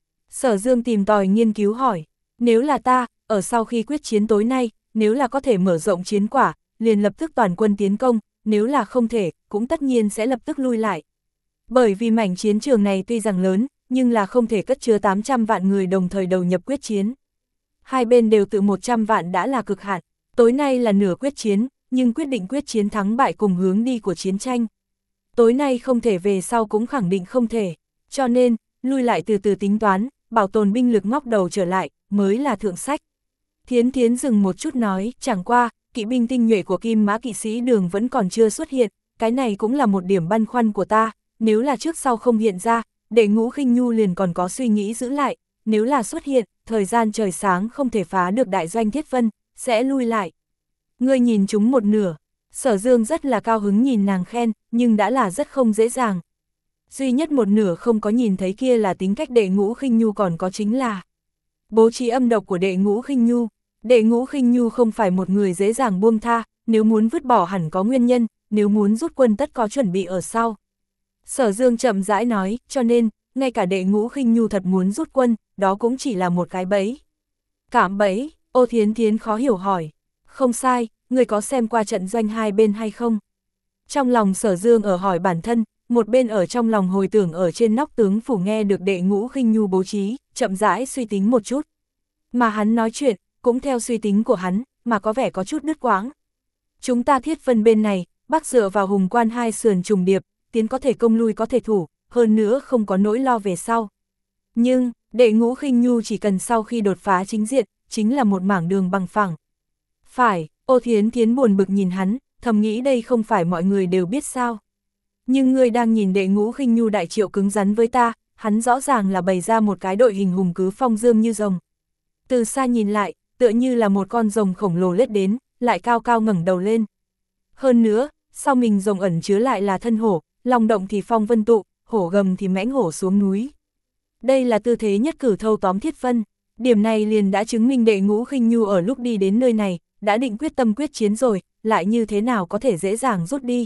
Sở Dương tìm tòi nghiên cứu hỏi, nếu là ta, ở sau khi quyết chiến tối nay, nếu là có thể mở rộng chiến quả, liền lập tức toàn quân tiến công, nếu là không thể, cũng tất nhiên sẽ lập tức lui lại. Bởi vì mảnh chiến trường này tuy rằng lớn, nhưng là không thể cất chứa tám trăm vạn người đồng thời đầu nhập quyết chiến. Hai bên đều tự một trăm vạn đã là cực hạn, tối nay là nửa quyết chiến, nhưng quyết định quyết chiến thắng bại cùng hướng đi của chiến tranh. Tối nay không thể về sau cũng khẳng định không thể, cho nên, lui lại từ từ tính toán, bảo tồn binh lực ngóc đầu trở lại, mới là thượng sách. Thiến Thiến dừng một chút nói, chẳng qua, kỵ binh tinh nhuệ của Kim Mã kỵ sĩ Đường vẫn còn chưa xuất hiện, cái này cũng là một điểm băn khoăn của ta, nếu là trước sau không hiện ra, Đệ Ngũ Khinh Nhu liền còn có suy nghĩ giữ lại, nếu là xuất hiện, thời gian trời sáng không thể phá được đại doanh Thiết Vân, sẽ lui lại. Ngươi nhìn chúng một nửa, Sở Dương rất là cao hứng nhìn nàng khen, nhưng đã là rất không dễ dàng. Duy nhất một nửa không có nhìn thấy kia là tính cách Đệ Ngũ Khinh Nhu, còn có chính là bố trí âm độc của Đệ Ngũ Khinh Nhu. Đệ Ngũ Khinh Nhu không phải một người dễ dàng buông tha, nếu muốn vứt bỏ hẳn có nguyên nhân, nếu muốn rút quân tất có chuẩn bị ở sau. Sở Dương chậm rãi nói, cho nên, ngay cả Đệ Ngũ Khinh Nhu thật muốn rút quân, đó cũng chỉ là một cái bẫy. Cạm bẫy? Ô Thiến Thiến khó hiểu hỏi. Không sai, người có xem qua trận doanh hai bên hay không? Trong lòng Sở Dương ở hỏi bản thân, một bên ở trong lòng hồi tưởng ở trên nóc tướng phủ nghe được Đệ Ngũ Khinh Nhu bố trí, chậm rãi suy tính một chút. Mà hắn nói chuyện, cũng theo suy tính của hắn, mà có vẻ có chút đứt quãng. Chúng ta Thiết Vân bên này, bắc dựa vào Hùng Quan hai sườn trùng điệp, tiến có thể công lui có thể thủ, hơn nữa không có nỗi lo về sau. Nhưng, Đệ Ngũ Khinh Nhu chỉ cần sau khi đột phá chính diện, chính là một mảng đường bằng phẳng. Phải, Ô Thiến Thiến buồn bực nhìn hắn, thầm nghĩ đây không phải mọi người đều biết sao. Nhưng ngươi đang nhìn Đệ Ngũ Khinh Nhu đại triệu cứng rắn với ta, hắn rõ ràng là bày ra một cái đội hình hùng cứ phong dương như rồng. Từ xa nhìn lại, tựa như là một con rồng khổng lồ lết đến, lại cao cao ngẩng đầu lên. Hơn nữa, sau mình rồng ẩn chứa lại là thân hổ, long động thì phong vân tụ, hổ gầm thì mãnh hổ xuống núi. Đây là tư thế nhất cử thâu tóm Thiết Vân, điểm này liền đã chứng minh Đệ Ngũ Khinh Nhu ở lúc đi đến nơi này, đã định quyết tâm quyết chiến rồi, lại như thế nào có thể dễ dàng rút đi.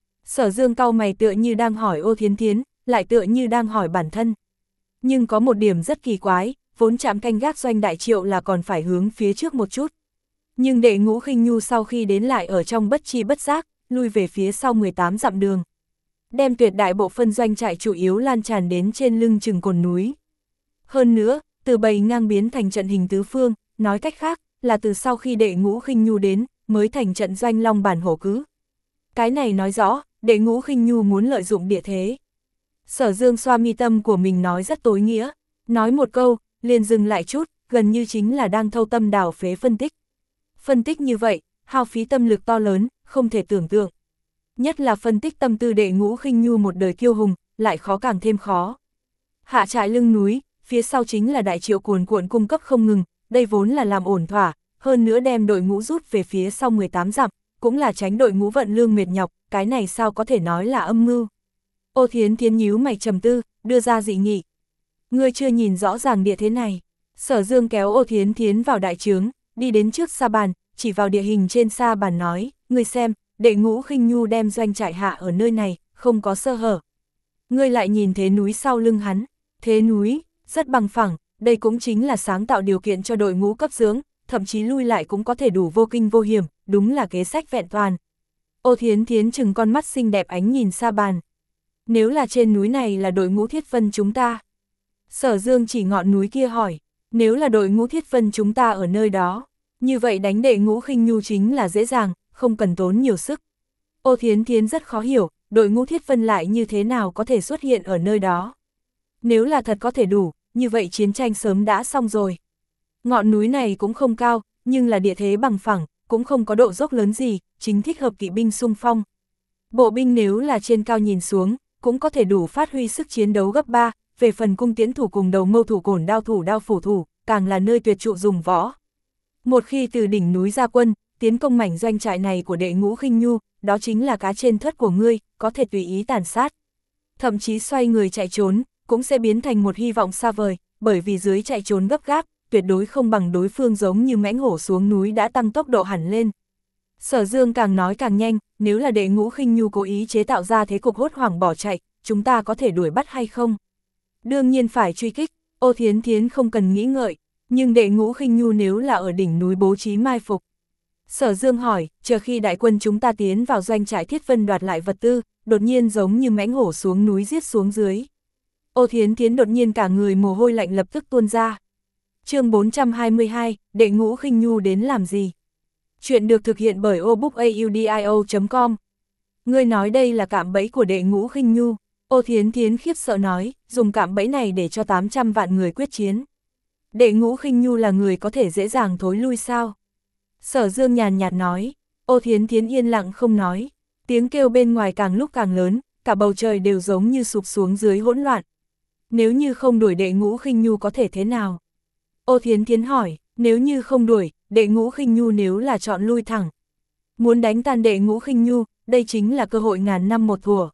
Sở Dương cau mày tựa như đang hỏi Ô Thiến Thiến, lại tựa như đang hỏi bản thân. Nhưng có một điểm rất kỳ quái, vốn trạm canh gác doanh đại triệu là còn phải hướng phía trước một chút. Nhưng Đệ Ngũ Khinh Nhu sau khi đến lại ở trong bất chi bất giác, lui về phía sau mười tám dặm đường. Đem tuyệt đại bộ phân doanh trại chủ yếu lan tràn đến trên lưng chừng cồn núi. Hơn nữa, từ bầy ngang biến thành trận hình tứ phương, nói cách khác, là từ sau khi Đệ Ngũ Khinh Nhu đến, mới thành trận doanh long bản hổ cứ. Cái này nói rõ, Đệ Ngũ Khinh Nhu muốn lợi dụng địa thế. Sở Dương xoa mi tâm của mình nói rất tối nghĩa, nói một câu, liền dừng lại chút, gần như chính là đang thâu tâm đào phế phân tích. Phân tích như vậy, hao phí tâm lực to lớn, không thể tưởng tượng. Nhất là phân tích tâm tư Đệ Ngũ Khinh Nhu một đời kiêu hùng, lại khó càng thêm khó. Hạ trại lưng núi, phía sau chính là đại triệu cuồn cuộn cung cấp không ngừng, đây vốn là làm ổn thỏa, hơn nữa đem đội ngũ rút về phía sau mười tám dặm, cũng là tránh đội ngũ vận lương mệt nhọc, cái này sao có thể nói là âm mưu. Ô Thiến Thiến nhíu mày trầm tư, đưa ra dị nghị. Ngươi chưa nhìn rõ ràng địa thế này. Sở Dương kéo Ô Thiến Thiến vào đại trướng, đi đến trước sa bàn, chỉ vào địa hình trên sa bàn nói, ngươi xem, đệ ngũ khinh nhu đem doanh trại hạ ở nơi này, không có sơ hở. Ngươi lại nhìn thế núi sau lưng hắn, thế núi, rất bằng phẳng, đây cũng chính là sáng tạo điều kiện cho đội ngũ cấp dưỡng, thậm chí lui lại cũng có thể đủ vô kinh vô hiểm, đúng là kế sách vẹn toàn. Ô Thiến Thiến chừng con mắt xinh đẹp ánh nhìn sa bàn. Nếu là trên núi này là đội ngũ Thiết Vân chúng ta. Sở Dương chỉ ngọn núi kia hỏi, nếu là đội ngũ Thiết Vân chúng ta ở nơi đó, như vậy đánh đệ ngũ khinh nhu chính là dễ dàng, không cần tốn nhiều sức. Ô Thiến Thiến rất khó hiểu, đội ngũ Thiết Vân lại như thế nào có thể xuất hiện ở nơi đó. Nếu là thật có thể đủ, như vậy chiến tranh sớm đã xong rồi. Ngọn núi này cũng không cao, nhưng là địa thế bằng phẳng, cũng không có độ dốc lớn gì, chính thích hợp kỵ binh xung phong. Bộ binh nếu là trên cao nhìn xuống, cũng có thể đủ phát huy sức chiến đấu gấp ba, về phần cung tiễn thủ cùng đầu mâu thủ cổn đao thủ đao phủ thủ, càng là nơi tuyệt trụ dùng võ. Một khi từ đỉnh núi ra quân, tiến công mảnh doanh trại này của đệ ngũ khinh nhu, đó chính là cá trên thớt của ngươi, có thể tùy ý tàn sát. Thậm chí xoay người chạy trốn, cũng sẽ biến thành một hy vọng xa vời, bởi vì dưới chạy trốn gấp gáp, tuyệt đối không bằng đối phương giống như mãnh hổ xuống núi đã tăng tốc độ hẳn lên. Sở Dương càng nói càng nhanh, nếu là đệ ngũ khinh nhu cố ý chế tạo ra thế cục hốt hoảng bỏ chạy, chúng ta có thể đuổi bắt hay không? Đương nhiên phải truy kích, Ô Thiến Thiến không cần nghĩ ngợi, nhưng đệ ngũ khinh nhu nếu là ở đỉnh núi bố trí mai phục. Sở Dương hỏi, chờ khi đại quân chúng ta tiến vào doanh trại Thiết Vân đoạt lại vật tư, đột nhiên giống như mãnh hổ xuống núi giết xuống dưới. Ô Thiến Thiến đột nhiên cả người mồ hôi lạnh lập tức tuôn ra. Chương bốn trăm hai mươi hai, đệ ngũ khinh nhu đến làm gì? Chuyện được thực hiện bởi obookaudio chấm com. Ngươi nói đây là cạm bẫy của đệ ngũ khinh nhu. Ô Thiến Thiến khiếp sợ nói, dùng cạm bẫy này để cho tám trăm vạn người quyết chiến. Đệ ngũ khinh nhu là người có thể dễ dàng thối lui sao? Sở Dương nhàn nhạt nói. Ô Thiến Thiến yên lặng không nói. Tiếng kêu bên ngoài càng lúc càng lớn, cả bầu trời đều giống như sụp xuống dưới hỗn loạn. Nếu như không đuổi đệ ngũ khinh nhu có thể thế nào? Ô Thiến Thiến hỏi, nếu như không đuổi, đệ ngũ khinh nhu nếu là chọn lui thẳng. Muốn đánh tan đệ ngũ khinh nhu, đây chính là cơ hội ngàn năm một thủa.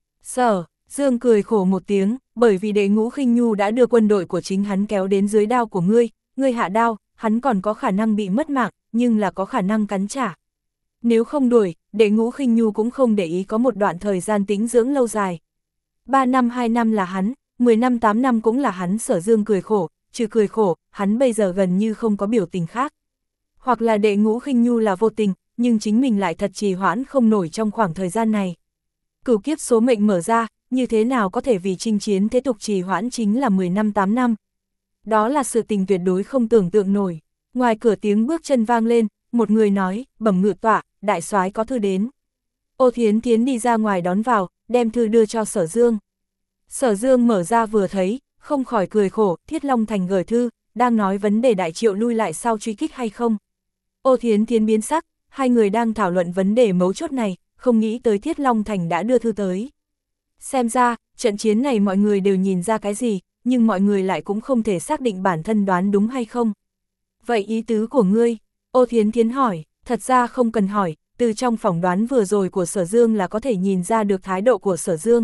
Sở Dương cười khổ một tiếng, bởi vì đệ ngũ khinh nhu đã đưa quân đội của chính hắn kéo đến dưới đao của ngươi, ngươi hạ đao, hắn còn có khả năng bị mất mạng, nhưng là có khả năng cắn trả. Nếu không đuổi, đệ ngũ khinh nhu cũng không để ý có một đoạn thời gian tĩnh dưỡng lâu dài. Ba năm hai năm là hắn, mười năm tám năm cũng là hắn. Sở Dương cười khổ, trừ cười khổ, hắn bây giờ gần như không có biểu tình khác. Hoặc là đệ ngũ khinh nhu là vô tình, nhưng chính mình lại thật trì hoãn không nổi trong khoảng thời gian này. Cửu kiếp số mệnh mở ra, như thế nào có thể vì chinh chiến thế tục trì hoãn chính là mười năm tám năm. Đó là sự tình tuyệt đối không tưởng tượng nổi. Ngoài cửa tiếng bước chân vang lên, một người nói, bẩm ngự tọa, đại soái có thư đến. Ô Thiến Thiến đi ra ngoài đón vào, đem thư đưa cho Sở Dương. Sở Dương mở ra vừa thấy, không khỏi cười khổ, Thiết Long Thành gửi thư, đang nói vấn đề đại triệu lui lại sau truy kích hay không. Ô Thiến Thiến biến sắc, hai người đang thảo luận vấn đề mấu chốt này, không nghĩ tới Thiết Long Thành đã đưa thư tới. Xem ra, trận chiến này mọi người đều nhìn ra cái gì, nhưng mọi người lại cũng không thể xác định bản thân đoán đúng hay không. Vậy ý tứ của ngươi? Ô Thiến Thiến hỏi, thật ra không cần hỏi, từ trong phỏng đoán vừa rồi của Sở Dương là có thể nhìn ra được thái độ của Sở Dương.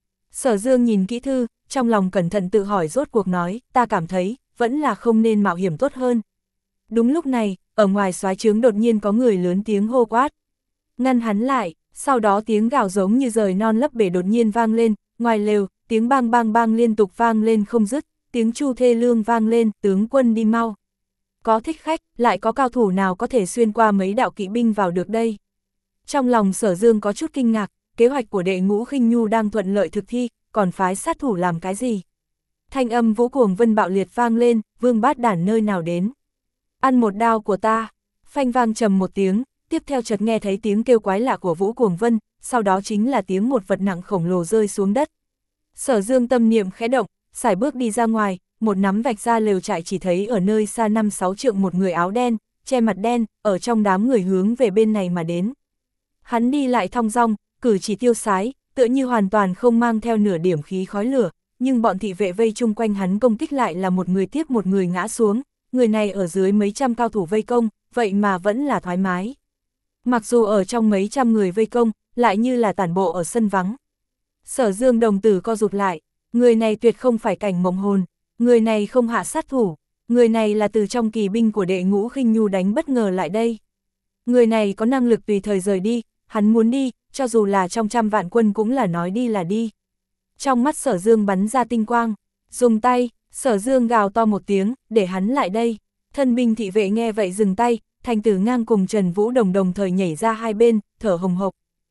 Sở Dương nhìn kỹ thư, trong lòng cẩn thận tự hỏi rốt cuộc nói, ta cảm thấy, vẫn là không nên mạo hiểm tốt hơn. Đúng lúc này, ở ngoài soái trướng đột nhiên có người lớn tiếng hô quát. Ngăn hắn lại, sau đó tiếng gào giống như rời non lấp bể đột nhiên vang lên, ngoài lều, tiếng bang bang bang liên tục vang lên không dứt, tiếng chu thê lương vang lên, tướng quân đi mau. Có thích khách, lại có cao thủ nào có thể xuyên qua mấy đạo kỵ binh vào được đây? Trong lòng Sở Dương có chút kinh ngạc, kế hoạch của đệ ngũ khinh nhu đang thuận lợi thực thi, còn phái sát thủ làm cái gì? Thanh âm Vũ Cuồng Vân bạo liệt vang lên, Vương Bát Đản nơi nào đến? Ăn một đao của ta, phanh vang trầm một tiếng, tiếp theo chợt nghe thấy tiếng kêu quái lạ của Vũ Cuồng Vân, sau đó chính là tiếng một vật nặng khổng lồ rơi xuống đất. Sở Dương tâm niệm khẽ động, sải bước đi ra ngoài, một nắm vạch ra lều trại chỉ thấy ở nơi xa năm sáu trượng một người áo đen, che mặt đen, ở trong đám người hướng về bên này mà đến. Hắn đi lại thong dong, cử chỉ tiêu sái, tựa như hoàn toàn không mang theo nửa điểm khí khói lửa, nhưng bọn thị vệ vây chung quanh hắn công kích lại là một người tiếp một người ngã xuống, người này ở dưới mấy trăm cao thủ vây công, vậy mà vẫn là thoải mái. Mặc dù ở trong mấy trăm người vây công, lại như là tản bộ ở sân vắng. Sở Dương đồng tử co rụt lại, người này tuyệt không phải Cảnh Mộng Hồn, người này không hạ sát thủ, người này là từ trong kỳ binh của Đệ Ngũ Khinh Nhu đánh bất ngờ lại đây. Người này có năng lực tùy thời rời đi, hắn muốn đi, cho dù là trong trăm vạn quân cũng là nói đi là đi. Trong mắt Sở Dương bắn ra tinh quang, dùng tay, Sở Dương gào to một tiếng, để hắn lại đây. Thân binh thị vệ nghe vậy dừng tay, Thành Tử Ngang cùng Trần Vũ Đồng đồng thời nhảy ra hai bên, thở hồng hộc.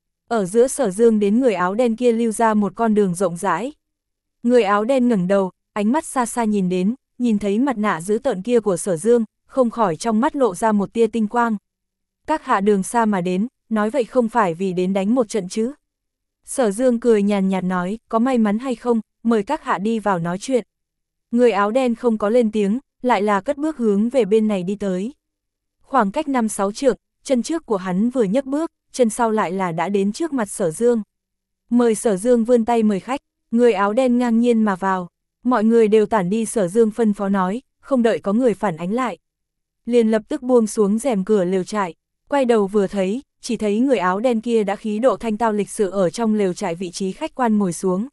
Ở giữa Sở Dương đến người áo đen kia lưu ra một con đường rộng rãi. Người áo đen ngẩng đầu, ánh mắt xa xa nhìn đến, nhìn thấy mặt nạ dữ tợn kia của Sở Dương, không khỏi trong mắt lộ ra một tia tinh quang. Các hạ đường xa mà đến, nói vậy không phải vì đến đánh một trận chứ. Sở Dương cười nhàn nhạt nói, có may mắn hay không, mời các hạ đi vào nói chuyện. Người áo đen không có lên tiếng, lại là cất bước hướng về bên này đi tới. Khoảng cách năm sáu trượng, chân trước của hắn vừa nhấc bước, chân sau lại là đã đến trước mặt Sở Dương. Mời Sở Dương vươn tay mời khách, người áo đen ngang nhiên mà vào. Mọi người đều tản đi, Sở Dương phân phó nói, không đợi có người phản ánh lại. Liền lập tức buông xuống rèm cửa lều trại, quay đầu vừa thấy, chỉ thấy người áo đen kia đã khí độ thanh tao lịch sự ở trong lều trại vị trí khách quan ngồi xuống.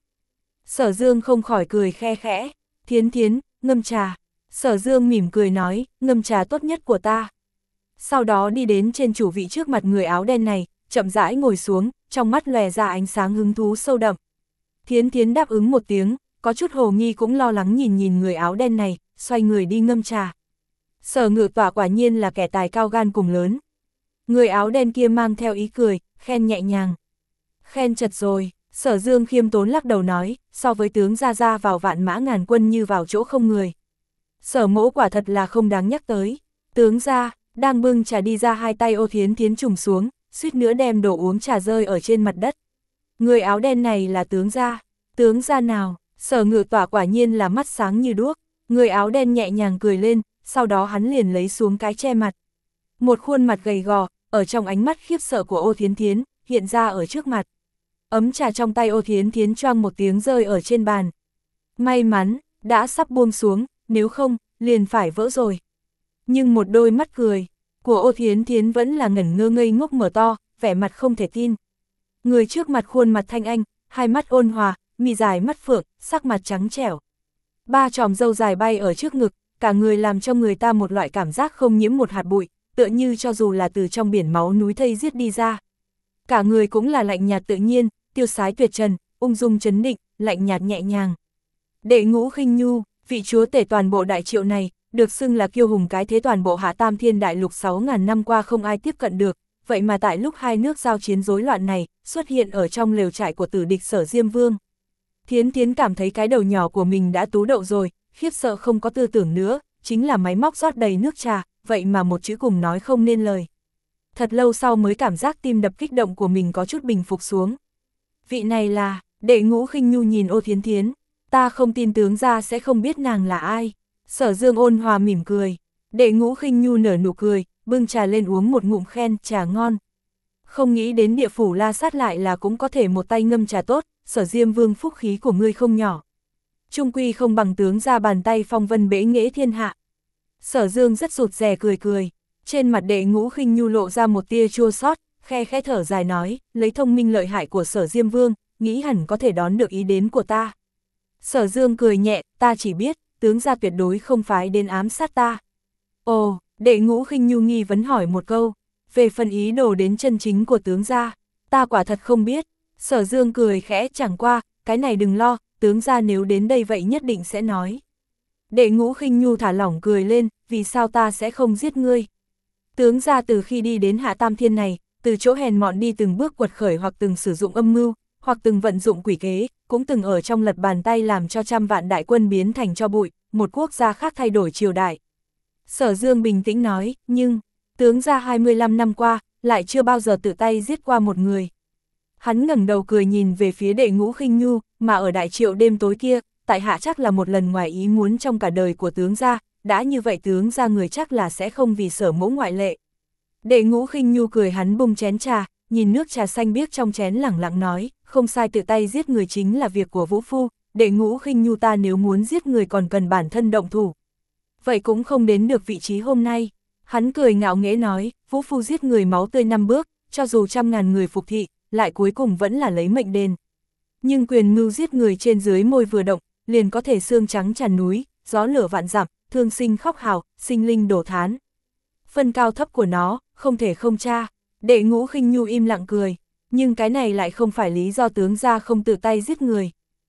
Sở Dương không khỏi cười khe khẽ, Thiến Thiến, ngâm trà. Sở Dương mỉm cười nói, ngâm trà tốt nhất của ta. Sau đó đi đến trên chủ vị trước mặt người áo đen này, chậm rãi ngồi xuống, trong mắt lòe ra ánh sáng hứng thú sâu đậm. Thiến Thiến đáp ứng một tiếng, có chút hồ nghi cũng lo lắng nhìn nhìn người áo đen này, xoay người đi ngâm trà. Sở Ngự Tỏa quả nhiên là kẻ tài cao gan cùng lớn. Người áo đen kia mang theo ý cười, khen nhẹ nhàng. Khen chật rồi, Sở Dương khiêm tốn lắc đầu nói, so với tướng ra ra vào vạn mã ngàn quân như vào chỗ không người. Sở mỗ quả thật là không đáng nhắc tới. Tướng ra, đang bưng trà đi ra, hai tay Ô Thiến Thiến trùng xuống, suýt nữa đem đồ uống trà rơi ở trên mặt đất. Người áo đen này là tướng ra. Tướng ra nào? Sở Ngự Tỏa quả nhiên là mắt sáng như đuốc. Người áo đen nhẹ nhàng cười lên, sau đó hắn liền lấy xuống cái che mặt. Một khuôn mặt gầy gò, ở trong ánh mắt khiếp sợ của Ô Thiến Thiến, hiện ra ở trước mặt. Ấm trà trong tay Ô Thiến Thiến choang một tiếng rơi ở trên bàn. May mắn, đã sắp buông xuống, nếu không, liền phải vỡ rồi. Nhưng một đôi mắt cười của Ô Thiến Thiến vẫn là ngẩn ngơ ngây ngốc mở to, vẻ mặt không thể tin. Người trước mặt khuôn mặt thanh anh, hai mắt ôn hòa, mi dài mắt phượng, sắc mặt trắng trẻo. Ba chòm râu dài bay ở trước ngực, cả người làm cho người ta một loại cảm giác không nhiễm một hạt bụi, tựa như cho dù là từ trong biển máu núi thây giết đi ra. Cả người cũng là lạnh nhạt tự nhiên, tiêu sái tuyệt trần, ung dung trấn định, lạnh nhạt nhẹ nhàng. Đệ Ngũ Khinh Nhu, vị chúa tể toàn bộ đại triệu này, được xưng là kiêu hùng cái thế toàn bộ Hạ Tam Thiên Đại Lục sáu ngàn năm qua không ai tiếp cận được, vậy mà tại lúc hai nước giao chiến rối loạn này, xuất hiện ở trong lều trại của tử địch Sở Diêm Vương. Thiến Thiến cảm thấy cái đầu nhỏ của mình đã tú đậu rồi, khiếp sợ không có tư tưởng nữa, chính là máy móc rót đầy nước trà, vậy mà một chữ cùng nói không nên lời. Thật lâu sau mới cảm giác tim đập kích động của mình có chút bình phục xuống. Vị này là, Đệ Ngũ Khinh Nhu nhìn Ô Thiến Thiến, ta không tin tướng ra sẽ không biết nàng là ai. Sở Dương ôn hòa mỉm cười, Đệ Ngũ Khinh Nhu nở nụ cười, bưng trà lên uống một ngụm khen, trà ngon. Không nghĩ đến địa phủ La Sát lại là cũng có thể một tay ngâm trà tốt, Sở Diêm Vương phúc khí của ngươi không nhỏ. Trung quy không bằng tướng ra bàn tay phong vân bể nghễ thiên hạ. Sở Dương rất rụt rè cười cười, trên mặt Đệ Ngũ Khinh Nhu lộ ra một tia chua xót, khe khẽ thở dài nói, lấy thông minh lợi hại của Sở Diêm Vương, nghĩ hẳn có thể đón được ý đến của ta. Sở Dương cười nhẹ, ta chỉ biết, tướng gia tuyệt đối không phái đến ám sát ta. Ồ, Đệ Ngũ Khinh Nhu nghi vấn hỏi một câu, về phần ý đồ đến chân chính của tướng gia, ta quả thật không biết. Sở Dương cười khẽ, chẳng qua, cái này đừng lo, tướng gia nếu đến đây vậy nhất định sẽ nói. Đệ Ngũ Khinh Nhu thả lỏng cười lên, vì sao ta sẽ không giết ngươi? Tướng gia từ khi đi đến Hạ Tam Thiên này, từ chỗ hèn mọn đi từng bước quật khởi, hoặc từng sử dụng âm mưu, hoặc từng vận dụng quỷ kế, cũng từng ở trong lật bàn tay làm cho trăm vạn đại quân biến thành tro bụi, một quốc gia khác thay đổi triều đại. Sở Dương bình tĩnh nói, nhưng, tướng gia hai mươi lăm năm qua, lại chưa bao giờ tự tay giết qua một người. Hắn ngẩng đầu cười nhìn về phía Đệ Ngũ Khinh Nhu, mà ở đại triệu đêm tối kia, tại hạ chắc là một lần ngoài ý muốn trong cả đời của tướng gia, đã như vậy tướng gia người chắc là sẽ không vì Sở mỗ ngoại lệ. Đệ Ngũ Khinh Nhu cười, hắn bung chén trà, nhìn nước trà xanh biếc trong chén lẳng lặng nói, không sai, tự tay giết người chính là việc của vũ phu, Đệ Ngũ Khinh Nhu ta nếu muốn giết người còn cần bản thân động thủ. vậy cũng không đến được vị trí hôm nay. Hắn cười ngạo nghễ nói, Vũ Phu giết người máu tươi năm bước, cho dù trăm ngàn người phục thị, lại cuối cùng vẫn là lấy mệnh đền. Nhưng quyền mưu giết người trên dưới môi vừa động, liền có thể xương trắng tràn núi, gió lửa vạn dặm, thương sinh khóc hào, sinh linh đổ thán. Phân cao thấp của nó, không thể không tra. Đệ Ngũ Khinh Nhu im lặng cười, nhưng cái này lại không phải lý do tướng gia không tự tay giết người.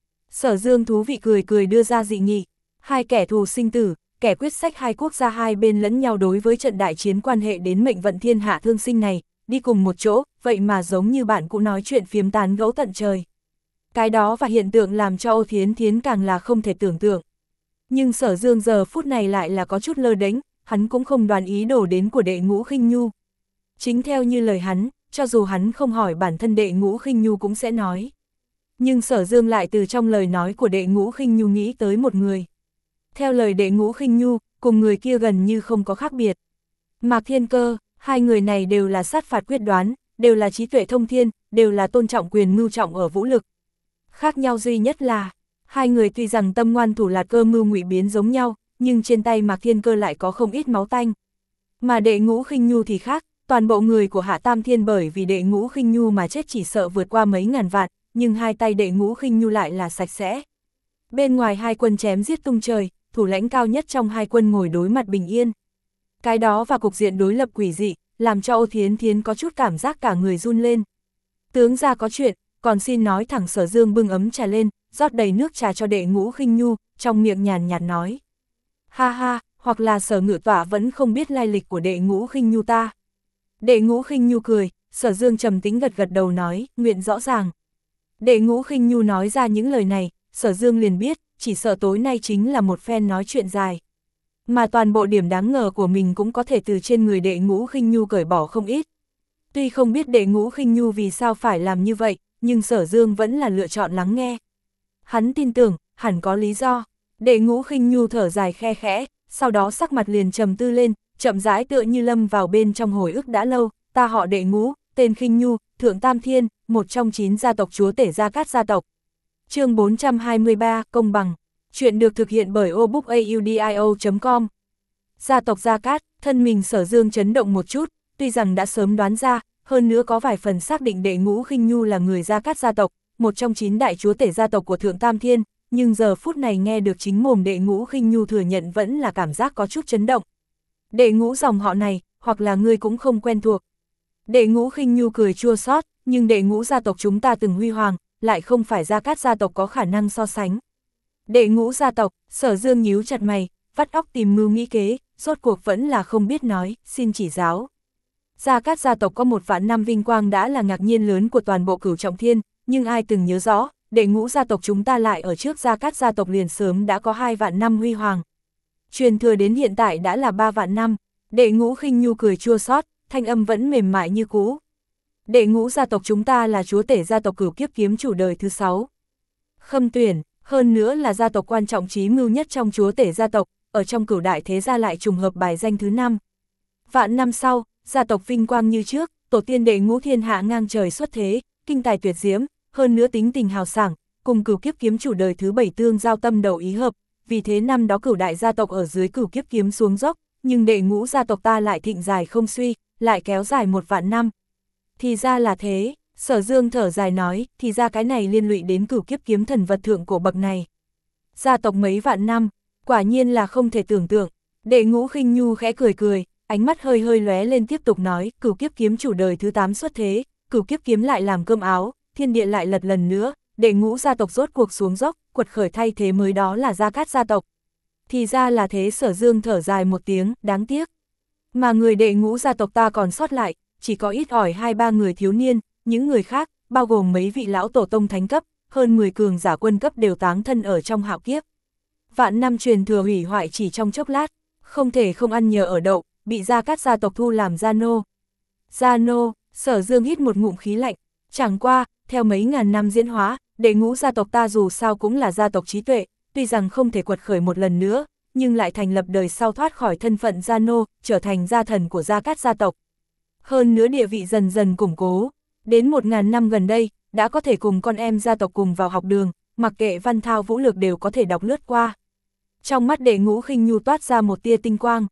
Sở Dương thú vị cười cười đưa ra dị nghị, hai kẻ thù sinh tử, kẻ quyết sách hai quốc gia hai bên lẫn nhau đối với trận đại chiến quan hệ đến mệnh vận thiên hạ thương sinh này, đi cùng một chỗ, vậy mà giống như bạn cũng nói chuyện phiếm tán gẫu tận trời. Cái đó và hiện tượng làm cho Ô Thiến Thiến càng là không thể tưởng tượng. Nhưng Sở Dương giờ phút này lại là có chút lơ đánh, hắn cũng không đoán ý đồ đến của Đệ Ngũ Khinh Nhu. Chính theo như lời hắn, cho dù hắn không hỏi bản thân Đệ Ngũ Khinh Nhu cũng sẽ nói. Nhưng Sở Dương lại từ trong lời nói của Đệ Ngũ Khinh Nhu nghĩ tới một người. Theo lời Đệ Ngũ Khinh Nhu, cùng người kia gần như không có khác biệt. Mạc Thiên Cơ, hai người này đều là sát phạt quyết đoán, đều là trí tuệ thông thiên, đều là tôn trọng quyền mưu trọng ở vũ lực. Khác nhau duy nhất là, hai người tuy rằng tâm ngoan thủ lạt cơ mưu ngụy biến giống nhau, nhưng trên tay Mạc Thiên Cơ lại có không ít máu tanh. Mà Đệ Ngũ Khinh Nhu thì khác, toàn bộ người của Hạ Tam Thiên bởi vì Đệ Ngũ Khinh Nhu mà chết chỉ sợ vượt qua mấy ngàn vạn, nhưng hai tay Đệ Ngũ Khinh Nhu lại là sạch sẽ. Bên ngoài hai quân chém giết tung trời, thủ lãnh cao nhất trong hai quân ngồi đối mặt bình yên. Cái đó và cục diện đối lập quỷ dị, làm cho Ô Thiến Thiến có chút cảm giác cả người run lên. Tướng gia có chuyện, còn xin nói thẳng. Sở Dương bưng ấm trà lên, rót đầy nước trà cho Đệ Ngũ Khinh Nhu, trong miệng nhàn nhạt nói. Ha ha, hoặc là Sở Ngự Tọa vẫn không biết lai lịch của Đệ Ngũ Khinh Nhu ta. Đệ Ngũ Khinh Nhu cười, Sở Dương trầm tĩnh gật gật đầu nói, nguyện rõ ràng. Đệ Ngũ Khinh Nhu nói ra những lời này, Sở Dương liền biết, chỉ sợ tối nay chính là một phen nói chuyện dài. Mà toàn bộ điểm đáng ngờ của mình cũng có thể từ trên người Đệ Ngũ Khinh Nhu cởi bỏ không ít. Tuy không biết Đệ Ngũ Khinh Nhu vì sao phải làm như vậy, nhưng Sở Dương vẫn là lựa chọn lắng nghe. Hắn tin tưởng, hẳn có lý do. Đệ Ngũ Khinh Nhu thở dài khe khẽ, sau đó sắc mặt liền trầm tư lên, chậm rãi tựa như lâm vào bên trong hồi ức đã lâu. Ta họ Đệ Ngũ, tên Khinh Nhu, Thượng Tam Thiên, một trong chín gia tộc chúa tể Gia Cát gia tộc. Chương bốn trăm hai mươi ba, công bằng. Chuyện được thực hiện bởi obookaudio chấm com. Gia tộc Gia Cát, thân mình Sở Dương chấn động một chút, tuy rằng đã sớm đoán ra, hơn nữa có vài phần xác định Đệ Ngũ Khinh Nhu là người Gia Cát gia tộc, một trong chín đại chúa tể gia tộc của Thượng Tam Thiên, nhưng giờ phút này nghe được chính mồm Đệ Ngũ Khinh Nhu thừa nhận vẫn là cảm giác có chút chấn động. Đệ Ngũ dòng họ này, hoặc là ngươi cũng không quen thuộc. Đệ Ngũ Khinh Nhu cười chua xót, nhưng Đệ Ngũ gia tộc chúng ta từng huy hoàng, lại không phải Gia Cát gia tộc có khả năng so sánh. Đệ Ngũ gia tộc, Sở Dương nhíu chặt mày, vắt óc tìm mưu nghĩ kế, rốt cuộc vẫn là không biết nói, xin chỉ giáo. Gia Cát gia tộc có một vạn năm vinh quang đã là ngạc nhiên lớn của toàn bộ Cửu Trọng Thiên, nhưng ai từng nhớ rõ, Đệ Ngũ gia tộc chúng ta lại ở trước Gia Cát gia tộc liền sớm đã có hai vạn năm huy hoàng. Truyền thừa đến hiện tại đã là ba vạn năm. Đệ Ngũ Khinh Nhu cười chua xót, thanh âm vẫn mềm mại như cũ. Đệ Ngũ gia tộc chúng ta là chúa tể gia tộc Cửu Kiếp kiếm chủ đời thứ sáu. Khâm Tuyển, hơn nữa là gia tộc quan trọng trí mưu nhất trong chúa tể gia tộc, ở trong Cửu đại thế gia lại trùng hợp bài danh thứ năm. Vạn năm sau, gia tộc vinh quang như trước, tổ tiên Đệ Ngũ thiên hạ ngang trời xuất thế, kinh tài tuyệt diễm, hơn nữa tính tình hào sảng, cùng Cửu Kiếp kiếm chủ đời thứ bảy tương giao tâm đầu ý hợp, vì thế năm đó Cửu đại gia tộc ở dưới Cửu Kiếp kiếm xuống dốc, nhưng Đệ Ngũ gia tộc ta lại thịnh dài không suy, lại kéo dài một vạn năm. Thì ra là thế, Sở Dương thở dài nói, thì ra cái này liên lụy đến Cửu Kiếp kiếm thần vật thượng cổ bậc này. Gia tộc mấy vạn năm, quả nhiên là không thể tưởng tượng. Đệ Ngũ Khinh Nhu khẽ cười cười, ánh mắt hơi hơi lóe lên tiếp tục nói, Cửu Kiếp kiếm chủ đời thứ tám xuất thế, Cửu Kiếp kiếm lại làm cơm áo, thiên địa lại lật lần nữa, Đệ Ngũ gia tộc rốt cuộc xuống dốc, quật khởi thay thế mới đó là Gia Cát gia tộc. Thì ra là thế. Sở Dương thở dài một tiếng, đáng tiếc. Mà người Đệ Ngũ gia tộc ta còn sót lại, chỉ có ít ỏi hai ba người thiếu niên, những người khác, bao gồm mấy vị lão tổ tông thánh cấp, hơn mười cường giả quân cấp đều táng thân ở trong hạo kiếp. Vạn năm truyền thừa hủy hoại chỉ trong chốc lát, không thể không ăn nhờ ở đậu, bị Gia Cát gia tộc thu làm gia nô. Gia nô, Sở Dương hít một ngụm khí lạnh, chẳng qua, theo mấy ngàn năm diễn hóa, Đệ Ngũ gia tộc ta dù sao cũng là gia tộc trí tuệ, tuy rằng không thể quật khởi một lần nữa, nhưng lại thành lập đời sau thoát khỏi thân phận gia nô, trở thành gia thần của Gia Cát gia tộc. Hơn nữa địa vị dần dần củng cố, đến một ngàn năm gần đây, đã có thể cùng con em gia tộc cùng vào học đường, mặc kệ văn thao vũ lược đều có thể đọc lướt qua. Trong mắt Đệ Ngũ Khinh Nhu toát ra một tia tinh quang.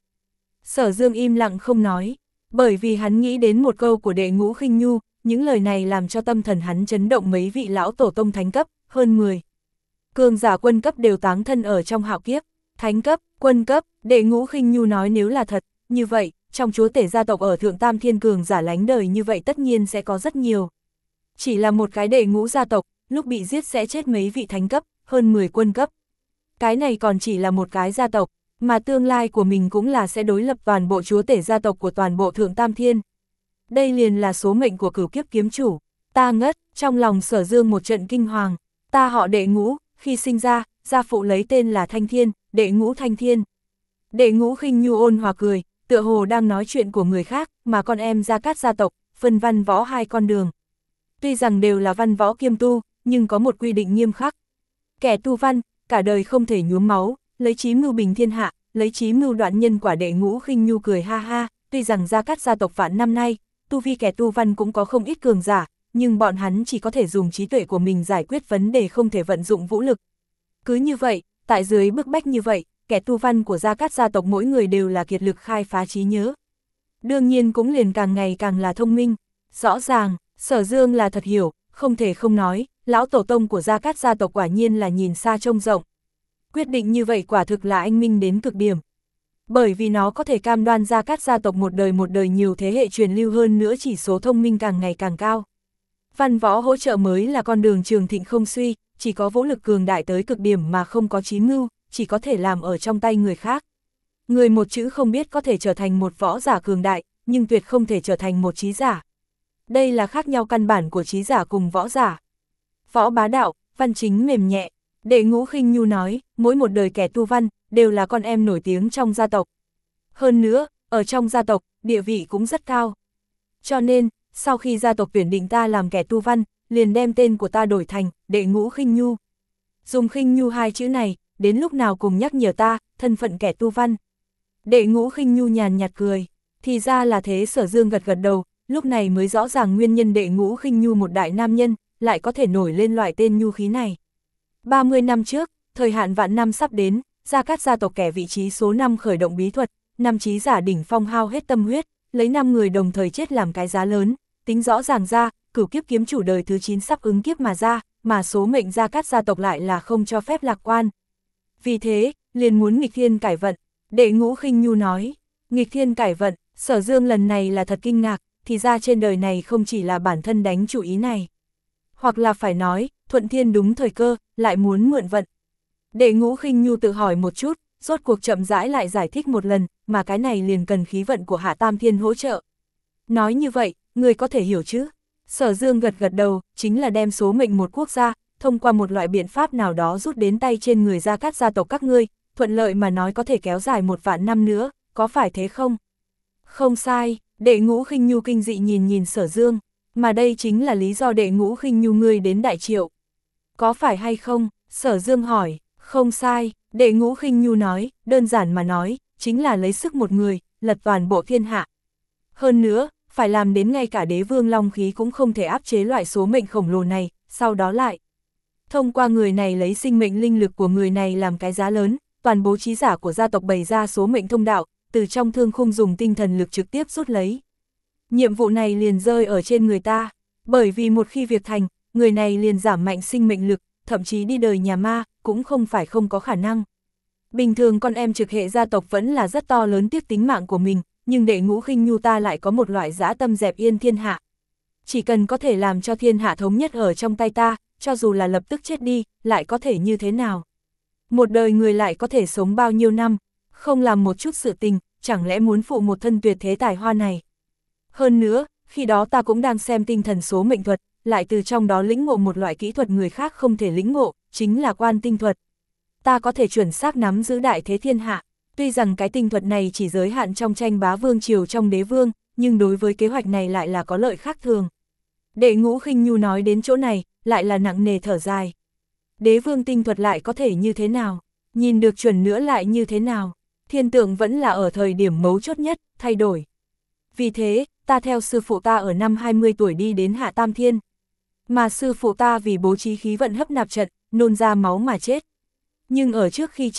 Sở Dương im lặng không nói, bởi vì hắn nghĩ đến một câu của Đệ Ngũ Khinh Nhu, những lời này làm cho tâm thần hắn chấn động. Mấy vị lão tổ tông thánh cấp, hơn mười. Cường giả quân cấp đều táng thân ở trong hạo kiếp, thánh cấp, quân cấp, Đệ Ngũ Khinh Nhu nói nếu là thật, như vậy, trong chúa tể gia tộc ở Thượng Tam Thiên cường giả lánh đời như vậy tất nhiên sẽ có rất nhiều. Chỉ là một cái Đệ Ngũ gia tộc, lúc bị giết sẽ chết mấy vị thánh cấp, hơn mười quân cấp. Cái này còn chỉ là một cái gia tộc, mà tương lai của mình cũng là sẽ đối lập toàn bộ chúa tể gia tộc của toàn bộ Thượng Tam Thiên. Đây liền là số mệnh của cửu kiếp kiếm chủ. Ta ngất, trong lòng Sở Dương một trận kinh hoàng. Ta họ Đệ Ngũ, khi sinh ra, gia phụ lấy tên là Thanh Thiên, Đệ Ngũ Thanh Thiên. Đệ Ngũ Khinh Nhu ôn hòa cười, tựa hồ đang nói chuyện của người khác, mà con em Gia Cát gia tộc, phân văn võ hai con đường. Tuy rằng đều là văn võ kiêm tu, nhưng có một quy định nghiêm khắc. Kẻ tu văn, cả đời không thể nhuốm máu, lấy chí mưu bình thiên hạ, lấy chí mưu đoạn nhân quả. Đệ Ngũ Khinh Nhu cười ha ha, tuy rằng Gia Cát gia tộc vạn năm nay, tu vi kẻ tu văn cũng có không ít cường giả, nhưng bọn hắn chỉ có thể dùng trí tuệ của mình giải quyết vấn đề, không thể vận dụng vũ lực. Cứ như vậy, tại dưới bức bách như vậy, kẻ tu văn của Gia Cát gia tộc mỗi người đều là kiệt lực khai phá trí nhớ. Đương nhiên cũng liền càng ngày càng là thông minh. Rõ ràng, Sở Dương là thật hiểu, không thể không nói, lão tổ tông của Gia Cát gia tộc quả nhiên là nhìn xa trông rộng. Quyết định như vậy quả thực là anh minh đến cực điểm. Bởi vì nó có thể cam đoan Gia Cát gia tộc một đời một đời nhiều thế hệ truyền lưu, hơn nữa chỉ số thông minh càng ngày càng cao. Văn võ hỗ trợ mới là con đường trường thịnh không suy, chỉ có vũ lực cường đại tới cực điểm mà không có chí mưu, chỉ có thể làm ở trong tay người khác. Người một chữ không biết có thể trở thành một võ giả cường đại, nhưng tuyệt không thể trở thành một trí giả. Đây là khác nhau căn bản của trí giả cùng võ giả. Võ bá đạo, văn chính mềm nhẹ. Đệ Ngũ Khinh Nhu nói, mỗi một đời kẻ tu văn, đều là con em nổi tiếng trong gia tộc. Hơn nữa, ở trong gia tộc, địa vị cũng rất cao. Cho nên, sau khi gia tộc tuyển định ta làm kẻ tu văn, liền đem tên của ta đổi thành Đệ Ngũ Khinh Nhu. Dùng Khinh Nhu hai chữ này, đến lúc nào cùng nhắc nhở ta, thân phận kẻ tu văn. Đệ Ngũ Khinh Nhu nhàn nhạt cười, thì ra là thế. Sở Dương gật gật đầu, lúc này mới rõ ràng nguyên nhân Đệ Ngũ Khinh Nhu một đại nam nhân, lại có thể nổi lên loại tên nhu khí này. ba mươi năm trước, thời hạn vạn năm sắp đến, Gia Cát gia tộc kẻ vị trí số năm khởi động bí thuật, năm trí giả đỉnh phong hao hết tâm huyết, lấy năm người đồng thời chết làm cái giá lớn, tính rõ ràng ra, cửu kiếp kiếm chủ đời thứ chín sắp ứng kiếp mà ra, mà số mệnh Gia Cát gia tộc lại là không cho phép lạc quan. Vì thế, liền muốn nghịch thiên cải vận. Đệ Ngũ Khinh Nhu nói, nghịch thiên cải vận. Sở Dương lần này là thật kinh ngạc, thì ra trên đời này không chỉ là bản thân đánh chủ ý này. Hoặc là phải nói, thuận thiên đúng thời cơ, lại muốn mượn vận. Đệ Ngũ Khinh Nhu tự hỏi một chút, rốt cuộc chậm rãi lại giải thích một lần, mà cái này liền cần khí vận của Hạ Tam Thiên hỗ trợ. Nói như vậy, người có thể hiểu chứ? Sở Dương gật gật đầu, chính là đem số mệnh một quốc gia, thông qua một loại biện pháp nào đó rút đến tay trên người Gia Cát gia tộc các ngươi, thuận lợi mà nói có thể kéo dài một vạn năm nữa, có phải thế không? Không sai. Đệ Ngũ Khinh Nhu kinh dị nhìn nhìn Sở Dương, mà đây chính là lý do Đệ Ngũ Khinh Nhu ngươi đến Đại Triệu. Có phải hay không? Sở Dương hỏi. Không sai. Đệ Ngũ Khinh Nhu nói, đơn giản mà nói, chính là lấy sức một người, lật toàn bộ thiên hạ. Hơn nữa, phải làm đến ngay cả đế vương long khí cũng không thể áp chế loại số mệnh khổng lồ này, sau đó lại thông qua người này lấy sinh mệnh linh lực của người này làm cái giá lớn, toàn bố trí giả của gia tộc bày ra số mệnh thông đạo, từ trong thương khung dùng tinh thần lực trực tiếp rút lấy. Nhiệm vụ này liền rơi ở trên người ta, bởi vì một khi việc thành, người này liền giảm mạnh sinh mệnh lực, thậm chí đi đời nhà ma, cũng không phải không có khả năng. Bình thường con em trực hệ gia tộc vẫn là rất to lớn tiếc tính mạng của mình, nhưng Đệ Ngũ Khinh Nhu ta lại có một loại dã tâm dẹp yên thiên hạ. Chỉ cần có thể làm cho thiên hạ thống nhất ở trong tay ta, cho dù là lập tức chết đi, lại có thể như thế nào? Một đời người lại có thể sống bao nhiêu năm, không làm một chút sự tình, chẳng lẽ muốn phụ một thân tuyệt thế tài hoa này? Hơn nữa, khi đó ta cũng đang xem tinh thần số mệnh thuật, lại từ trong đó lĩnh ngộ một loại kỹ thuật người khác không thể lĩnh ngộ, chính là quan tinh thuật. Ta có thể chuẩn xác nắm giữ đại thế thiên hạ, tuy rằng cái tinh thuật này chỉ giới hạn trong tranh bá vương triều trong đế vương, nhưng đối với kế hoạch này lại là có lợi khác thường. Đệ Ngũ Khinh Nhu nói đến chỗ này, lại là nặng nề thở dài. Đế vương tinh thuật lại có thể như thế nào? Nhìn được chuẩn nữa lại như thế nào? Thiên tượng vẫn là ở thời điểm mấu chốt nhất, thay đổi. Vì thế, ta theo sư phụ ta ở năm hai mươi tuổi đi đến Hạ Tam Thiên. Mà sư phụ ta vì bố trí khí vận hấp nạp trận, nôn ra máu mà chết. Nhưng ở trước khi chết,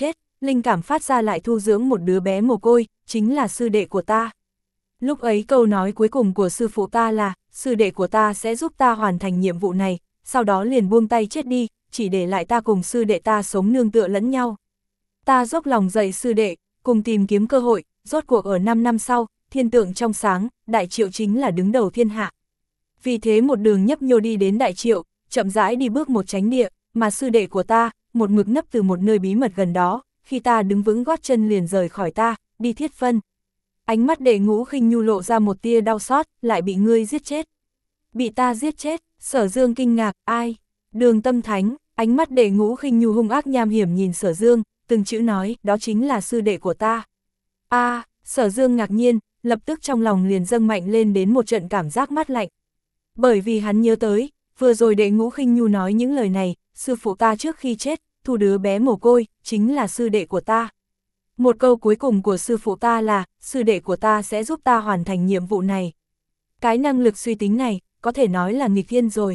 linh cảm phát ra lại thu dưỡng một đứa bé mồ côi, chính là sư đệ của ta. Lúc ấy câu nói cuối cùng của sư phụ ta là, sư đệ của ta sẽ giúp ta hoàn thành nhiệm vụ này, sau đó liền buông tay chết đi, chỉ để lại ta cùng sư đệ ta sống nương tựa lẫn nhau. Ta dốc lòng dạy sư đệ, cùng tìm kiếm cơ hội, rốt cuộc ở năm năm sau, thiên tượng trong sáng, Đại Triệu chính là đứng đầu thiên hạ. Vì thế một đường nhấp nhô đi đến Đại Triệu, chậm rãi đi bước một chánh địa, mà sư đệ của ta, một mực nấp từ một nơi bí mật gần đó, khi ta đứng vững gót chân liền rời khỏi ta, đi Thiết Vân. Ánh mắt Đệ Ngũ Khinh Nhu lộ ra một tia đau xót, lại bị ngươi giết chết. Bị ta giết chết, Sở Dương kinh ngạc, ai? Đường Tâm Thánh, ánh mắt Đệ Ngũ Khinh Nhu hung ác nham hiểm nhìn Sở Dương, từng chữ nói, đó chính là sư đệ của ta. A, à, Sở Dương ngạc nhiên, lập tức trong lòng liền dâng mạnh lên đến một trận cảm giác mát lạnh. Bởi vì hắn nhớ tới, vừa rồi Đệ Ngũ Khinh Nhu nói những lời này, sư phụ ta trước khi chết, thu đứa bé mồ côi, chính là sư đệ của ta. Một câu cuối cùng của sư phụ ta là, sư đệ của ta sẽ giúp ta hoàn thành nhiệm vụ này. Cái năng lực suy tính này, có thể nói là nghịch thiên rồi.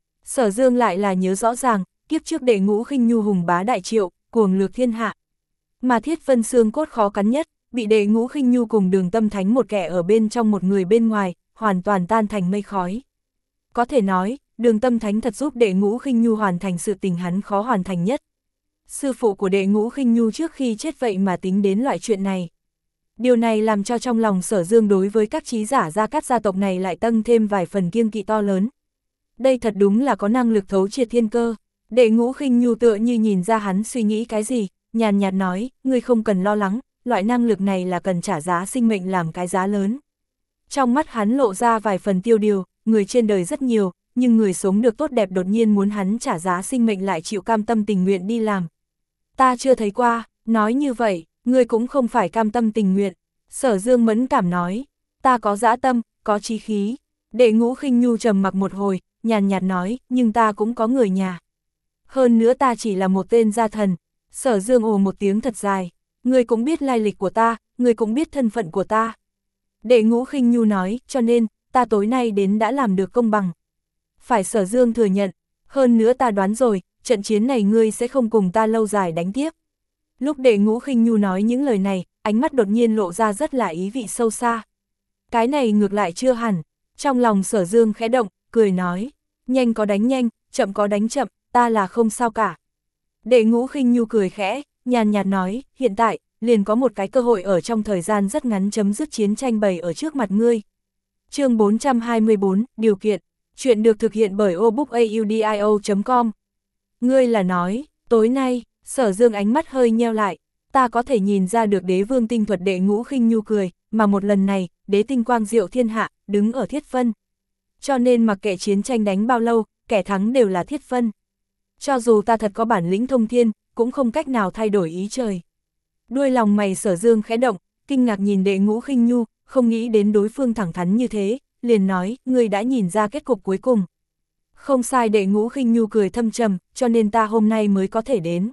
Sở Dương lại là nhớ rõ ràng, kiếp trước Đệ Ngũ Khinh Nhu hùng bá Đại Triệu, cuồng lược thiên hạ. Mà Thiết Vân xương cốt khó cắn nhất, bị Đệ Ngũ Khinh Nhu cùng Đường Tâm Thánh một kẻ ở bên trong một người bên ngoài, hoàn toàn tan thành mây khói. Có thể nói, Đường Tâm Thánh thật giúp Đệ Ngũ Khinh Nhu hoàn thành sự tình hắn khó hoàn thành nhất. Sư phụ của Đệ Ngũ Khinh Nhu trước khi chết vậy mà tính đến loại chuyện này. Điều này làm cho trong lòng Sở Dương đối với các trí giả Gia Cát gia tộc này lại tăng thêm vài phần kiêng kỵ to lớn. Đây thật đúng là có năng lực thấu triệt thiên cơ. Đệ Ngũ Khinh Nhu tựa như nhìn ra hắn suy nghĩ cái gì, nhàn nhạt nói, ngươi không cần lo lắng, loại năng lực này là cần trả giá sinh mệnh làm cái giá lớn. Trong mắt hắn lộ ra vài phần tiêu điều, người trên đời rất nhiều, nhưng người sống được tốt đẹp đột nhiên muốn hắn trả giá sinh mệnh lại chịu cam tâm tình nguyện đi làm. Ta chưa thấy qua, nói như vậy, ngươi cũng không phải cam tâm tình nguyện. Sở Dương mẫn cảm nói, ta có dã tâm, có chí khí. Đệ Ngũ Khinh Nhu trầm mặc một hồi, nhàn nhạt nói, nhưng ta cũng có người nhà. Hơn nữa ta chỉ là một tên gia thần. Sở Dương ồ một tiếng thật dài, ngươi cũng biết lai lịch của ta, ngươi cũng biết thân phận của ta. Đệ Ngũ Khinh Nhu nói, cho nên, ta tối nay đến đã làm được công bằng. Phải, Sở Dương thừa nhận, hơn nữa ta đoán rồi, trận chiến này ngươi sẽ không cùng ta lâu dài đánh tiếp. Lúc Đệ Ngũ Khinh Nhu nói những lời này, ánh mắt đột nhiên lộ ra rất là ý vị sâu xa. Cái này ngược lại chưa hẳn, trong lòng Sở Dương khẽ động, cười nói, nhanh có đánh nhanh, chậm có đánh chậm, ta là không sao cả. Đệ Ngũ Khinh Nhu cười khẽ, nhàn nhạt nói, hiện tại, liền có một cái cơ hội ở trong thời gian rất ngắn chấm dứt chiến tranh bày ở trước mặt ngươi. Chương bốn trăm hai mươi bốn, điều kiện, chuyện được thực hiện bởi obookaudio chấm com. Ngươi là nói, tối nay, Sở Dương ánh mắt hơi nheo lại, ta có thể nhìn ra được đế vương tinh thuật. Đệ Ngũ Khinh Nhu cười, mà một lần này, đế tinh quang diệu thiên hạ, đứng ở Thiết Vân. Cho nên mặc kệ chiến tranh đánh bao lâu, kẻ thắng đều là Thiết Vân. Cho dù ta thật có bản lĩnh thông thiên, cũng không cách nào thay đổi ý trời. Đuôi lòng mày Sở Dương khẽ động, kinh ngạc nhìn Đệ Ngũ Khinh Nhu, không nghĩ đến đối phương thẳng thắn như thế, liền nói, ngươi đã nhìn ra kết cục cuối cùng. Không sai. Đệ Ngũ Khinh Nhu cười thâm trầm, cho nên ta hôm nay mới có thể đến.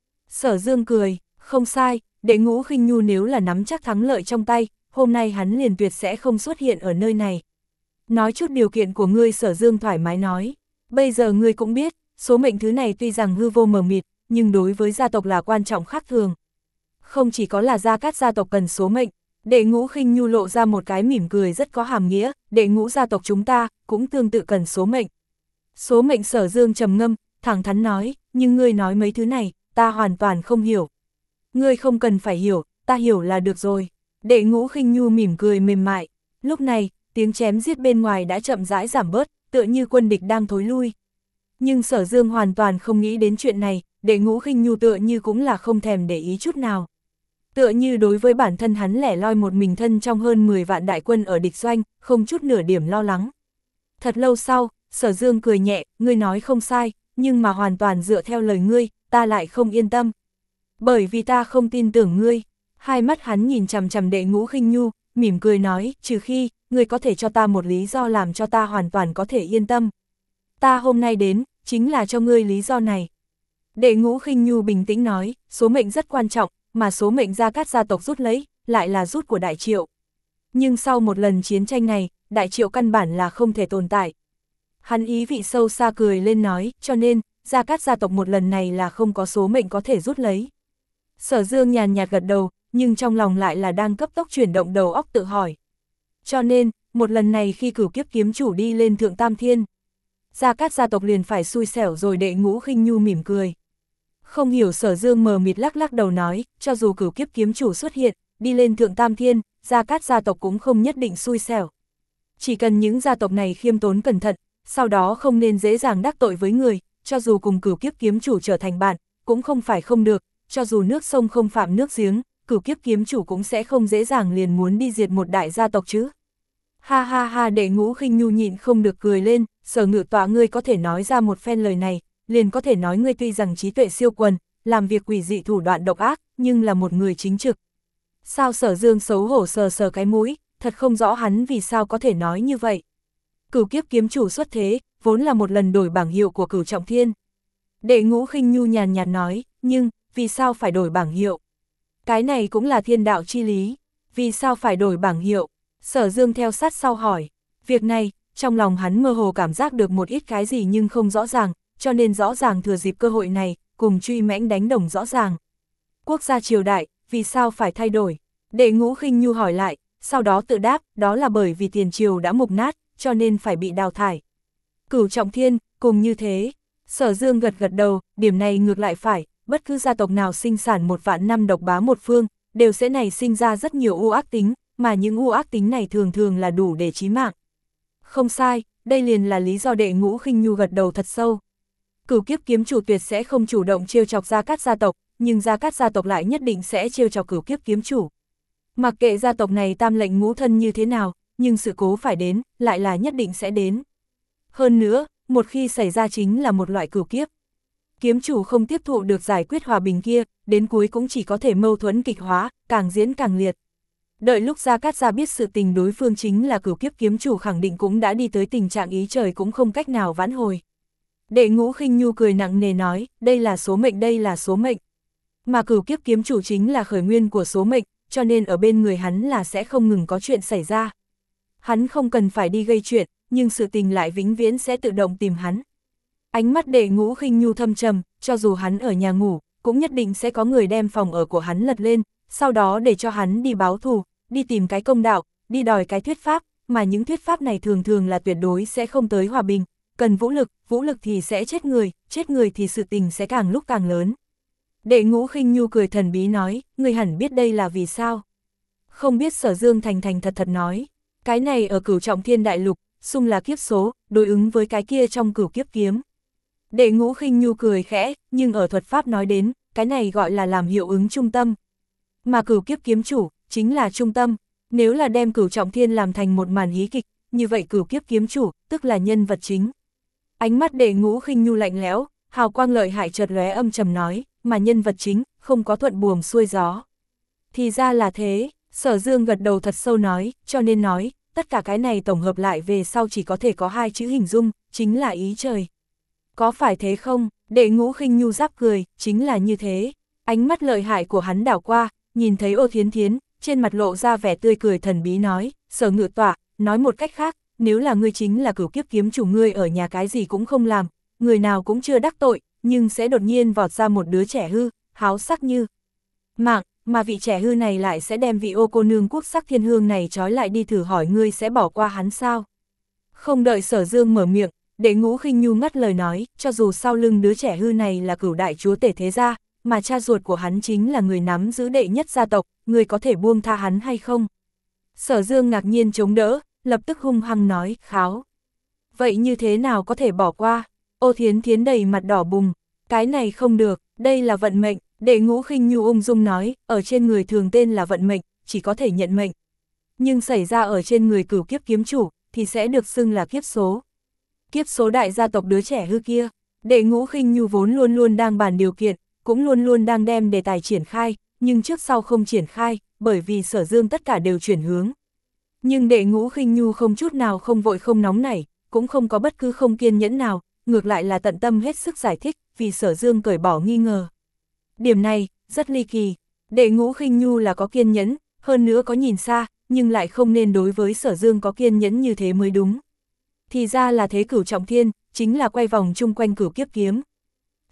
Sở Dương cười, không sai, Đệ Ngũ Khinh Nhu nếu là nắm chắc thắng lợi trong tay, hôm nay hắn liền tuyệt sẽ không xuất hiện ở nơi này. Nói chút điều kiện của ngươi. Sở Dương thoải mái nói, bây giờ ngươi cũng biết, số mệnh thứ này tuy rằng hư vô mờ mịt, nhưng đối với gia tộc là quan trọng khác thường. Không chỉ có là Gia Cát gia tộc cần số mệnh, Đệ Ngũ Khinh Nhu lộ ra một cái mỉm cười rất có hàm nghĩa, Đệ Ngũ gia tộc chúng ta cũng tương tự cần số mệnh. Số mệnh. Sở Dương trầm ngâm, thẳng thắn nói, nhưng ngươi nói mấy thứ này, ta hoàn toàn không hiểu. Ngươi không cần phải hiểu, ta hiểu là được rồi. Đệ Ngũ Khinh Nhu mỉm cười mềm mại, lúc này, tiếng chém giết bên ngoài đã chậm rãi giảm bớt, tựa như quân địch đang thối lui. Nhưng Sở Dương hoàn toàn không nghĩ đến chuyện này, Đệ Ngũ Khinh Nhu tựa như cũng là không thèm để ý chút nào. Tựa như đối với bản thân hắn lẻ loi một mình thân trong hơn mười vạn đại quân ở địch doanh, không chút nửa điểm lo lắng. Thật lâu sau, Sở Dương cười nhẹ, ngươi nói không sai, nhưng mà hoàn toàn dựa theo lời ngươi, ta lại không yên tâm. Bởi vì ta không tin tưởng ngươi. Hai mắt hắn nhìn chằm chằm Đệ Ngũ Khinh Nhu, mỉm cười nói, trừ khi, ngươi có thể cho ta một lý do làm cho ta hoàn toàn có thể yên tâm. Ta hôm nay đến, chính là cho ngươi lý do này. Đệ Ngũ Khinh Nhu bình tĩnh nói, số mệnh rất quan trọng, mà số mệnh Gia Cát gia tộc rút lấy, lại là rút của Đại Triệu. Nhưng sau một lần chiến tranh này, Đại Triệu căn bản là không thể tồn tại. Hắn ý vị sâu xa cười lên nói, cho nên, Gia Cát gia tộc một lần này là không có số mệnh có thể rút lấy. Sở Dương nhàn nhạt gật đầu, nhưng trong lòng lại là đang cấp tốc chuyển động đầu óc tự hỏi. Cho nên, một lần này khi Cửu Kiếp kiếm chủ đi lên Thượng Tam Thiên, Gia Cát gia tộc liền phải xui xẻo rồi. Đệ Ngũ Khinh Nhu mỉm cười. Không hiểu. Sở Dương mờ mịt lắc lắc đầu nói, cho dù Cửu Kiếp kiếm chủ xuất hiện, đi lên Thượng Tam Thiên, Gia Cát gia tộc cũng không nhất định xui xẻo. Chỉ cần những gia tộc này khiêm tốn cẩn thận, sau đó không nên dễ dàng đắc tội với người, cho dù cùng Cửu Kiếp kiếm chủ trở thành bạn, cũng không phải không được, cho dù nước sông không phạm nước giếng, Cửu Kiếp kiếm chủ cũng sẽ không dễ dàng liền muốn đi diệt một đại gia tộc chứ. Ha ha ha. Đệ Ngũ Khinh Nhu nhịn không được cười lên, Sở Ngự Tọa ngươi có thể nói ra một phen lời này, liền có thể nói ngươi tuy rằng trí tuệ siêu quần, làm việc quỷ dị thủ đoạn độc ác, nhưng là một người chính trực. Sao? Sở Dương xấu hổ sờ sờ cái mũi, thật không rõ hắn vì sao có thể nói như vậy. Cửu Kiếp kiếm chủ xuất thế, vốn là một lần đổi bảng hiệu của Cửu Trọng Thiên. Đệ Ngũ Khinh Nhu nhàn nhạt nói, nhưng, vì sao phải đổi bảng hiệu? Cái này cũng là thiên đạo chi lý, vì sao phải đổi bảng hiệu? Sở Dương theo sát sau hỏi, việc này, trong lòng hắn mơ hồ cảm giác được một ít cái gì nhưng không rõ ràng, cho nên rõ ràng thừa dịp cơ hội này, cùng Truy Mãnh đánh đồng rõ ràng. Quốc gia triều đại, vì sao phải thay đổi? Đệ Ngũ Khinh Nhu hỏi lại, sau đó tự đáp, đó là bởi vì tiền triều đã mục nát, cho nên phải bị đào thải. Cửu Trọng Thiên, cùng như thế. Sở Dương gật gật đầu, điểm này ngược lại phải, bất cứ gia tộc nào sinh sản một vạn năm độc bá một phương, đều sẽ nảy sinh ra rất nhiều u ác tính, mà những u ác tính này thường thường là đủ để chí mạng. Không sai, đây liền là lý do. Đệ Ngũ Khinh Nhu gật đầu thật sâu. Cửu Kiếp kiếm chủ tuyệt sẽ không chủ động trêu chọc Gia Cát gia tộc, nhưng Gia Cát gia tộc lại nhất định sẽ trêu chọc Cửu Kiếp kiếm chủ. Mặc kệ gia tộc này tam lệnh ngũ thân như thế nào, nhưng sự cố phải đến, lại là nhất định sẽ đến. Hơn nữa, một khi xảy ra chính là một loại cửu kiếp. Kiếm chủ không tiếp thụ được giải quyết hòa bình kia, đến cuối cũng chỉ có thể mâu thuẫn kịch hóa, càng diễn càng liệt. Đợi lúc Gia Cát gia biết sự tình đối phương chính là Cửu Kiếp kiếm chủ, khẳng định cũng đã đi tới tình trạng ý trời cũng không cách nào vãn hồi. Đệ Ngũ Khinh Nhu cười nặng nề nói, đây là số mệnh, đây là số mệnh. Mà Cửu Kiếp kiếm chủ chính là khởi nguyên của số mệnh, cho nên ở bên người hắn là sẽ không ngừng có chuyện xảy ra. Hắn không cần phải đi gây chuyện, nhưng sự tình lại vĩnh viễn sẽ tự động tìm hắn. Ánh mắt Đệ Ngũ Khinh Nhu thâm trầm, cho dù hắn ở nhà ngủ, cũng nhất định sẽ có người đem phòng ở của hắn lật lên, sau đó để cho hắn đi báo thù, đi tìm cái công đạo, đi đòi cái thuyết pháp, mà những thuyết pháp này thường thường là tuyệt đối sẽ không tới hòa bình, cần vũ lực, vũ lực thì sẽ chết người, chết người thì sự tình sẽ càng lúc càng lớn. Đệ Ngũ Khinh Nhu cười thần bí nói, người hẳn biết đây là vì sao. Không biết. Sở Dương thành thành thật thật nói, cái này ở Cửu Trọng Thiên đại lục, xung là kiếp số, đối ứng với cái kia trong Cửu Kiếp kiếm. Đệ Ngũ Khinh Nhu cười khẽ, nhưng ở thuật pháp nói đến, cái này gọi là làm hiệu ứng trung tâm. Mà Cửu Kiếp kiếm chủ, chính là trung tâm. Nếu là đem Cửu Trọng Thiên làm thành một màn hí kịch, như vậy Cửu Kiếp kiếm chủ, tức là nhân vật chính. Ánh mắt Đệ Ngũ Khinh Nhu lạnh lẽo, hào quang lợi hại chợt lóe, âm trầm nói, mà nhân vật chính, không có thuận buồm xuôi gió. Thì ra là thế. Sở Dương gật đầu thật sâu nói, cho nên nói, tất cả cái này tổng hợp lại về sau chỉ có thể có hai chữ hình dung, chính là ý trời. Có phải thế không? Đệ Ngũ Khinh Nhu giáp cười, chính là như thế. Ánh mắt lợi hại của hắn đảo qua, nhìn thấy Ô Thiến Thiến, trên mặt lộ ra vẻ tươi cười thần bí nói, Sở Ngự Tọa, nói một cách khác, nếu là ngươi chính là Cửu Kiếp kiếm chủ, ngươi ở nhà cái gì cũng không làm, người nào cũng chưa đắc tội, nhưng sẽ đột nhiên vọt ra một đứa trẻ hư, háo sắc như mạng, mà vị trẻ hư này lại sẽ đem vị ô cô nương quốc sắc thiên hương này trói lại đi, thử hỏi ngươi sẽ bỏ qua hắn sao? Không đợi Sở Dương mở miệng, Đệ Ngũ Khinh Nhu ngắt lời nói, cho dù sau lưng đứa trẻ hư này là Cửu đại chúa tể thế gia, mà cha ruột của hắn chính là người nắm giữ đệ nhất gia tộc, ngươi có thể buông tha hắn hay không? Sở Dương ngạc nhiên chống đỡ, lập tức hung hăng nói, kháo. Vậy như thế nào có thể bỏ qua? Ô Thiến Thiến đầy mặt đỏ bừng, cái này không được, đây là vận mệnh. Đệ Ngũ Khinh Nhu ung dung nói, ở trên người thường tên là vận mệnh, chỉ có thể nhận mệnh. Nhưng xảy ra ở trên người Cửu Kiếp kiếm chủ, thì sẽ được xưng là kiếp số. Kiếp số đại gia tộc đứa trẻ hư kia. Đệ Ngũ Khinh Nhu vốn luôn luôn đang bàn điều kiện, cũng luôn luôn đang đem đề tài triển khai, nhưng trước sau không triển khai, bởi vì Sở Dương tất cả đều chuyển hướng. Nhưng Đệ Ngũ Khinh Nhu không chút nào không vội không nóng nảy, cũng không có bất cứ không kiên nhẫn nào, ngược lại là tận tâm hết sức giải thích, vì Sở Dương cởi bỏ nghi ngờ. Điểm này, rất ly kỳ. Đệ Ngũ Khinh Nhu là có kiên nhẫn, hơn nữa có nhìn xa, nhưng lại không nên đối với Sở Dương có kiên nhẫn như thế mới đúng. Thì ra là thế. Cửu Trọng Thiên, chính là quay vòng chung quanh Cửu Kiếp kiếm.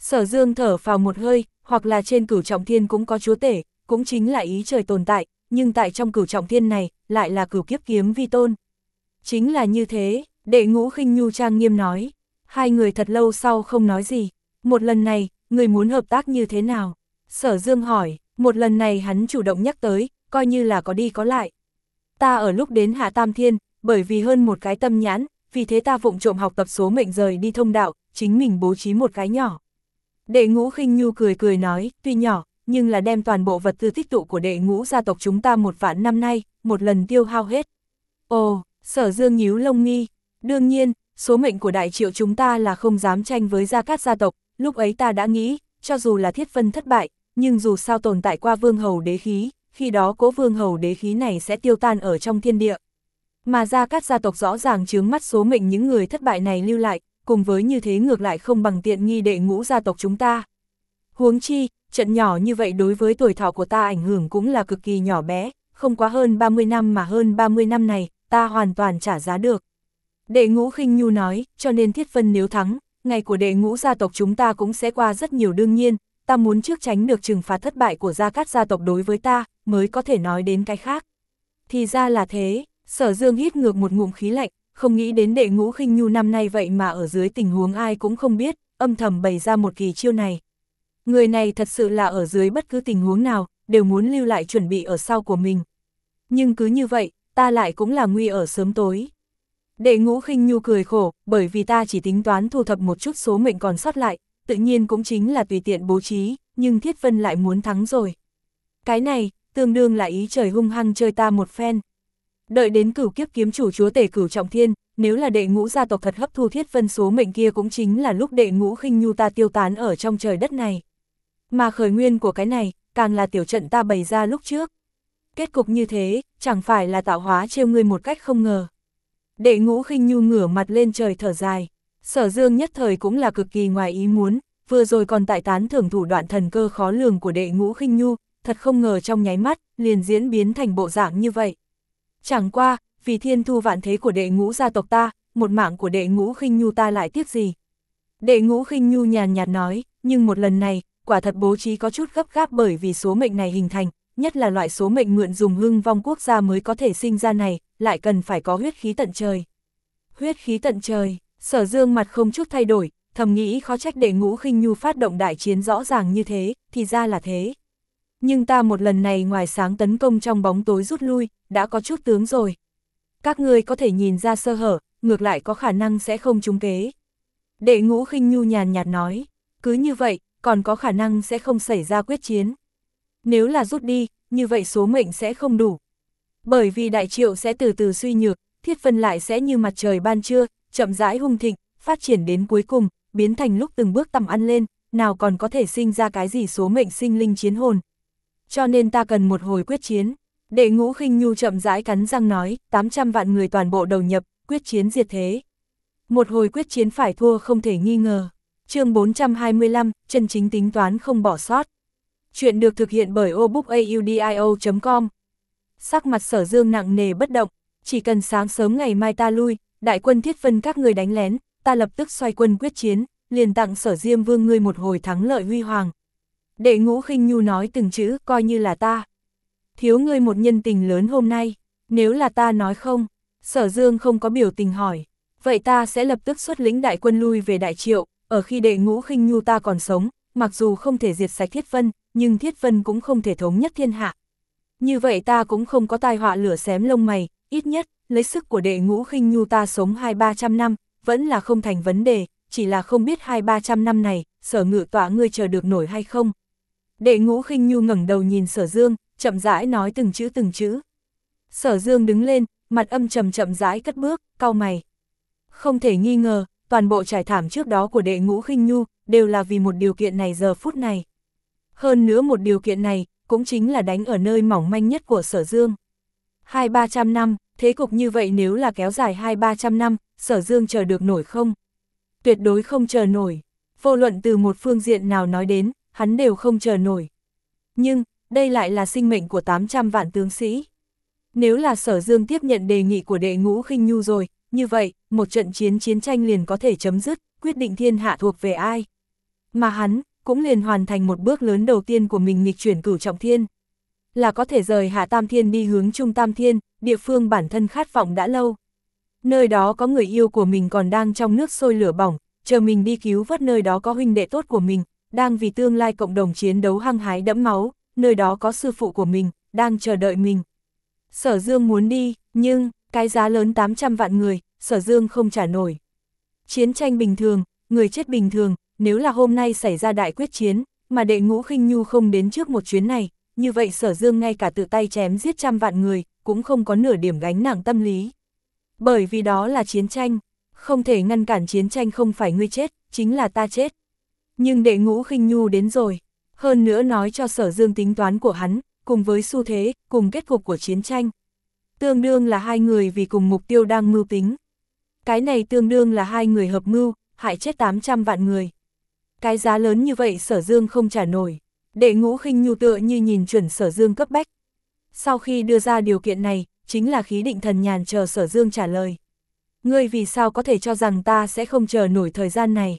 Sở Dương thở phào một hơi, hoặc là trên cửu trọng thiên cũng có chúa tể, cũng chính là ý trời tồn tại, nhưng tại trong cửu trọng thiên này, lại là cửu kiếp kiếm vi tôn. Chính là như thế, Đệ Ngũ Khinh Nhu trang nghiêm nói. Hai người thật lâu sau không nói gì. Một lần này, người muốn hợp tác như thế nào? Sở Dương hỏi, một lần này hắn chủ động nhắc tới, coi như là có đi có lại. Ta ở lúc đến Hạ Tam Thiên, bởi vì hơn một cái tâm nhãn, vì thế ta vụng trộm học tập số mệnh rời đi thông đạo, chính mình bố trí một cái nhỏ. Đệ Ngũ Khinh Nhu cười cười nói, tuy nhỏ, nhưng là đem toàn bộ vật tư tích tụ của Đệ Ngũ gia tộc chúng ta một vạn năm nay, một lần tiêu hao hết. Ồ, Sở Dương nhíu lông nghi, đương nhiên, số mệnh của Đại Triệu chúng ta là không dám tranh với Gia Cát gia tộc, lúc ấy ta đã nghĩ, cho dù là Thiết Vân thất bại, nhưng dù sao tồn tại qua Vương Hầu đế khí, khi đó cố Vương Hầu đế khí này sẽ tiêu tan ở trong thiên địa. Mà Gia Cát gia tộc rõ ràng chướng mắt số mệnh những người thất bại này lưu lại, cùng với như thế ngược lại không bằng tiện nghi Đệ Ngũ gia tộc chúng ta. Huống chi, trận nhỏ như vậy đối với tuổi thọ của ta ảnh hưởng cũng là cực kỳ nhỏ bé, không quá hơn ba mươi năm mà hơn ba mươi năm này, ta hoàn toàn trả giá được. Đệ Ngũ Khinh Nhu nói, cho nên Thiết Vân nếu thắng, ngày của Đệ Ngũ gia tộc chúng ta cũng sẽ qua rất nhiều, đương nhiên, ta muốn trước tránh được trừng phạt thất bại của Gia Cát gia tộc đối với ta, mới có thể nói đến cái khác. Thì ra là thế, Sở Dương hít ngược một ngụm khí lạnh, không nghĩ đến Đệ Ngũ Khinh Nhu năm nay vậy mà ở dưới tình huống ai cũng không biết, âm thầm bày ra một kỳ chiêu này. Người này thật sự là ở dưới bất cứ tình huống nào, đều muốn lưu lại chuẩn bị ở sau của mình. Nhưng cứ như vậy, ta lại cũng là nguy ở sớm tối. Đệ Ngũ Khinh Nhu cười khổ, bởi vì ta chỉ tính toán thu thập một chút số mệnh còn sót lại, tự nhiên cũng chính là tùy tiện bố trí, nhưng Thiết Vân lại muốn thắng rồi. Cái này, tương đương là ý trời hung hăng chơi ta một phen. Đợi đến cửu kiếp kiếm chủ chúa tể cửu trọng thiên, nếu là Đệ Ngũ gia tộc thật hấp thu Thiết Vân số mệnh kia cũng chính là lúc Đệ Ngũ Khinh Nhu ta tiêu tán ở trong trời đất này. Mà khởi nguyên của cái này, càng là tiểu trận ta bày ra lúc trước. Kết cục như thế, chẳng phải là tạo hóa trêu ngươi một cách không ngờ. Đệ Ngũ Khinh Nhu ngửa mặt lên trời thở dài. Sở Dương nhất thời cũng là cực kỳ ngoài ý muốn, vừa rồi còn tại tán thưởng thủ đoạn thần cơ khó lường của Đệ Ngũ Khinh Nhu, thật không ngờ trong nháy mắt, liền diễn biến thành bộ dạng như vậy. Chẳng qua, vì thiên thu vạn thế của Đệ Ngũ gia tộc ta, một mạng của Đệ Ngũ Khinh Nhu ta lại tiếc gì. Đệ Ngũ Khinh Nhu nhàn nhạt nói, nhưng một lần này, quả thật bố trí có chút gấp gáp, bởi vì số mệnh này hình thành, nhất là loại số mệnh mượn dùng hưng vong quốc gia mới có thể sinh ra này, lại cần phải có huyết khí tận trời. Huyết khí tận trời, Sở Dương mặt không chút thay đổi, thầm nghĩ khó trách Đệ Ngũ Khinh Nhu phát động đại chiến rõ ràng như thế, thì ra là thế. Nhưng ta một lần này ngoài sáng tấn công trong bóng tối rút lui, đã có chút tướng rồi. Các ngươi có thể nhìn ra sơ hở, ngược lại có khả năng sẽ không trúng kế. Đệ Ngũ Khinh Nhu nhàn nhạt nói, cứ như vậy, còn có khả năng sẽ không xảy ra quyết chiến. Nếu là rút đi, như vậy số mệnh sẽ không đủ. Bởi vì Đại Triệu sẽ từ từ suy nhược, Thiết Vân lại sẽ như mặt trời ban trưa, chậm rãi hung thịnh, phát triển đến cuối cùng, biến thành lúc từng bước tầm ăn lên, nào còn có thể sinh ra cái gì số mệnh sinh linh chiến hồn. Cho nên ta cần một hồi quyết chiến. Đệ Ngũ Khinh Nhu chậm rãi cắn răng nói, tám trăm vạn người toàn bộ đầu nhập, quyết chiến diệt thế. Một hồi quyết chiến phải thua không thể nghi ngờ. Chương bốn trăm hai mươi lăm, chân chính tính toán không bỏ sót. Chuyện được thực hiện bởi obookaudio chấm com. Sắc mặt Sở Dương nặng nề bất động, chỉ cần sáng sớm ngày mai ta lui, đại quân Thiết Vân các người đánh lén, ta lập tức xoay quân quyết chiến, liền tặng Sở Diêm Vương ngươi một hồi thắng lợi huy hoàng. Đệ Ngũ Khinh Nhu nói từng chữ, coi như là ta thiếu ngươi một nhân tình lớn hôm nay. Nếu là ta nói không, Sở Dương không có biểu tình hỏi, vậy ta sẽ lập tức xuất lĩnh đại quân lui về Đại Triệu. Ở khi Đệ Ngũ Khinh Nhu ta còn sống, mặc dù không thể diệt sạch Thiết Vân, nhưng Thiết Vân cũng không thể thống nhất thiên hạ. Như vậy ta cũng không có tai họa lửa xém lông mày, ít nhất, lấy sức của Đệ Ngũ Khinh Nhu ta sống hai ba trăm năm, vẫn là không thành vấn đề, chỉ là không biết hai ba trăm năm này, Sở Ngự Tọa ngươi chờ được nổi hay không. Đệ Ngũ Khinh Nhu ngẩng đầu nhìn Sở Dương, chậm rãi nói từng chữ từng chữ. Sở Dương đứng lên, mặt âm trầm chậm rãi cất bước, cau mày. Không thể nghi ngờ, toàn bộ trải thảm trước đó của Đệ Ngũ Khinh Nhu, đều là vì một điều kiện này giờ phút này. Hơn nữa một điều kiện này, cũng chính là đánh ở nơi mỏng manh nhất của Sở Dương. Hai ba trăm năm, thế cục như vậy nếu là kéo dài hai ba trăm năm, Sở Dương chờ được nổi không? Tuyệt đối không chờ nổi. Vô luận từ một phương diện nào nói đến, hắn đều không chờ nổi. Nhưng, đây lại là sinh mệnh của tám trăm vạn tướng sĩ. Nếu là Sở Dương tiếp nhận đề nghị của Đệ Ngũ Khinh Nhu rồi, như vậy, một trận chiến chiến tranh liền có thể chấm dứt, quyết định thiên hạ thuộc về ai. mà hắn cũng liền hoàn thành một bước lớn đầu tiên của mình nghịch chuyển cửu trọng thiên. Là có thể rời Hạ Tam Thiên đi hướng Trung Tam Thiên, địa phương bản thân khát vọng đã lâu. Nơi đó có người yêu của mình còn đang trong nước sôi lửa bỏng, chờ mình đi cứu vớt, nơi đó có huynh đệ tốt của mình, đang vì tương lai cộng đồng chiến đấu hăng hái đẫm máu, nơi đó có sư phụ của mình, đang chờ đợi mình. Sở Dương muốn đi, nhưng, cái giá lớn tám trăm vạn người, Sở Dương không trả nổi. Chiến tranh bình thường, người chết bình thường, nếu là hôm nay xảy ra đại quyết chiến, mà Đệ Ngũ Khinh Nhu không đến trước một chuyến này, như vậy Sở Dương ngay cả tự tay chém giết trăm vạn người, cũng không có nửa điểm gánh nặng tâm lý. Bởi vì đó là chiến tranh, không thể ngăn cản chiến tranh, không phải ngươi chết, chính là ta chết. Nhưng Đệ Ngũ Khinh Nhu đến rồi, hơn nữa nói cho Sở Dương tính toán của hắn, cùng với xu thế, cùng kết cục của chiến tranh. Tương đương là hai người vì cùng mục tiêu đang mưu tính. Cái này tương đương là hai người hợp mưu, hại chết tám trăm vạn người. Cái giá lớn như vậy Sở Dương không trả nổi. Đệ Ngũ Khinh Nhu tựa như nhìn chuẩn Sở Dương cấp bách. Sau khi đưa ra điều kiện này, chính là khí định thần nhàn chờ Sở Dương trả lời. Ngươi vì sao có thể cho rằng ta sẽ không chờ nổi thời gian này?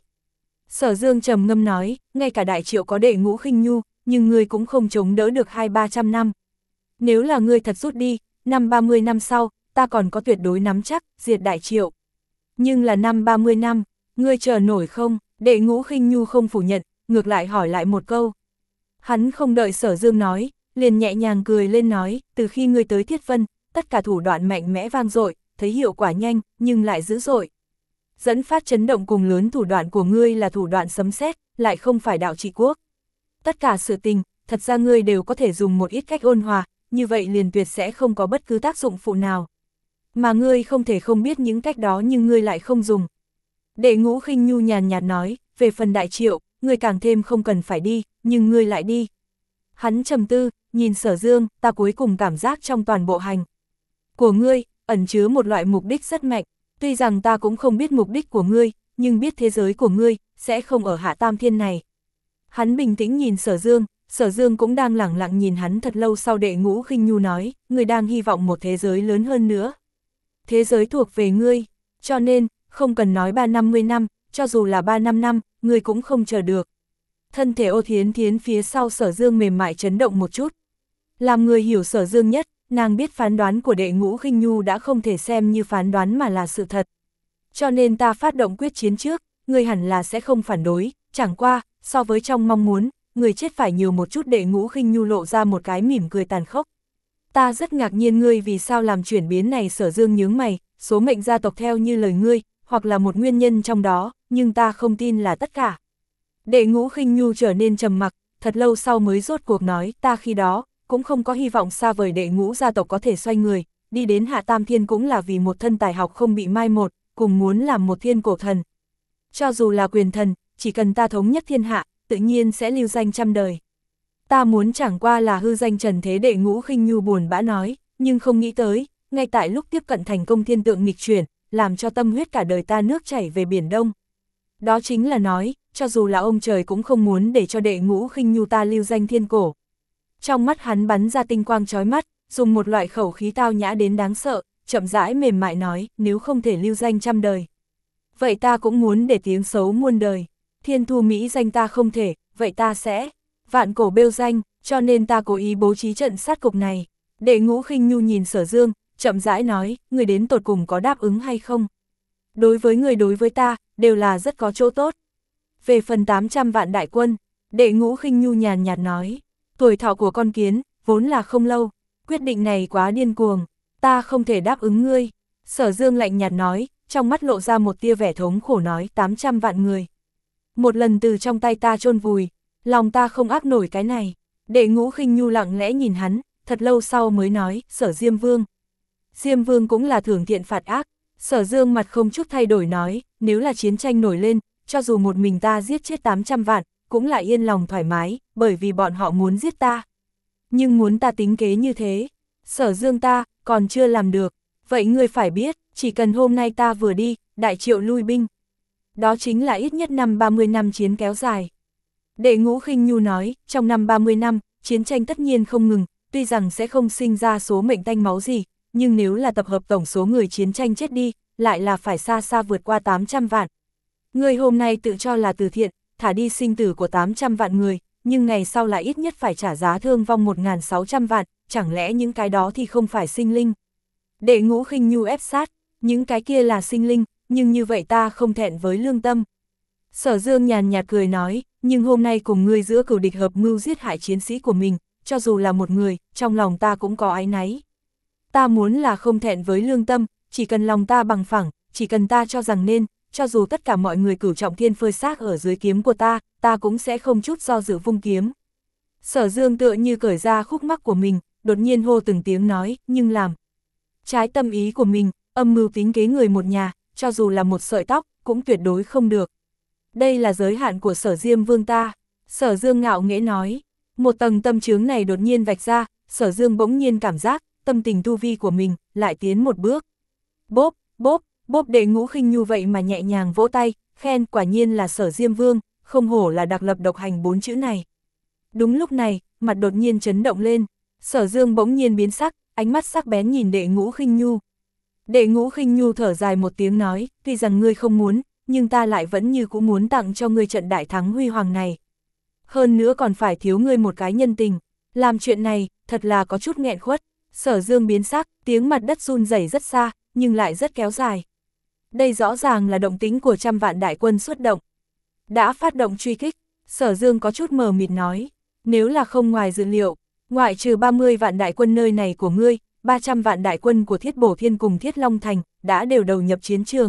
Sở Dương trầm ngâm nói, ngay cả Đại Triệu có Đệ Ngũ Khinh Nhu, nhưng ngươi cũng không chống đỡ được hai ba trăm năm. Nếu là ngươi thật rút đi, năm ba mươi năm sau, ta còn có tuyệt đối nắm chắc, diệt Đại Triệu. Nhưng là năm ba mươi năm, ngươi chờ nổi không? Đệ Ngũ Khinh Nhu không phủ nhận, ngược lại hỏi lại một câu. Hắn không đợi Sở Dương nói, liền nhẹ nhàng cười lên nói, từ khi ngươi tới Thiết Vân, tất cả thủ đoạn mạnh mẽ vang dội, thấy hiệu quả nhanh, nhưng lại dữ dội. Dẫn phát chấn động cùng lớn thủ đoạn của ngươi là thủ đoạn sấm sét, lại không phải đạo trị quốc. Tất cả sự tình, thật ra ngươi đều có thể dùng một ít cách ôn hòa, như vậy liền tuyệt sẽ không có bất cứ tác dụng phụ nào. Mà ngươi không thể không biết những cách đó, nhưng ngươi lại không dùng. Đệ Ngũ Khinh Nhu nhàn nhạt nói, về phần Đại Triệu, ngươi càng thêm không cần phải đi, nhưng ngươi lại đi. Hắn trầm tư, nhìn Sở Dương, ta cuối cùng cảm giác trong toàn bộ hành của ngươi, ẩn chứa một loại mục đích rất mạnh. Tuy rằng ta cũng không biết mục đích của ngươi, nhưng biết thế giới của ngươi, sẽ không ở Hạ Tam Thiên này. Hắn bình tĩnh nhìn Sở Dương, Sở Dương cũng đang lẳng lặng nhìn hắn thật lâu. Sau Đệ Ngũ Khinh Nhu nói, ngươi đang hy vọng một thế giới lớn hơn nữa. Thế giới thuộc về ngươi, cho nên, không cần nói ba năm mươi năm, cho dù là ba năm năm, ngươi cũng không chờ được. Thân thể Ô Thiến Thiến phía sau Sở Dương mềm mại chấn động một chút. Làm người hiểu Sở Dương nhất, nàng biết phán đoán của Đệ Ngũ Khinh Nhu đã không thể xem như phán đoán mà là sự thật. Cho nên ta phát động quyết chiến trước, ngươi hẳn là sẽ không phản đối, chẳng qua, so với trong mong muốn, người chết phải nhiều một chút. Đệ Ngũ Khinh Nhu lộ ra một cái mỉm cười tàn khốc. Ta rất ngạc nhiên ngươi vì sao làm chuyển biến này. Sở Dương nhướng mày, số mệnh gia tộc theo như lời ngươi, hoặc là một nguyên nhân trong đó, nhưng ta không tin là tất cả. Đệ Ngũ Khinh Nhu trở nên trầm mặc, thật lâu sau mới rốt cuộc nói, ta khi đó cũng không có hy vọng xa vời Đệ Ngũ gia tộc có thể xoay người, đi đến Hạ Tam Thiên cũng là vì một thân tài học không bị mai một, cùng muốn làm một thiên cổ thần. Cho dù là quyền thần, chỉ cần ta thống nhất thiên hạ, tự nhiên sẽ lưu danh trăm đời. Ta muốn chẳng qua là hư danh trần thế. Đệ Ngũ Khinh Nhu buồn bã nói, nhưng không nghĩ tới, ngay tại lúc tiếp cận thành công thiên tượng nghịch chuyển, làm cho tâm huyết cả đời ta nước chảy về Biển Đông. Đó chính là nói, cho dù là ông trời cũng không muốn để cho Đệ Ngũ Khinh Nhu ta lưu danh thiên cổ. Trong mắt hắn bắn ra tinh quang chói mắt, dùng một loại khẩu khí tao nhã đến đáng sợ, chậm rãi mềm mại nói, nếu không thể lưu danh trăm đời, vậy ta cũng muốn để tiếng xấu muôn đời. Thiên thu mỹ danh ta không thể, vậy ta sẽ vạn cổ bêu danh, cho nên ta cố ý bố trí trận sát cục này. Đệ Ngũ Khinh Nhu nhìn Sở Dương, chậm rãi nói, người đến tột cùng có đáp ứng hay không? Đối với người đối với ta, đều là rất có chỗ tốt. Về phần tám trăm vạn đại quân, Đệ Ngũ Khinh Nhu nhàn nhạt nói, tuổi thọ của con kiến, vốn là không lâu, quyết định này quá điên cuồng, ta không thể đáp ứng ngươi. Sở Dương lạnh nhạt nói, trong mắt lộ ra một tia vẻ thống khổ nói, tám trăm vạn người. Một lần từ trong tay ta chôn vùi, lòng ta không ác nổi cái này. Đệ Ngũ Khinh Nhu lặng lẽ nhìn hắn, thật lâu sau mới nói, Sở Diêm Vương. Diêm Vương cũng là thưởng thiện phạt ác. Sở Dương mặt không chút thay đổi nói, nếu là chiến tranh nổi lên, cho dù một mình ta giết chết tám trăm vạn, cũng lại yên lòng thoải mái, bởi vì bọn họ muốn giết ta. Nhưng muốn ta tính kế như thế, Sở Dương ta, còn chưa làm được. Vậy ngươi phải biết, chỉ cần hôm nay ta vừa đi, Đại Triệu lui binh. Đó chính là ít nhất năm ba mươi năm chiến kéo dài. Đệ Ngũ Khinh Nhu nói, trong năm ba mươi năm, chiến tranh tất nhiên không ngừng, tuy rằng sẽ không sinh ra số mệnh tanh máu gì, nhưng nếu là tập hợp tổng số người chiến tranh chết đi, lại là phải xa xa vượt qua tám trăm vạn. Ngươi hôm nay tự cho là từ thiện, thả đi sinh tử của tám trăm vạn người, nhưng ngày sau lại ít nhất phải trả giá thương vong một nghìn sáu trăm vạn, chẳng lẽ những cái đó thì không phải sinh linh? Đệ Ngũ Khinh Nhu ép sát, những cái kia là sinh linh, nhưng như vậy ta không thẹn với lương tâm. Sở Dương nhàn nhạt cười nói, nhưng hôm nay cùng ngươi giữa cửu địch hợp mưu giết hại chiến sĩ của mình, cho dù là một người, trong lòng ta cũng có áy náy. Ta muốn là không thẹn với lương tâm, chỉ cần lòng ta bằng phẳng, chỉ cần ta cho rằng nên, cho dù tất cả mọi người cửu trọng thiên phơi xác ở dưới kiếm của ta, ta cũng sẽ không chút do dự vung kiếm. Sở Dương tựa như cởi ra khúc mắc của mình, đột nhiên hô từng tiếng nói, nhưng làm trái tâm ý của mình, âm mưu tính kế người một nhà, cho dù là một sợi tóc, cũng tuyệt đối không được. Đây là giới hạn của Sở Diêm Vương ta. Sở Dương ngạo nghễ nói, một tầng tâm chướng này đột nhiên vạch ra, Sở Dương bỗng nhiên cảm giác, tâm tình tu vi của mình, lại tiến một bước. Bốp, bốp, bốp. Đệ Ngũ Khinh Nhu vậy mà nhẹ nhàng vỗ tay, khen quả nhiên là Sở Diêm Vương, không hổ là đặc lập độc hành bốn chữ này. Đúng lúc này, mặt đột nhiên chấn động lên, Sở Dương bỗng nhiên biến sắc, ánh mắt sắc bén nhìn Đệ Ngũ Khinh Nhu. Đệ Ngũ Khinh Nhu thở dài một tiếng nói, tuy rằng ngươi không muốn, nhưng ta lại vẫn như cũng muốn tặng cho ngươi trận đại thắng huy hoàng này. Hơn nữa còn phải thiếu ngươi một cái nhân tình, làm chuyện này, thật là có chút nghẹn khuất. Sở Dương biến sắc, tiếng mặt đất run rẩy rất xa, nhưng lại rất kéo dài. Đây rõ ràng là động tĩnh của trăm vạn đại quân xuất động. Đã phát động truy kích, Sở Dương có chút mờ mịt nói, nếu là không ngoài dự liệu, ngoại trừ ba mươi vạn đại quân nơi này của ngươi, ba trăm vạn đại quân của Thiết Bổ Thiên cùng Thiết Long Thành, đã đều đầu nhập chiến trường.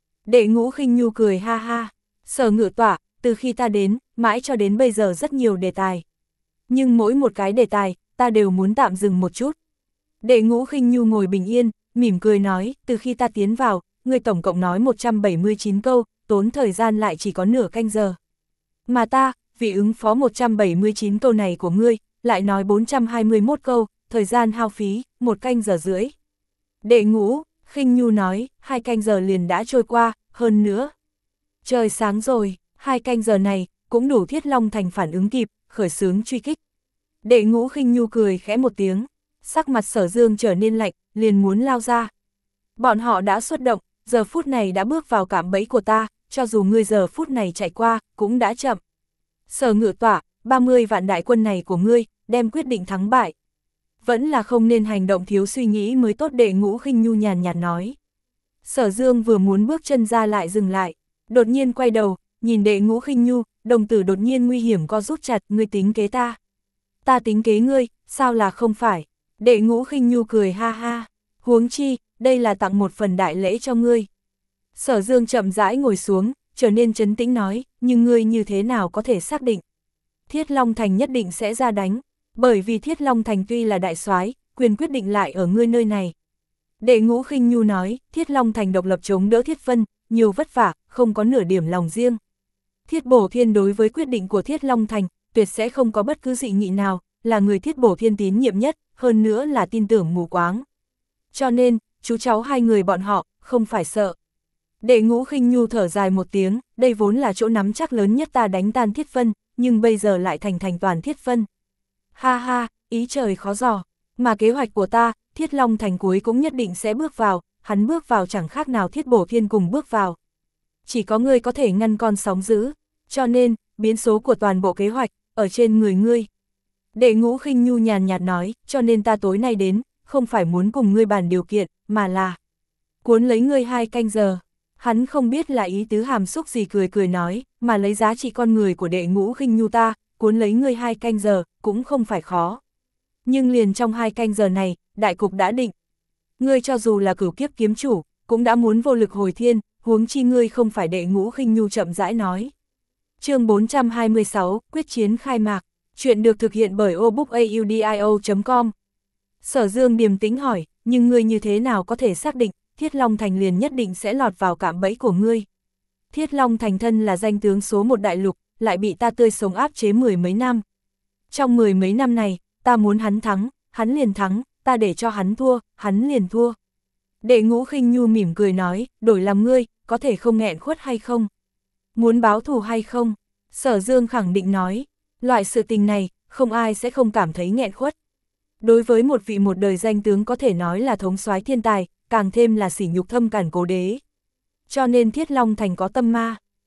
Đệ Ngũ Khinh Nhu cười ha ha, Sở Ngự Tọa, từ khi ta đến, mãi cho đến bây giờ rất nhiều đề tài. Nhưng mỗi một cái đề tài, ta đều muốn tạm dừng một chút. Đệ Ngũ Khinh Nhu ngồi bình yên, mỉm cười nói, từ khi ta tiến vào, ngươi tổng cộng nói một trăm bảy mươi chín câu, tốn thời gian lại chỉ có nửa canh giờ. Mà ta, vì ứng phó một trăm bảy mươi chín câu này của ngươi, lại nói bốn trăm hai mươi mốt câu, thời gian hao phí, một canh giờ rưỡi. Đệ Ngũ Khinh Nhu nói, hai canh giờ liền đã trôi qua, hơn nữa. Trời sáng rồi, hai canh giờ này, cũng đủ Thiết Long Thành phản ứng kịp, khởi xướng truy kích. Đệ Ngũ Khinh Nhu cười khẽ một tiếng, sắc mặt Sở Dương trở nên lạnh, liền muốn lao ra. Bọn họ đã xuất động, giờ phút này đã bước vào cạm bẫy của ta, cho dù ngươi giờ phút này chạy qua, cũng đã chậm. Sở Ngự Tọa, ba mươi vạn đại quân này của ngươi, đem quyết định thắng bại. Vẫn là không nên hành động thiếu suy nghĩ mới tốt. Đệ Ngũ Khinh Nhu nhàn nhạt nói. Sở Dương vừa muốn bước chân ra lại dừng lại, đột nhiên quay đầu, nhìn Đệ Ngũ Khinh Nhu, đồng tử đột nhiên nguy hiểm co rút chặt, ngươi tính kế ta. Ta tính kế ngươi, sao là không phải? Đệ Ngũ Khinh Nhu cười ha ha, huống chi, đây là tặng một phần đại lễ cho ngươi. Sở Dương chậm rãi ngồi xuống, trở nên trấn tĩnh nói, nhưng ngươi như thế nào có thể xác định? Thiết Long Thành nhất định sẽ ra đánh, bởi vì Thiết Long Thành tuy là đại soái, quyền quyết định lại ở ngươi nơi này. Đệ Ngũ Khinh Nhu nói, Thiết Long Thành độc lập chống đỡ Thiết Vân, nhiều vất vả, không có nửa điểm lòng riêng. Thiết Bổ Thiên đối với quyết định của Thiết Long Thành, tuyệt sẽ không có bất cứ dị nghị nào, là người Thiết Bổ Thiên tín nhiệm nhất, hơn nữa là tin tưởng mù quáng. Cho nên, chú cháu hai người bọn họ, không phải sợ. Đệ Ngũ Khinh Nhu thở dài một tiếng, đây vốn là chỗ nắm chắc lớn nhất ta đánh tan Thiết Vân, nhưng bây giờ lại thành thành toàn Thiết Vân. Ha ha, ý trời khó dò, mà kế hoạch của ta, Thiết Long Thành cuối cũng nhất định sẽ bước vào, hắn bước vào chẳng khác nào Thiết Bổ Thiên cùng bước vào. Chỉ có ngươi có thể ngăn con sóng dữ, cho nên, biến số của toàn bộ kế hoạch, ở trên người ngươi. Đệ Ngũ Khinh Nhu nhàn nhạt nói, cho nên ta tối nay đến, không phải muốn cùng ngươi bàn điều kiện, mà là cuốn lấy ngươi hai canh giờ. Hắn không biết là ý tứ hàm xúc gì, cười cười nói, mà lấy giá trị con người của Đệ Ngũ Khinh Nhu ta, cuốn lấy ngươi hai canh giờ, cũng không phải khó. Nhưng liền trong hai canh giờ này, đại cục đã định. Ngươi cho dù là cửu kiếp kiếm chủ, cũng đã muốn vô lực hồi thiên, huống chi ngươi không phải. Đệ Ngũ Khinh Nhu chậm rãi nói. Chương bốn trăm hai mươi sáu, quyết chiến khai mạc. Chuyện được thực hiện bởi obookaudio chấm com. Sở Dương điềm tĩnh hỏi, nhưng ngươi như thế nào có thể xác định, Thiết Long Thành liền nhất định sẽ lọt vào cạm bẫy của ngươi? Thiết Long Thành thân là danh tướng số một đại lục, lại bị ta tươi sống áp chế mười mấy năm. Trong mười mấy năm này, ta muốn hắn thắng, hắn liền thắng, ta để cho hắn thua, hắn liền thua. Đệ Ngũ Khinh Nhu mỉm cười nói, đổi làm ngươi, có thể không nghẹn khuất hay không? Muốn báo thù hay không? Sở Dương khẳng định nói, loại sự tình này, không ai sẽ không cảm thấy nghẹn khuất. Đối với một vị một đời danh tướng có thể nói là thống soái thiên tài, càng thêm là sỉ nhục thâm cản cố đế. Cho nên Thiết Long Thành có tâm ma,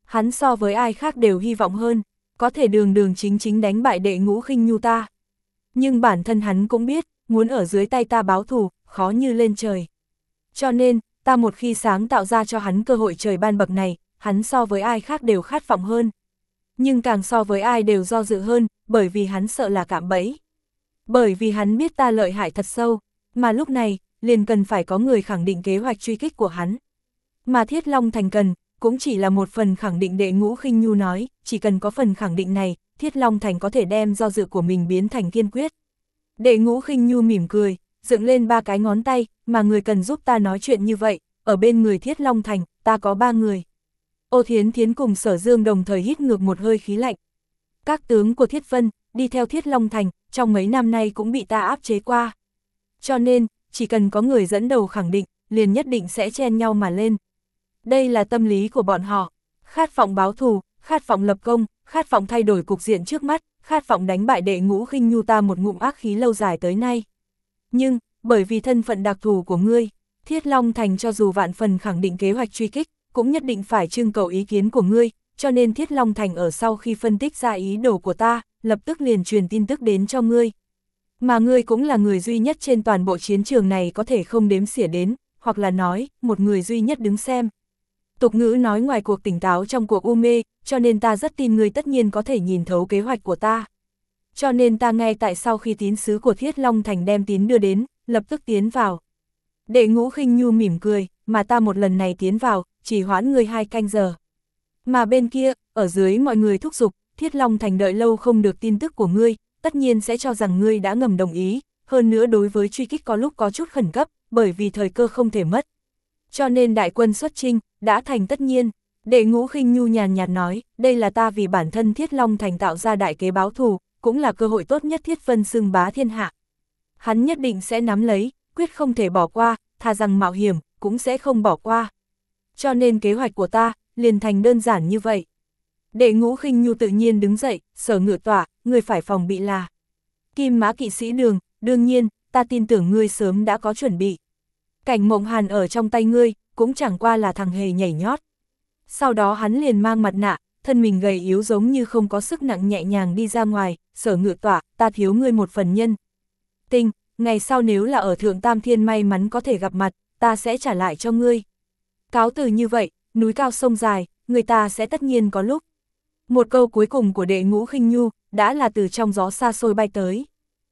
Hắn so với ai khác đều hy vọng hơn, có thể đường đường chính chính đánh bại Đệ Ngũ Khinh Nhu ta. Nhưng bản thân hắn cũng biết, muốn ở dưới tay ta báo thù, khó như lên trời. Cho nên, ta một khi sáng tạo ra cho hắn cơ hội trời ban bậc này, hắn so với ai khác đều khát vọng hơn. Nhưng càng so với ai đều do dự hơn, bởi vì hắn sợ là cạm bẫy. Bởi vì hắn biết ta lợi hại thật sâu, mà lúc này, liền cần phải có người khẳng định kế hoạch truy kích của hắn. Mà Thiết Long Thành cần, cũng chỉ là một phần khẳng định. Đệ Ngũ Khinh Nhu nói, chỉ cần có phần khẳng định này, Thiết Long Thành có thể đem do dự của mình biến thành kiên quyết. Đệ Ngũ Khinh Nhu mỉm cười, dựng lên ba cái ngón tay, mà người cần giúp ta nói chuyện như vậy, ở bên người Thiết Long Thành, ta có ba người. Ô Thiến Thiến cùng Sở Dương đồng thời hít ngược một hơi khí lạnh. Các tướng của Thiết Vân, đi theo Thiết Long Thành, trong mấy năm nay cũng bị ta áp chế qua. Cho nên, chỉ cần có người dẫn đầu khẳng định, liền nhất định sẽ chen nhau mà lên. Đây là tâm lý của bọn họ, khát vọng báo thù, khát vọng lập công, khát vọng thay đổi cục diện trước mắt, khát vọng đánh bại Đệ Ngũ Khinh Nhu ta một ngụm ác khí lâu dài tới nay. Nhưng, bởi vì thân phận đặc thù của ngươi, Thiết Long Thành cho dù vạn phần khẳng định kế hoạch truy kích, cũng nhất định phải trưng cầu ý kiến của ngươi, cho nên Thiết Long Thành ở sau khi phân tích ra ý đồ của ta, lập tức liền truyền tin tức đến cho ngươi. Mà ngươi cũng là người duy nhất trên toàn bộ chiến trường này có thể không đếm xỉa đến, hoặc là nói, một người duy nhất đứng xem. Tục ngữ nói ngoài cuộc tỉnh táo trong cuộc u mê, cho nên ta rất tin ngươi tất nhiên có thể nhìn thấu kế hoạch của ta. Cho nên ta ngay tại sau khi tín sứ của Thiết Long Thành đem tín đưa đến, lập tức tiến vào. Đệ Ngũ Khinh Nhu mỉm cười, mà ta một lần này tiến vào, chỉ hoãn ngươi hai canh giờ. Mà bên kia, ở dưới mọi người thúc giục, Thiết Long Thành đợi lâu không được tin tức của ngươi, tất nhiên sẽ cho rằng ngươi đã ngầm đồng ý, hơn nữa đối với truy kích có lúc có chút khẩn cấp, bởi vì thời cơ không thể mất. Cho nên đại quân xuất chinh, đã thành tất nhiên. Đệ Ngũ Khinh Nhu nhàn nhạt nói, đây là ta vì bản thân Thiết Long Thành tạo ra đại kế báo thù, cũng là cơ hội tốt nhất Thiết Vân xưng bá thiên hạ. Hắn nhất định sẽ nắm lấy, quyết không thể bỏ qua, thà rằng mạo hiểm, cũng sẽ không bỏ qua. Cho nên kế hoạch của ta, liền thành đơn giản như vậy. Đệ Ngũ Khinh Nhu tự nhiên đứng dậy, Sở Ngự Tọa, người phải phòng bị là Kim Mã Kỵ Sĩ Đường, đương nhiên, ta tin tưởng ngươi sớm đã có chuẩn bị. Cảnh Mộng Hàn ở trong tay ngươi, cũng chẳng qua là thằng hề nhảy nhót. Sau đó hắn liền mang mặt nạ, thân mình gầy yếu giống như không có sức nặng nhẹ nhàng đi ra ngoài, Sở Ngự Tọa, ta thiếu ngươi một phần nhân tình, ngày sau nếu là ở Thượng Tam Thiên may mắn có thể gặp mặt, ta sẽ trả lại cho ngươi. Cáo từ như vậy, núi cao sông dài, người ta sẽ tất nhiên có lúc. Một câu cuối cùng của Đệ Ngũ Khinh Nhu, đã là từ trong gió xa xôi bay tới.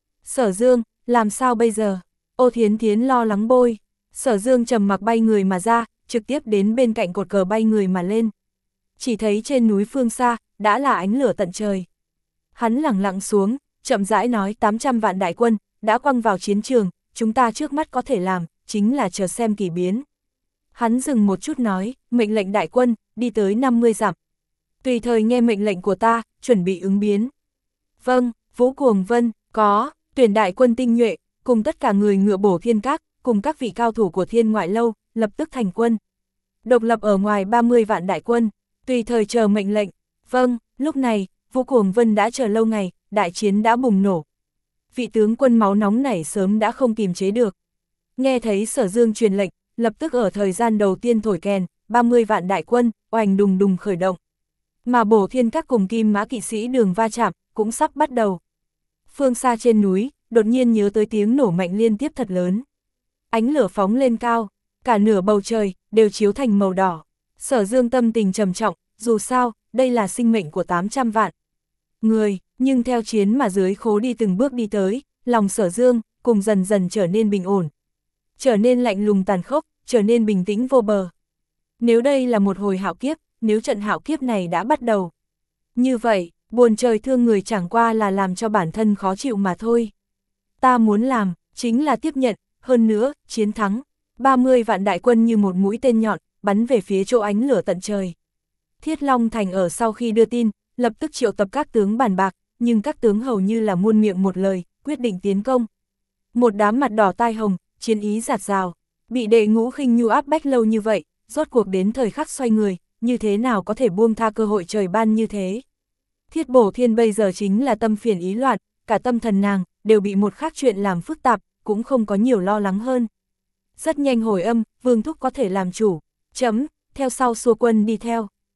Sở Dương, làm sao bây giờ? Ô Thiến Thiến lo lắng bôi. Sở Dương trầm mặc bay người mà ra, trực tiếp đến bên cạnh cột cờ bay người mà lên. Chỉ thấy trên núi phương xa, đã là ánh lửa tận trời. Hắn lẳng lặng xuống, chậm rãi nói tám trăm vạn đại quân, đã quăng vào chiến trường, chúng ta trước mắt có thể làm, chính là chờ xem kỳ biến. Hắn dừng một chút nói, mệnh lệnh đại quân, đi tới năm mươi dặm. Tùy thời nghe mệnh lệnh của ta, chuẩn bị ứng biến. Vâng, Vũ Cuồng Vân, có, tuyển đại quân tinh nhuệ, cùng tất cả người ngựa bổ thiên các, cùng các vị cao thủ của Thiên Ngoại Lâu, lập tức thành quân. Độc lập ở ngoài ba mươi vạn đại quân, tùy thời chờ mệnh lệnh. Vâng, lúc này, Vũ Cuồng Vân đã chờ lâu ngày, đại chiến đã bùng nổ. Vị tướng quân máu nóng nảy sớm đã không kìm chế được. Nghe thấy Sở Dương truyền lệnh, lập tức ở thời gian đầu tiên thổi kèn, ba mươi vạn đại quân, oành đùng đùng khởi động. Mà bổ thiên các cùng Kim Mã Kỵ Sĩ Đường va chạm, cũng sắp bắt đầu. Phương xa trên núi, đột nhiên nhớ tới tiếng nổ mạnh liên tiếp thật lớn. Ánh lửa phóng lên cao, cả nửa bầu trời, đều chiếu thành màu đỏ. Sở Dương tâm tình trầm trọng, dù sao, đây là sinh mệnh của tám trăm vạn người, nhưng theo chiến mà dưới khố đi từng bước đi tới, lòng Sở Dương, cùng dần dần trở nên bình ổn. Trở nên lạnh lùng tàn khốc, trở nên bình tĩnh vô bờ. Nếu đây là một hồi hạo kiếp, nếu trận hạo kiếp này đã bắt đầu. Như vậy, buồn trời thương người chẳng qua là làm cho bản thân khó chịu mà thôi. Ta muốn làm, chính là tiếp nhận, hơn nữa, chiến thắng. ba mươi vạn đại quân như một mũi tên nhọn, bắn về phía chỗ ánh lửa tận trời. Thiết Long Thành ở sau khi đưa tin, lập tức triệu tập các tướng bàn bạc, nhưng các tướng hầu như là muôn miệng một lời, quyết định tiến công. Một đám mặt đỏ tai hồng, chiến ý rạt rào, bị Đệ Ngũ Khinh Nhu áp bách lâu như vậy, rốt cuộc đến thời khắc xoay người, như thế nào có thể buông tha cơ hội trời ban như thế. Thiết Bổ Thiên bây giờ chính là tâm phiền ý loạn, cả tâm thần nàng, đều bị một khác chuyện làm phức tạp, cũng không có nhiều lo lắng hơn. Rất nhanh hồi âm, Vương Thúc có thể làm chủ, chấm, theo sau xua quân đi theo.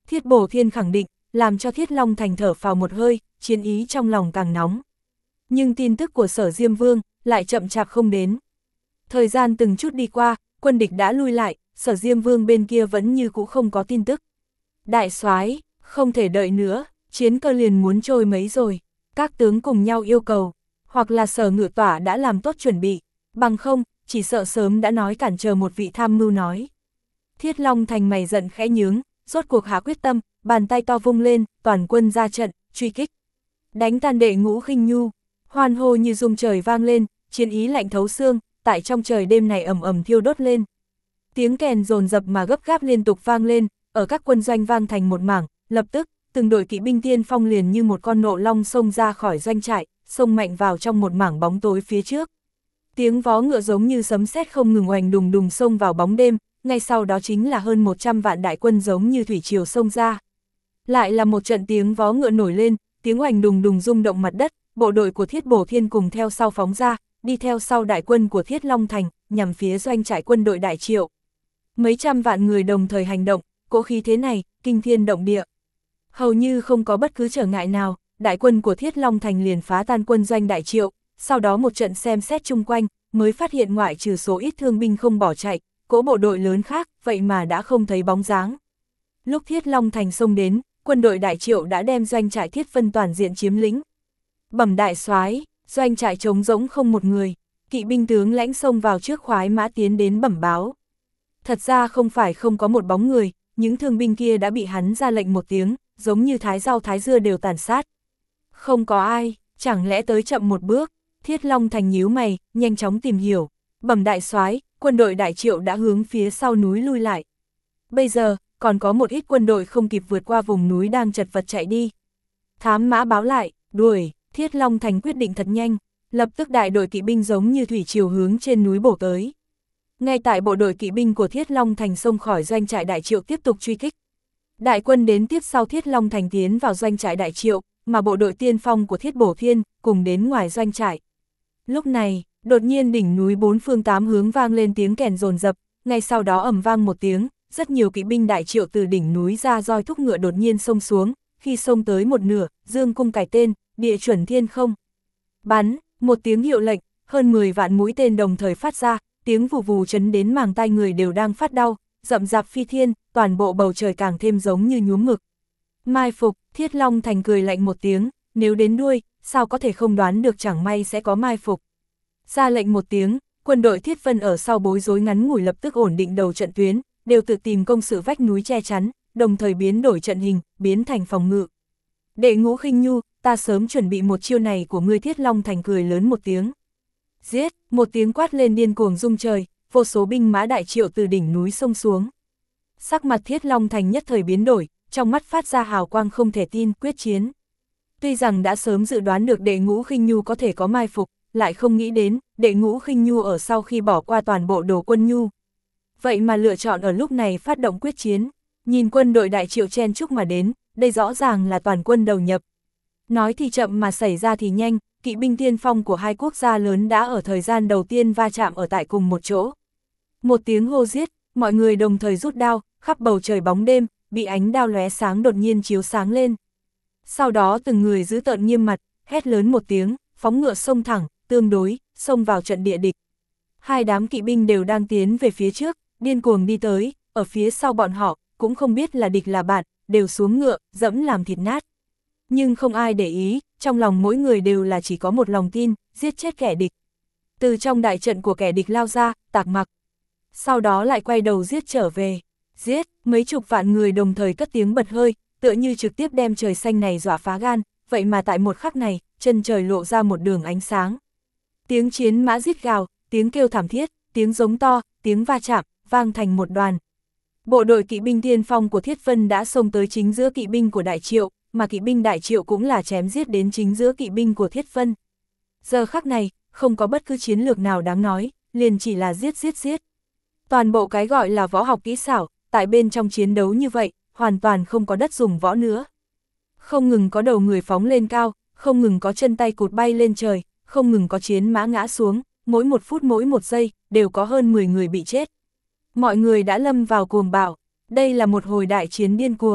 Thiết Bổ Thiên khẳng định, làm cho Thiết Long Thành thở phào một hơi, chiến ý trong lòng càng nóng. Nhưng tin tức của Sở Diêm Vương lại chậm chạp không đến. Thời gian từng chút đi qua, quân địch đã lui lại, Sở Diêm Vương bên kia vẫn như cũ không có tin tức. Đại soái, không thể đợi nữa, chiến cơ liền muốn trôi mấy rồi. Các tướng cùng nhau yêu cầu, hoặc là Sở Ngự Tỏa đã làm tốt chuẩn bị, bằng không, chỉ sợ sớm đã nói cản trở một vị tham mưu nói. Thiết Long Thành mày giận khẽ nhướng, rốt cuộc hạ quyết tâm, bàn tay to vung lên, toàn quân ra trận, truy kích. Đánh tan Đệ Ngũ Khinh Nhu, hoan hô như rung trời vang lên, chiến ý lạnh thấu xương, tại trong trời đêm này ầm ầm thiêu đốt lên. Tiếng kèn dồn dập mà gấp gáp liên tục vang lên, ở các quân doanh vang thành một mảng, lập tức, từng đội kỵ binh tiên phong liền như một con nộ long xông ra khỏi doanh trại, xông mạnh vào trong một mảng bóng tối phía trước. Tiếng vó ngựa giống như sấm sét không ngừng oanh đùng đùng xông vào bóng đêm, ngay sau đó chính là hơn một trăm vạn đại quân giống như thủy triều xông ra. Lại là một trận tiếng vó ngựa nổi lên, tiếng oanh đùng đùng rung động mặt đất, bộ đội của Thiết Bổ Thiên cùng theo sau phóng ra, đi theo sau đại quân của Thiết Long Thành, nhằm phía doanh trại quân đội Đại Triệu. Mấy trăm vạn người đồng thời hành động, cỗ khí thế này, kinh thiên động địa. Hầu như không có bất cứ trở ngại nào, đại quân của Thiết Long Thành liền phá tan quân doanh Đại Triệu, sau đó một trận xem xét chung quanh, mới phát hiện ngoại trừ số ít thương binh không bỏ chạy, cỗ bộ đội lớn khác, vậy mà đã không thấy bóng dáng. Lúc Thiết Long Thành xông đến, quân đội Đại Triệu đã đem doanh trại Thiết Vân toàn diện chiếm lĩnh. Bẩm đại soái, doanh trại trống rỗng không một người, kỵ binh tướng lãnh xông vào trước khoái mã tiến đến bẩm báo. Thật ra không phải không có một bóng người, những thương binh kia đã bị hắn ra lệnh một tiếng, giống như thái rau thái dưa đều tàn sát. Không có ai, chẳng lẽ tới chậm một bước. Thiết Long Thành nhíu mày, nhanh chóng tìm hiểu. Bẩm đại soái, quân đội Đại Triệu đã hướng phía sau núi lui lại. Bây giờ, còn có một ít quân đội không kịp vượt qua vùng núi đang chật vật chạy đi. Thám mã báo lại, đuổi, Thiết Long Thành quyết định thật nhanh, lập tức đại đội kỵ binh giống như thủy triều hướng trên núi bổ tới. Ngay tại bộ đội kỵ binh của Thiết Long Thành xông khỏi doanh trại Đại Triệu tiếp tục truy kích. Đại quân đến tiếp sau Thiết Long Thành tiến vào doanh trại Đại Triệu, mà bộ đội tiên phong của Thiết Bổ Thiên cùng đến ngoài doanh trại. Lúc này, đột nhiên đỉnh núi bốn phương tám hướng vang lên tiếng kèn dồn dập, ngay sau đó ầm vang một tiếng, rất nhiều kỵ binh Đại Triệu từ đỉnh núi ra roi thúc ngựa đột nhiên xông xuống, khi xông tới một nửa, dương cung cài tên, địa chuẩn thiên không. Bắn, một tiếng hiệu lệnh, hơn mười vạn mũi tên đồng thời phát ra, tiếng vù vù chấn đến màng tai người đều đang phát đau, rậm rạp phi thiên, toàn bộ bầu trời càng thêm giống như nhuốm mực. Mai phục, Thiết Long Thành cười lạnh một tiếng, nếu đến đuôi, sao có thể không đoán được chẳng may sẽ có mai phục. Ra lệnh một tiếng, quân đội Thiết Vân ở sau bối rối ngắn ngủi lập tức ổn định đầu trận tuyến, đều tự tìm công sự vách núi che chắn, đồng thời biến đổi trận hình, biến thành phòng ngự. Đệ Ngũ Khinh Nhu, ta sớm chuẩn bị một chiêu này của ngươi. Thiết Long Thành cười lớn một tiếng. Giết, một tiếng quát lên điên cuồng rung trời, vô số binh mã Đại Triệu từ đỉnh núi xông xuống. Sắc mặt Thiết Long Thành nhất thời biến đổi, trong mắt phát ra hào quang không thể tin, quyết chiến. Tuy rằng đã sớm dự đoán được Đệ Ngũ Khinh Nhu có thể có mai phục, lại không nghĩ đến, Đệ Ngũ Khinh Nhu ở sau khi bỏ qua toàn bộ đồ quân nhu. Vậy mà lựa chọn ở lúc này phát động quyết chiến, nhìn quân đội Đại Triệu chen chúc mà đến, đây rõ ràng là toàn quân đầu nhập. Nói thì chậm mà xảy ra thì nhanh, kỵ binh tiên phong của hai quốc gia lớn đã ở thời gian đầu tiên va chạm ở tại cùng một chỗ. Một tiếng hô giết, mọi người đồng thời rút đao, khắp bầu trời bóng đêm, bị ánh đao lóe sáng đột nhiên chiếu sáng lên. Sau đó từng người giữ tợn nghiêm mặt, hét lớn một tiếng, phóng ngựa xông thẳng, tương đối, xông vào trận địa địch. Hai đám kỵ binh đều đang tiến về phía trước, điên cuồng đi tới, ở phía sau bọn họ, cũng không biết là địch là bạn, đều xuống ngựa, dẫm làm thịt nát. Nhưng không ai để ý, trong lòng mỗi người đều là chỉ có một lòng tin, giết chết kẻ địch. Từ trong đại trận của kẻ địch lao ra, tạc mặc. Sau đó lại quay đầu giết trở về. Giết, mấy chục vạn người đồng thời cất tiếng bật hơi, tựa như trực tiếp đem trời xanh này dọa phá gan, vậy mà tại một khắc này, chân trời lộ ra một đường ánh sáng. Tiếng chiến mã rít gào, tiếng kêu thảm thiết, tiếng giống to, tiếng va chạm, vang thành một đoàn. Bộ đội kỵ binh tiên phong của Thiết Vân đã xông tới chính giữa kỵ binh của Đại Triệu, mà kỵ binh Đại Triệu cũng là chém giết đến chính giữa kỵ binh của Thiết Vân. Giờ khắc này, không có bất cứ chiến lược nào đáng nói, liền chỉ là giết giết giết. Toàn bộ cái gọi là võ học kỹ xảo, tại bên trong chiến đấu như vậy, hoàn toàn không có đất dùng võ nữa. Không ngừng có đầu người phóng lên cao, không ngừng có chân tay cụt bay lên trời, không ngừng có chiến mã ngã xuống, mỗi một phút mỗi một giây, đều có hơn mười người bị chết. Mọi người đã lâm vào cuồng bạo, đây là một hồi đại chiến điên cuồng.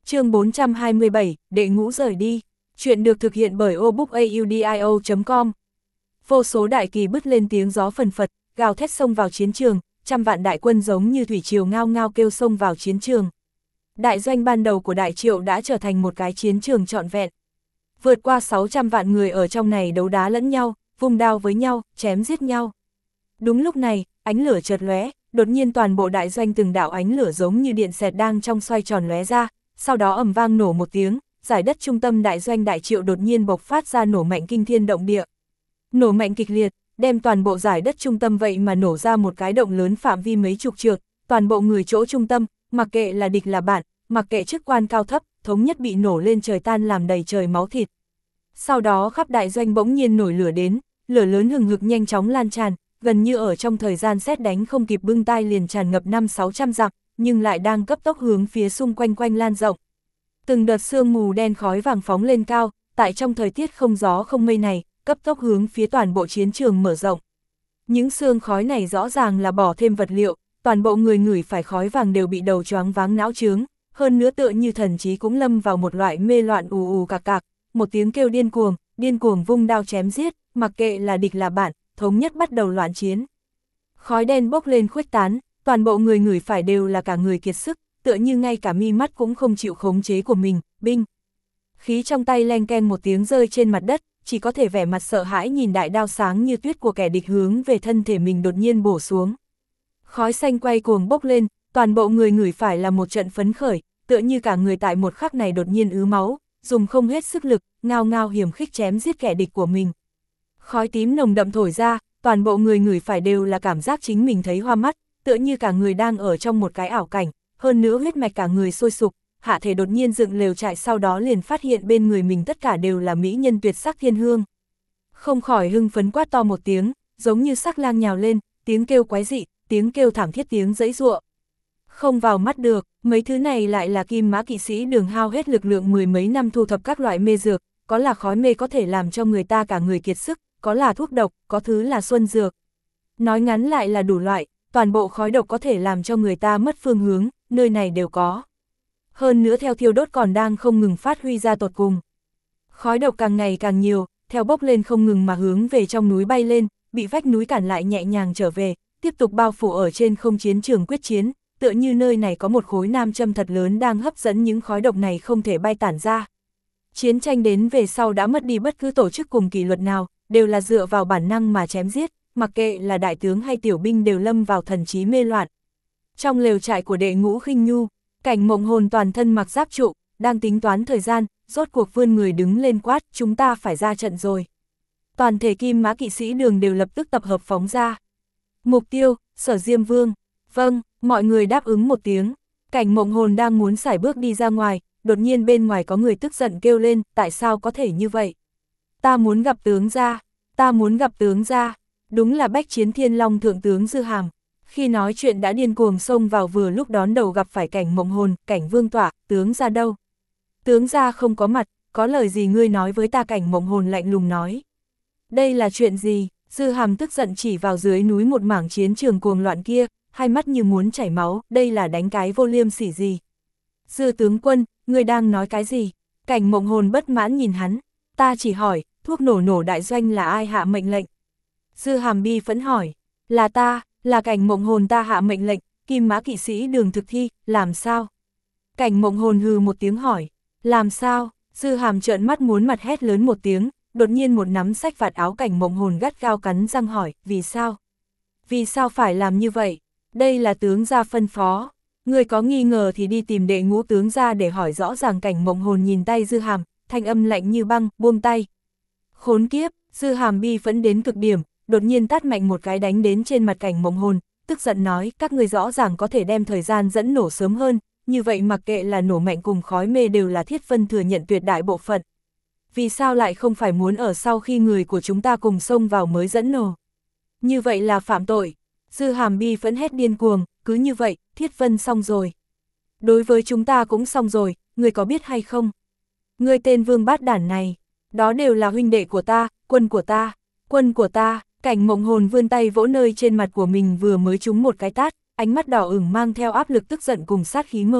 Chương bốn trăm hai mươi bảy, đệ ngũ rời đi. Chuyện được thực hiện bởi obookaudio chấm com. Vô số đại kỳ bứt lên tiếng gió phần phật, gào thét xông vào chiến trường, trăm vạn đại quân giống như thủy triều ngao ngao kêu xông vào chiến trường. Đại doanh ban đầu của Đại Triệu đã trở thành một cái chiến trường trọn vẹn. Vượt qua sáu trăm vạn người ở trong này đấu đá lẫn nhau, vung đao với nhau, chém giết nhau. Đúng lúc này, ánh lửa chợt lóe, đột nhiên toàn bộ đại doanh từng đạo ánh lửa giống như điện xẹt đang trong xoay tròn lóe ra, sau đó ầm vang nổ một tiếng, giải đất trung tâm đại doanh Đại Triệu đột nhiên bộc phát ra nổ mạnh kinh thiên động địa. Nổ mạnh kịch liệt, đem toàn bộ giải đất trung tâm vậy mà nổ ra một cái động lớn phạm vi mấy chục trượng, toàn bộ người chỗ trung tâm, mặc kệ là địch là bạn, mặc kệ chức quan cao thấp, thống nhất bị nổ lên trời tan làm đầy trời máu thịt. Sau đó khắp đại doanh bỗng nhiên nổi lửa đến, lửa lớn hừng hực nhanh chóng lan tràn, gần như ở trong thời gian sét đánh không kịp bưng tai liền tràn ngập năm sáu trăm dặm, nhưng lại đang cấp tốc hướng phía xung quanh quanh lan rộng. Từng đợt sương mù đen khói vàng phóng lên cao, tại trong thời tiết không gió không mây này, cấp tốc hướng phía toàn bộ chiến trường mở rộng. Những sương khói này rõ ràng là bỏ thêm vật liệu, toàn bộ người ngửi phải khói vàng đều bị đầu choáng váng não chướng, hơn nữa tựa như thần trí cũng lâm vào một loại mê loạn ù ù cạc cạc, một tiếng kêu điên cuồng, điên cuồng vung đao chém giết, mặc kệ là địch là bạn, thống nhất bắt đầu loạn chiến. Khói đen bốc lên khuếch tán, toàn bộ người ngửi phải đều là cả người kiệt sức, tựa như ngay cả mi mắt cũng không chịu khống chế của mình, binh. Khí trong tay leng keng một tiếng rơi trên mặt đất, chỉ có thể vẻ mặt sợ hãi nhìn đại đao sáng như tuyết của kẻ địch hướng về thân thể mình đột nhiên bổ xuống. Khói xanh quay cuồng bốc lên, toàn bộ người ngửi phải là một trận phấn khởi, tựa như cả người tại một khắc này đột nhiên ứ máu, dùng không hết sức lực, ngao ngao hiểm khích chém giết kẻ địch của mình. Khói tím nồng đậm thổi ra, toàn bộ người ngửi phải đều là cảm giác chính mình thấy hoa mắt, tựa như cả người đang ở trong một cái ảo cảnh, hơn nữa huyết mạch cả người sôi sục, hạ thể đột nhiên dựng lều trại, sau đó liền phát hiện bên người mình tất cả đều là mỹ nhân tuyệt sắc thiên hương. Không khỏi hưng phấn quát to một tiếng, giống như sắc lang nhào lên, tiếng kêu quái dị, tiếng kêu thảm thiết, tiếng giãy giụa. Không vào mắt được, mấy thứ này lại là Kim Mã kỵ sĩ Đường hao hết lực lượng mười mấy năm thu thập các loại mê dược, có là khói mê có thể làm cho người ta cả người kiệt sức, có là thuốc độc, có thứ là xuân dược. Nói ngắn lại là đủ loại, toàn bộ khói độc có thể làm cho người ta mất phương hướng, nơi này đều có. Hơn nữa theo thiêu đốt còn đang không ngừng phát huy ra tột cùng. Khói độc càng ngày càng nhiều, theo bốc lên không ngừng mà hướng về trong núi bay lên, bị vách núi cản lại nhẹ nhàng trở về, tiếp tục bao phủ ở trên không chiến trường quyết chiến, tựa như nơi này có một khối nam châm thật lớn đang hấp dẫn những khói độc này không thể bay tản ra. Chiến tranh đến về sau đã mất đi bất cứ tổ chức cùng kỷ luật nào, đều là dựa vào bản năng mà chém giết, mặc kệ là đại tướng hay tiểu binh đều lâm vào thần trí mê loạn. Trong lều trại của Đệ Ngũ Khinh Nhu, Cảnh Mộng Hồn toàn thân mặc giáp trụ, đang tính toán thời gian, rốt cuộc vươn người đứng lên quát, chúng ta phải ra trận rồi. Toàn thể Kim Mã kỵ sĩ Đường đều lập tức tập hợp phóng ra. Mục tiêu, Sở Diêm Vương. Vâng, mọi người đáp ứng một tiếng. Cảnh Mộng Hồn đang muốn sải bước đi ra ngoài, đột nhiên bên ngoài có người tức giận kêu lên, tại sao có thể như vậy? Ta muốn gặp tướng gia, ta muốn gặp tướng gia. Đúng là Bách Chiến Thiên Long thượng tướng Dư Hàm. Khi nói chuyện đã điên cuồng xông vào, vừa lúc đón đầu gặp phải Cảnh Mộng Hồn, Cảnh Vương tọa, tướng gia đâu? Tướng gia không có mặt, có lời gì ngươi nói với ta? Cảnh Mộng Hồn lạnh lùng nói. Đây là chuyện gì? Dư Hàm tức giận chỉ vào dưới núi một mảng chiến trường cuồng loạn kia, hai mắt như muốn chảy máu, đây là đánh cái vô liêm sỉ gì? Dư tướng quân, ngươi đang nói cái gì? Cảnh Mộng Hồn bất mãn nhìn hắn, ta chỉ hỏi, thuốc nổ nổ đại doanh là ai hạ mệnh lệnh? Dư Hàm bi phẫn hỏi, là ta, là Cảnh Mộng Hồn ta hạ mệnh lệnh, Kim Mã kỵ sĩ Đường thực thi, làm sao? Cảnh Mộng Hồn hừ một tiếng hỏi, làm sao? Dư Hàm trợn mắt muốn mặt hét lớn một tiếng, đột nhiên một nắm xách vạt áo Cảnh Mộng Hồn gắt gao cắn răng hỏi, vì sao? Vì sao phải làm như vậy? Đây là tướng gia phân phó. Người có nghi ngờ thì đi tìm Đệ Ngũ tướng gia để hỏi rõ ràng. Cảnh Mộng Hồn nhìn tay Dư Hàm, thanh âm lạnh như băng, buông tay. Khốn kiếp, Dư Hàm bi phẫn đến cực điểm, đột nhiên tát mạnh một cái đánh đến trên mặt Cảnh Mộng Hồn, tức giận nói, các người rõ ràng có thể đem thời gian dẫn nổ sớm hơn, như vậy mặc kệ là nổ mạnh cùng khói mê đều là Thiết Vân thừa nhận tuyệt đại bộ phận. Vì sao lại không phải muốn ở sau khi người của chúng ta cùng xông vào mới dẫn nổ? Như vậy là phạm tội. Dư Hàm bi phẫn hét điên cuồng, cứ như vậy, Thiết Vân xong rồi. Đối với chúng ta cũng xong rồi, người có biết hay không? Người tên vương bát đản này, đó đều là huynh đệ của ta, quân của ta, quân của ta. Cảnh Mộng Hồn vươn tay vỗ nơi trên mặt của mình vừa mới trúng một cái tát, ánh mắt đỏ ửng mang theo áp lực tức giận cùng sát khí mơ hồ,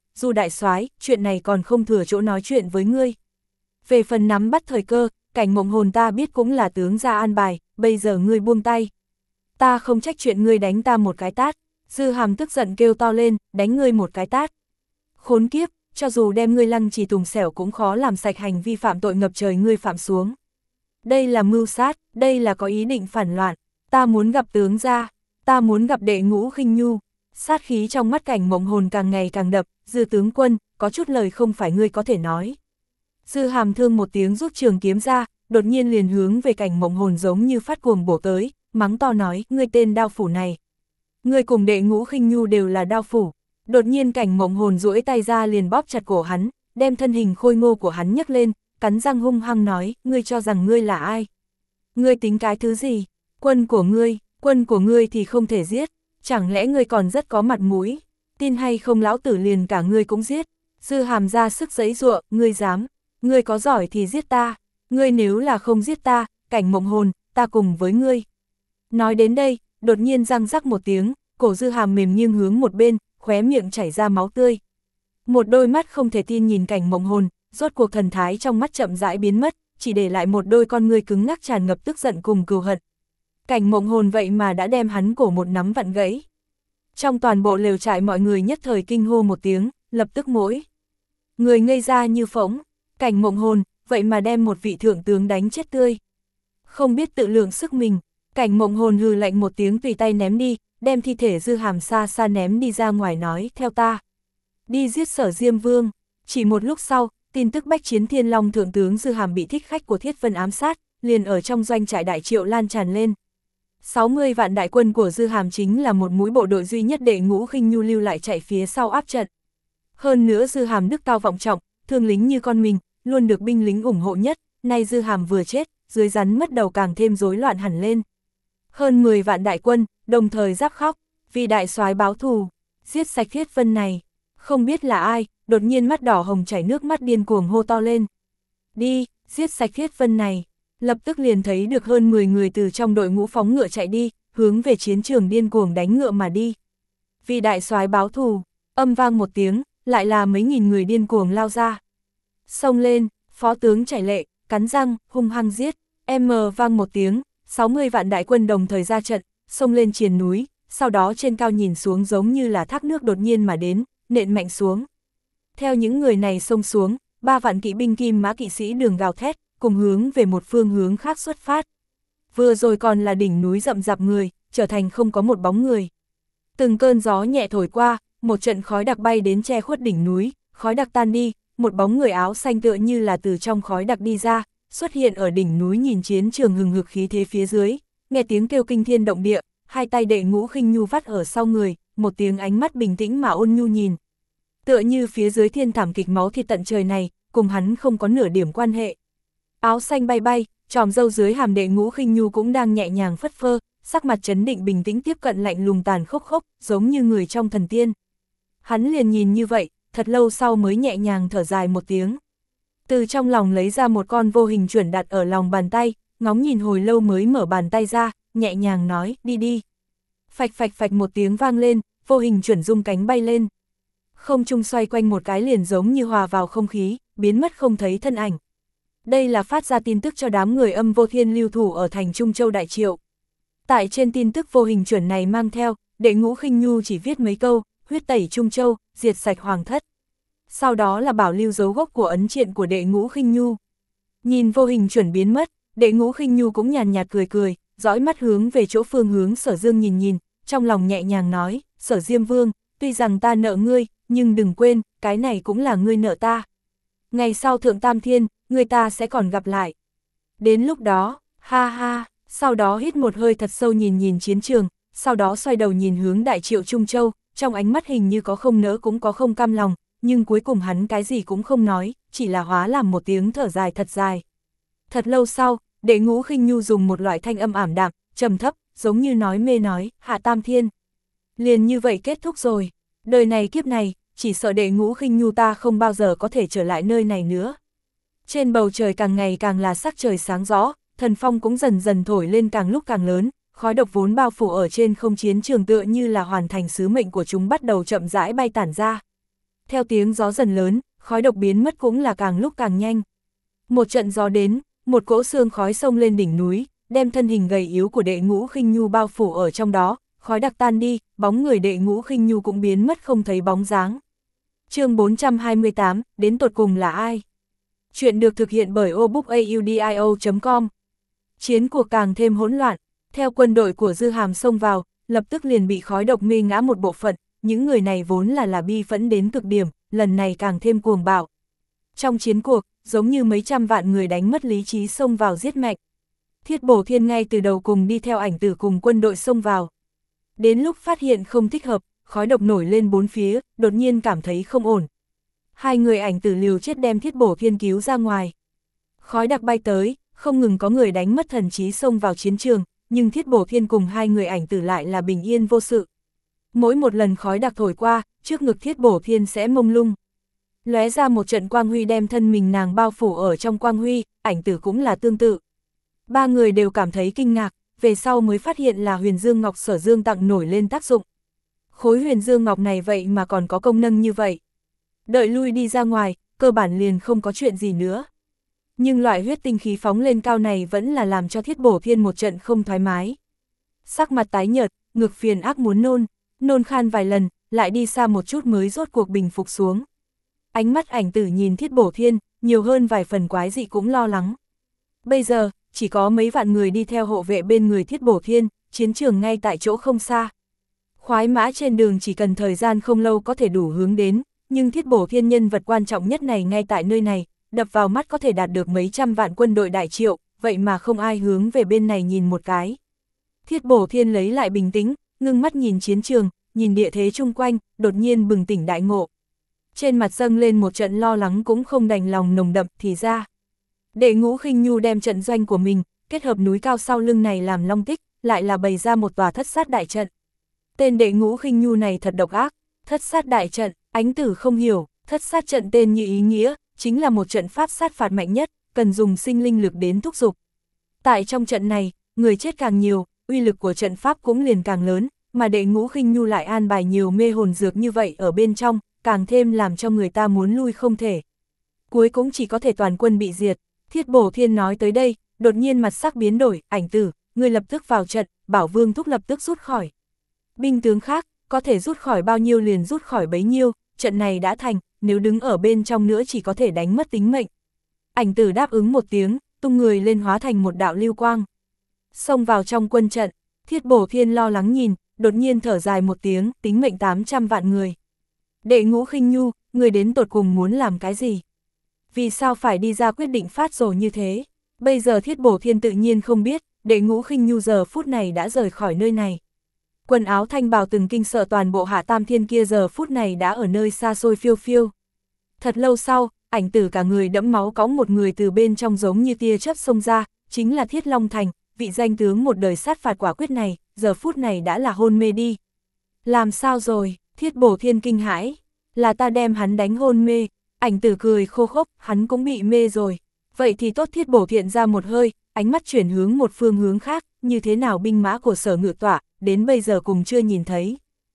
Du đại soái, chuyện này còn không thừa chỗ nói chuyện với ngươi. Về phần nắm bắt thời cơ, Cảnh Mộng Hồn ta biết cũng là tướng gia an bài, bây giờ ngươi buông tay. Ta không trách chuyện ngươi đánh ta một cái tát. Dư Hàm tức giận kêu to lên, đánh ngươi một cái tát. Khốn kiếp, cho dù đem ngươi lăng trì tùng xẻo cũng khó làm sạch hành vi phạm tội ngập trời ngươi phạm xuống. Đây là mưu sát, đây là có ý định phản loạn. Ta muốn gặp tướng gia, ta muốn gặp Đệ Ngũ Khinh Nhu. Sát khí trong mắt Cảnh Mộng Hồn càng ngày càng đập, Dư tướng quân, có chút lời không phải ngươi có thể nói. Dư Hàm thương một tiếng rút trường kiếm ra, đột nhiên liền hướng về Cảnh Mộng Hồn giống như phát cuồng bổ tới, mắng to nói, ngươi tên đao phủ này. Ngươi cùng Đệ Ngũ Khinh Nhu đều là đao phủ. Đột nhiên Cảnh Mộng Hồn duỗi tay ra liền bóp chặt cổ hắn, đem thân hình khôi ngô của hắn nhấc lên, cắn răng hung hăng nói, ngươi cho rằng ngươi là ai? Ngươi tính cái thứ gì? Quân của ngươi, quân của ngươi thì không thể giết, chẳng lẽ ngươi còn rất có mặt mũi? Tin hay không lão tử liền cả ngươi cũng giết. Dư Hàm ra sức giãy giụa, ngươi dám, ngươi có giỏi thì giết ta, ngươi nếu là không giết ta, Cảnh Mộng Hồn, ta cùng với ngươi. Nói đến đây, đột nhiên răng rắc một tiếng, cổ Dư Hàm mềm nghiêng hướng một bên, khóe miệng chảy ra máu tươi. Một đôi mắt không thể tin nhìn Cảnh Mộng Hồn, rốt cuộc thần thái trong mắt chậm rãi biến mất, chỉ để lại một đôi con ngươi cứng ngắc tràn ngập tức giận cùng cừu hận. Cảnh Mộng Hồn vậy mà đã đem hắn cổ một nắm vặn gãy. Trong toàn bộ lều trại mọi người nhất thời kinh hô một tiếng, lập tức mỗi người ngây ra như phỗng. Cảnh Mộng Hồn, vậy mà đem một vị thượng tướng đánh chết tươi. Không biết tự lượng sức mình, Cảnh Mộng Hồn hừ lạnh một tiếng tùy tay ném đi, đem thi thể Dư Hàm xa xa ném đi ra ngoài nói, theo ta. Đi giết Sở Diêm Vương. Chỉ một lúc sau, tin tức bách chiến Thiên Long thượng tướng Dư Hàm bị thích khách của Thiết Vân ám sát, liền ở trong doanh trại Đại Triệu lan tràn lên. sáu mươi vạn đại quân của Dư Hàm chính là một mũi bộ đội duy nhất Đệ Ngũ Khinh Nhu lưu lại chạy phía sau áp trận. Hơn nữa Dư Hàm đức cao vọng trọng, thương lính như con mình, luôn được binh lính ủng hộ nhất, nay Dư Hàm vừa chết, dưới rắn mất đầu càng thêm rối loạn hẳn lên. Hơn mười vạn đại quân, đồng thời giáp khóc, vì đại soái báo thù, giết sạch Thiết Vân này. Không biết là ai, đột nhiên mắt đỏ hồng chảy nước mắt điên cuồng hô to lên. Đi, giết sạch Thiết Vân này. Lập tức liền thấy được hơn mười người từ trong đội ngũ phóng ngựa chạy đi, hướng về chiến trường điên cuồng đánh ngựa mà đi. Vì đại soái báo thù, âm vang một tiếng, lại là mấy nghìn người điên cuồng lao ra. Xông lên, phó tướng chảy lệ, cắn răng, hung hăng giết, em vang một tiếng, sáu mươi vạn đại quân đồng thời ra trận, xông lên triền núi, sau đó trên cao nhìn xuống giống như là thác nước đột nhiên mà đến, nện mạnh xuống. Theo những người này xông xuống, ba vạn kỵ binh kim mã kỵ sĩ đường gào thét, cùng hướng về một phương hướng khác xuất phát. Vừa rồi còn là đỉnh núi rậm rạp người, trở thành không có một bóng người. Từng cơn gió nhẹ thổi qua, một trận khói đặc bay đến che khuất đỉnh núi, khói đặc tan đi, một bóng người áo xanh tựa như là từ trong khói đặc đi ra, xuất hiện ở đỉnh núi nhìn chiến trường hừng hực khí thế phía dưới, nghe tiếng kêu kinh thiên động địa, hai tay Đệ Ngũ Khinh Nhu vắt ở sau người, một tiếng ánh mắt bình tĩnh mà ôn nhu nhìn. Tựa như phía dưới thiên thảm kịch máu thịt tận trời này, cùng hắn không có nửa điểm quan hệ. Áo xanh bay bay, tròm râu dưới hàm Đệ Ngũ Khinh Nhu cũng đang nhẹ nhàng phất phơ, sắc mặt trấn định bình tĩnh tiếp cận lạnh lùng tàn khốc khốc, giống như người trong thần tiên. Hắn liền nhìn như vậy, thật lâu sau mới nhẹ nhàng thở dài một tiếng. Từ trong lòng lấy ra một con vô hình chuẩn đặt ở lòng bàn tay, ngóng nhìn hồi lâu mới mở bàn tay ra, nhẹ nhàng nói, đi đi. Phạch phạch phạch một tiếng vang lên, vô hình chuẩn rung cánh bay lên. Không trung xoay quanh một cái liền giống như hòa vào không khí, biến mất không thấy thân ảnh. Đây là phát ra tin tức cho đám người Âm Vô Thiên lưu thủ ở thành Trung Châu Đại Triệu. Tại trên tin tức vô hình chuẩn này mang theo, Đệ Ngũ Khinh Nhu chỉ viết mấy câu, huyết tẩy Trung Châu, diệt sạch hoàng thất. Sau đó là bảo lưu dấu gốc của ấn triện của Đệ Ngũ Khinh Nhu. Nhìn vô hình chuẩn biến mất, Đệ Ngũ Khinh Nhu cũng nhàn nhạt cười cười, dõi mắt hướng về chỗ phương hướng Sở Dương nhìn nhìn, trong lòng nhẹ nhàng nói, Sở Diêm Vương, tuy rằng ta nợ ngươi, nhưng đừng quên, cái này cũng là ngươi nợ ta. Ngày sau Thượng Tam Thiên, người ta sẽ còn gặp lại. Đến lúc đó, ha ha, sau đó hít một hơi thật sâu nhìn nhìn chiến trường, sau đó xoay đầu nhìn hướng Đại Triệu Trung Châu, trong ánh mắt hình như có không nỡ cũng có không cam lòng, nhưng cuối cùng hắn cái gì cũng không nói, chỉ là hóa làm một tiếng thở dài thật dài. Thật lâu sau, Đệ Ngũ Khinh Nhu dùng một loại thanh âm ảm đạm, trầm thấp, giống như nói mê nói, hạ Tam Thiên. Liền như vậy kết thúc rồi, đời này kiếp này, chỉ sợ Đệ Ngũ Khinh Nhu ta không bao giờ có thể trở lại nơi này nữa. Trên bầu trời càng ngày càng là sắc trời sáng rõ, thần phong cũng dần dần thổi lên càng lúc càng lớn, khói độc vốn bao phủ ở trên không chiến trường tựa như là hoàn thành sứ mệnh của chúng bắt đầu chậm rãi bay tản ra. Theo tiếng gió dần lớn, khói độc biến mất cũng là càng lúc càng nhanh. Một trận gió đến, một cỗ xương khói xông lên đỉnh núi, đem thân hình gầy yếu của Đệ Ngũ Khinh Nhu bao phủ ở trong đó, khói đặc tan đi, bóng người Đệ Ngũ Khinh Nhu cũng biến mất không thấy bóng dáng. Chương bốn trăm hai mươi tám, đến tột cùng là ai? Chuyện được thực hiện bởi obookaudio chấm com. Chiến cuộc càng thêm hỗn loạn, theo quân đội của Dư Hàm xông vào, lập tức liền bị khói độc mê ngã một bộ phận, những người này vốn là là bi phẫn đến cực điểm, lần này càng thêm cuồng bạo. Trong chiến cuộc, giống như mấy trăm vạn người đánh mất lý trí xông vào giết mạch. Thiết Bổ Thiên ngay từ đầu cùng đi theo Ảnh Tử cùng quân đội xông vào. Đến lúc phát hiện không thích hợp, khói độc nổi lên bốn phía, đột nhiên cảm thấy không ổn. Hai người Ảnh Tử liều chết đem Thiết Bổ Thiên cứu ra ngoài. Khói đặc bay tới, không ngừng có người đánh mất thần trí xông vào chiến trường, nhưng Thiết Bổ Thiên cùng hai người Ảnh Tử lại là bình yên vô sự. Mỗi một lần khói đặc thổi qua, trước ngực Thiết Bổ Thiên sẽ mông lung. Lóe ra một trận quang huy đem thân mình nàng bao phủ ở trong quang huy, Ảnh Tử cũng là tương tự. Ba người đều cảm thấy kinh ngạc, về sau mới phát hiện là Huyền Dương Ngọc Sở Dương tặng nổi lên tác dụng. Khối Huyền Dương Ngọc này vậy mà còn có công năng như vậy. Đợi lui đi ra ngoài, cơ bản liền không có chuyện gì nữa. Nhưng loại huyết tinh khí phóng lên cao này vẫn là làm cho Thiết Bổ Thiên một trận không thoải mái. Sắc mặt tái nhợt, ngực phiền ác muốn nôn, nôn khan vài lần, lại đi xa một chút mới rốt cuộc bình phục xuống. Ánh mắt Ảnh Tử nhìn Thiết Bổ Thiên, nhiều hơn vài phần quái dị cũng lo lắng. Bây giờ, chỉ có mấy vạn người đi theo hộ vệ bên người Thiết Bổ Thiên, chiến trường ngay tại chỗ không xa. Khoái mã trên đường chỉ cần thời gian không lâu có thể đủ hướng đến, nhưng Thiết Bổ Thiên nhân vật quan trọng nhất này ngay tại nơi này, đập vào mắt có thể đạt được mấy trăm vạn quân đội đại triệu, vậy mà không ai hướng về bên này nhìn một cái. Thiết Bổ Thiên lấy lại bình tĩnh, ngưng mắt nhìn chiến trường, nhìn địa thế chung quanh, đột nhiên bừng tỉnh đại ngộ. Trên mặt dâng lên một trận lo lắng cũng không đành lòng nồng đậm thì ra. Đệ Ngũ Khinh Nhu đem trận doanh của mình, kết hợp núi cao sau lưng này làm long tích, lại là bày ra một tòa thất sát đại trận. Tên Đệ Ngũ Khinh Nhu này thật độc ác, thất sát đại trận, Ánh Tử không hiểu, thất sát trận tên như ý nghĩa, chính là một trận pháp sát phạt mạnh nhất, cần dùng sinh linh lực đến thúc giục. Tại trong trận này, người chết càng nhiều, uy lực của trận pháp cũng liền càng lớn, mà Đệ Ngũ Khinh Nhu lại an bài nhiều mê hồn dược như vậy ở bên trong, càng thêm làm cho người ta muốn lui không thể. Cuối cũng chỉ có thể toàn quân bị diệt. Thiết Bổ Thiên nói tới đây, đột nhiên mặt sắc biến đổi, Ảnh Tử, người lập tức vào trận, bảo Vương Thúc lập tức rút khỏi. Binh tướng khác, có thể rút khỏi bao nhiêu liền rút khỏi bấy nhiêu, trận này đã thành, nếu đứng ở bên trong nữa chỉ có thể đánh mất tính mệnh. Ảnh Tử đáp ứng một tiếng, tung người lên hóa thành một đạo lưu quang. Xông vào trong quân trận, Thiết Bổ Thiên lo lắng nhìn, đột nhiên thở dài một tiếng, tính mệnh tám trăm vạn người. Đệ Ngũ Khinh Nhu, người đến tột cùng muốn làm cái gì? Vì sao phải đi ra quyết định phát rồ như thế? Bây giờ Thiết Bổ Thiên tự nhiên không biết, Đệ Ngũ Khinh Nhu giờ phút này đã rời khỏi nơi này. Quần áo thanh bào từng kinh sợ toàn bộ Hạ Tam Thiên kia giờ phút này đã ở nơi xa xôi phiêu phiêu. Thật lâu sau, Ảnh Tử cả người đẫm máu cõng một người từ bên trong giống như tia chớp xông ra, chính là Thiết Long Thành, vị danh tướng một đời sát phạt quả quyết này, giờ phút này đã là hôn mê đi. Làm sao rồi? Thiết Bổ Thiên kinh hãi, là ta đem hắn đánh hôn mê. Ảnh Tử cười khô khốc, hắn cũng bị mê rồi. Vậy thì tốt. Thiết Bổ Thiên ra một hơi, ánh mắt chuyển hướng một phương hướng khác, như thế nào binh mã của Sở Ngự Tọa, đến bây giờ cùng chưa nhìn thấy.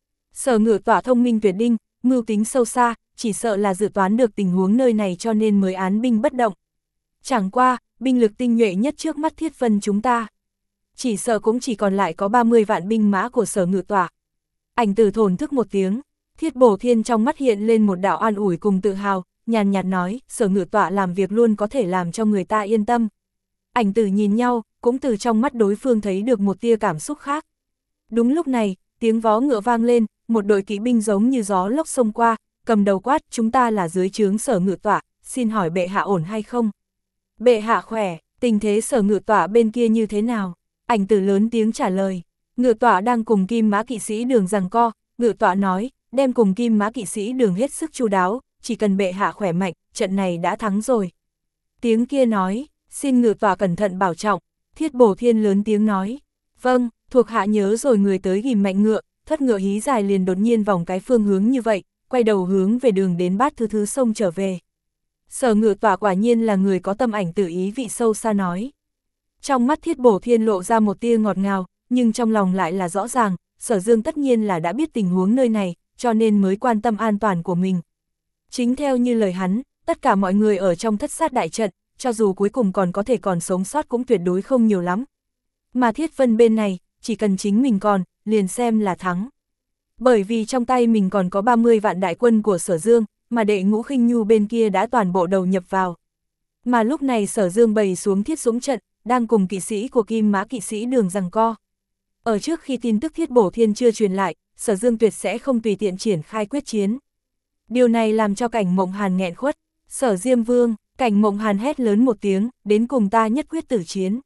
Sở Ngự Tọa thông minh tuyệt đinh, mưu tính sâu xa, chỉ sợ là dự toán được tình huống nơi này cho nên mới án binh bất động. Chẳng qua, binh lực tinh nhuệ nhất trước mắt Thiết Vân chúng ta. Chỉ sợ cũng chỉ còn lại có ba mươi vạn binh mã của Sở Ngự Tọa. Ảnh Tử thổn thức một tiếng, Thiết Bổ Thiên trong mắt hiện lên một đạo an ủi cùng tự hào, nhàn nhạt nói, Sở Ngự Tọa làm việc luôn có thể làm cho người ta yên tâm. Ảnh Tử nhìn nhau, cũng từ trong mắt đối phương thấy được một tia cảm xúc khác. Đúng lúc này, tiếng vó ngựa vang lên, một đội kỵ binh giống như gió lốc xông qua, cầm đầu quát, chúng ta là dưới trướng Sở Ngự Tọa, xin hỏi bệ hạ ổn hay không? Bệ hạ khỏe, tình thế Sở Ngự Tọa bên kia như thế nào? Ảnh Tử lớn tiếng trả lời, Ngự Tọa đang cùng Kim Mã kỵ sĩ Đường giằng co, Ngự Tọa nói, đem cùng Kim Mã kỵ sĩ Đường hết sức chu đáo, chỉ cần bệ hạ khỏe mạnh, trận này đã thắng rồi. Tiếng kia nói, xin Ngự Tọa cẩn thận bảo trọng. Thiết Bổ Thiên lớn tiếng nói, vâng, thuộc hạ nhớ rồi. Người tới ghim mạnh ngựa, thất ngựa hí dài liền đột nhiên vòng cái phương hướng như vậy, quay đầu hướng về đường đến Bát Thứ Thứ sông trở về. Sở Ngự Tọa quả nhiên là người có tâm. Ảnh Tử ý vị sâu xa nói. Trong mắt Thiết Bổ Thiên lộ ra một tia ngọt ngào, nhưng trong lòng lại là rõ ràng, Sở Dương tất nhiên là đã biết tình huống nơi này, cho nên mới quan tâm an toàn của mình. Chính theo như lời hắn, tất cả mọi người ở trong thất sát đại trận, cho dù cuối cùng còn có thể còn sống sót cũng tuyệt đối không nhiều lắm. Mà Thiết Vân bên này, chỉ cần chính mình còn, liền xem là thắng. Bởi vì trong tay mình còn có ba mươi vạn đại quân của Sở Dương, mà đệ ngũ khinh nhu bên kia đã toàn bộ đầu nhập vào. Mà lúc này Sở Dương bày xuống Thiết Dũng trận, đang cùng kỵ sĩ của Kim Mã kỵ sĩ Đường giằng co. Ở trước khi tin tức Thiết Bổ Thiên chưa truyền lại, Sở Dương tuyệt sẽ không tùy tiện triển khai quyết chiến. Điều này làm cho Cảnh Mộng Hàn nghẹn khuất. Sở Diêm Vương, Cảnh Mộng Hàn hét lớn một tiếng, đến cùng ta nhất quyết tử chiến.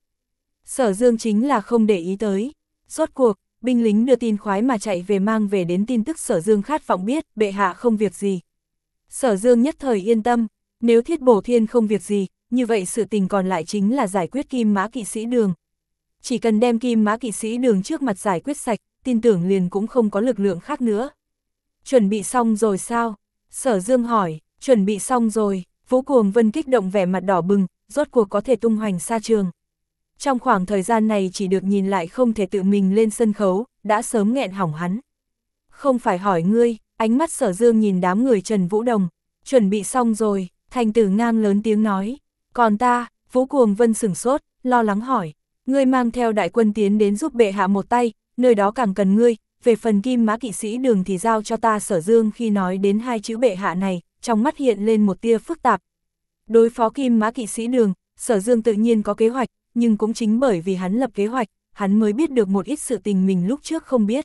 Sở Dương chính là không để ý tới. Rốt cuộc, binh lính đưa tin khoái mà chạy về mang về đến tin tức Sở Dương khát vọng biết, bệ hạ không việc gì. Sở Dương nhất thời yên tâm, nếu Thiết Bổ Thiên không việc gì, như vậy sự tình còn lại chính là giải quyết Kim Mã kỵ sĩ Đường. Chỉ cần đem Kim Mã kỵ sĩ Đường trước mặt giải quyết sạch, tin tưởng liền cũng không có lực lượng khác nữa. Chuẩn bị xong rồi sao? Sở Dương hỏi, chuẩn bị xong rồi. Vũ Cuồng Vân kích động vẻ mặt đỏ bừng, rốt cuộc có thể tung hoành xa trường. Trong khoảng thời gian này chỉ được nhìn lại không thể tự mình lên sân khấu, đã sớm nghẹn hỏng hắn. Không phải hỏi ngươi, ánh mắt Sở Dương nhìn đám người Trần Vũ Đồng, chuẩn bị xong rồi, Thành Tử Ngang lớn tiếng nói. Còn ta, Vũ Cuồng Vân sửng sốt, lo lắng hỏi, ngươi mang theo đại quân tiến đến giúp bệ hạ một tay, nơi đó càng cần ngươi, về phần Kim Mã kỵ sĩ Đường thì giao cho ta. Sở Dương khi nói đến hai chữ bệ hạ này, trong mắt hiện lên một tia phức tạp. Đối phó Kim Mã kỵ sĩ Đường, Sở Dương tự nhiên có kế hoạch, nhưng cũng chính bởi vì hắn lập kế hoạch, hắn mới biết được một ít sự tình mình lúc trước không biết.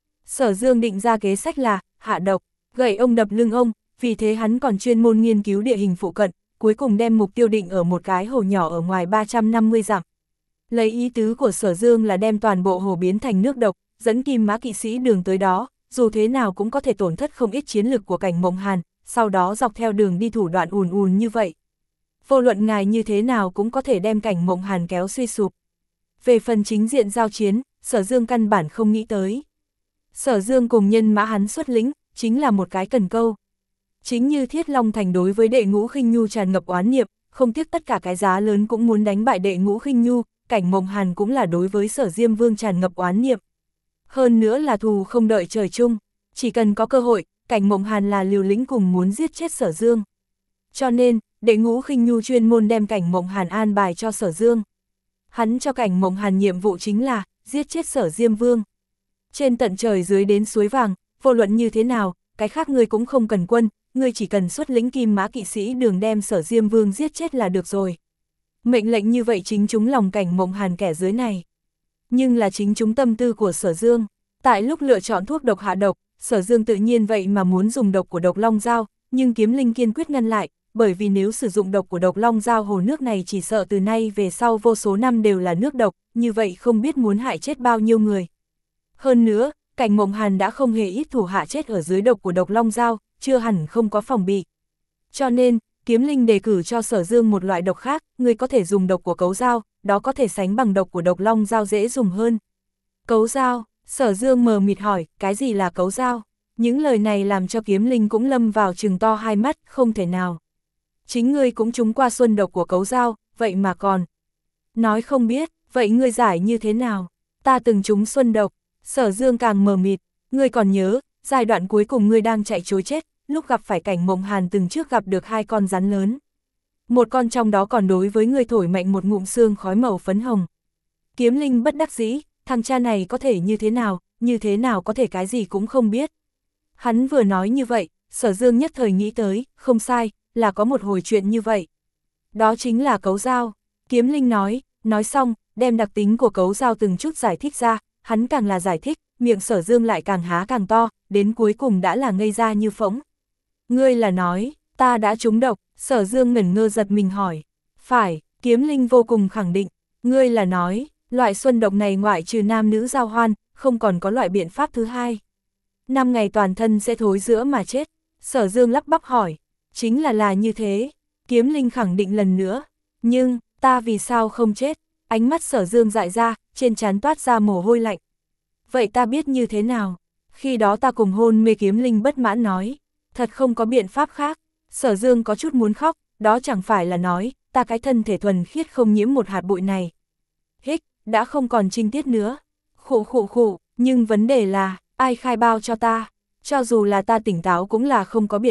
Sở Dương định ra kế sách là, hạ độc, gậy ông đập lưng ông, vì thế hắn còn chuyên môn nghiên cứu địa hình phụ cận, cuối cùng đem mục tiêu định ở một cái hồ nhỏ ở ngoài ba trăm năm mươi dặm. Lấy ý tứ của Sở Dương là đem toàn bộ hồ biến thành nước độc, dẫn Kim Mã kỵ sĩ Đường tới đó, dù thế nào cũng có thể tổn thất không ít chiến lực của Cảnh Mộng Hàn, sau đó dọc theo đường đi thủ đoạn ùn ùn như vậy. Vô luận ngài như thế nào cũng có thể đem Cảnh Mộng Hàn kéo suy sụp. Về phần chính diện giao chiến, Sở Dương căn bản không nghĩ tới. Sở Dương cùng nhân mã hắn xuất lĩnh, chính là một cái cần câu. Chính như Thiết Long Thành đối với đệ ngũ khinh nhu tràn ngập oán niệm, không tiếc tất cả cái giá lớn cũng muốn đánh bại đệ ngũ khinh nhu, Cảnh Mộng Hàn cũng là đối với Sở Diêm Vương tràn ngập oán niệm. Hơn nữa là thù không đợi trời chung, chỉ cần có cơ hội, Cảnh Mộng Hàn là liều lĩnh cùng muốn giết chết Sở Dương. Cho nên, đệ ngũ khinh nhu chuyên môn đem Cảnh Mộng Hàn an bài cho Sở Dương. Hắn cho Cảnh Mộng Hàn nhiệm vụ chính là giết chết Sở Diêm Vương. Trên tận trời dưới đến suối vàng, vô luận như thế nào, cái khác ngươi cũng không cần quân, ngươi chỉ cần xuất lĩnh Kim Mã kỵ sĩ Đường đem Sở Diêm Vương giết chết là được rồi. Mệnh lệnh như vậy chính chúng lòng Cảnh Mộng Hàn kẻ dưới này. Nhưng là chính chúng tâm tư của Sở Dương. Tại lúc lựa chọn thuốc độc hạ độc, Sở Dương tự nhiên vậy mà muốn dùng độc của độc long dao, nhưng Kiếm Linh kiên quyết ngăn lại, bởi vì nếu sử dụng độc của độc long dao hồ nước này chỉ sợ từ nay về sau vô số năm đều là nước độc, như vậy không biết muốn hại chết bao nhiêu người. Hơn nữa, Cảnh Mộng Hàn đã không hề ít thủ hạ chết ở dưới độc của độc long dao, chưa hẳn không có phòng bị. Cho nên, Kiếm Linh đề cử cho Sở Dương một loại độc khác, người có thể dùng độc của cấu dao, đó có thể sánh bằng độc của độc long dao dễ dùng hơn. Cấu dao, Sở Dương mờ mịt hỏi, cái gì là cấu dao? Những lời này làm cho Kiếm Linh cũng lâm vào trừng to hai mắt, không thể nào. Chính ngươi cũng trúng qua xuân độc của cấu dao, vậy mà còn. Nói không biết, vậy ngươi giải như thế nào? Ta từng trúng xuân độc. Sở Dương càng mờ mịt, ngươi còn nhớ, giai đoạn cuối cùng ngươi đang chạy trối chết, lúc gặp phải Cảnh Mộng Hàn từng trước gặp được hai con rắn lớn. Một con trong đó còn đối với ngươi thổi mạnh một ngụm xương khói màu phấn hồng. Kiếm Linh bất đắc dĩ, thằng cha này có thể như thế nào, như thế nào có thể cái gì cũng không biết. Hắn vừa nói như vậy, Sở Dương nhất thời nghĩ tới, không sai, là có một hồi chuyện như vậy. Đó chính là cấu dao. Kiếm Linh nói, nói xong, đem đặc tính của cấu dao từng chút giải thích ra, hắn càng là giải thích, miệng Sở Dương lại càng há càng to, đến cuối cùng đã là ngây ra như phỗng. Ngươi là nói, ta đã trúng độc, Sở Dương ngẩn ngơ giật mình hỏi. Phải, Kiếm Linh vô cùng khẳng định, ngươi là nói, loại xuân độc này ngoại trừ nam nữ giao hoan, không còn có loại biện pháp thứ hai. Năm ngày toàn thân sẽ thối rữa mà chết. Sở Dương lắp bắp hỏi, chính là là như thế. Kiếm Linh khẳng định lần nữa, nhưng, ta vì sao không chết? Ánh mắt Sở Dương dại ra, trên trán toát ra mồ hôi lạnh. Vậy ta biết như thế nào? Khi đó ta cùng hôn mê. Kiếm Linh bất mãn nói, thật không có biện pháp khác. Sở Dương có chút muốn khóc, đó chẳng phải là nói, ta cái thân thể thuần khiết không nhiễm một hạt bụi này. Hích, đã không còn trinh tiết nữa. Khụ khụ khụ, nhưng vấn đề là, ai khai bao cho ta? Cho dù là ta tỉnh táo cũng là không có biện pháp,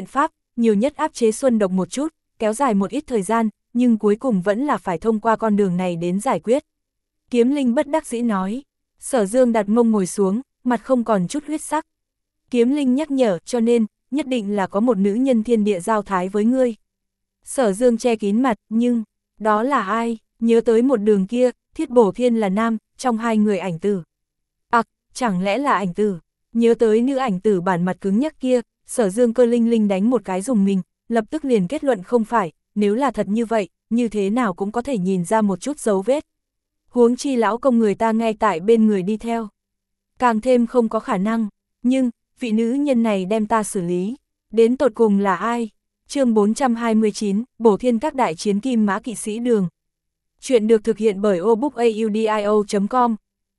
nhiều nhất áp chế Xuân Độc một chút, kéo dài một ít thời gian, nhưng cuối cùng vẫn là phải thông qua con đường này đến giải quyết. Kiếm Linh bất đắc dĩ nói. Sở Dương đặt mông ngồi xuống, mặt không còn chút huyết sắc. Kiếm Linh nhắc nhở, cho nên, nhất định là có một nữ nhân thiên địa giao thái với ngươi. Sở Dương che kín mặt, nhưng, đó là ai? Nhớ tới một đường kia, Thiết Bổ Thiên là nam, trong hai người ảnh tử. Ặc, à, chẳng lẽ là ảnh tử? Nhớ tới nữ ảnh tử bản mặt cứng nhắc kia, Sở Dương cơ linh linh đánh một cái dùng mình, lập tức liền kết luận không phải, nếu là thật như vậy, như thế nào cũng có thể nhìn ra một chút dấu vết. Huống chi lão công người ta ngay tại bên người đi theo. Càng thêm không có khả năng, nhưng, vị nữ nhân này đem ta xử lý, đến tột cùng là ai? Chương bốn trăm hai mươi chín, Bổ Thiên các đại chiến Kim Mã Kỵ Sĩ Đường. Chuyện được thực hiện bởi obookaudio chấm com.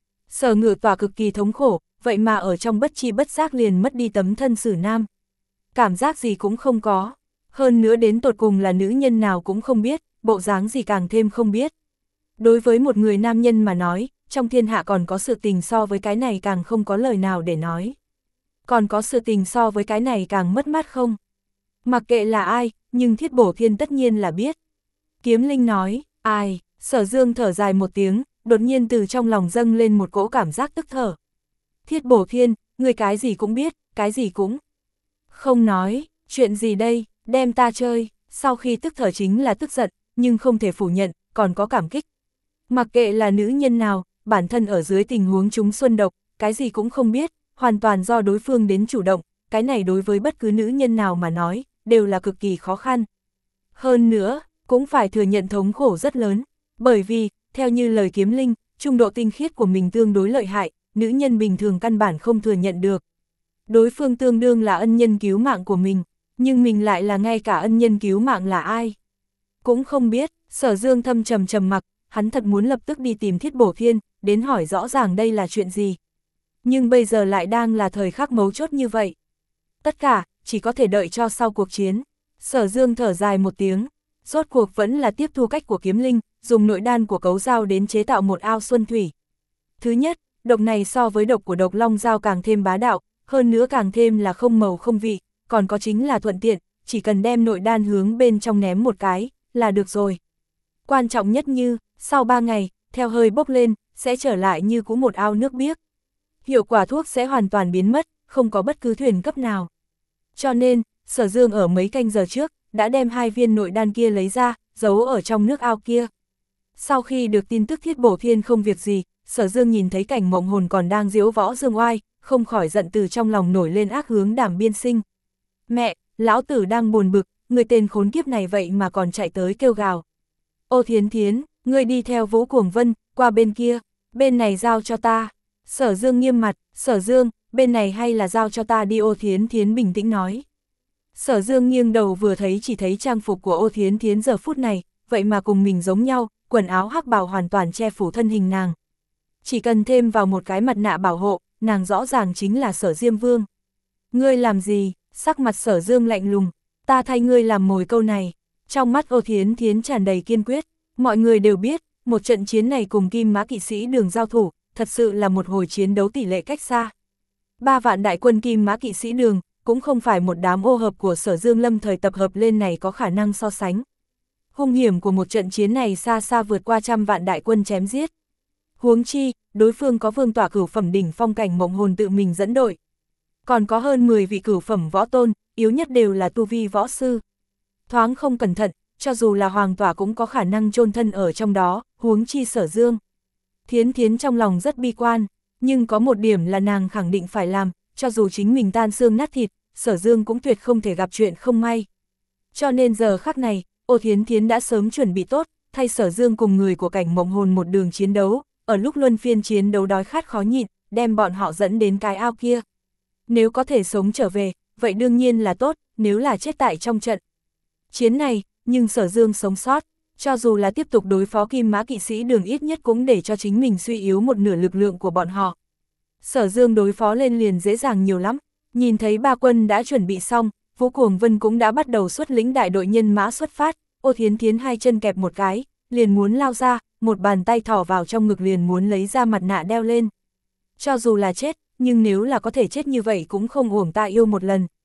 Sở Ngự Tỏa cực kỳ thống khổ, vậy mà ở trong bất chi bất giác liền mất đi tấm thân xử nam. Cảm giác gì cũng không có, hơn nữa đến tột cùng là nữ nhân nào cũng không biết, bộ dáng gì càng thêm không biết. Đối với một người nam nhân mà nói, trong thiên hạ còn có sự tình so với cái này càng không có lời nào để nói. Còn có sự tình so với cái này càng mất mát không? Mặc kệ là ai, nhưng Thiết Bổ Thiên tất nhiên là biết. Kiếm Linh nói, ai? Sở Dương thở dài một tiếng, đột nhiên từ trong lòng dâng lên một cỗ cảm giác tức thở. Thiết Bổ Thiên, người cái gì cũng biết, cái gì cũng không nói, chuyện gì đây, đem ta chơi. Sau khi tức thở chính là tức giận, nhưng không thể phủ nhận, còn có cảm kích. Mặc kệ là nữ nhân nào, bản thân ở dưới tình huống chúng xuân độc, cái gì cũng không biết, hoàn toàn do đối phương đến chủ động, cái này đối với bất cứ nữ nhân nào mà nói, đều là cực kỳ khó khăn. Hơn nữa, cũng phải thừa nhận thống khổ rất lớn, bởi vì, theo như lời Kiếm Linh, trung độ tinh khiết của mình tương đối lợi hại, nữ nhân bình thường căn bản không thừa nhận được. Đối phương tương đương là ân nhân cứu mạng của mình, nhưng mình lại là ngay cả ân nhân cứu mạng là ai. Cũng không biết, Sở Dương thâm trầm trầm mặc, hắn thật muốn lập tức đi tìm Thiết Bổ Thiên, đến hỏi rõ ràng đây là chuyện gì. Nhưng bây giờ lại đang là thời khắc mấu chốt như vậy. Tất cả, chỉ có thể đợi cho sau cuộc chiến. Sở Dương thở dài một tiếng, rốt cuộc vẫn là tiếp thu cách của Kiếm Linh, dùng nội đan của cấu dao đến chế tạo một ao xuân thủy. Thứ nhất, độc này so với độc của độc long dao càng thêm bá đạo, hơn nữa càng thêm là không màu không vị, còn có chính là thuận tiện, chỉ cần đem nội đan hướng bên trong ném một cái, là được rồi. Quan trọng nhất như, sau ba ngày, theo hơi bốc lên, sẽ trở lại như cũ một ao nước biếc. Hiệu quả thuốc sẽ hoàn toàn biến mất, không có bất cứ thuyền cấp nào. Cho nên, Sở Dương ở mấy canh giờ trước, đã đem hai viên nội đan kia lấy ra, giấu ở trong nước ao kia. Sau khi được tin tức Thiết Bổ Thiên không việc gì, Sở Dương nhìn thấy cảnh Mộng Hồn còn đang diễu võ dương oai, không khỏi giận từ trong lòng nổi lên ác hướng Đàm Biên Sinh. Mẹ, lão tử đang buồn bực, người tên khốn kiếp này vậy mà còn chạy tới kêu gào. Ô Thiến Thiến, ngươi đi theo Vũ Cuồng Vân, qua bên kia, bên này giao cho ta. Sở Dương nghiêm mặt, Sở Dương, bên này hay là giao cho ta đi. Ô Thiến Thiến bình tĩnh nói. Sở Dương nghiêng đầu vừa thấy chỉ thấy trang phục của Ô Thiến Thiến giờ phút này, vậy mà cùng mình giống nhau, quần áo hắc bào hoàn toàn che phủ thân hình nàng. Chỉ cần thêm vào một cái mặt nạ bảo hộ, nàng rõ ràng chính là Sở Diêm Vương. Ngươi làm gì? Sắc mặt Sở Dương lạnh lùng, ta thay ngươi làm mồi câu này. Trong mắt Ô Thiến Thiến tràn đầy kiên quyết, mọi người đều biết, một trận chiến này cùng Kim Mã Kỵ Sĩ Đường giao thủ, thật sự là một hồi chiến đấu tỷ lệ cách xa. Ba vạn đại quân Kim Mã Kỵ Sĩ Đường, cũng không phải một đám ô hợp của Sở Dương lâm thời tập hợp lên này có khả năng so sánh. Hung hiểm của một trận chiến này xa xa vượt qua trăm vạn đại quân chém giết. Huống chi, đối phương có vương tỏa cửu phẩm đỉnh phong cảnh Mộng Hồn tự mình dẫn đội. Còn có hơn mười vị cửu phẩm võ tôn, yếu nhất đều là tu vi võ sư. Thoáng không cẩn thận, cho dù là hoàng tỏa cũng có khả năng chôn thân ở trong đó, huống chi Sở Dương. Thiến Thiến trong lòng rất bi quan, nhưng có một điểm là nàng khẳng định phải làm, cho dù chính mình tan xương nát thịt, Sở Dương cũng tuyệt không thể gặp chuyện không may. Cho nên giờ khắc này, Ô Thiến Thiến đã sớm chuẩn bị tốt, thay Sở Dương cùng người của cảnh Mộng Hồn một đường chiến đấu, ở lúc luân phiên chiến đấu đói khát khó nhịn, đem bọn họ dẫn đến cái ao kia. Nếu có thể sống trở về, vậy đương nhiên là tốt, nếu là chết tại trong trận chiến này, nhưng Sở Dương sống sót, cho dù là tiếp tục đối phó Kim Mã Kỵ Sĩ Đường ít nhất cũng để cho chính mình suy yếu một nửa lực lượng của bọn họ. Sở Dương đối phó lên liền dễ dàng nhiều lắm, nhìn thấy ba quân đã chuẩn bị xong, Vũ Cuồng Vân cũng đã bắt đầu xuất lĩnh đại đội nhân mã xuất phát, Ô Thiến Thiến hai chân kẹp một cái, liền muốn lao ra, một bàn tay thỏ vào trong ngực liền muốn lấy ra mặt nạ đeo lên. Cho dù là chết, nhưng nếu là có thể chết như vậy cũng không uổng ta yêu một lần.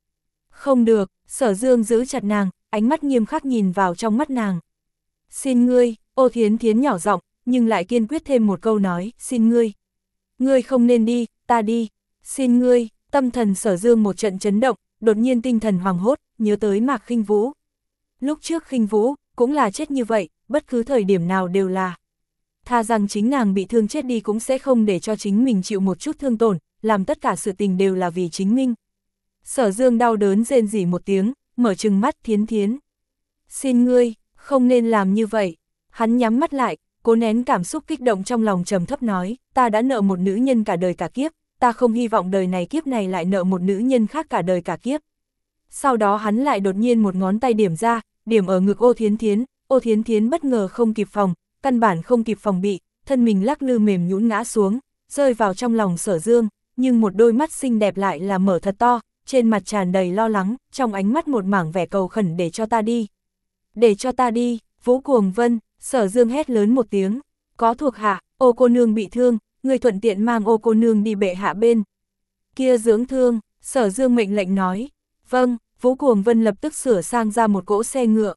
Không được, Sở Dương giữ chặt nàng, ánh mắt nghiêm khắc nhìn vào trong mắt nàng. Xin ngươi, Ô Thiến Thiến nhỏ giọng, nhưng lại kiên quyết thêm một câu nói, xin ngươi. Ngươi không nên đi, ta đi, xin ngươi, tâm thần Sở Dương một trận chấn động, đột nhiên tinh thần hoảng hốt, nhớ tới Mạc Khinh Vũ. Lúc trước Khinh Vũ, cũng là chết như vậy, bất cứ thời điểm nào đều là. Tha rằng chính nàng bị thương chết đi cũng sẽ không để cho chính mình chịu một chút thương tổn, làm tất cả sự tình đều là vì chính mình. Sở Dương đau đớn rên rỉ một tiếng, mở trừng mắt Thiến Thiến. Xin ngươi, không nên làm như vậy. Hắn nhắm mắt lại, cố nén cảm xúc kích động trong lòng trầm thấp nói, ta đã nợ một nữ nhân cả đời cả kiếp, ta không hy vọng đời này kiếp này lại nợ một nữ nhân khác cả đời cả kiếp. Sau đó hắn lại đột nhiên một ngón tay điểm ra, điểm ở ngực Ô Thiến Thiến, Ô Thiến Thiến bất ngờ không kịp phòng, căn bản không kịp phòng bị, thân mình lắc lư mềm nhũn ngã xuống, rơi vào trong lòng Sở Dương, nhưng một đôi mắt xinh đẹp lại là mở thật to, trên mặt tràn đầy lo lắng, trong ánh mắt một mảng vẻ cầu khẩn để cho ta đi. Để cho ta đi, Vũ Cuồng Vân, Sở Dương hét lớn một tiếng, có thuộc hạ, Ô cô nương bị thương, người thuận tiện mang Ô cô nương đi bệ hạ bên kia dưỡng thương, Sở Dương mệnh lệnh nói, vâng, Vũ Cuồng Vân lập tức sửa sang ra một cỗ xe ngựa.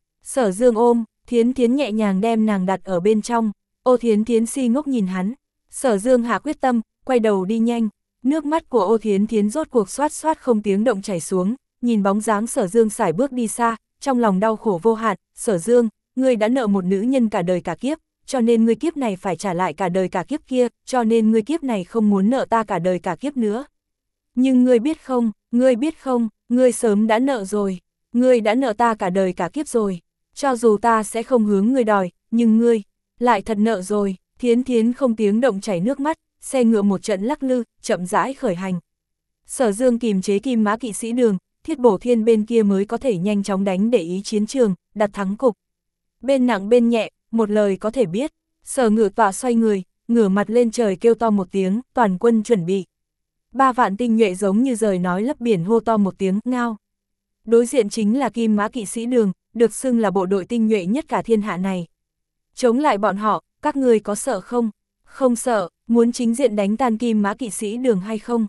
Sở Dương ôm, Thiến Thiến nhẹ nhàng đem nàng đặt ở bên trong, Ô Thiến Thiến si ngốc nhìn hắn, Sở Dương hạ quyết tâm, quay đầu đi nhanh, nước mắt của Ô Thiến Thiến rốt cuộc xoát xoát không tiếng động chảy xuống, nhìn bóng dáng Sở Dương sải bước đi xa, trong lòng đau khổ vô hạn, Sở Dương, ngươi đã nợ một nữ nhân cả đời cả kiếp, cho nên ngươi kiếp này phải trả lại cả đời cả kiếp kia, cho nên ngươi kiếp này không muốn nợ ta cả đời cả kiếp nữa. Nhưng ngươi biết không, ngươi biết không, ngươi sớm đã nợ rồi, ngươi đã nợ ta cả đời cả kiếp rồi, cho dù ta sẽ không hướng ngươi đòi, nhưng ngươi lại thật nợ rồi. Thiến Thiến không tiếng động chảy nước mắt, xe ngựa một trận lắc lư, chậm rãi khởi hành. Sở Dương kìm chế Kim Mã kỵ sĩ Đường, Thiết Bổ Thiên bên kia mới có thể nhanh chóng đánh để ý chiến trường, đặt thắng cục. Bên nặng bên nhẹ, một lời có thể biết, Sở Ngự Tọa xoay người, ngửa mặt lên trời kêu to một tiếng, toàn quân chuẩn bị. Ba vạn tinh nhuệ giống như rời nói lấp biển hô to một tiếng, ngao. Đối diện chính là Kim Mã kỵ sĩ Đường, được xưng là bộ đội tinh nhuệ nhất cả thiên hạ này. Chống lại bọn họ, các ngươi có sợ không? Không sợ, muốn chính diện đánh tan Kim Mã kỵ sĩ Đường hay không?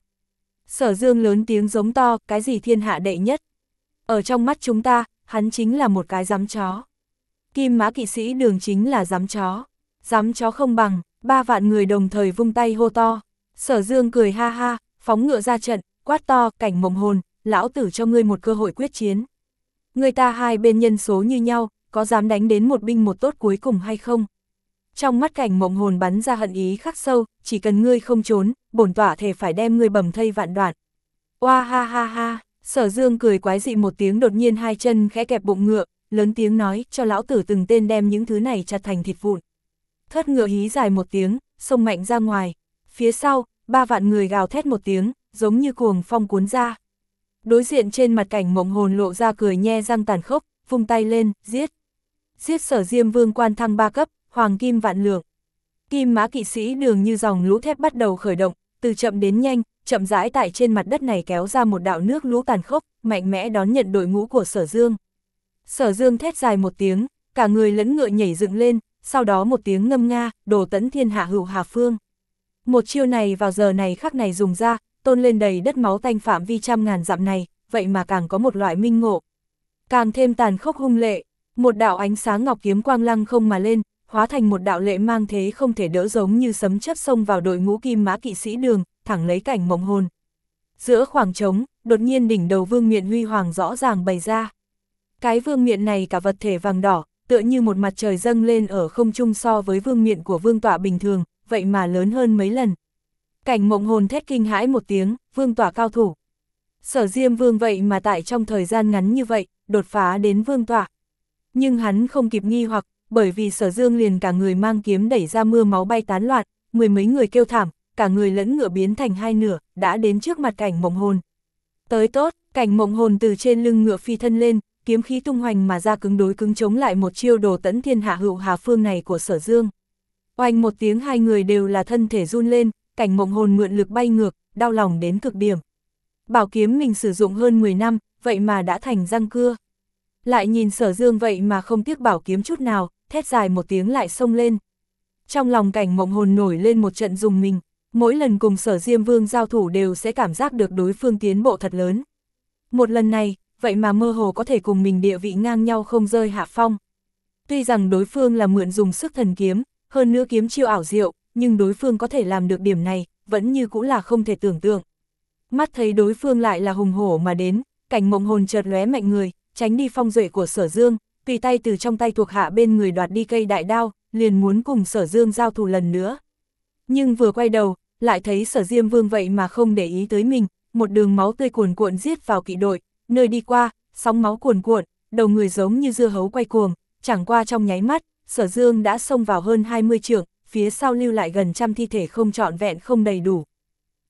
Sở Dương lớn tiếng giống to, cái gì thiên hạ đệ nhất? Ở trong mắt chúng ta, hắn chính là một cái giám chó. Kim Mã kỵ sĩ Đường chính là giám chó. Giám chó không bằng, ba vạn người đồng thời vung tay hô to. Sở Dương cười ha ha, phóng ngựa ra trận, quát to, Cảnh Mộng Hồn, lão tử cho ngươi một cơ hội quyết chiến. Người ta hai bên nhân số như nhau, có dám đánh đến một binh một tốt cuối cùng hay không? Trong mắt Cảnh Mộng Hồn bắn ra hận ý khắc sâu, chỉ cần ngươi không trốn, bổn tọa thể phải đem ngươi bầm thây vạn đoạn. Oa ha ha ha, Sở Dương cười quái dị một tiếng, đột nhiên hai chân khẽ kẹp bụng ngựa, lớn tiếng nói, cho lão tử từng tên đem những thứ này chặt thành thịt vụn. Thớt ngựa hí dài một tiếng, xông mạnh ra ngoài. Phía sau, ba vạn người gào thét một tiếng, giống như cuồng phong cuốn ra. Đối diện trên mặt Cảnh Mộng Hồn lộ ra cười nhe răng tàn khốc, vung tay lên, giết. Giết Sở Diêm Vương quan thăng ba cấp, hoàng kim vạn lượng. Kim Mã kỵ sĩ Đường như dòng lũ thép bắt đầu khởi động, từ chậm đến nhanh, chậm rãi tại trên mặt đất này kéo ra một đạo nước lũ tàn khốc, mạnh mẽ đón nhận đội ngũ của Sở Dương. Sở Dương thét dài một tiếng, cả người lẫn ngựa nhảy dựng lên, sau đó một tiếng ngâm nga, đồ tẫn thiên hạ hữu hà phương. Một chiêu này vào giờ này khắc này dùng ra, tôn lên đầy đất máu tanh phạm vi trăm ngàn dặm này, vậy mà càng có một loại minh ngộ. Càng thêm tàn khốc hung lệ, một đạo ánh sáng ngọc kiếm quang lăng không mà lên, hóa thành một đạo lệ mang thế không thể đỡ giống như sấm chớp xông vào đội ngũ Kim Mã kỵ sĩ Đường, thẳng lấy Cảnh Mộng Hồn. Giữa khoảng trống, đột nhiên đỉnh đầu vương miện huy hoàng rõ ràng bày ra. Cái vương miện này cả vật thể vàng đỏ, tựa như một mặt trời dâng lên ở không trung, so với vương miện của vương tọa bình thường, vậy mà lớn hơn mấy lần. Cảnh Mộng Hồn thét kinh hãi một tiếng, vương tọa cao thủ. Sở Diêm Vương vậy mà tại trong thời gian ngắn như vậy, đột phá đến vương tọa. Nhưng hắn không kịp nghi hoặc, bởi vì Sở Dương liền cả người mang kiếm đẩy ra mưa máu bay tán loạn, mười mấy người kêu thảm, cả người lẫn ngựa biến thành hai nửa, đã đến trước mặt Cảnh Mộng Hồn. Tới tốt, Cảnh Mộng Hồn từ trên lưng ngựa phi thân lên, kiếm khí tung hoành mà ra, cứng đối cứng chống lại một chiêu đồ tẫn thiên hạ hữu hà phương này của Sở Dương. Oanh một tiếng, hai người đều là thân thể run lên, Cảnh Mộng Hồn mượn lực bay ngược, đau lòng đến cực điểm. Bảo kiếm mình sử dụng hơn mười năm, vậy mà đã thành răng cưa. Lại nhìn Sở Dương vậy mà không tiếc bảo kiếm chút nào, thét dài một tiếng lại xông lên. Trong lòng Cảnh Mộng Hồn nổi lên một trận rùng mình, mỗi lần cùng Sở Diêm Vương giao thủ đều sẽ cảm giác được đối phương tiến bộ thật lớn. Một lần này, vậy mà mơ hồ có thể cùng mình địa vị ngang nhau không rơi hạ phong. Tuy rằng đối phương là mượn dùng sức thần kiếm, hơn nữa kiếm chiêu ảo diệu, nhưng đối phương có thể làm được điểm này, vẫn như cũng là không thể tưởng tượng. Mắt thấy đối phương lại là hùng hổ mà đến, Cảnh Mộng hồn chợt lóe mạnh người, tránh đi phong duệ của Sở Dương, tùy tay từ trong tay thuộc hạ bên người đoạt đi cây đại đao, liền muốn cùng Sở Dương giao thủ lần nữa. Nhưng vừa quay đầu, lại thấy Sở Diêm Vương vậy mà không để ý tới mình, một đường máu tươi cuồn cuộn giết vào kỵ đội, nơi đi qua, sóng máu cuồn cuộn, đầu người giống như dưa hấu quay cuồng, chẳng qua trong nháy mắt, Sở Dương đã xông vào hơn hai mươi trượng, phía sau lưu lại gần trăm thi thể không trọn vẹn không đầy đủ.